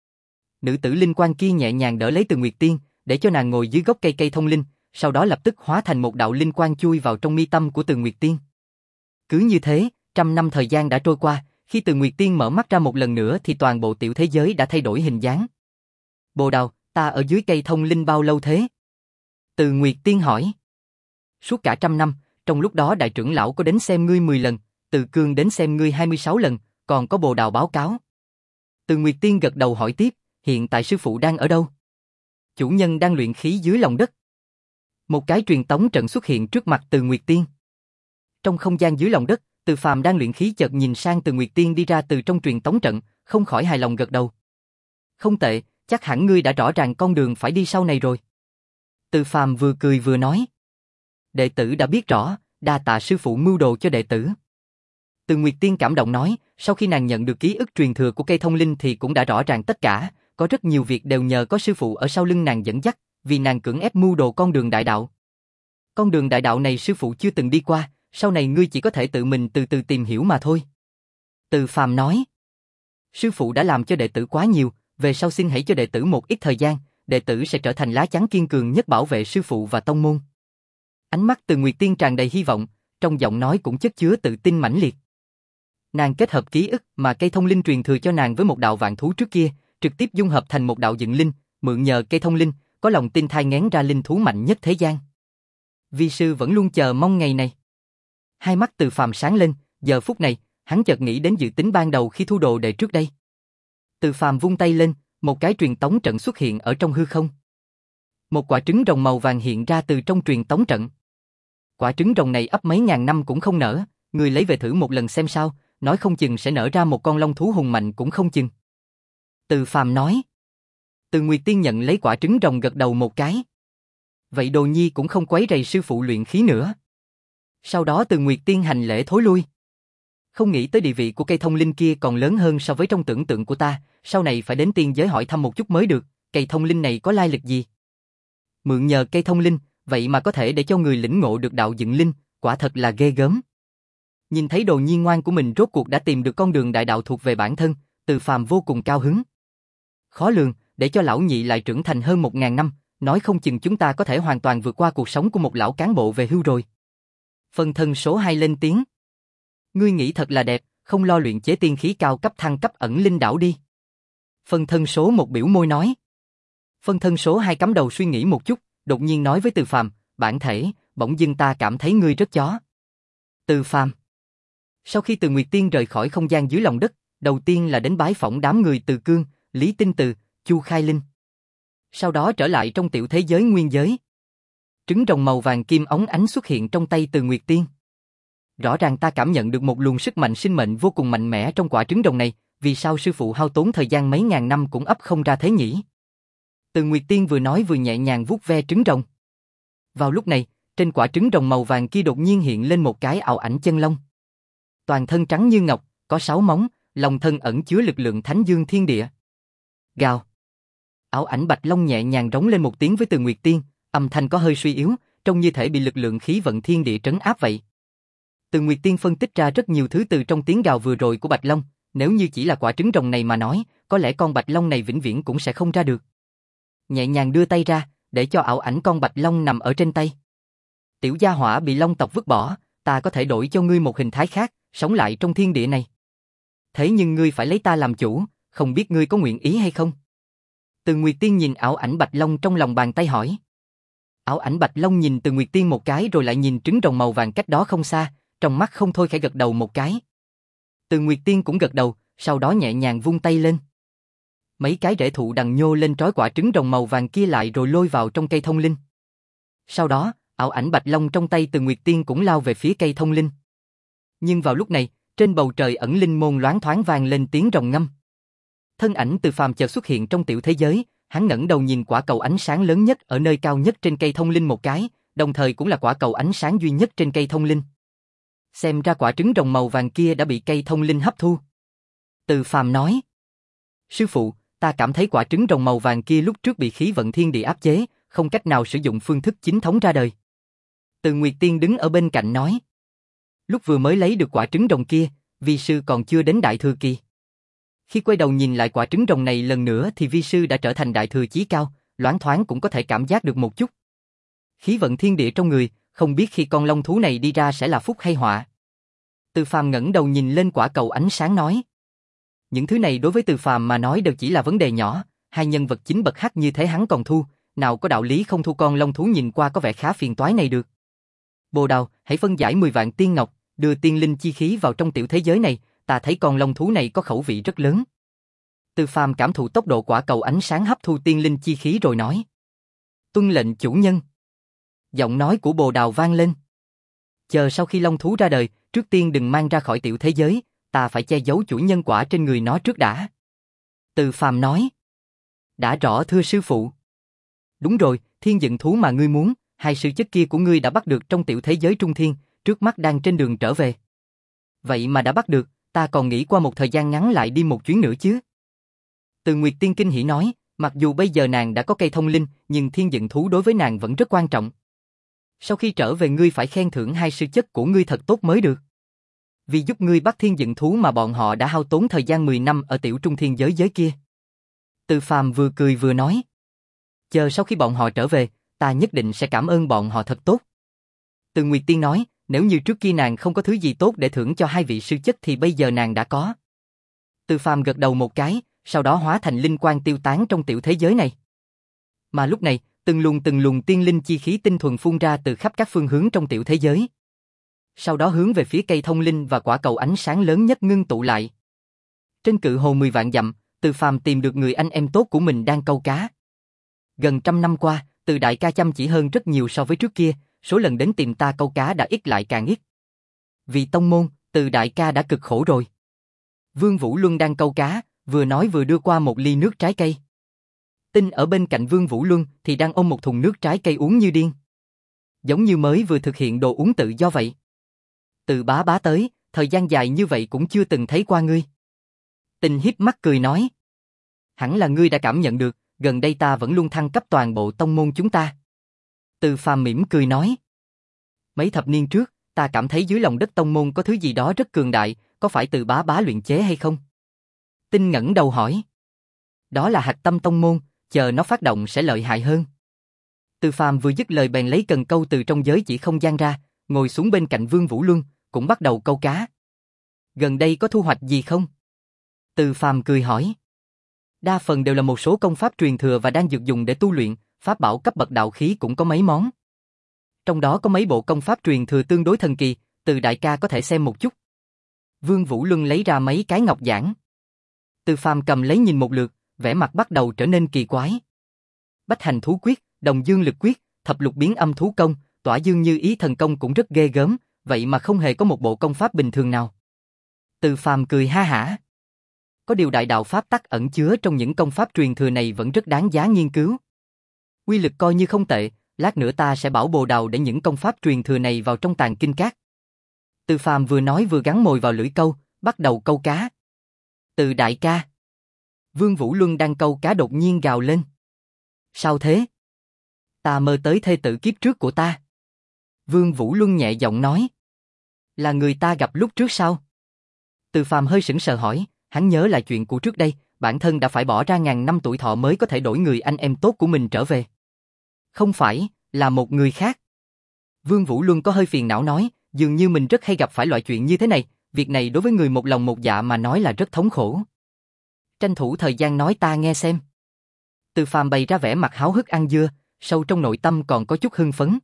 Nữ tử linh quang kia nhẹ nhàng đỡ lấy Từ Nguyệt Tiên, để cho nàng ngồi dưới gốc cây cây thông linh, sau đó lập tức hóa thành một đạo linh quang chui vào trong mi tâm của Từ Nguyệt Tiên. Cứ như thế, trăm năm thời gian đã trôi qua, khi Từ Nguyệt Tiên mở mắt ra một lần nữa thì toàn bộ tiểu thế giới đã thay đổi hình dáng. Bồ Đào, ta ở dưới cây thông linh bao lâu thế? Từ Nguyệt Tiên hỏi. Suốt cả trăm năm, trong lúc đó đại trưởng lão có đến xem ngươi mười lần, Từ Cương đến xem ngươi hai mươi sáu lần, còn có Bồ Đào báo cáo. Từ Nguyệt Tiên gật đầu hỏi tiếp, hiện tại sư phụ đang ở đâu? Chủ nhân đang luyện khí dưới lòng đất. Một cái truyền tống trận xuất hiện trước mặt Từ Nguyệt Tiên. Trong không gian dưới lòng đất, Từ Phàm đang luyện khí chợt nhìn sang Từ Nguyệt Tiên đi ra từ trong truyền tống trận, không khỏi hài lòng gật đầu. Không tệ, chắc hẳn ngươi đã rõ ràng con đường phải đi sau này rồi. Từ Phàm vừa cười vừa nói. Đệ tử đã biết rõ, đa tạ sư phụ mưu đồ cho đệ tử. Từ Nguyệt Tiên cảm động nói, sau khi nàng nhận được ký ức truyền thừa của cây thông linh thì cũng đã rõ ràng tất cả, có rất nhiều việc đều nhờ có sư phụ ở sau lưng nàng dẫn dắt, vì nàng cưỡng ép mưu đồ con đường đại đạo. Con đường đại đạo này sư phụ chưa từng đi qua, sau này ngươi chỉ có thể tự mình từ từ tìm hiểu mà thôi. Từ Phàm nói, sư phụ đã làm cho đệ tử quá nhiều, về sau xin hãy cho đệ tử một ít thời gian, đệ tử sẽ trở thành lá chắn kiên cường nhất bảo vệ sư phụ và tông môn. Ánh mắt Từ Nguyệt Tiên tràn đầy hy vọng, trong giọng nói cũng chất chứa tự tin mãnh liệt. Nàng kết hợp ký ức mà cây thông linh truyền thừa cho nàng với một đạo vạn thú trước kia, trực tiếp dung hợp thành một đạo dựng linh, mượn nhờ cây thông linh, có lòng tin thai nghén ra linh thú mạnh nhất thế gian. Vi sư vẫn luôn chờ mong ngày này. Hai mắt Từ Phàm sáng lên, giờ phút này, hắn chợt nghĩ đến dự tính ban đầu khi thu đồ đệ trước đây. Từ Phàm vung tay lên, một cái truyền tống trận xuất hiện ở trong hư không. Một quả trứng rồng màu vàng hiện ra từ trong truyền tống trận. Quả trứng rồng này ấp mấy ngàn năm cũng không nở, người lấy về thử một lần xem sao, nói không chừng sẽ nở ra một con long thú hùng mạnh cũng không chừng. Từ Phàm nói. Từ Nguyệt Tiên nhận lấy quả trứng rồng gật đầu một cái. Vậy Đồ Nhi cũng không quấy rầy sư phụ luyện khí nữa. Sau đó Từ Nguyệt Tiên hành lễ thối lui. Không nghĩ tới địa vị của cây thông linh kia còn lớn hơn so với trong tưởng tượng của ta, sau này phải đến tiên giới hỏi thăm một chút mới được, cây thông linh này có lai lịch gì? Mượn nhờ cây thông linh, vậy mà có thể để cho người lĩnh ngộ được đạo dựng linh, quả thật là ghê gớm. Nhìn thấy Đồ Nhi ngoan của mình rốt cuộc đã tìm được con đường đại đạo thuộc về bản thân, Từ Phàm vô cùng cao hứng. Khó lường, để cho lão nhị lại trưởng thành hơn một ngàn năm, nói không chừng chúng ta có thể hoàn toàn vượt qua cuộc sống của một lão cán bộ về hưu rồi. Phân thân số hai lên tiếng. Ngươi nghĩ thật là đẹp, không lo luyện chế tiên khí cao cấp thăng cấp ẩn linh đảo đi. Phân thân số một biểu môi nói. Phân thân số hai cắm đầu suy nghĩ một chút, đột nhiên nói với Từ Phàm, bản thể, bỗng dưng ta cảm thấy ngươi rất chó. Từ Phàm. Sau khi Từ Nguyệt Tiên rời khỏi không gian dưới lòng đất, đầu tiên là đến bái phỏng đám người Từ Cương, Lý Tinh Từ, Chu Khai Linh. Sau đó trở lại trong tiểu thế giới nguyên giới. Trứng rồng màu vàng kim óng ánh xuất hiện trong tay Từ Nguyệt Tiên. Rõ ràng ta cảm nhận được một luồng sức mạnh sinh mệnh vô cùng mạnh mẽ trong quả trứng rồng này, vì sao sư phụ hao tốn thời gian mấy ngàn năm cũng ấp không ra thế nhỉ? Từ Nguyệt Tiên vừa nói vừa nhẹ nhàng vuốt ve trứng rồng. Vào lúc này, trên quả trứng rồng màu vàng kia đột nhiên hiện lên một cái ảo ảnh chân long. Toàn thân trắng như ngọc, có sáu móng, lòng thân ẩn chứa lực lượng thánh dương thiên địa. Gào. Ảo ảnh bạch long nhẹ nhàng rống lên một tiếng với Từ Nguyệt Tiên, âm thanh có hơi suy yếu, trông như thể bị lực lượng khí vận thiên địa trấn áp vậy. Từ Nguyệt Tiên phân tích ra rất nhiều thứ từ trong tiếng gào vừa rồi của bạch long, nếu như chỉ là quả trứng rồng này mà nói, có lẽ con bạch long này vĩnh viễn cũng sẽ không ra được. Nhẹ nhàng đưa tay ra, để cho ảo ảnh con bạch long nằm ở trên tay. Tiểu gia hỏa bị long tộc vứt bỏ, ta có thể đổi cho ngươi một hình thái khác, sống lại trong thiên địa này. Thế nhưng ngươi phải lấy ta làm chủ, không biết ngươi có nguyện ý hay không? Từ Nguyệt Tiên nhìn ảo ảnh bạch long trong lòng bàn tay hỏi. Ảo ảnh bạch long nhìn Từ Nguyệt Tiên một cái rồi lại nhìn trứng rồng màu vàng cách đó không xa, trong mắt không thôi khẽ gật đầu một cái. Từ Nguyệt Tiên cũng gật đầu, sau đó nhẹ nhàng vung tay lên. Mấy cái rễ thụ đằng nhô lên trói quả trứng rồng màu vàng kia lại rồi lôi vào trong cây thông linh. Sau đó, ảo ảnh bạch long trong tay Từ Nguyệt Tiên cũng lao về phía cây thông linh. Nhưng vào lúc này, trên bầu trời ẩn linh môn loáng thoáng vang lên tiếng rồng ngâm. Thân ảnh Từ Phàm chợt xuất hiện trong tiểu thế giới, hắn ngẩng đầu nhìn quả cầu ánh sáng lớn nhất ở nơi cao nhất trên cây thông linh một cái, đồng thời cũng là quả cầu ánh sáng duy nhất trên cây thông linh. Xem ra quả trứng rồng màu vàng kia đã bị cây thông linh hấp thu. Từ Phàm nói. Sư phụ, ta cảm thấy quả trứng rồng màu vàng kia lúc trước bị khí vận thiên địa áp chế, không cách nào sử dụng phương thức chính thống ra đời. Từ Nguyệt Tiên đứng ở bên cạnh nói. Lúc vừa mới lấy được quả trứng rồng kia, vi sư còn chưa đến đại thừa kỳ. Khi quay đầu nhìn lại quả trứng rồng này lần nữa thì vi sư đã trở thành đại thừa chí cao, loáng thoáng cũng có thể cảm giác được một chút. Khí vận thiên địa trong người, không biết khi con long thú này đi ra sẽ là phúc hay họa. Từ Phàm ngẩng đầu nhìn lên quả cầu ánh sáng nói. Những thứ này đối với Từ Phàm mà nói đều chỉ là vấn đề nhỏ, hai nhân vật chính bậc hắc như thế hắn còn thu, nào có đạo lý không thu con long thú nhìn qua có vẻ khá phiền toái này được. Bồ Đào, hãy phân giải mười vạn tiên ngọc, đưa tiên linh chi khí vào trong tiểu thế giới này, ta thấy con long thú này có khẩu vị rất lớn. Từ Phàm cảm thụ tốc độ quả cầu ánh sáng hấp thu tiên linh chi khí rồi nói. Tuân lệnh chủ nhân. Giọng nói của Bồ Đào vang lên. Chờ sau khi long thú ra đời, trước tiên đừng mang ra khỏi tiểu thế giới, ta phải che giấu chuỗi nhân quả trên người nó trước đã. Từ Phàm nói. Đã rõ thưa sư phụ. Đúng rồi, thiên dựng thú mà ngươi muốn, hai sư chất kia của ngươi đã bắt được trong tiểu thế giới trung thiên, trước mắt đang trên đường trở về. Vậy mà đã bắt được, ta còn nghĩ qua một thời gian ngắn lại đi một chuyến nữa chứ. Từ Nguyệt Tiên kinh hỉ nói, mặc dù bây giờ nàng đã có cây thông linh, nhưng thiên dựng thú đối với nàng vẫn rất quan trọng. Sau khi trở về ngươi phải khen thưởng hai sư chất của ngươi thật tốt mới được. Vì giúp ngươi bắt thiên dựng thú mà bọn họ đã hao tốn thời gian mười năm ở tiểu trung thiên giới giới kia. Từ Phàm vừa cười vừa nói. Chờ sau khi bọn họ trở về, ta nhất định sẽ cảm ơn bọn họ thật tốt. Từ Nguyệt Tiên nói, nếu như trước kia nàng không có thứ gì tốt để thưởng cho hai vị sư chất thì bây giờ nàng đã có. Từ Phàm gật đầu một cái, sau đó hóa thành linh quang tiêu tán trong tiểu thế giới này. Mà lúc này, từng luồng từng luồng tiên linh chi khí tinh thuần phun ra từ khắp các phương hướng trong tiểu thế giới. Sau đó hướng về phía cây thông linh và quả cầu ánh sáng lớn nhất ngưng tụ lại. Trên cự hồ mười vạn dặm, Từ Phàm tìm được người anh em tốt của mình đang câu cá. Gần trăm năm qua, Từ đại ca chăm chỉ hơn rất nhiều so với trước kia, số lần đến tìm ta câu cá đã ít lại càng ít. Vì tông môn, Từ đại ca đã cực khổ rồi. Vương Vũ Luân đang câu cá, vừa nói vừa đưa qua một ly nước trái cây. Tinh ở bên cạnh Vương Vũ Luân thì đang ôm một thùng nước trái cây uống như điên. Giống như mới vừa thực hiện đồ uống tự do vậy. Từ bá bá tới, thời gian dài như vậy cũng chưa từng thấy qua ngươi. Tinh híp mắt cười nói. Hẳn là ngươi đã cảm nhận được, gần đây ta vẫn luôn thăng cấp toàn bộ tông môn chúng ta. Từ Phàm mỉm cười nói. Mấy thập niên trước, ta cảm thấy dưới lòng đất tông môn có thứ gì đó rất cường đại, có phải Từ bá bá luyện chế hay không? Tinh ngẩng đầu hỏi. Đó là hạch tâm tông môn, chờ nó phát động sẽ lợi hại hơn. Từ Phàm vừa dứt lời bèn lấy cần câu từ trong giới chỉ không gian ra, ngồi xuống bên cạnh Vương Vũ Luân, cũng bắt đầu câu cá. Gần đây có thu hoạch gì không? Từ Phàm cười hỏi. Đa phần đều là một số công pháp truyền thừa và đang dược dùng để tu luyện, pháp bảo cấp bậc đạo khí cũng có mấy món. Trong đó có mấy bộ công pháp truyền thừa tương đối thần kỳ, Từ đại ca có thể xem một chút. Vương Vũ Luân lấy ra mấy cái ngọc giản. Từ Phàm cầm lấy nhìn một lượt, vẻ mặt bắt đầu trở nên kỳ quái. Bách hành thú quyết, đồng dương lực quyết, thập lục biến âm thú công, tỏa dương như ý thần công cũng rất ghê gớm, vậy mà không hề có một bộ công pháp bình thường nào. Từ Phàm cười ha hả. Có điều đại đạo pháp tắc ẩn chứa trong những công pháp truyền thừa này vẫn rất đáng giá nghiên cứu. Quy lực coi như không tệ, lát nữa ta sẽ bảo bồ đào để những công pháp truyền thừa này vào trong tàng kinh các. Từ Phàm vừa nói vừa gắn mồi vào lưỡi câu, bắt đầu câu cá. Từ đại ca. Vương Vũ Luân đang câu cá đột nhiên gào lên. Sao thế? Ta mơ tới thê tử kiếp trước của ta. Vương Vũ Luân nhẹ giọng nói. Là người ta gặp lúc trước sao? Từ Phàm hơi sững sờ hỏi, hắn nhớ lại chuyện của trước đây, bản thân đã phải bỏ ra ngàn năm tuổi thọ mới có thể đổi người anh em tốt của mình trở về. Không phải, là một người khác. Vương Vũ Luân có hơi phiền não nói, dường như mình rất hay gặp phải loại chuyện như thế này, việc này đối với người một lòng một dạ mà nói là rất thống khổ. Tranh thủ thời gian nói ta nghe xem. Từ Phàm bày ra vẻ mặt háo hức ăn dưa, sâu trong nội tâm còn có chút hưng phấn.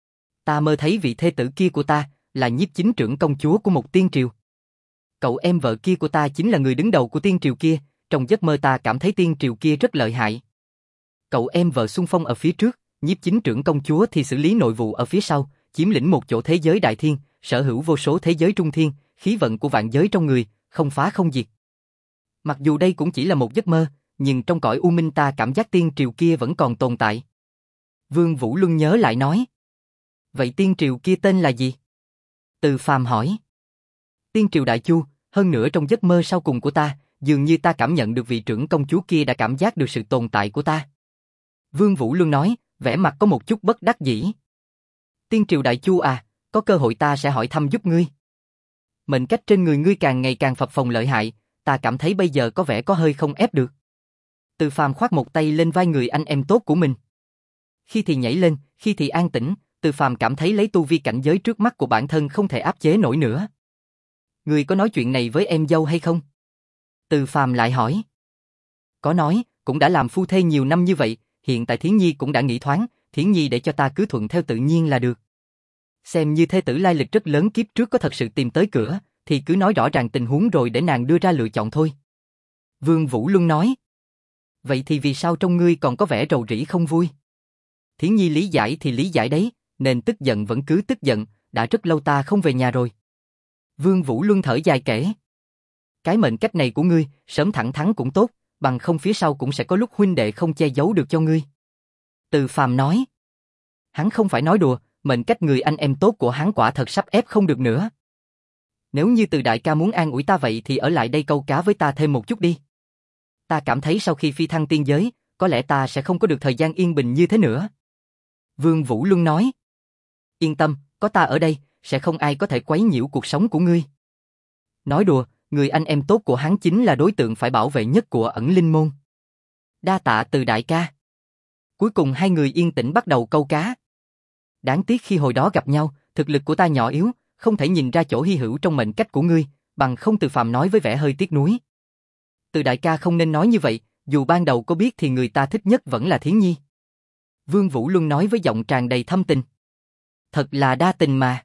Ta mơ thấy vị thê tử kia của ta, là nhiếp chính trưởng công chúa của một tiên triều. Cậu em vợ kia của ta chính là người đứng đầu của tiên triều kia, trong giấc mơ ta cảm thấy tiên triều kia rất lợi hại. Cậu em vợ xung phong ở phía trước, nhiếp chính trưởng công chúa thì xử lý nội vụ ở phía sau, chiếm lĩnh một chỗ thế giới đại thiên, sở hữu vô số thế giới trung thiên, khí vận của vạn giới trong người, không phá không diệt. Mặc dù đây cũng chỉ là một giấc mơ, nhưng trong cõi u minh ta cảm giác tiên triều kia vẫn còn tồn tại. Vương Vũ Luân nhớ lại nói. Vậy tiên triều kia tên là gì? Từ Phàm hỏi. Tiên triều Đại Chu, hơn nữa trong giấc mơ sau cùng của ta, dường như ta cảm nhận được vị trưởng công chúa kia đã cảm giác được sự tồn tại của ta. Vương Vũ Luân nói, vẻ mặt có một chút bất đắc dĩ. Tiên triều Đại Chu à, có cơ hội ta sẽ hỏi thăm giúp ngươi. Mệnh cách trên người ngươi càng ngày càng phập phồng lợi hại, ta cảm thấy bây giờ có vẻ có hơi không ép được. Từ Phàm khoác một tay lên vai người anh em tốt của mình. Khi thì nhảy lên, khi thì an tĩnh, Từ Phàm cảm thấy lấy tu vi cảnh giới trước mắt của bản thân không thể áp chế nổi nữa. Ngươi có nói chuyện này với em dâu hay không? Từ Phàm lại hỏi. Có nói, cũng đã làm phu thê nhiều năm như vậy, hiện tại Thiến Nhi cũng đã nghĩ thoáng, Thiến Nhi để cho ta cứ thuận theo tự nhiên là được. Xem như thê tử lai lịch rất lớn kiếp trước có thật sự tìm tới cửa, thì cứ nói rõ ràng tình huống rồi để nàng đưa ra lựa chọn thôi. Vương Vũ Luân nói. Vậy thì vì sao trong ngươi còn có vẻ rầu rĩ không vui? Thiến Nhi lý giải thì lý giải đấy, nên tức giận vẫn cứ tức giận, đã rất lâu ta không về nhà rồi. Vương Vũ Luân thở dài kể. Cái mệnh cách này của ngươi, sớm thẳng thắn cũng tốt, bằng không phía sau cũng sẽ có lúc huynh đệ không che giấu được cho ngươi. Từ Phàm nói. Hắn không phải nói đùa, mệnh cách người anh em tốt của hắn quả thật sắp ép không được nữa. Nếu như Từ đại ca muốn an ủi ta vậy thì ở lại đây câu cá với ta thêm một chút đi. Ta cảm thấy sau khi phi thăng tiên giới, có lẽ ta sẽ không có được thời gian yên bình như thế nữa. Vương Vũ Luân nói. Yên tâm, có ta ở đây, sẽ không ai có thể quấy nhiễu cuộc sống của ngươi. Nói đùa, người anh em tốt của hắn chính là đối tượng phải bảo vệ nhất của ẩn linh môn. Đa tạ Từ đại ca. Cuối cùng hai người yên tĩnh bắt đầu câu cá. Đáng tiếc khi hồi đó gặp nhau, thực lực của ta nhỏ yếu, không thể nhìn ra chỗ hy hữu trong mệnh cách của ngươi, bằng không. Từ Phàm nói với vẻ hơi tiếc nuối. Từ đại ca không nên nói như vậy, dù ban đầu có biết thì người ta thích nhất vẫn là Thiến Nhi. Vương Vũ Luân nói với giọng tràn đầy thâm tình. Thật là đa tình mà.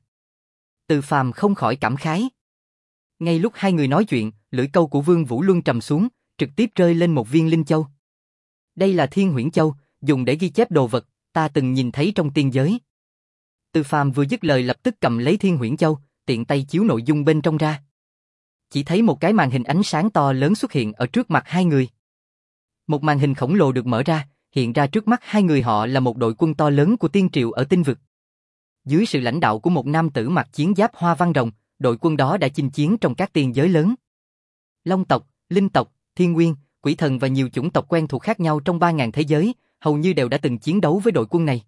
Từ Phàm không khỏi cảm khái. Ngay lúc hai người nói chuyện, lưỡi câu của Vương Vũ Luân trầm xuống, trực tiếp rơi lên một viên linh châu. Đây là Thiên Huyễn Châu, dùng để ghi chép đồ vật, ta từng nhìn thấy trong tiên giới. Từ Phàm vừa dứt lời lập tức cầm lấy Thiên Huyễn Châu, tiện tay chiếu nội dung bên trong ra. Chỉ thấy một cái màn hình ánh sáng to lớn xuất hiện ở trước mặt hai người. Một màn hình khổng lồ được mở ra, hiện ra trước mắt hai người họ là một đội quân to lớn của tiên triều ở tinh vực. Dưới sự lãnh đạo của một nam tử mặc chiến giáp hoa văn rồng, đội quân đó đã chinh chiến trong các tiên giới lớn. Long tộc, linh tộc, thiên nguyên, quỷ thần và nhiều chủng tộc quen thuộc khác nhau trong ba ngàn thế giới, hầu như đều đã từng chiến đấu với đội quân này.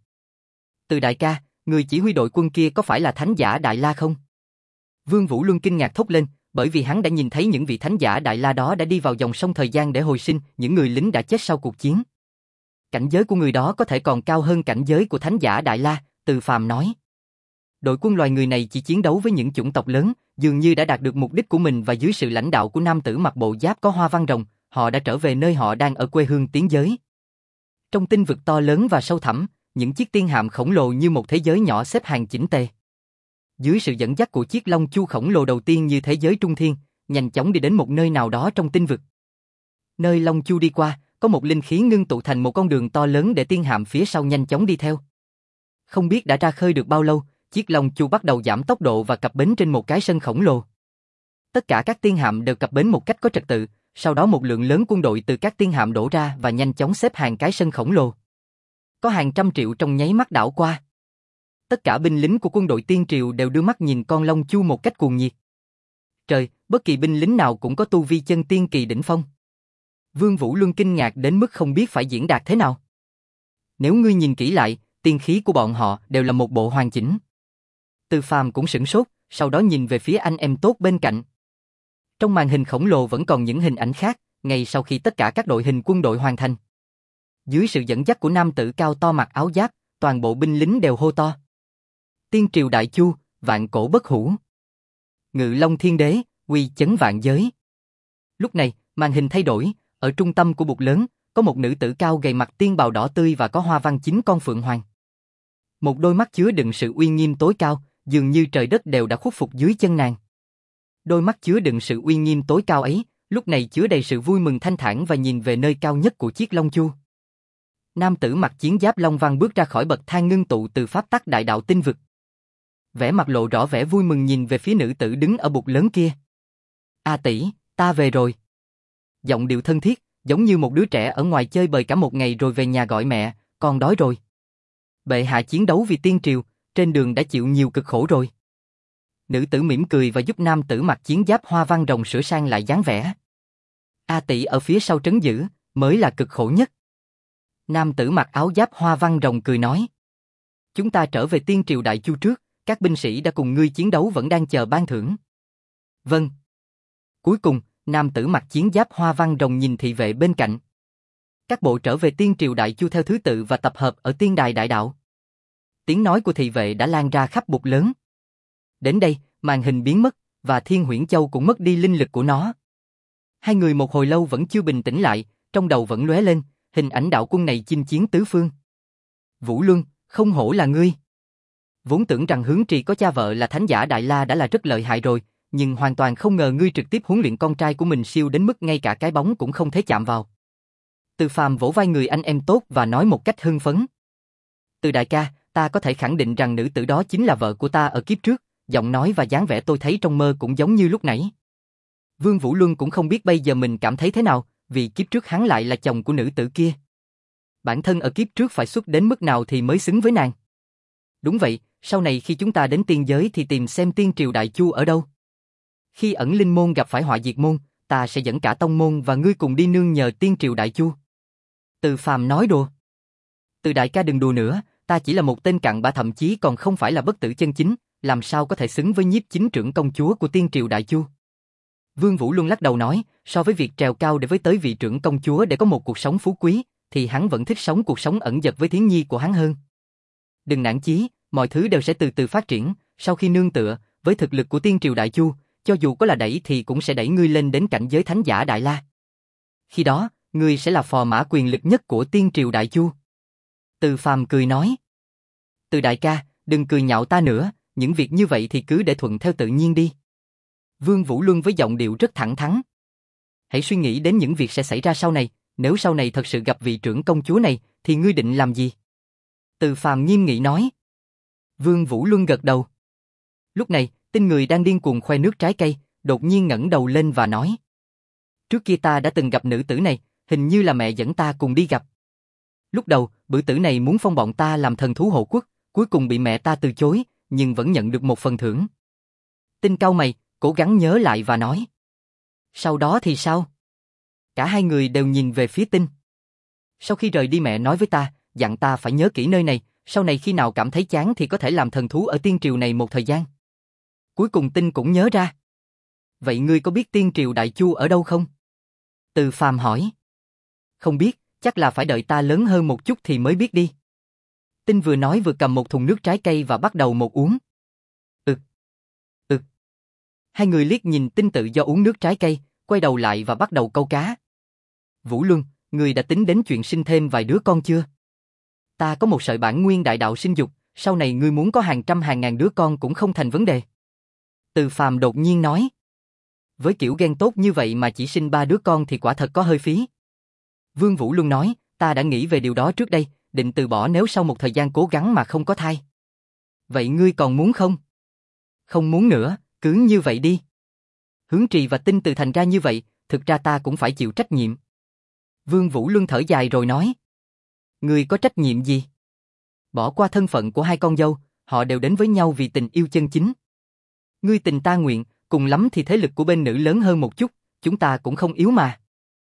Từ đại ca, người chỉ huy đội quân kia có phải là thánh giả Đại La không? Vương Vũ Luân kinh ngạc thốt lên, bởi vì hắn đã nhìn thấy những vị thánh giả Đại La đó đã đi vào dòng sông thời gian để hồi sinh những người lính đã chết sau cuộc chiến. Cảnh giới của người đó có thể còn cao hơn cảnh giới của thánh giả Đại La, Từ Phàm nói. Đội quân loài người này chỉ chiến đấu với những chủng tộc lớn, dường như đã đạt được mục đích của mình và dưới sự lãnh đạo của nam tử mặc bộ giáp có hoa văn rồng, họ đã trở về nơi họ đang ở quê hương tiên giới. Trong tinh vực to lớn và sâu thẳm, những chiếc tiên hạm khổng lồ như một thế giới nhỏ xếp hàng chỉnh tề. Dưới sự dẫn dắt của chiếc long chu khổng lồ đầu tiên như thế giới trung thiên, nhanh chóng đi đến một nơi nào đó trong tinh vực. Nơi long chu đi qua, có một linh khí ngưng tụ thành một con đường to lớn để tiên hạm phía sau nhanh chóng đi theo. Không biết đã ra khơi được bao lâu, chiếc long chu bắt đầu giảm tốc độ và cập bến trên một cái sân khổng lồ. Tất cả các tiên hạm đều cập bến một cách có trật tự, sau đó một lượng lớn quân đội từ các tiên hạm đổ ra và nhanh chóng xếp hàng cái sân khổng lồ. Có hàng trăm triệu trong nháy mắt đảo qua. Tất cả binh lính của quân đội tiên triều đều đưa mắt nhìn con long chu một cách cuồng nhiệt. Trời, bất kỳ binh lính nào cũng có tu vi chân tiên kỳ đỉnh phong. Vương Vũ Luân kinh ngạc đến mức không biết phải diễn đạt thế nào. Nếu ngươi nhìn kỹ lại, tiên khí của bọn họ đều là một bộ hoàn chỉnh. Từ Phàm cũng sửng sốt, sau đó nhìn về phía anh em tốt bên cạnh. Trong màn hình khổng lồ vẫn còn những hình ảnh khác, ngay sau khi tất cả các đội hình quân đội hoàn thành. Dưới sự dẫn dắt của nam tử cao to mặc áo giáp, toàn bộ binh lính đều hô to. Tiên triều đại chu, vạn cổ bất hủ. Ngự long thiên đế, uy chấn vạn giới. Lúc này, màn hình thay đổi, ở trung tâm của bục lớn, có một nữ tử cao gầy mặc tiên bào đỏ tươi và có hoa văn chín con phượng hoàng. Một đôi mắt chứa đựng sự uy nghiêm tối cao, dường như trời đất đều đã khuất phục dưới chân nàng. Đôi mắt chứa đựng sự uy nghiêm tối cao ấy, lúc này chứa đầy sự vui mừng thanh thản và nhìn về nơi cao nhất của chiếc long chu. Nam tử mặc chiến giáp long văn bước ra khỏi bậc thang ngưng tụ từ pháp tắc đại đạo tinh vực. Vẻ mặt lộ rõ vẻ vui mừng nhìn về phía nữ tử đứng ở bục lớn kia. A tỷ, ta về rồi. Giọng điệu thân thiết, giống như một đứa trẻ ở ngoài chơi bời cả một ngày rồi về nhà gọi mẹ, con đói rồi. Bệ hạ chiến đấu vì tiên triều, trên đường đã chịu nhiều cực khổ rồi. Nữ tử mỉm cười và giúp nam tử mặc chiến giáp hoa văn rồng sửa sang lại dáng vẻ. A tỷ ở phía sau trấn giữ, mới là cực khổ nhất. Nam tử mặc áo giáp hoa văn rồng cười nói. Chúng ta trở về tiên triều đại chu trước, các binh sĩ đã cùng ngươi chiến đấu vẫn đang chờ ban thưởng. Vâng. Cuối cùng, nam tử mặc chiến giáp hoa văn rồng nhìn thị vệ bên cạnh. Các bộ trở về tiên triều đại chu theo thứ tự và tập hợp ở tiên đài đại đạo. Tiếng nói của thị vệ đã lan ra khắp bục lớn. Đến đây, màn hình biến mất, và Thiên Huyễn Châu cũng mất đi linh lực của nó. Hai người một hồi lâu vẫn chưa bình tĩnh lại, trong đầu vẫn lóe lên, hình ảnh đạo quân này chinh chiến tứ phương. Vũ Luân, không hổ là ngươi. Vốn tưởng rằng Hướng Trì có cha vợ là thánh giả Đại La đã là rất lợi hại rồi, nhưng hoàn toàn không ngờ ngươi trực tiếp huấn luyện con trai của mình siêu đến mức ngay cả cái bóng cũng không thể chạm vào. Từ Phàm vỗ vai người anh em tốt và nói một cách hưng phấn. Từ đại ca, ta có thể khẳng định rằng nữ tử đó chính là vợ của ta ở kiếp trước, giọng nói và dáng vẻ tôi thấy trong mơ cũng giống như lúc nãy. Vương Vũ Luân cũng không biết bây giờ mình cảm thấy thế nào, vì kiếp trước hắn lại là chồng của nữ tử kia. Bản thân ở kiếp trước phải xuất đến mức nào thì mới xứng với nàng. Đúng vậy, sau này khi chúng ta đến tiên giới thì tìm xem tiên triều Đại Chu ở đâu. Khi ẩn linh môn gặp phải họa diệt môn, ta sẽ dẫn cả tông môn và ngươi cùng đi nương nhờ tiên triều Đại Chu. Từ Phàm nói đùa. Từ đại ca đừng đùa nữa, ta chỉ là một tên cặn bã thậm chí còn không phải là bất tử chân chính, làm sao có thể xứng với nhiếp chính trưởng công chúa của tiên triều Đại Chu. Vương Vũ Luân lắc đầu nói, so với việc trèo cao để với tới vị trưởng công chúa để có một cuộc sống phú quý, thì hắn vẫn thích sống cuộc sống ẩn dật với Thiến Nhi của hắn hơn. Đừng nản chí, mọi thứ đều sẽ từ từ phát triển, sau khi nương tựa, với thực lực của tiên triều Đại Chu, cho dù có là đẩy thì cũng sẽ đẩy ngươi lên đến cảnh giới thánh giả Đại La. Khi đó, ngươi sẽ là phò mã quyền lực nhất của tiên triều Đại Chu. Từ Phàm cười nói. Từ đại ca, đừng cười nhạo ta nữa, những việc như vậy thì cứ để thuận theo tự nhiên đi. Vương Vũ Luân với giọng điệu rất thẳng thắn. Hãy suy nghĩ đến những việc sẽ xảy ra sau này, nếu sau này thật sự gặp vị trưởng công chúa này, thì ngươi định làm gì? Từ Phàm nghiêm nghị nói. Vương Vũ Luân gật đầu. Lúc này, Tinh Người đang điên cuồng khoe nước trái cây, đột nhiên ngẩng đầu lên và nói. Trước kia ta đã từng gặp nữ tử này, hình như là mẹ dẫn ta cùng đi gặp. Lúc đầu, bữa tử này muốn phong bọn ta làm thần thú hộ quốc, cuối cùng bị mẹ ta từ chối, nhưng vẫn nhận được một phần thưởng. Tinh cau mày, cố gắng nhớ lại và nói. Sau đó thì sao? Cả hai người đều nhìn về phía Tinh. Sau khi rời đi mẹ nói với ta, dặn ta phải nhớ kỹ nơi này, sau này khi nào cảm thấy chán thì có thể làm thần thú ở tiên triều này một thời gian. Cuối cùng Tinh cũng nhớ ra. Vậy ngươi có biết tiên triều Đại Chu ở đâu không? Từ Phàm hỏi. Không biết, chắc là phải đợi ta lớn hơn một chút thì mới biết đi. Tinh vừa nói vừa cầm một thùng nước trái cây và bắt đầu một uống. Ực. Ực. Hai người liếc nhìn Tinh tự do uống nước trái cây, quay đầu lại và bắt đầu câu cá. Vũ Luân, ngươi đã tính đến chuyện sinh thêm vài đứa con chưa? Ta có một sợi bản nguyên đại đạo sinh dục, sau này ngươi muốn có hàng trăm hàng ngàn đứa con cũng không thành vấn đề. Từ Phàm đột nhiên nói. Với kiểu ghen tốt như vậy mà chỉ sinh ba đứa con thì quả thật có hơi phí. Vương Vũ Luân nói, ta đã nghĩ về điều đó trước đây, định từ bỏ nếu sau một thời gian cố gắng mà không có thai. Vậy ngươi còn muốn không? Không muốn nữa, cứ như vậy đi. Hướng Trì và Tinh từ thành ra như vậy, thực ra ta cũng phải chịu trách nhiệm. Vương Vũ Luân thở dài rồi nói. Ngươi có trách nhiệm gì? Bỏ qua thân phận của hai con dâu, họ đều đến với nhau vì tình yêu chân chính. Ngươi tình ta nguyện, cùng lắm thì thế lực của bên nữ lớn hơn một chút, chúng ta cũng không yếu mà.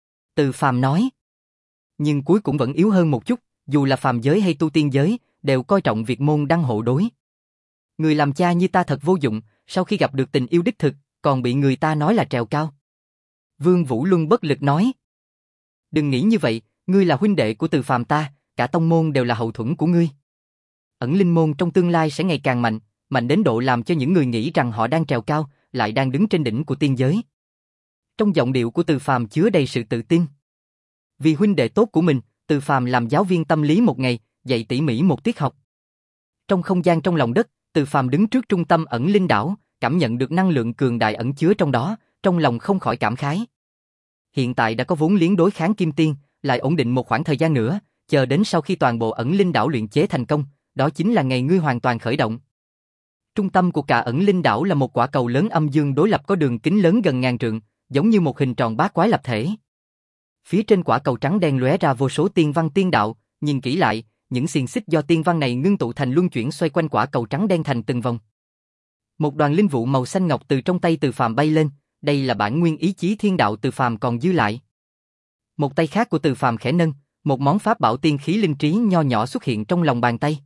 Từ Phàm nói. Nhưng cuối cũng vẫn yếu hơn một chút, dù là phàm giới hay tu tiên giới, đều coi trọng việc môn đăng hộ đối. Người làm cha như ta thật vô dụng, sau khi gặp được tình yêu đích thực, còn bị người ta nói là trèo cao. Vương Vũ Luân bất lực nói. Đừng nghĩ như vậy, ngươi là huynh đệ của Từ Phàm ta, cả tông môn đều là hậu thuẫn của ngươi. Ẩn linh môn trong tương lai sẽ ngày càng mạnh, mạnh đến độ làm cho những người nghĩ rằng họ đang trèo cao, lại đang đứng trên đỉnh của tiên giới. Trong giọng điệu của Từ Phàm chứa đầy sự tự tin. Vì huynh đệ tốt của mình, Từ Phàm làm giáo viên tâm lý một ngày, dạy tỉ mỉ một tiết học. Trong không gian trong lòng đất, Từ Phàm đứng trước trung tâm ẩn linh đảo, cảm nhận được năng lượng cường đại ẩn chứa trong đó, trong lòng không khỏi cảm khái. Hiện tại đã có vốn liếng đối kháng kim tiên, lại ổn định một khoảng thời gian nữa, chờ đến sau khi toàn bộ ẩn linh đảo luyện chế thành công, đó chính là ngày ngươi hoàn toàn khởi động. Trung tâm của cả ẩn linh đảo là một quả cầu lớn âm dương đối lập có đường kính lớn gần ngàn trượng, giống như một hình tròn bát quái lập thể. Phía trên quả cầu trắng đen lóe ra vô số tiên văn tiên đạo, nhìn kỹ lại, những xiềng xích do tiên văn này ngưng tụ thành luân chuyển xoay quanh quả cầu trắng đen thành từng vòng. Một đoàn linh vụ màu xanh ngọc từ trong tay Từ Phàm bay lên, đây là bản nguyên ý chí thiên đạo Từ Phàm còn dư lại. Một tay khác của Từ Phàm khẽ nâng, một món pháp bảo tiên khí linh trí nho nhỏ xuất hiện trong lòng bàn tay.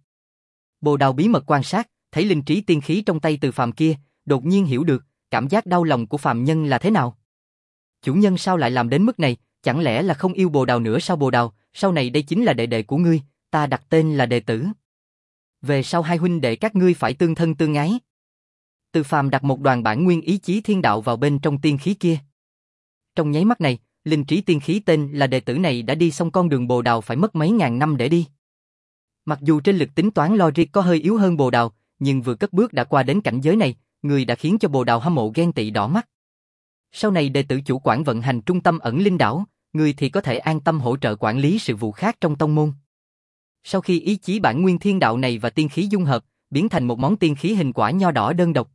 Bồ Đào bí mật quan sát, thấy linh trí tiên khí trong tay Từ Phàm kia, đột nhiên hiểu được, cảm giác đau lòng của phàm nhân là thế nào. Chủ nhân sao lại làm đến mức này, chẳng lẽ là không yêu Bồ Đào nữa sao? Bồ Đào, sau này đây chính là đệ đệ của ngươi, ta đặt tên là đệ tử. Về sau hai huynh đệ các ngươi phải tương thân tương ái. Từ Phàm đặt một đoàn bản nguyên ý chí thiên đạo vào bên trong tiên khí kia. Trong nháy mắt này, linh trí tiên khí tên là đệ tử này đã đi xong con đường Bồ Đào phải mất mấy ngàn năm để đi. Mặc dù trên lực tính toán logic có hơi yếu hơn Bồ Đào, nhưng vừa cất bước đã qua đến cảnh giới này, người đã khiến cho Bồ Đào hâm mộ ghen tị đỏ mắt. Sau này đệ tử chủ quản vận hành trung tâm ẩn linh đảo, người thì có thể an tâm hỗ trợ quản lý sự vụ khác trong tông môn. Sau khi ý chí bản nguyên thiên đạo này và tiên khí dung hợp, biến thành một món tiên khí hình quả nho đỏ đơn độc.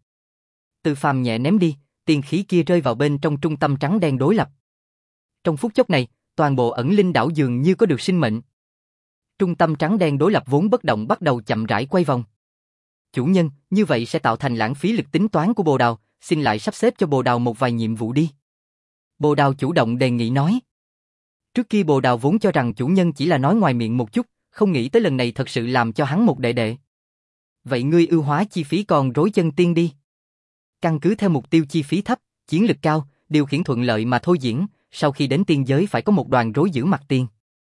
Từ Phàm nhẹ ném đi, tiên khí kia rơi vào bên trong trung tâm trắng đen đối lập. Trong phút chốc này, toàn bộ ẩn linh đảo dường như có được sinh mệnh. Trung tâm trắng đen đối lập vốn bất động bắt đầu chậm rãi quay vòng. Chủ nhân, như vậy sẽ tạo thành lãng phí lực tính toán của Bồ Đào, xin lại sắp xếp cho Bồ Đào một vài nhiệm vụ đi. Bồ Đào chủ động đề nghị nói. Trước kia Bồ Đào vốn cho rằng chủ nhân chỉ là nói ngoài miệng một chút, không nghĩ tới lần này thật sự làm cho hắn một đệ đệ. Vậy ngươi ưu hóa chi phí còn rối chân tiên đi. Căn cứ theo mục tiêu chi phí thấp, chiến lực cao, điều khiển thuận lợi mà thôi diễn, sau khi đến tiên giới phải có một đoàn rối giữ mặt tiền.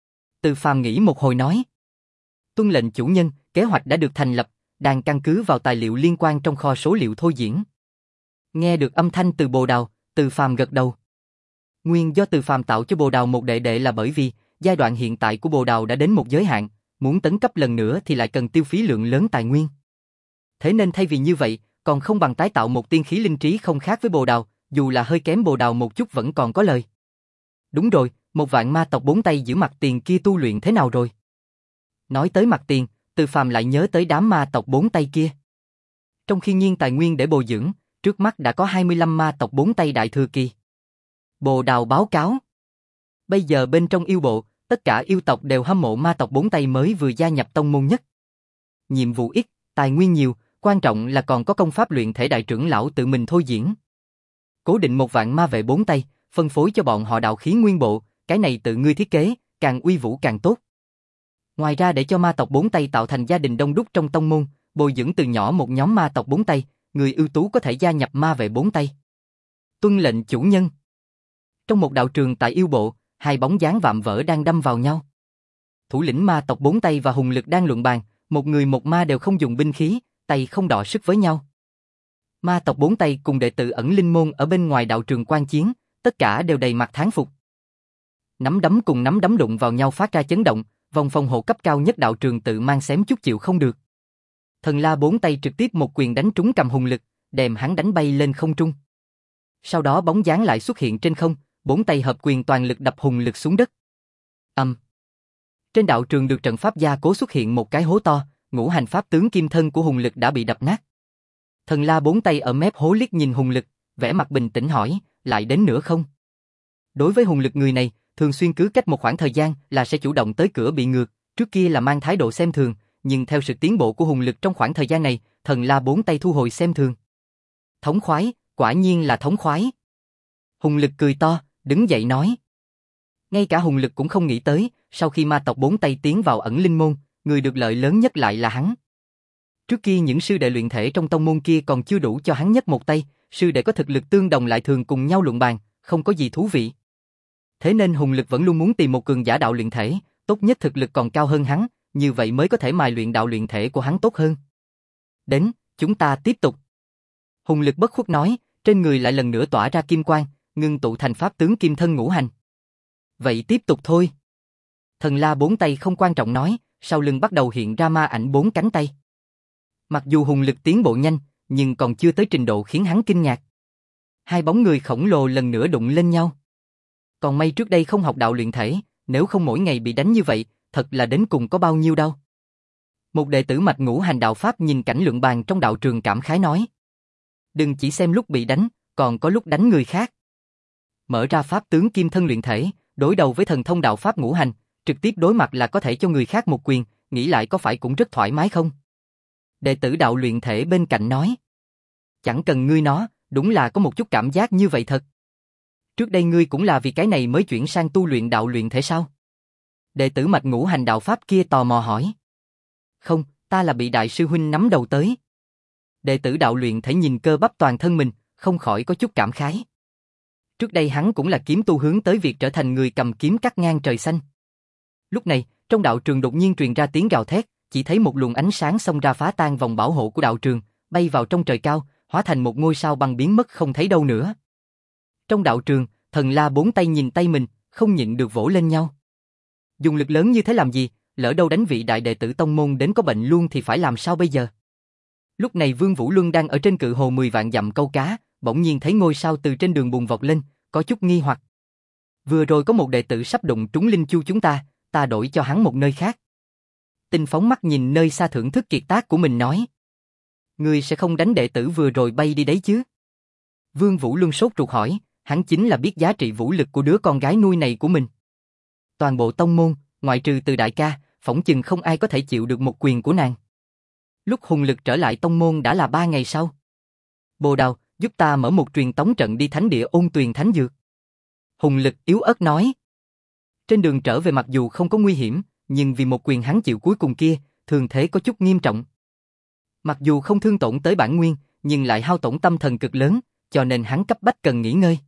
Từ Phàm nghĩ một hồi nói. Tuân lệnh chủ nhân, kế hoạch đã được thành lập, đang căn cứ vào tài liệu liên quan trong kho số liệu thôi diễn. Nghe được âm thanh từ Bồ Đào, Từ Phàm gật đầu. Nguyên do Từ Phàm tạo cho Bồ Đào một đệ đệ là bởi vì giai đoạn hiện tại của Bồ Đào đã đến một giới hạn, muốn tấn cấp lần nữa thì lại cần tiêu phí lượng lớn tài nguyên. Thế nên thay vì như vậy, còn không bằng tái tạo một tiên khí linh trí không khác với Bồ Đào, dù là hơi kém Bồ Đào một chút vẫn còn có lời. Đúng rồi, một vạn ma tộc bốn tay giữ mặt tiền kia tu luyện thế nào rồi? Nói tới mặt tiền, Từ Phàm lại nhớ tới đám ma tộc bốn tay kia. Trong khi nhiên tài nguyên để bồi dưỡng, trước mắt đã có hai mươi lăm ma tộc bốn tay đại thừa kỳ. Bồ Đào báo cáo. Bây giờ bên trong yêu bộ, tất cả yêu tộc đều hâm mộ ma tộc bốn tay mới vừa gia nhập tông môn nhất. Nhiệm vụ ít, tài nguyên nhiều, quan trọng là còn có công pháp luyện thể đại trưởng lão tự mình thôi diễn. Cố định một vạn ma vệ bốn tay, phân phối cho bọn họ đạo khí nguyên bộ, cái này tự ngươi thiết kế, càng uy vũ càng tốt. Ngoài ra để cho ma tộc bốn tay tạo thành gia đình đông đúc trong tông môn, bồi dưỡng từ nhỏ một nhóm ma tộc bốn tay, người ưu tú có thể gia nhập ma vệ bốn tay. Tuân lệnh chủ nhân. Trong một đạo trường tại yêu bộ, hai bóng dáng vạm vỡ đang đâm vào nhau. Thủ lĩnh ma tộc bốn tay và hùng lực đang luận bàn, một người một ma đều không dùng binh khí, tay không đọ sức với nhau. Ma tộc bốn tay cùng đệ tử ẩn linh môn ở bên ngoài đạo trường quan chiến, tất cả đều đầy mặt thán phục. Nắm đấm cùng nắm đấm đụng vào nhau phát ra chấn động, vòng phòng hộ cấp cao nhất đạo trường tự mang xém chút chịu không được. Thần La bốn tay trực tiếp một quyền đánh trúng cầm hùng lực, đem hắn đánh bay lên không trung. Sau đó bóng dáng lại xuất hiện trên không, bốn tay hợp quyền toàn lực đập hùng lực xuống đất. Âm. Um. Trên đạo trường được trận pháp gia cố xuất hiện một cái hố to, ngũ hành pháp tướng kim thân của hùng lực đã bị đập nát. Thần La bốn tay ở mép hố liếc nhìn hùng lực, vẻ mặt bình tĩnh hỏi, lại đến nữa không? Đối với hùng lực người này, thường xuyên cứ cách một khoảng thời gian là sẽ chủ động tới cửa bị ngược, trước kia là mang thái độ xem thường, nhưng theo sự tiến bộ của hùng lực trong khoảng thời gian này, thần La bốn tay thu hồi xem thường. Thống khoái, quả nhiên là thống khoái. Hùng lực cười to, đứng dậy nói. Ngay cả hùng lực cũng không nghĩ tới, sau khi ma tộc bốn tay tiến vào ẩn linh môn, người được lợi lớn nhất lại là hắn. Trước kia những sư đệ luyện thể trong tông môn kia còn chưa đủ cho hắn nhất một tay, sư đệ có thực lực tương đồng lại thường cùng nhau luận bàn, không có gì thú vị. Thế nên hùng lực vẫn luôn muốn tìm một cường giả đạo luyện thể, tốt nhất thực lực còn cao hơn hắn, như vậy mới có thể mài luyện đạo luyện thể của hắn tốt hơn. Đến, chúng ta tiếp tục. Hùng lực bất khuất nói, trên người lại lần nữa tỏa ra kim quang, ngưng tụ thành pháp tướng kim thân ngũ hành. Vậy tiếp tục thôi. Thần La bốn tay không quan trọng nói, sau lưng bắt đầu hiện ra ma ảnh bốn cánh tay. Mặc dù hùng lực tiến bộ nhanh, nhưng còn chưa tới trình độ khiến hắn kinh ngạc. Hai bóng người khổng lồ lần nữa đụng lên nhau. Còn may trước đây không học đạo luyện thể, nếu không mỗi ngày bị đánh như vậy, thật là đến cùng có bao nhiêu đau. Một đệ tử mạch ngũ hành đạo pháp nhìn cảnh luận bàn trong đạo trường cảm khái nói. Đừng chỉ xem lúc bị đánh, còn có lúc đánh người khác. Mở ra pháp tướng kim thân luyện thể, đối đầu với thần thông đạo pháp ngũ hành, trực tiếp đối mặt là có thể cho người khác một quyền, nghĩ lại có phải cũng rất thoải mái không? Đệ tử đạo luyện thể bên cạnh nói. Chẳng cần ngươi nó, đúng là có một chút cảm giác như vậy thật. Trước đây ngươi cũng là vì cái này mới chuyển sang tu luyện đạo luyện thể sao? Đệ tử mạch ngũ hành đạo pháp kia tò mò hỏi. Không, ta là bị đại sư huynh nắm đầu tới. Đệ tử đạo luyện thể nhìn cơ bắp toàn thân mình, không khỏi có chút cảm khái. Trước đây hắn cũng là kiếm tu hướng tới việc trở thành người cầm kiếm cắt ngang trời xanh. Lúc này, trong đạo trường đột nhiên truyền ra tiếng gào thét, chỉ thấy một luồng ánh sáng xông ra phá tan vòng bảo hộ của đạo trường, bay vào trong trời cao, hóa thành một ngôi sao băng biến mất không thấy đâu nữa. Trong đạo trường, thần La bốn tay nhìn tay mình, không nhịn được vỗ lên nhau. Dùng lực lớn như thế làm gì, lỡ đâu đánh vị đại đệ tử tông môn đến có bệnh luôn thì phải làm sao bây giờ? Lúc này Vương Vũ Luân đang ở trên cự hồ mười vạn dặm câu cá, bỗng nhiên thấy ngôi sao từ trên đường bùn vọt lên, có chút nghi hoặc. Vừa rồi có một đệ tử sắp đụng trúng linh chu chúng ta, ta đổi cho hắn một nơi khác. Tinh phóng mắt nhìn nơi xa thưởng thức kiệt tác của mình nói. Ngươi sẽ không đánh đệ tử vừa rồi bay đi đấy chứ? Vương Vũ Luân sốt ruột hỏi, hắn chính là biết giá trị vũ lực của đứa con gái nuôi này của mình. Toàn bộ tông môn, ngoại trừ Từ đại ca, phỏng chừng không ai có thể chịu được một quyền của nàng. Lúc Hùng Lực trở lại tông môn đã là ba ngày sau. Bồ Đào, giúp ta mở một truyền tống trận đi thánh địa Ôn Tuyền Thánh Dược. Hùng Lực yếu ớt nói. Trên đường trở về mặc dù không có nguy hiểm, nhưng vì một quyền hắn chịu cuối cùng kia, thường thế có chút nghiêm trọng. Mặc dù không thương tổn tới bản nguyên, nhưng lại hao tổn tâm thần cực lớn, cho nên hắn cấp bách cần nghỉ ngơi.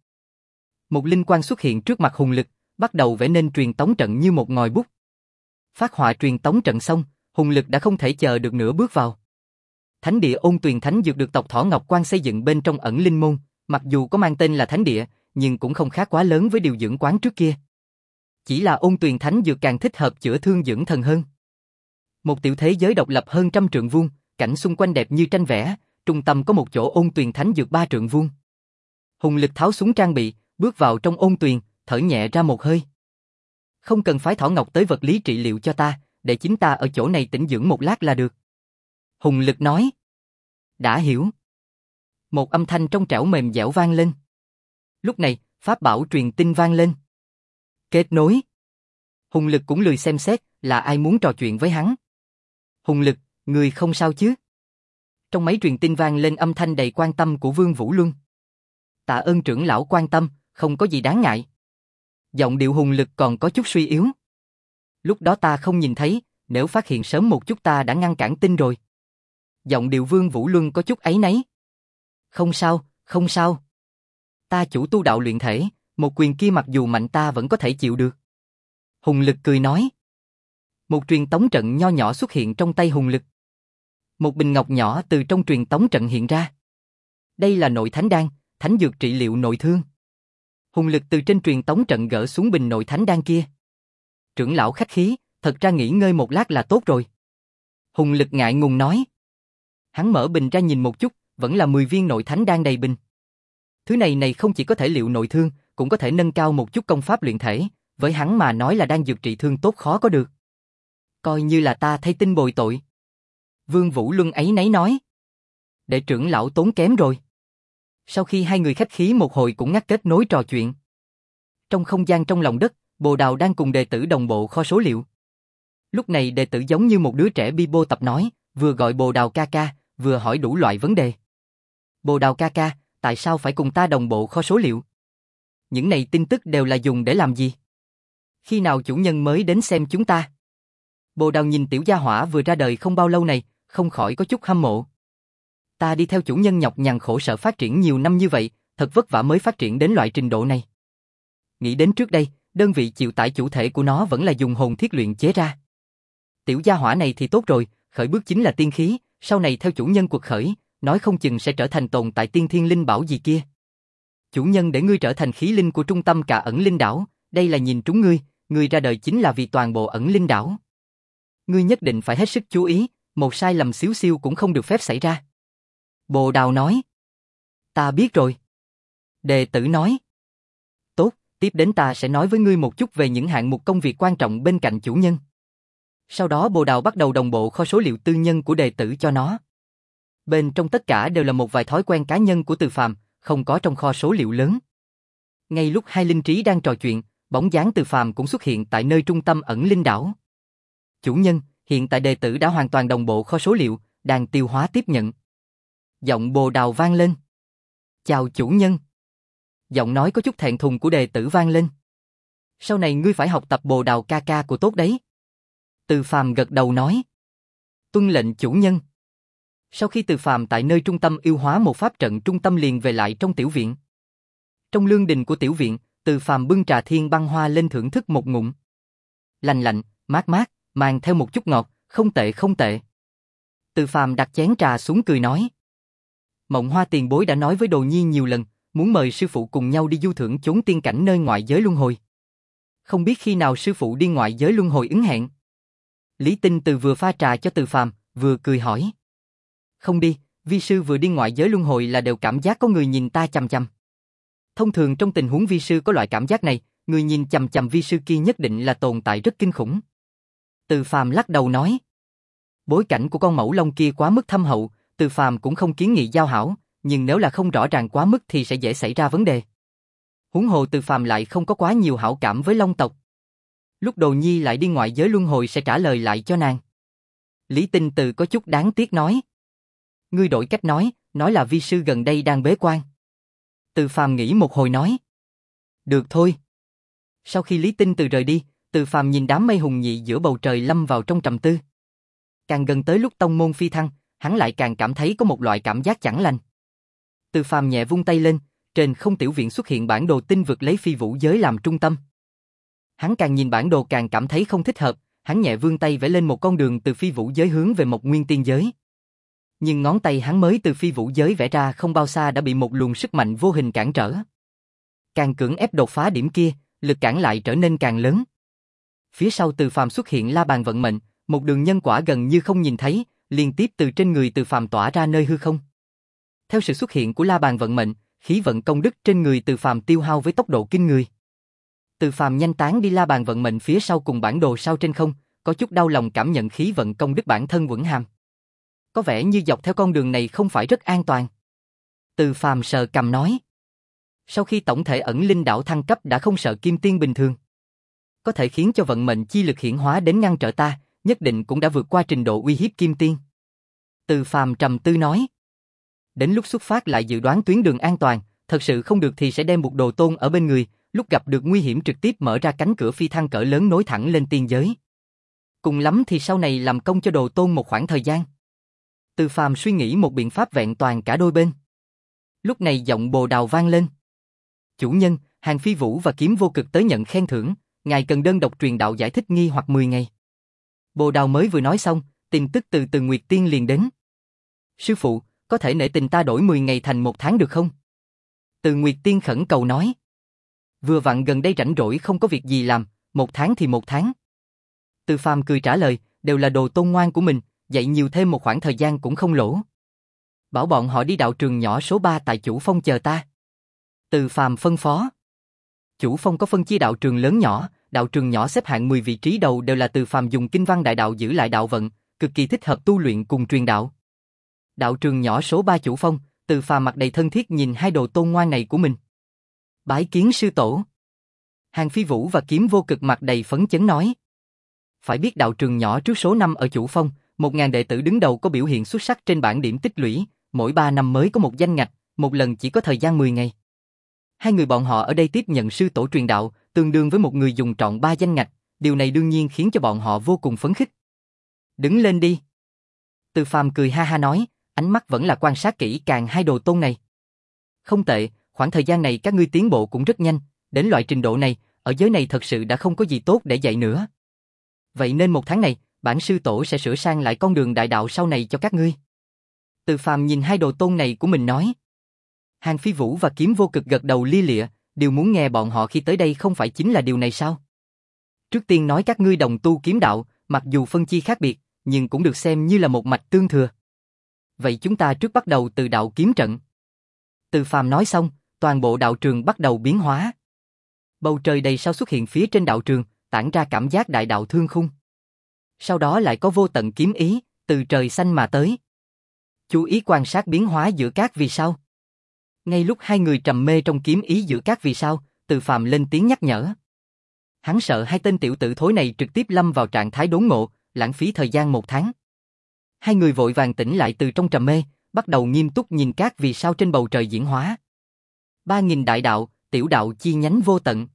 Một linh quang xuất hiện trước mặt Hùng Lực, bắt đầu vẽ nên truyền tống trận như một ngòi bút. Phát họa truyền tống trận xong, Hùng Lực đã không thể chờ được nữa bước vào. Thánh địa Ôn Tuyền Thánh Dược được tộc Thỏ Ngọc Quan xây dựng bên trong ẩn linh môn, mặc dù có mang tên là thánh địa, nhưng cũng không khác quá lớn với điều dưỡng quán trước kia. Chỉ là Ôn Tuyền Thánh Dược càng thích hợp chữa thương dưỡng thần hơn. Một tiểu thế giới độc lập hơn trăm trượng vuông, cảnh xung quanh đẹp như tranh vẽ, trung tâm có một chỗ Ôn Tuyền Thánh Dược ba trượng vuông. Hùng Lực tháo xuống trang bị, bước vào trong ôn tuyền, thở nhẹ ra một hơi. Không cần phái Thỏ Ngọc tới vật lý trị liệu cho ta, để chính ta ở chỗ này tĩnh dưỡng một lát là được. Hùng Lực nói. Đã hiểu. Một âm thanh trong trẻo mềm dẻo vang lên. Lúc này, pháp bảo truyền tin vang lên. Kết nối. Hùng Lực cũng lười xem xét là ai muốn trò chuyện với hắn. Hùng Lực, người không sao chứ? Trong máy truyền tin vang lên âm thanh đầy quan tâm của Vương Vũ Luân. Tạ ơn trưởng lão quan tâm, không có gì đáng ngại. Giọng điệu Hùng Lực còn có chút suy yếu. Lúc đó ta không nhìn thấy, nếu phát hiện sớm một chút ta đã ngăn cản tin rồi. Giọng điệu Vương Vũ Luân có chút áy náy. Không sao, không sao. Ta chủ tu đạo luyện thể, một quyền kia mặc dù mạnh ta vẫn có thể chịu được. Hùng Lực cười nói. Một truyền tống trận nho nhỏ xuất hiện trong tay Hùng Lực. Một bình ngọc nhỏ từ trong truyền tống trận hiện ra. Đây là nội thánh đan, thánh dược trị liệu nội thương. Hùng Lực từ trên truyền tống trận gỡ xuống bình nội thánh đan kia. Trưởng lão khách khí, thật ra nghỉ ngơi một lát là tốt rồi. Hùng Lực ngại ngùng nói. Hắn mở bình ra nhìn một chút, vẫn là mười viên nội thánh đan đầy bình. Thứ này này không chỉ có thể liệu nội thương, cũng có thể nâng cao một chút công pháp luyện thể, với hắn mà nói là đan dược trị thương tốt khó có được. Coi như là ta thay tin bồi tội. Vương Vũ Luân ấy nấy nói. Để trưởng lão tốn kém rồi. Sau khi hai người khách khí một hồi cũng ngắt kết nối trò chuyện. Trong không gian trong lòng đất, Bồ Đào đang cùng đệ tử đồng bộ kho số liệu. Lúc này đệ tử giống như một đứa trẻ bi bô tập nói, vừa gọi Bồ Đào ca ca, vừa hỏi đủ loại vấn đề. Bồ Đào ca ca, tại sao phải cùng ta đồng bộ kho số liệu? Những này tin tức đều là dùng để làm gì? Khi nào chủ nhân mới đến xem chúng ta? Bồ Đào nhìn tiểu gia hỏa vừa ra đời không bao lâu này, không khỏi có chút hâm mộ. Ta đi theo chủ nhân nhọc nhằn khổ sở phát triển nhiều năm như vậy, thật vất vả mới phát triển đến loại trình độ này. Nghĩ đến trước đây, đơn vị chịu tải chủ thể của nó vẫn là dùng hồn thiết luyện chế ra. Tiểu gia hỏa này thì tốt rồi, khởi bước chính là tiên khí, sau này theo chủ nhân cuộc khởi, nói không chừng sẽ trở thành tồn tại tiên thiên linh bảo gì kia. Chủ nhân để ngươi trở thành khí linh của trung tâm cả ẩn linh đảo, đây là nhìn trúng ngươi, ngươi ra đời chính là vì toàn bộ ẩn linh đảo. Ngươi nhất định phải hết sức chú ý, một sai lầm xíu xiu cũng không được phép xảy ra. Bồ Đào nói. Ta biết rồi. Đệ tử nói. Tốt, tiếp đến ta sẽ nói với ngươi một chút về những hạng mục công việc quan trọng bên cạnh chủ nhân. Sau đó Bồ Đào bắt đầu đồng bộ kho số liệu tư nhân của đệ tử cho nó. Bên trong tất cả đều là một vài thói quen cá nhân của Từ Phàm, không có trong kho số liệu lớn. Ngay lúc hai linh trí đang trò chuyện, bóng dáng Từ Phàm cũng xuất hiện tại nơi trung tâm ẩn linh đảo. Chủ nhân, hiện tại đệ tử đã hoàn toàn đồng bộ kho số liệu, đang tiêu hóa tiếp nhận. Giọng Bồ Đào vang lên. Chào chủ nhân. Giọng nói có chút thẹn thùng của đệ tử vang lên. Sau này ngươi phải học tập Bồ Đào ca ca của tốt đấy. Từ Phàm gật đầu nói. Tuân lệnh chủ nhân. Sau khi Từ Phàm tại nơi trung tâm yêu hóa một pháp trận trung tâm liền về lại trong tiểu viện. Trong lương đình của tiểu viện, Từ Phàm bưng trà thiên băng hoa lên thưởng thức một ngụm. Lạnh lạnh, mát mát, mang theo một chút ngọt, không tệ không tệ. Từ Phàm đặt chén trà xuống cười nói. Mộng Hoa tiền bối đã nói với Đồ Nhi nhiều lần, muốn mời sư phụ cùng nhau đi du thưởng chốn tiên cảnh nơi ngoại giới luân hồi. Không biết khi nào sư phụ đi ngoại giới luân hồi ứng hẹn. Lý Tinh Từ vừa pha trà cho Từ Phàm, vừa cười hỏi. Không đi, vi sư vừa đi ngoại giới luân hồi là đều cảm giác có người nhìn ta chằm chằm. Thông thường trong tình huống vi sư có loại cảm giác này, người nhìn chằm chằm vi sư kia nhất định là tồn tại rất kinh khủng. Từ Phàm lắc đầu nói. Bối cảnh của con mẫu long kia quá mức thâm hậu, Từ Phàm cũng không kiến nghị giao hảo, nhưng nếu là không rõ ràng quá mức thì sẽ dễ xảy ra vấn đề. Huống hồ Từ Phàm lại không có quá nhiều hảo cảm với long tộc. Lúc Đồ Nhi lại đi ngoại giới luân hồi sẽ trả lời lại cho nàng. Lý Tinh Từ có chút đáng tiếc nói. Ngươi đổi cách nói, nói là vi sư gần đây đang bế quan. Từ Phàm nghĩ một hồi nói. Được thôi. Sau khi Lý Tinh Từ rời đi, Từ Phàm nhìn đám mây hùng nhị giữa bầu trời lâm vào trong trầm tư. Càng gần tới lúc tông môn phi thăng, hắn lại càng cảm thấy có một loại cảm giác chẳng lành. Từ Phàm nhẹ vung tay lên, trên không tiểu viện xuất hiện bản đồ tinh vực lấy phi vũ giới làm trung tâm. Hắn càng nhìn bản đồ càng cảm thấy không thích hợp, hắn nhẹ vươn tay vẽ lên một con đường từ phi vũ giới hướng về Mộc Nguyên Tiên giới. Nhưng ngón tay hắn mới từ phi vũ giới vẽ ra không bao xa đã bị một luồng sức mạnh vô hình cản trở. Càng cưỡng ép đột phá điểm kia, lực cản lại trở nên càng lớn. Phía sau Từ Phàm xuất hiện la bàn vận mệnh, một đường nhân quả gần như không nhìn thấy, liên tiếp từ trên người Từ Phàm tỏa ra nơi hư không. Theo sự xuất hiện của la bàn vận mệnh, khí vận công đức trên người Từ Phàm tiêu hao với tốc độ kinh người. Từ Phàm nhanh tán đi la bàn vận mệnh phía sau cùng bản đồ sao trên không, có chút đau lòng cảm nhận khí vận công đức bản thân vững hàm. Có vẻ như dọc theo con đường này không phải rất an toàn. Từ Phàm sờ cằm nói. Sau khi tổng thể ẩn linh đảo thăng cấp đã không sợ kim tiên bình thường. Có thể khiến cho vận mệnh chi lực hiển hóa đến ngăn trở ta, nhất định cũng đã vượt qua trình độ uy hiếp kim tiên. Từ Phàm trầm tư nói. Đến lúc xuất phát lại dự đoán tuyến đường an toàn, thật sự không được thì sẽ đem một đồ tôn ở bên người, lúc gặp được nguy hiểm trực tiếp mở ra cánh cửa phi thăng cỡ lớn nối thẳng lên tiên giới. Cùng lắm thì sau này làm công cho đồ tôn một khoảng thời gian. Từ Phàm suy nghĩ một biện pháp vẹn toàn cả đôi bên. Lúc này giọng Bồ Đào vang lên. Chủ nhân, Hàng Phi Vũ và Kiếm Vô Cực tới nhận khen thưởng, ngài cần đơn độc truyền đạo giải thích nghi hoặc mười ngày. Bồ Đào mới vừa nói xong, tin tức từ Từ Nguyệt Tiên liền đến. Sư phụ, có thể nể tình ta đổi mười ngày thành một tháng được không? Từ Nguyệt Tiên khẩn cầu nói. Vừa vặn gần đây rảnh rỗi không có việc gì làm, một tháng thì một tháng. Từ Phàm cười trả lời, đều là đồ tôn ngoan của mình, dạy nhiều thêm một khoảng thời gian cũng không lỗ. Bảo bọn họ đi đạo trường nhỏ số ba tại Chủ Phong chờ ta. Từ Phàm phân phó. Chủ Phong có phân chia đạo trường lớn nhỏ, đạo trường nhỏ xếp hạng mười vị trí đầu đều là Từ Phàm dùng kinh văn đại đạo giữ lại đạo vận, cực kỳ thích hợp tu luyện cùng truyền đạo. Đạo trường nhỏ số ba Chủ Phong, Từ Phàm mặt đầy thân thiết nhìn hai đồ tôn ngoan này của mình. Bái kiến sư tổ. Hàng Phi Vũ và Kiếm Vô Cực mặt đầy phấn chấn nói. Phải biết đạo trường nhỏ trước số năm ở Chủ Phong, một ngàn đệ tử đứng đầu có biểu hiện xuất sắc trên bảng điểm tích lũy, mỗi ba năm mới có một danh ngạch, một lần chỉ có thời gian mười ngày. Hai người bọn họ ở đây tiếp nhận sư tổ truyền đạo, tương đương với một người dùng trọn ba danh ngạch, điều này đương nhiên khiến cho bọn họ vô cùng phấn khích. Đứng lên đi. Từ Phàm cười ha ha nói, ánh mắt vẫn là quan sát kỹ càng hai đồ tôn này. Không tệ, khoảng thời gian này các ngươi tiến bộ cũng rất nhanh, đến loại trình độ này, ở giới này thật sự đã không có gì tốt để dạy nữa. Vậy nên một tháng này, bản sư tổ sẽ sửa sang lại con đường đại đạo sau này cho các ngươi. Từ Phàm nhìn hai đồ tôn này của mình nói. Hàng Phi Vũ và Kiếm Vô Cực gật đầu lia lịa, điều muốn nghe bọn họ khi tới đây không phải chính là điều này sao? Trước tiên nói các ngươi đồng tu kiếm đạo, mặc dù phân chia khác biệt, nhưng cũng được xem như là một mạch tương thừa. Vậy chúng ta trước bắt đầu từ đạo kiếm trận. Từ Phàm nói xong, toàn bộ đạo trường bắt đầu biến hóa. Bầu trời đầy sao xuất hiện phía trên đạo trường, tản ra cảm giác đại đạo thương khung. Sau đó lại có vô tận kiếm ý, từ trời xanh mà tới. Chú ý quan sát biến hóa giữa các vì sao. Ngay lúc hai người trầm mê trong kiếm ý giữa các vì sao, Từ Phàm lên tiếng nhắc nhở. Hắn sợ hai tên tiểu tử thối này trực tiếp lâm vào trạng thái đốn ngộ, lãng phí thời gian một tháng. Hai người vội vàng tỉnh lại từ trong trầm mê, bắt đầu nghiêm túc nhìn các vì sao trên bầu trời diễn hóa. Ba nghìn đại đạo, tiểu đạo chi nhánh vô tận.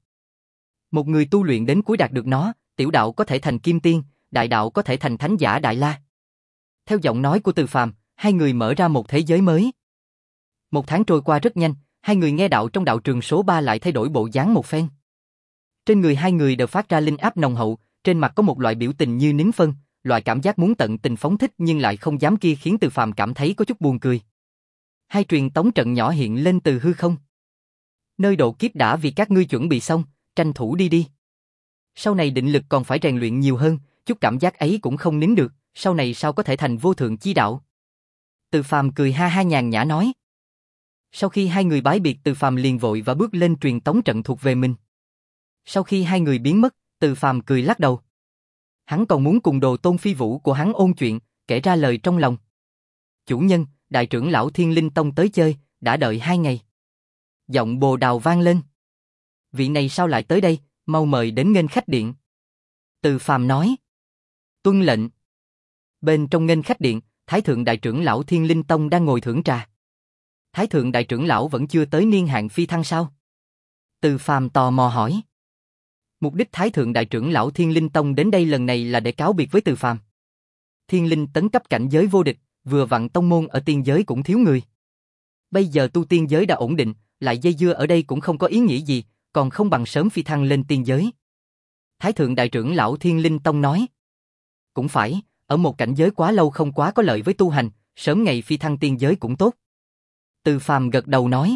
Một người tu luyện đến cuối đạt được nó, tiểu đạo có thể thành kim tiên, đại đạo có thể thành thánh giả đại la. Theo giọng nói của Từ Phàm, hai người mở ra một thế giới mới. Một tháng trôi qua rất nhanh, hai người nghe đạo trong đạo trường số ba lại thay đổi bộ dáng một phen. Trên người hai người đều phát ra linh áp nồng hậu, trên mặt có một loại biểu tình như nín phân, loại cảm giác muốn tận tình phóng thích nhưng lại không dám kia khiến Từ Phàm cảm thấy có chút buồn cười. Hai truyền tống trận nhỏ hiện lên từ hư không. Nơi độ kiếp đã vì các ngươi chuẩn bị xong, tranh thủ đi đi. Sau này định lực còn phải rèn luyện nhiều hơn, chút cảm giác ấy cũng không nín được, sau này sao có thể thành vô thượng chi đạo. Từ Phàm cười ha ha nhàn nhã nói. Sau khi hai người bái biệt, Từ Phàm liền vội và bước lên truyền tống trận thuộc về mình. Sau khi hai người biến mất, Từ Phàm cười lắc đầu. Hắn còn muốn cùng đồ tôn Phi Vũ của hắn ôn chuyện, kể ra lời trong lòng. Chủ nhân, đại trưởng lão Thiên Linh Tông tới chơi, đã đợi hai ngày. Giọng Bồ Đào vang lên. Vị này sao lại tới đây, mau mời đến nghênh khách điện. Từ Phàm nói. Tuân lệnh. Bên trong nghênh khách điện, Thái thượng đại trưởng lão Thiên Linh Tông đang ngồi thưởng trà. Thái thượng đại trưởng lão vẫn chưa tới niên hạn phi thăng sao? Từ Phàm tò mò hỏi. Mục đích Thái thượng đại trưởng lão Thiên Linh Tông đến đây lần này là để cáo biệt với Từ Phàm. Thiên Linh tấn cấp cảnh giới vô địch, vừa vặn tông môn ở tiên giới cũng thiếu người. Bây giờ tu tiên giới đã ổn định, lại dây dưa ở đây cũng không có ý nghĩa gì, còn không bằng sớm phi thăng lên tiên giới. Thái thượng đại trưởng lão Thiên Linh Tông nói. Cũng phải, ở một cảnh giới quá lâu không quá có lợi với tu hành, sớm ngày phi thăng tiên giới cũng tốt. Từ Phàm gật đầu nói.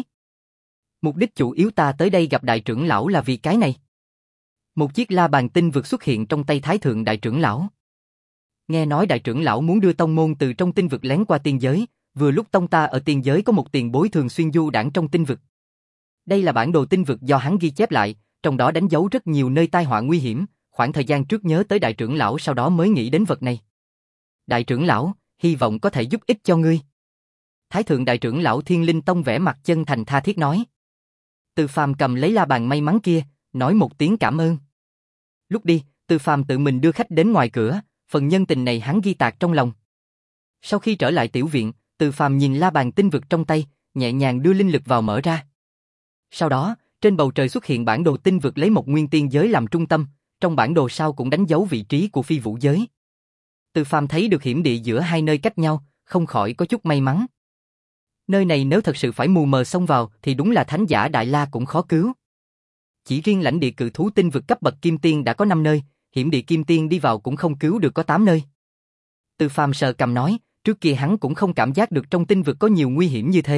Mục đích chủ yếu ta tới đây gặp đại trưởng lão là vì cái này. Một chiếc la bàn tinh vực xuất hiện trong tay Thái thượng đại trưởng lão. Nghe nói đại trưởng lão muốn đưa tông môn từ trong tinh vực lén qua tiên giới, vừa lúc tông ta ở tiên giới có một tiền bối thường xuyên du đãng trong tinh vực. Đây là bản đồ tinh vực do hắn ghi chép lại, trong đó đánh dấu rất nhiều nơi tai họa nguy hiểm, khoảng thời gian trước nhớ tới đại trưởng lão sau đó mới nghĩ đến vật này. Đại trưởng lão, hy vọng có thể giúp ích cho ngươi. Thái thượng đại trưởng lão Thiên Linh Tông vẻ mặt chân thành tha thiết nói. Từ Phàm cầm lấy la bàn may mắn kia, nói một tiếng cảm ơn. Lúc đi, Từ Phàm tự mình đưa khách đến ngoài cửa, phần nhân tình này hắn ghi tạc trong lòng. Sau khi trở lại tiểu viện, Từ Phàm nhìn la bàn tinh vực trong tay, nhẹ nhàng đưa linh lực vào mở ra. Sau đó, trên bầu trời xuất hiện bản đồ tinh vực lấy một nguyên tiên giới làm trung tâm, trong bản đồ sau cũng đánh dấu vị trí của phi vũ giới. Từ Phàm thấy được hiểm địa giữa hai nơi cách nhau, không khỏi có chút may mắn. Nơi này nếu thật sự phải mù mờ xông vào thì đúng là thánh giả Đại La cũng khó cứu. Chỉ riêng lãnh địa cự thú tinh vực cấp bậc kim tiên đã có năm nơi, hiểm địa kim tiên đi vào cũng không cứu được có tám nơi. Từ Phàm sờ cằm nói, trước kia hắn cũng không cảm giác được trong tinh vực có nhiều nguy hiểm như thế.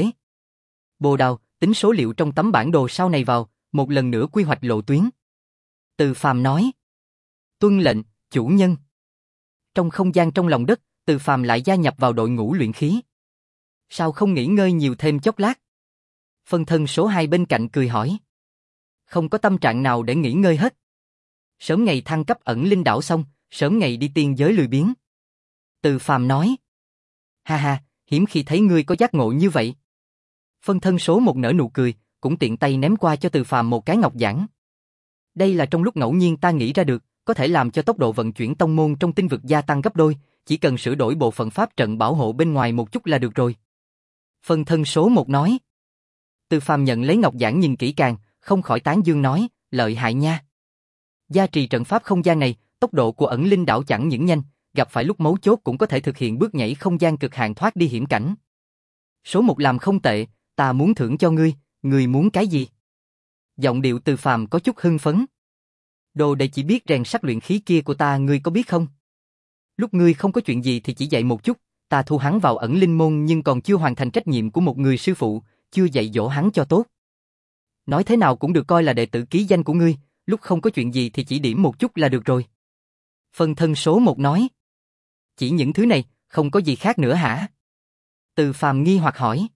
Bồ Đào, tính số liệu trong tấm bản đồ sau này vào, một lần nữa quy hoạch lộ tuyến. Từ Phàm nói. Tuân lệnh, chủ nhân. Trong không gian trong lòng đất, Từ Phàm lại gia nhập vào đội ngũ luyện khí. Sao không nghỉ ngơi nhiều thêm chốc lát? Phân thân số hai bên cạnh cười hỏi. Không có tâm trạng nào để nghỉ ngơi hết. Sớm ngày thăng cấp ẩn linh đảo xong, sớm ngày đi tiên giới lười biếng. Từ Phàm nói. Ha ha, hiếm khi thấy ngươi có giác ngộ như vậy. Phân thân số một nở nụ cười, cũng tiện tay ném qua cho Từ Phàm một cái ngọc giản. Đây là trong lúc ngẫu nhiên ta nghĩ ra được, có thể làm cho tốc độ vận chuyển tông môn trong tinh vực gia tăng gấp đôi, chỉ cần sửa đổi bộ phận pháp trận bảo hộ bên ngoài một chút là được rồi. Phân thân số một nói. Từ Phàm nhận lấy ngọc giản nhìn kỹ càng, không khỏi tán dương nói, lợi hại nha. Gia trì trận pháp không gian này, tốc độ của ẩn linh đảo chẳng những nhanh, gặp phải lúc mấu chốt cũng có thể thực hiện bước nhảy không gian cực hạn thoát đi hiểm cảnh. Số một làm không tệ, ta muốn thưởng cho ngươi, ngươi muốn cái gì? Giọng điệu Từ Phàm có chút hưng phấn. Đồ đệ chỉ biết rèn sắt luyện khí kia của ta ngươi có biết không? Lúc ngươi không có chuyện gì thì chỉ dạy một chút, ta thu hắn vào ẩn linh môn nhưng còn chưa hoàn thành trách nhiệm của một người sư phụ, chưa dạy dỗ hắn cho tốt. Nói thế nào cũng được coi là đệ tử ký danh của ngươi, lúc không có chuyện gì thì chỉ điểm một chút là được rồi. Phân thân số một nói. Chỉ những thứ này, không có gì khác nữa hả? Từ Phàm nghi hoặc hỏi.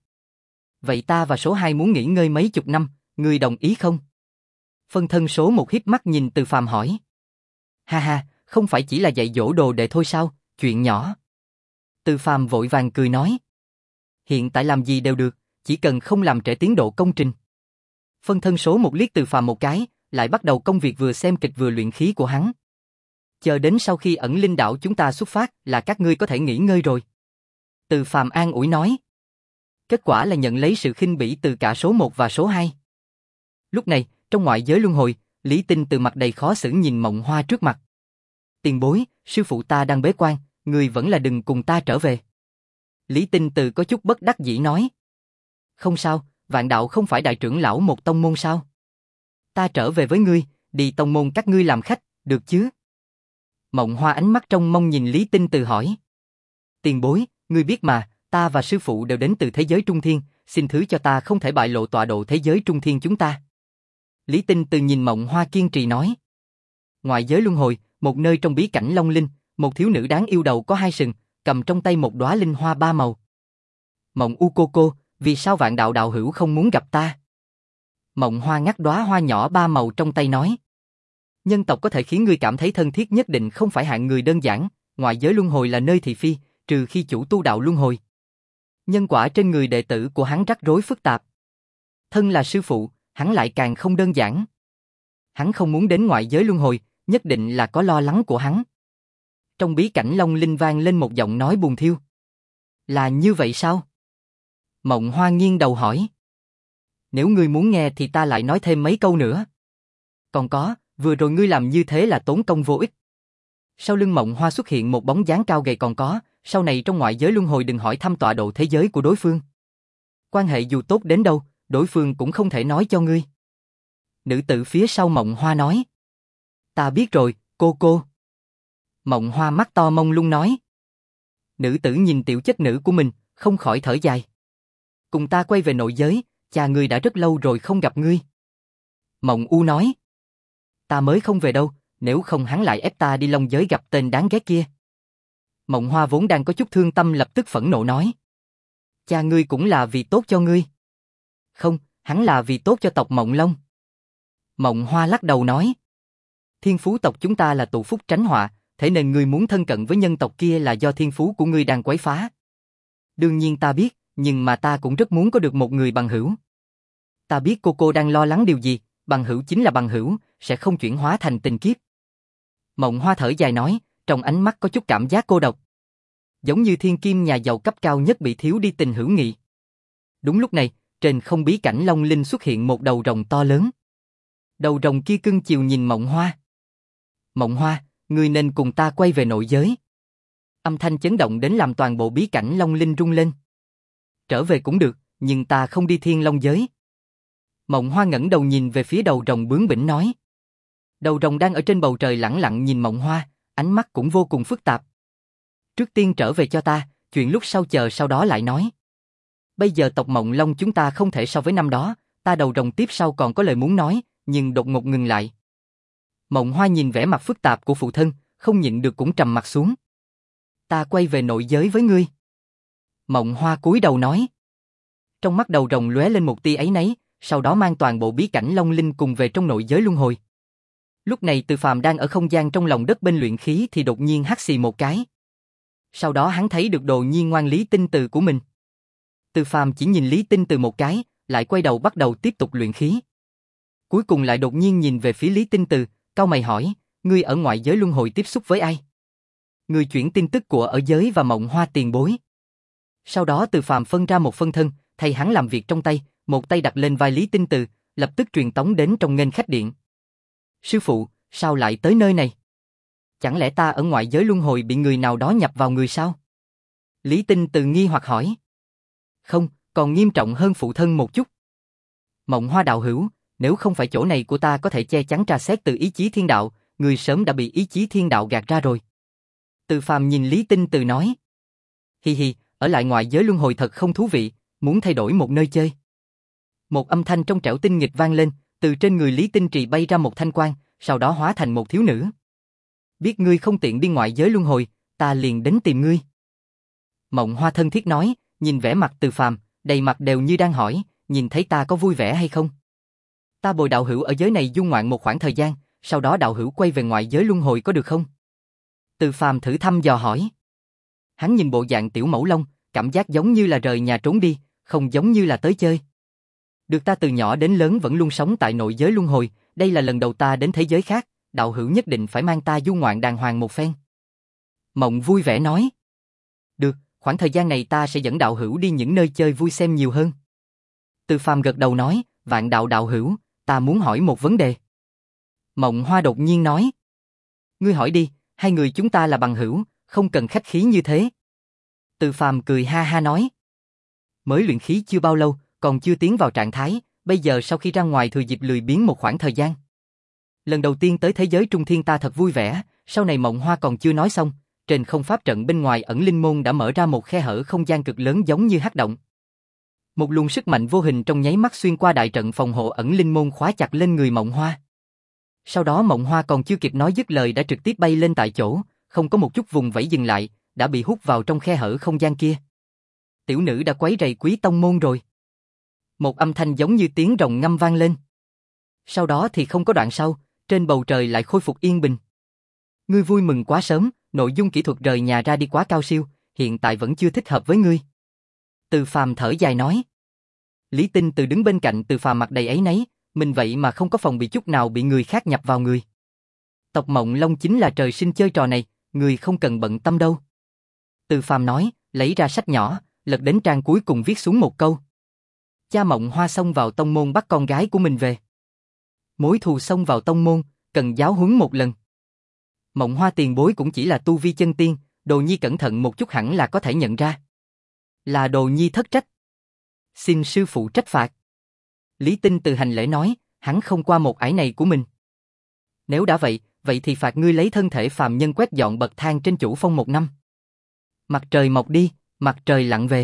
Vậy ta và số hai muốn nghỉ ngơi mấy chục năm, ngươi đồng ý không? Phân thân số một híp mắt nhìn Từ Phàm hỏi. Ha ha, không phải chỉ là dạy dỗ đồ đệ thôi sao, chuyện nhỏ. Từ Phàm vội vàng cười nói. Hiện tại làm gì đều được, chỉ cần không làm trễ tiến độ công trình. Phân thân số một liếc Từ Phàm một cái, lại bắt đầu công việc vừa xem kịch vừa luyện khí của hắn. Chờ đến sau khi ẩn linh đảo chúng ta xuất phát là các ngươi có thể nghỉ ngơi rồi. Từ Phàm an ủi nói. Kết quả là nhận lấy sự khinh bỉ từ cả số một và số hai. Lúc này, trong ngoại giới luân hồi, Lý Tinh từ mặt đầy khó xử nhìn Mộng Hoa trước mặt. Tiền bối, sư phụ ta đang bế quan, người vẫn là đừng cùng ta trở về. Lý Tinh từ có chút bất đắc dĩ nói. Không sao, Vạn Đạo không phải đại trưởng lão một tông môn sao? Ta trở về với ngươi, đi tông môn các ngươi làm khách, được chứ? Mộng Hoa ánh mắt trong mong nhìn Lý Tinh từ hỏi. Tiền bối, ngươi biết mà, ta và sư phụ đều đến từ thế giới Trung Thiên, xin thứ cho ta không thể bại lộ tọa độ thế giới Trung Thiên chúng ta. Lý Tinh từ nhìn Mộng Hoa kiên trì nói. Ngoại giới luân hồi, một nơi trong bí cảnh Long Linh, một thiếu nữ đáng yêu đầu có hai sừng, cầm trong tay một đóa linh hoa ba màu. Mộng U cô cô, vì sao Vạn Đạo đạo hữu không muốn gặp ta? Mộng Hoa ngắt đóa hoa nhỏ ba màu trong tay nói. Nhân tộc có thể khiến ngươi cảm thấy thân thiết nhất định không phải hạng người đơn giản, ngoại giới luân hồi là nơi thị phi, trừ khi chủ tu đạo luân hồi. Nhân quả trên người đệ tử của hắn rắc rối phức tạp. Thân là sư phụ, hắn lại càng không đơn giản. Hắn không muốn đến ngoại giới luân hồi, nhất định là có lo lắng của hắn. Trong bí cảnh Long Linh vang lên một giọng nói buồn thiêu. Là như vậy sao? Mộng Hoa nghiêng đầu hỏi. Nếu ngươi muốn nghe thì ta lại nói thêm mấy câu nữa. Còn có, vừa rồi ngươi làm như thế là tốn công vô ích. Sau lưng Mộng Hoa xuất hiện một bóng dáng cao gầy. Còn có, sau này trong ngoại giới luân hồi đừng hỏi thăm tọa độ thế giới của đối phương. Quan hệ dù tốt đến đâu, đối phương cũng không thể nói cho ngươi. Nữ tử phía sau Mộng Hoa nói. Ta biết rồi, cô cô. Mộng Hoa mắt to mông lung nói. Nữ tử nhìn tiểu chất nữ của mình, không khỏi thở dài. Cùng ta quay về nội giới, cha ngươi đã rất lâu rồi không gặp ngươi. Mộng U nói. Ta mới không về đâu, nếu không hắn lại ép ta đi long giới gặp tên đáng ghét kia. Mộng Hoa vốn đang có chút thương tâm lập tức phẫn nộ nói. Cha ngươi cũng là vì tốt cho ngươi. Không, hắn là vì tốt cho tộc Mộng Long. Mộng Hoa lắc đầu nói. Thiên phú tộc chúng ta là tụ phúc tránh họa, thế nên ngươi muốn thân cận với nhân tộc kia là do thiên phú của ngươi đang quấy phá. Đương nhiên ta biết, nhưng mà ta cũng rất muốn có được một người bằng hữu. Ta biết cô cô đang lo lắng điều gì, bằng hữu chính là bằng hữu, sẽ không chuyển hóa thành tình kiếp. Mộng Hoa thở dài nói, trong ánh mắt có chút cảm giác cô độc. Giống như thiên kim nhà giàu cấp cao nhất bị thiếu đi tình hữu nghị. Đúng lúc này, trên không bí cảnh Long Linh xuất hiện một đầu rồng to lớn. Đầu rồng kia cưng chiều nhìn Mộng Hoa. Mộng Hoa, ngươi nên cùng ta quay về nội giới. Âm thanh chấn động đến làm toàn bộ bí cảnh Long Linh rung lên. Trở về cũng được, nhưng ta không đi Thiên Long giới. Mộng Hoa ngẩng đầu nhìn về phía đầu rồng bướng bỉnh nói. Đầu rồng đang ở trên bầu trời lẳng lặng nhìn Mộng Hoa, ánh mắt cũng vô cùng phức tạp. Trước tiên trở về cho ta, chuyện lúc sau chờ sau đó lại nói. Bây giờ tộc Mộng Long chúng ta không thể so với năm đó, ta đầu rồng tiếp sau còn có lời muốn nói, nhưng đột ngột ngừng lại. Mộng Hoa nhìn vẻ mặt phức tạp của phụ thân, không nhịn được cũng trầm mặt xuống. Ta quay về nội giới với ngươi. Mộng Hoa cúi đầu nói. Trong mắt đầu rồng lóe lên một tia áy náy, sau đó mang toàn bộ bí cảnh Long Linh cùng về trong nội giới luân hồi. Lúc này Từ Phàm đang ở không gian trong lòng đất bên luyện khí thì đột nhiên hắt xì một cái. Sau đó hắn thấy được đồ nhi ngoan Lý Tinh Từ của mình. Từ Phàm chỉ nhìn Lý Tinh Từ một cái, lại quay đầu bắt đầu tiếp tục luyện khí. Cuối cùng lại đột nhiên nhìn về phía Lý Tinh Từ, cau mày hỏi, ngươi ở ngoại giới luân hồi tiếp xúc với ai? Ngươi chuyển tin tức của ở giới và Mộng Hoa tiền bối. Sau đó Từ Phàm phân ra một phân thân, thay hắn làm việc trong tay, một tay đặt lên vai Lý Tinh Từ, lập tức truyền tống đến trong nghênh khách điện. Sư phụ, sao lại tới nơi này? Chẳng lẽ ta ở ngoại giới luân hồi bị người nào đó nhập vào người sao? Lý Tinh Từ nghi hoặc hỏi. Không, còn nghiêm trọng hơn phụ thân một chút. Mộng Hoa đạo hữu, nếu không phải chỗ này của ta có thể che chắn tra xét từ ý chí thiên đạo, người sớm đã bị ý chí thiên đạo gạt ra rồi. Từ Phàm nhìn Lý Tinh Từ nói. Hi hi, ở lại ngoại giới luân hồi thật không thú vị, muốn thay đổi một nơi chơi. Một âm thanh trong trẻo tinh nghịch vang lên, từ trên người Lý Tinh Trì bay ra một thanh quang, sau đó hóa thành một thiếu nữ. Biết ngươi không tiện đi ngoại giới luân hồi, ta liền đến tìm ngươi. Mộng Hoa thân thiết nói, nhìn vẻ mặt Từ Phàm, đầy mặt đều như đang hỏi, nhìn thấy ta có vui vẻ hay không? Ta bồi đạo hữu ở giới này du ngoạn một khoảng thời gian, sau đó đạo hữu quay về ngoại giới luân hồi có được không? Từ Phàm thử thăm dò hỏi. Hắn nhìn bộ dạng tiểu mẫu long, cảm giác giống như là rời nhà trốn đi, không giống như là tới chơi. Được, ta từ nhỏ đến lớn vẫn luôn sống tại nội giới luân hồi, đây là lần đầu ta đến thế giới khác, đạo hữu nhất định phải mang ta du ngoạn đàng hoàng một phen. Mộng vui vẻ nói. Được, khoảng thời gian này ta sẽ dẫn đạo hữu đi những nơi chơi vui xem nhiều hơn. Từ Phàm gật đầu nói, Vạn đạo đạo hữu, ta muốn hỏi một vấn đề. Mộng Hoa đột nhiên nói. Ngươi hỏi đi, hai người chúng ta là bằng hữu, không cần khách khí như thế. Từ Phàm cười ha ha nói. Mới luyện khí chưa bao lâu, còn chưa tiến vào trạng thái, bây giờ sau khi ra ngoài thừa dịp lười biếng một khoảng thời gian. Lần đầu tiên tới thế giới trung thiên ta thật vui vẻ, sau này Mộng Hoa còn chưa nói xong, trên không pháp trận bên ngoài ẩn linh môn đã mở ra một khe hở không gian cực lớn giống như hắc động. Một luồng sức mạnh vô hình trong nháy mắt xuyên qua đại trận phòng hộ ẩn linh môn khóa chặt lên người Mộng Hoa. Sau đó Mộng Hoa còn chưa kịp nói dứt lời đã trực tiếp bay lên tại chỗ, không có một chút vùng vẫy dừng lại, đã bị hút vào trong khe hở không gian kia. Tiểu nữ đã quấy rầy Quý tông môn rồi. Một âm thanh giống như tiếng rồng ngâm vang lên. Sau đó thì không có đoạn sau, trên bầu trời lại khôi phục yên bình. Ngươi vui mừng quá sớm, nội dung kỹ thuật rời nhà ra đi quá cao siêu, hiện tại vẫn chưa thích hợp với ngươi. Từ Phàm thở dài nói. Lý Tinh Từ đứng bên cạnh Từ Phàm mặt đầy áy náy, mình vậy mà không có phòng bị chút nào bị người khác nhập vào người. Tộc Mộng Long chính là trời sinh chơi trò này, người không cần bận tâm đâu. Từ Phàm nói, lấy ra sách nhỏ, lật đến trang cuối cùng viết xuống một câu. Cha Mộng Hoa xông vào tông môn bắt con gái của mình về. Mối thù xông vào tông môn, cần giáo huấn một lần. Mộng Hoa tiền bối cũng chỉ là tu vi chân tiên, Đồ Nhi cẩn thận một chút hẳn là có thể nhận ra. Là Đồ Nhi thất trách. Xin sư phụ trách phạt. Lý Tinh Từ hành lễ nói, hắn không qua một ải này của mình. Nếu đã vậy, vậy thì phạt ngươi lấy thân thể phàm nhân quét dọn bậc thang trên chủ phong một năm. Mặt trời mọc đi, mặt trời lặn về.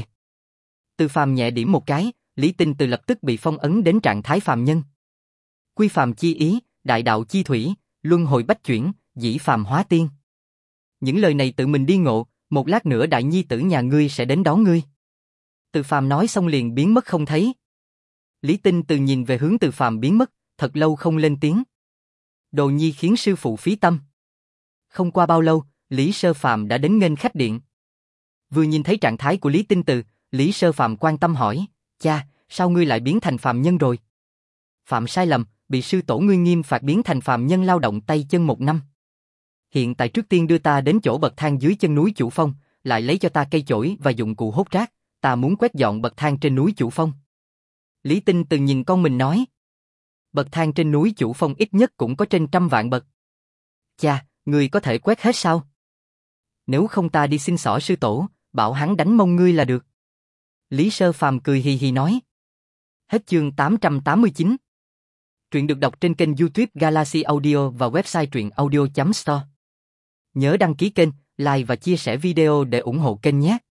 Từ Phàm nhẹ điểm một cái, Lý Tinh Từ lập tức bị phong ấn đến trạng thái phàm nhân. Quy phàm chi ý, đại đạo chi thủy, luân hồi bách chuyển, dĩ phàm hóa tiên. Những lời này tự mình đi ngộ, một lát nữa đại nhi tử nhà ngươi sẽ đến đón ngươi. Từ Phàm nói xong liền biến mất không thấy. Lý Tinh Từ nhìn về hướng Từ Phàm biến mất, thật lâu không lên tiếng. Đồ Nhi khiến sư phụ phí tâm. Không qua bao lâu, Lý Sơ Phàm đã đến nghênh khách điện. Vừa nhìn thấy trạng thái của Lý Tinh Từ, Lý Sơ Phàm quan tâm hỏi, cha, sao ngươi lại biến thành phàm nhân rồi? Phạm sai lầm, bị sư tổ ngươi nghiêm phạt biến thành phàm nhân lao động tay chân một năm. Hiện tại trước tiên đưa ta đến chỗ bậc thang dưới chân núi Chủ Phong, lại lấy cho ta cây chổi và dụng cụ hốt rác, ta muốn quét dọn bậc thang trên núi Chủ Phong. Lý Tinh Từ nhìn con mình nói. Bậc thang trên núi Chủ Phong ít nhất cũng có trên trăm vạn bậc. Cha, ngươi có thể quét hết sao? Nếu không ta đi xin xỏ sư tổ, bảo hắn đánh mông ngươi là được. Lý Sơ Phàm cười hì hì nói. Hết chương tám trăm tám mươi chín. Truyện được đọc trên kênh YouTube Galaxy Audio và website truyện audio chấm store. Nhớ đăng ký kênh, like và chia sẻ video để ủng hộ kênh nhé.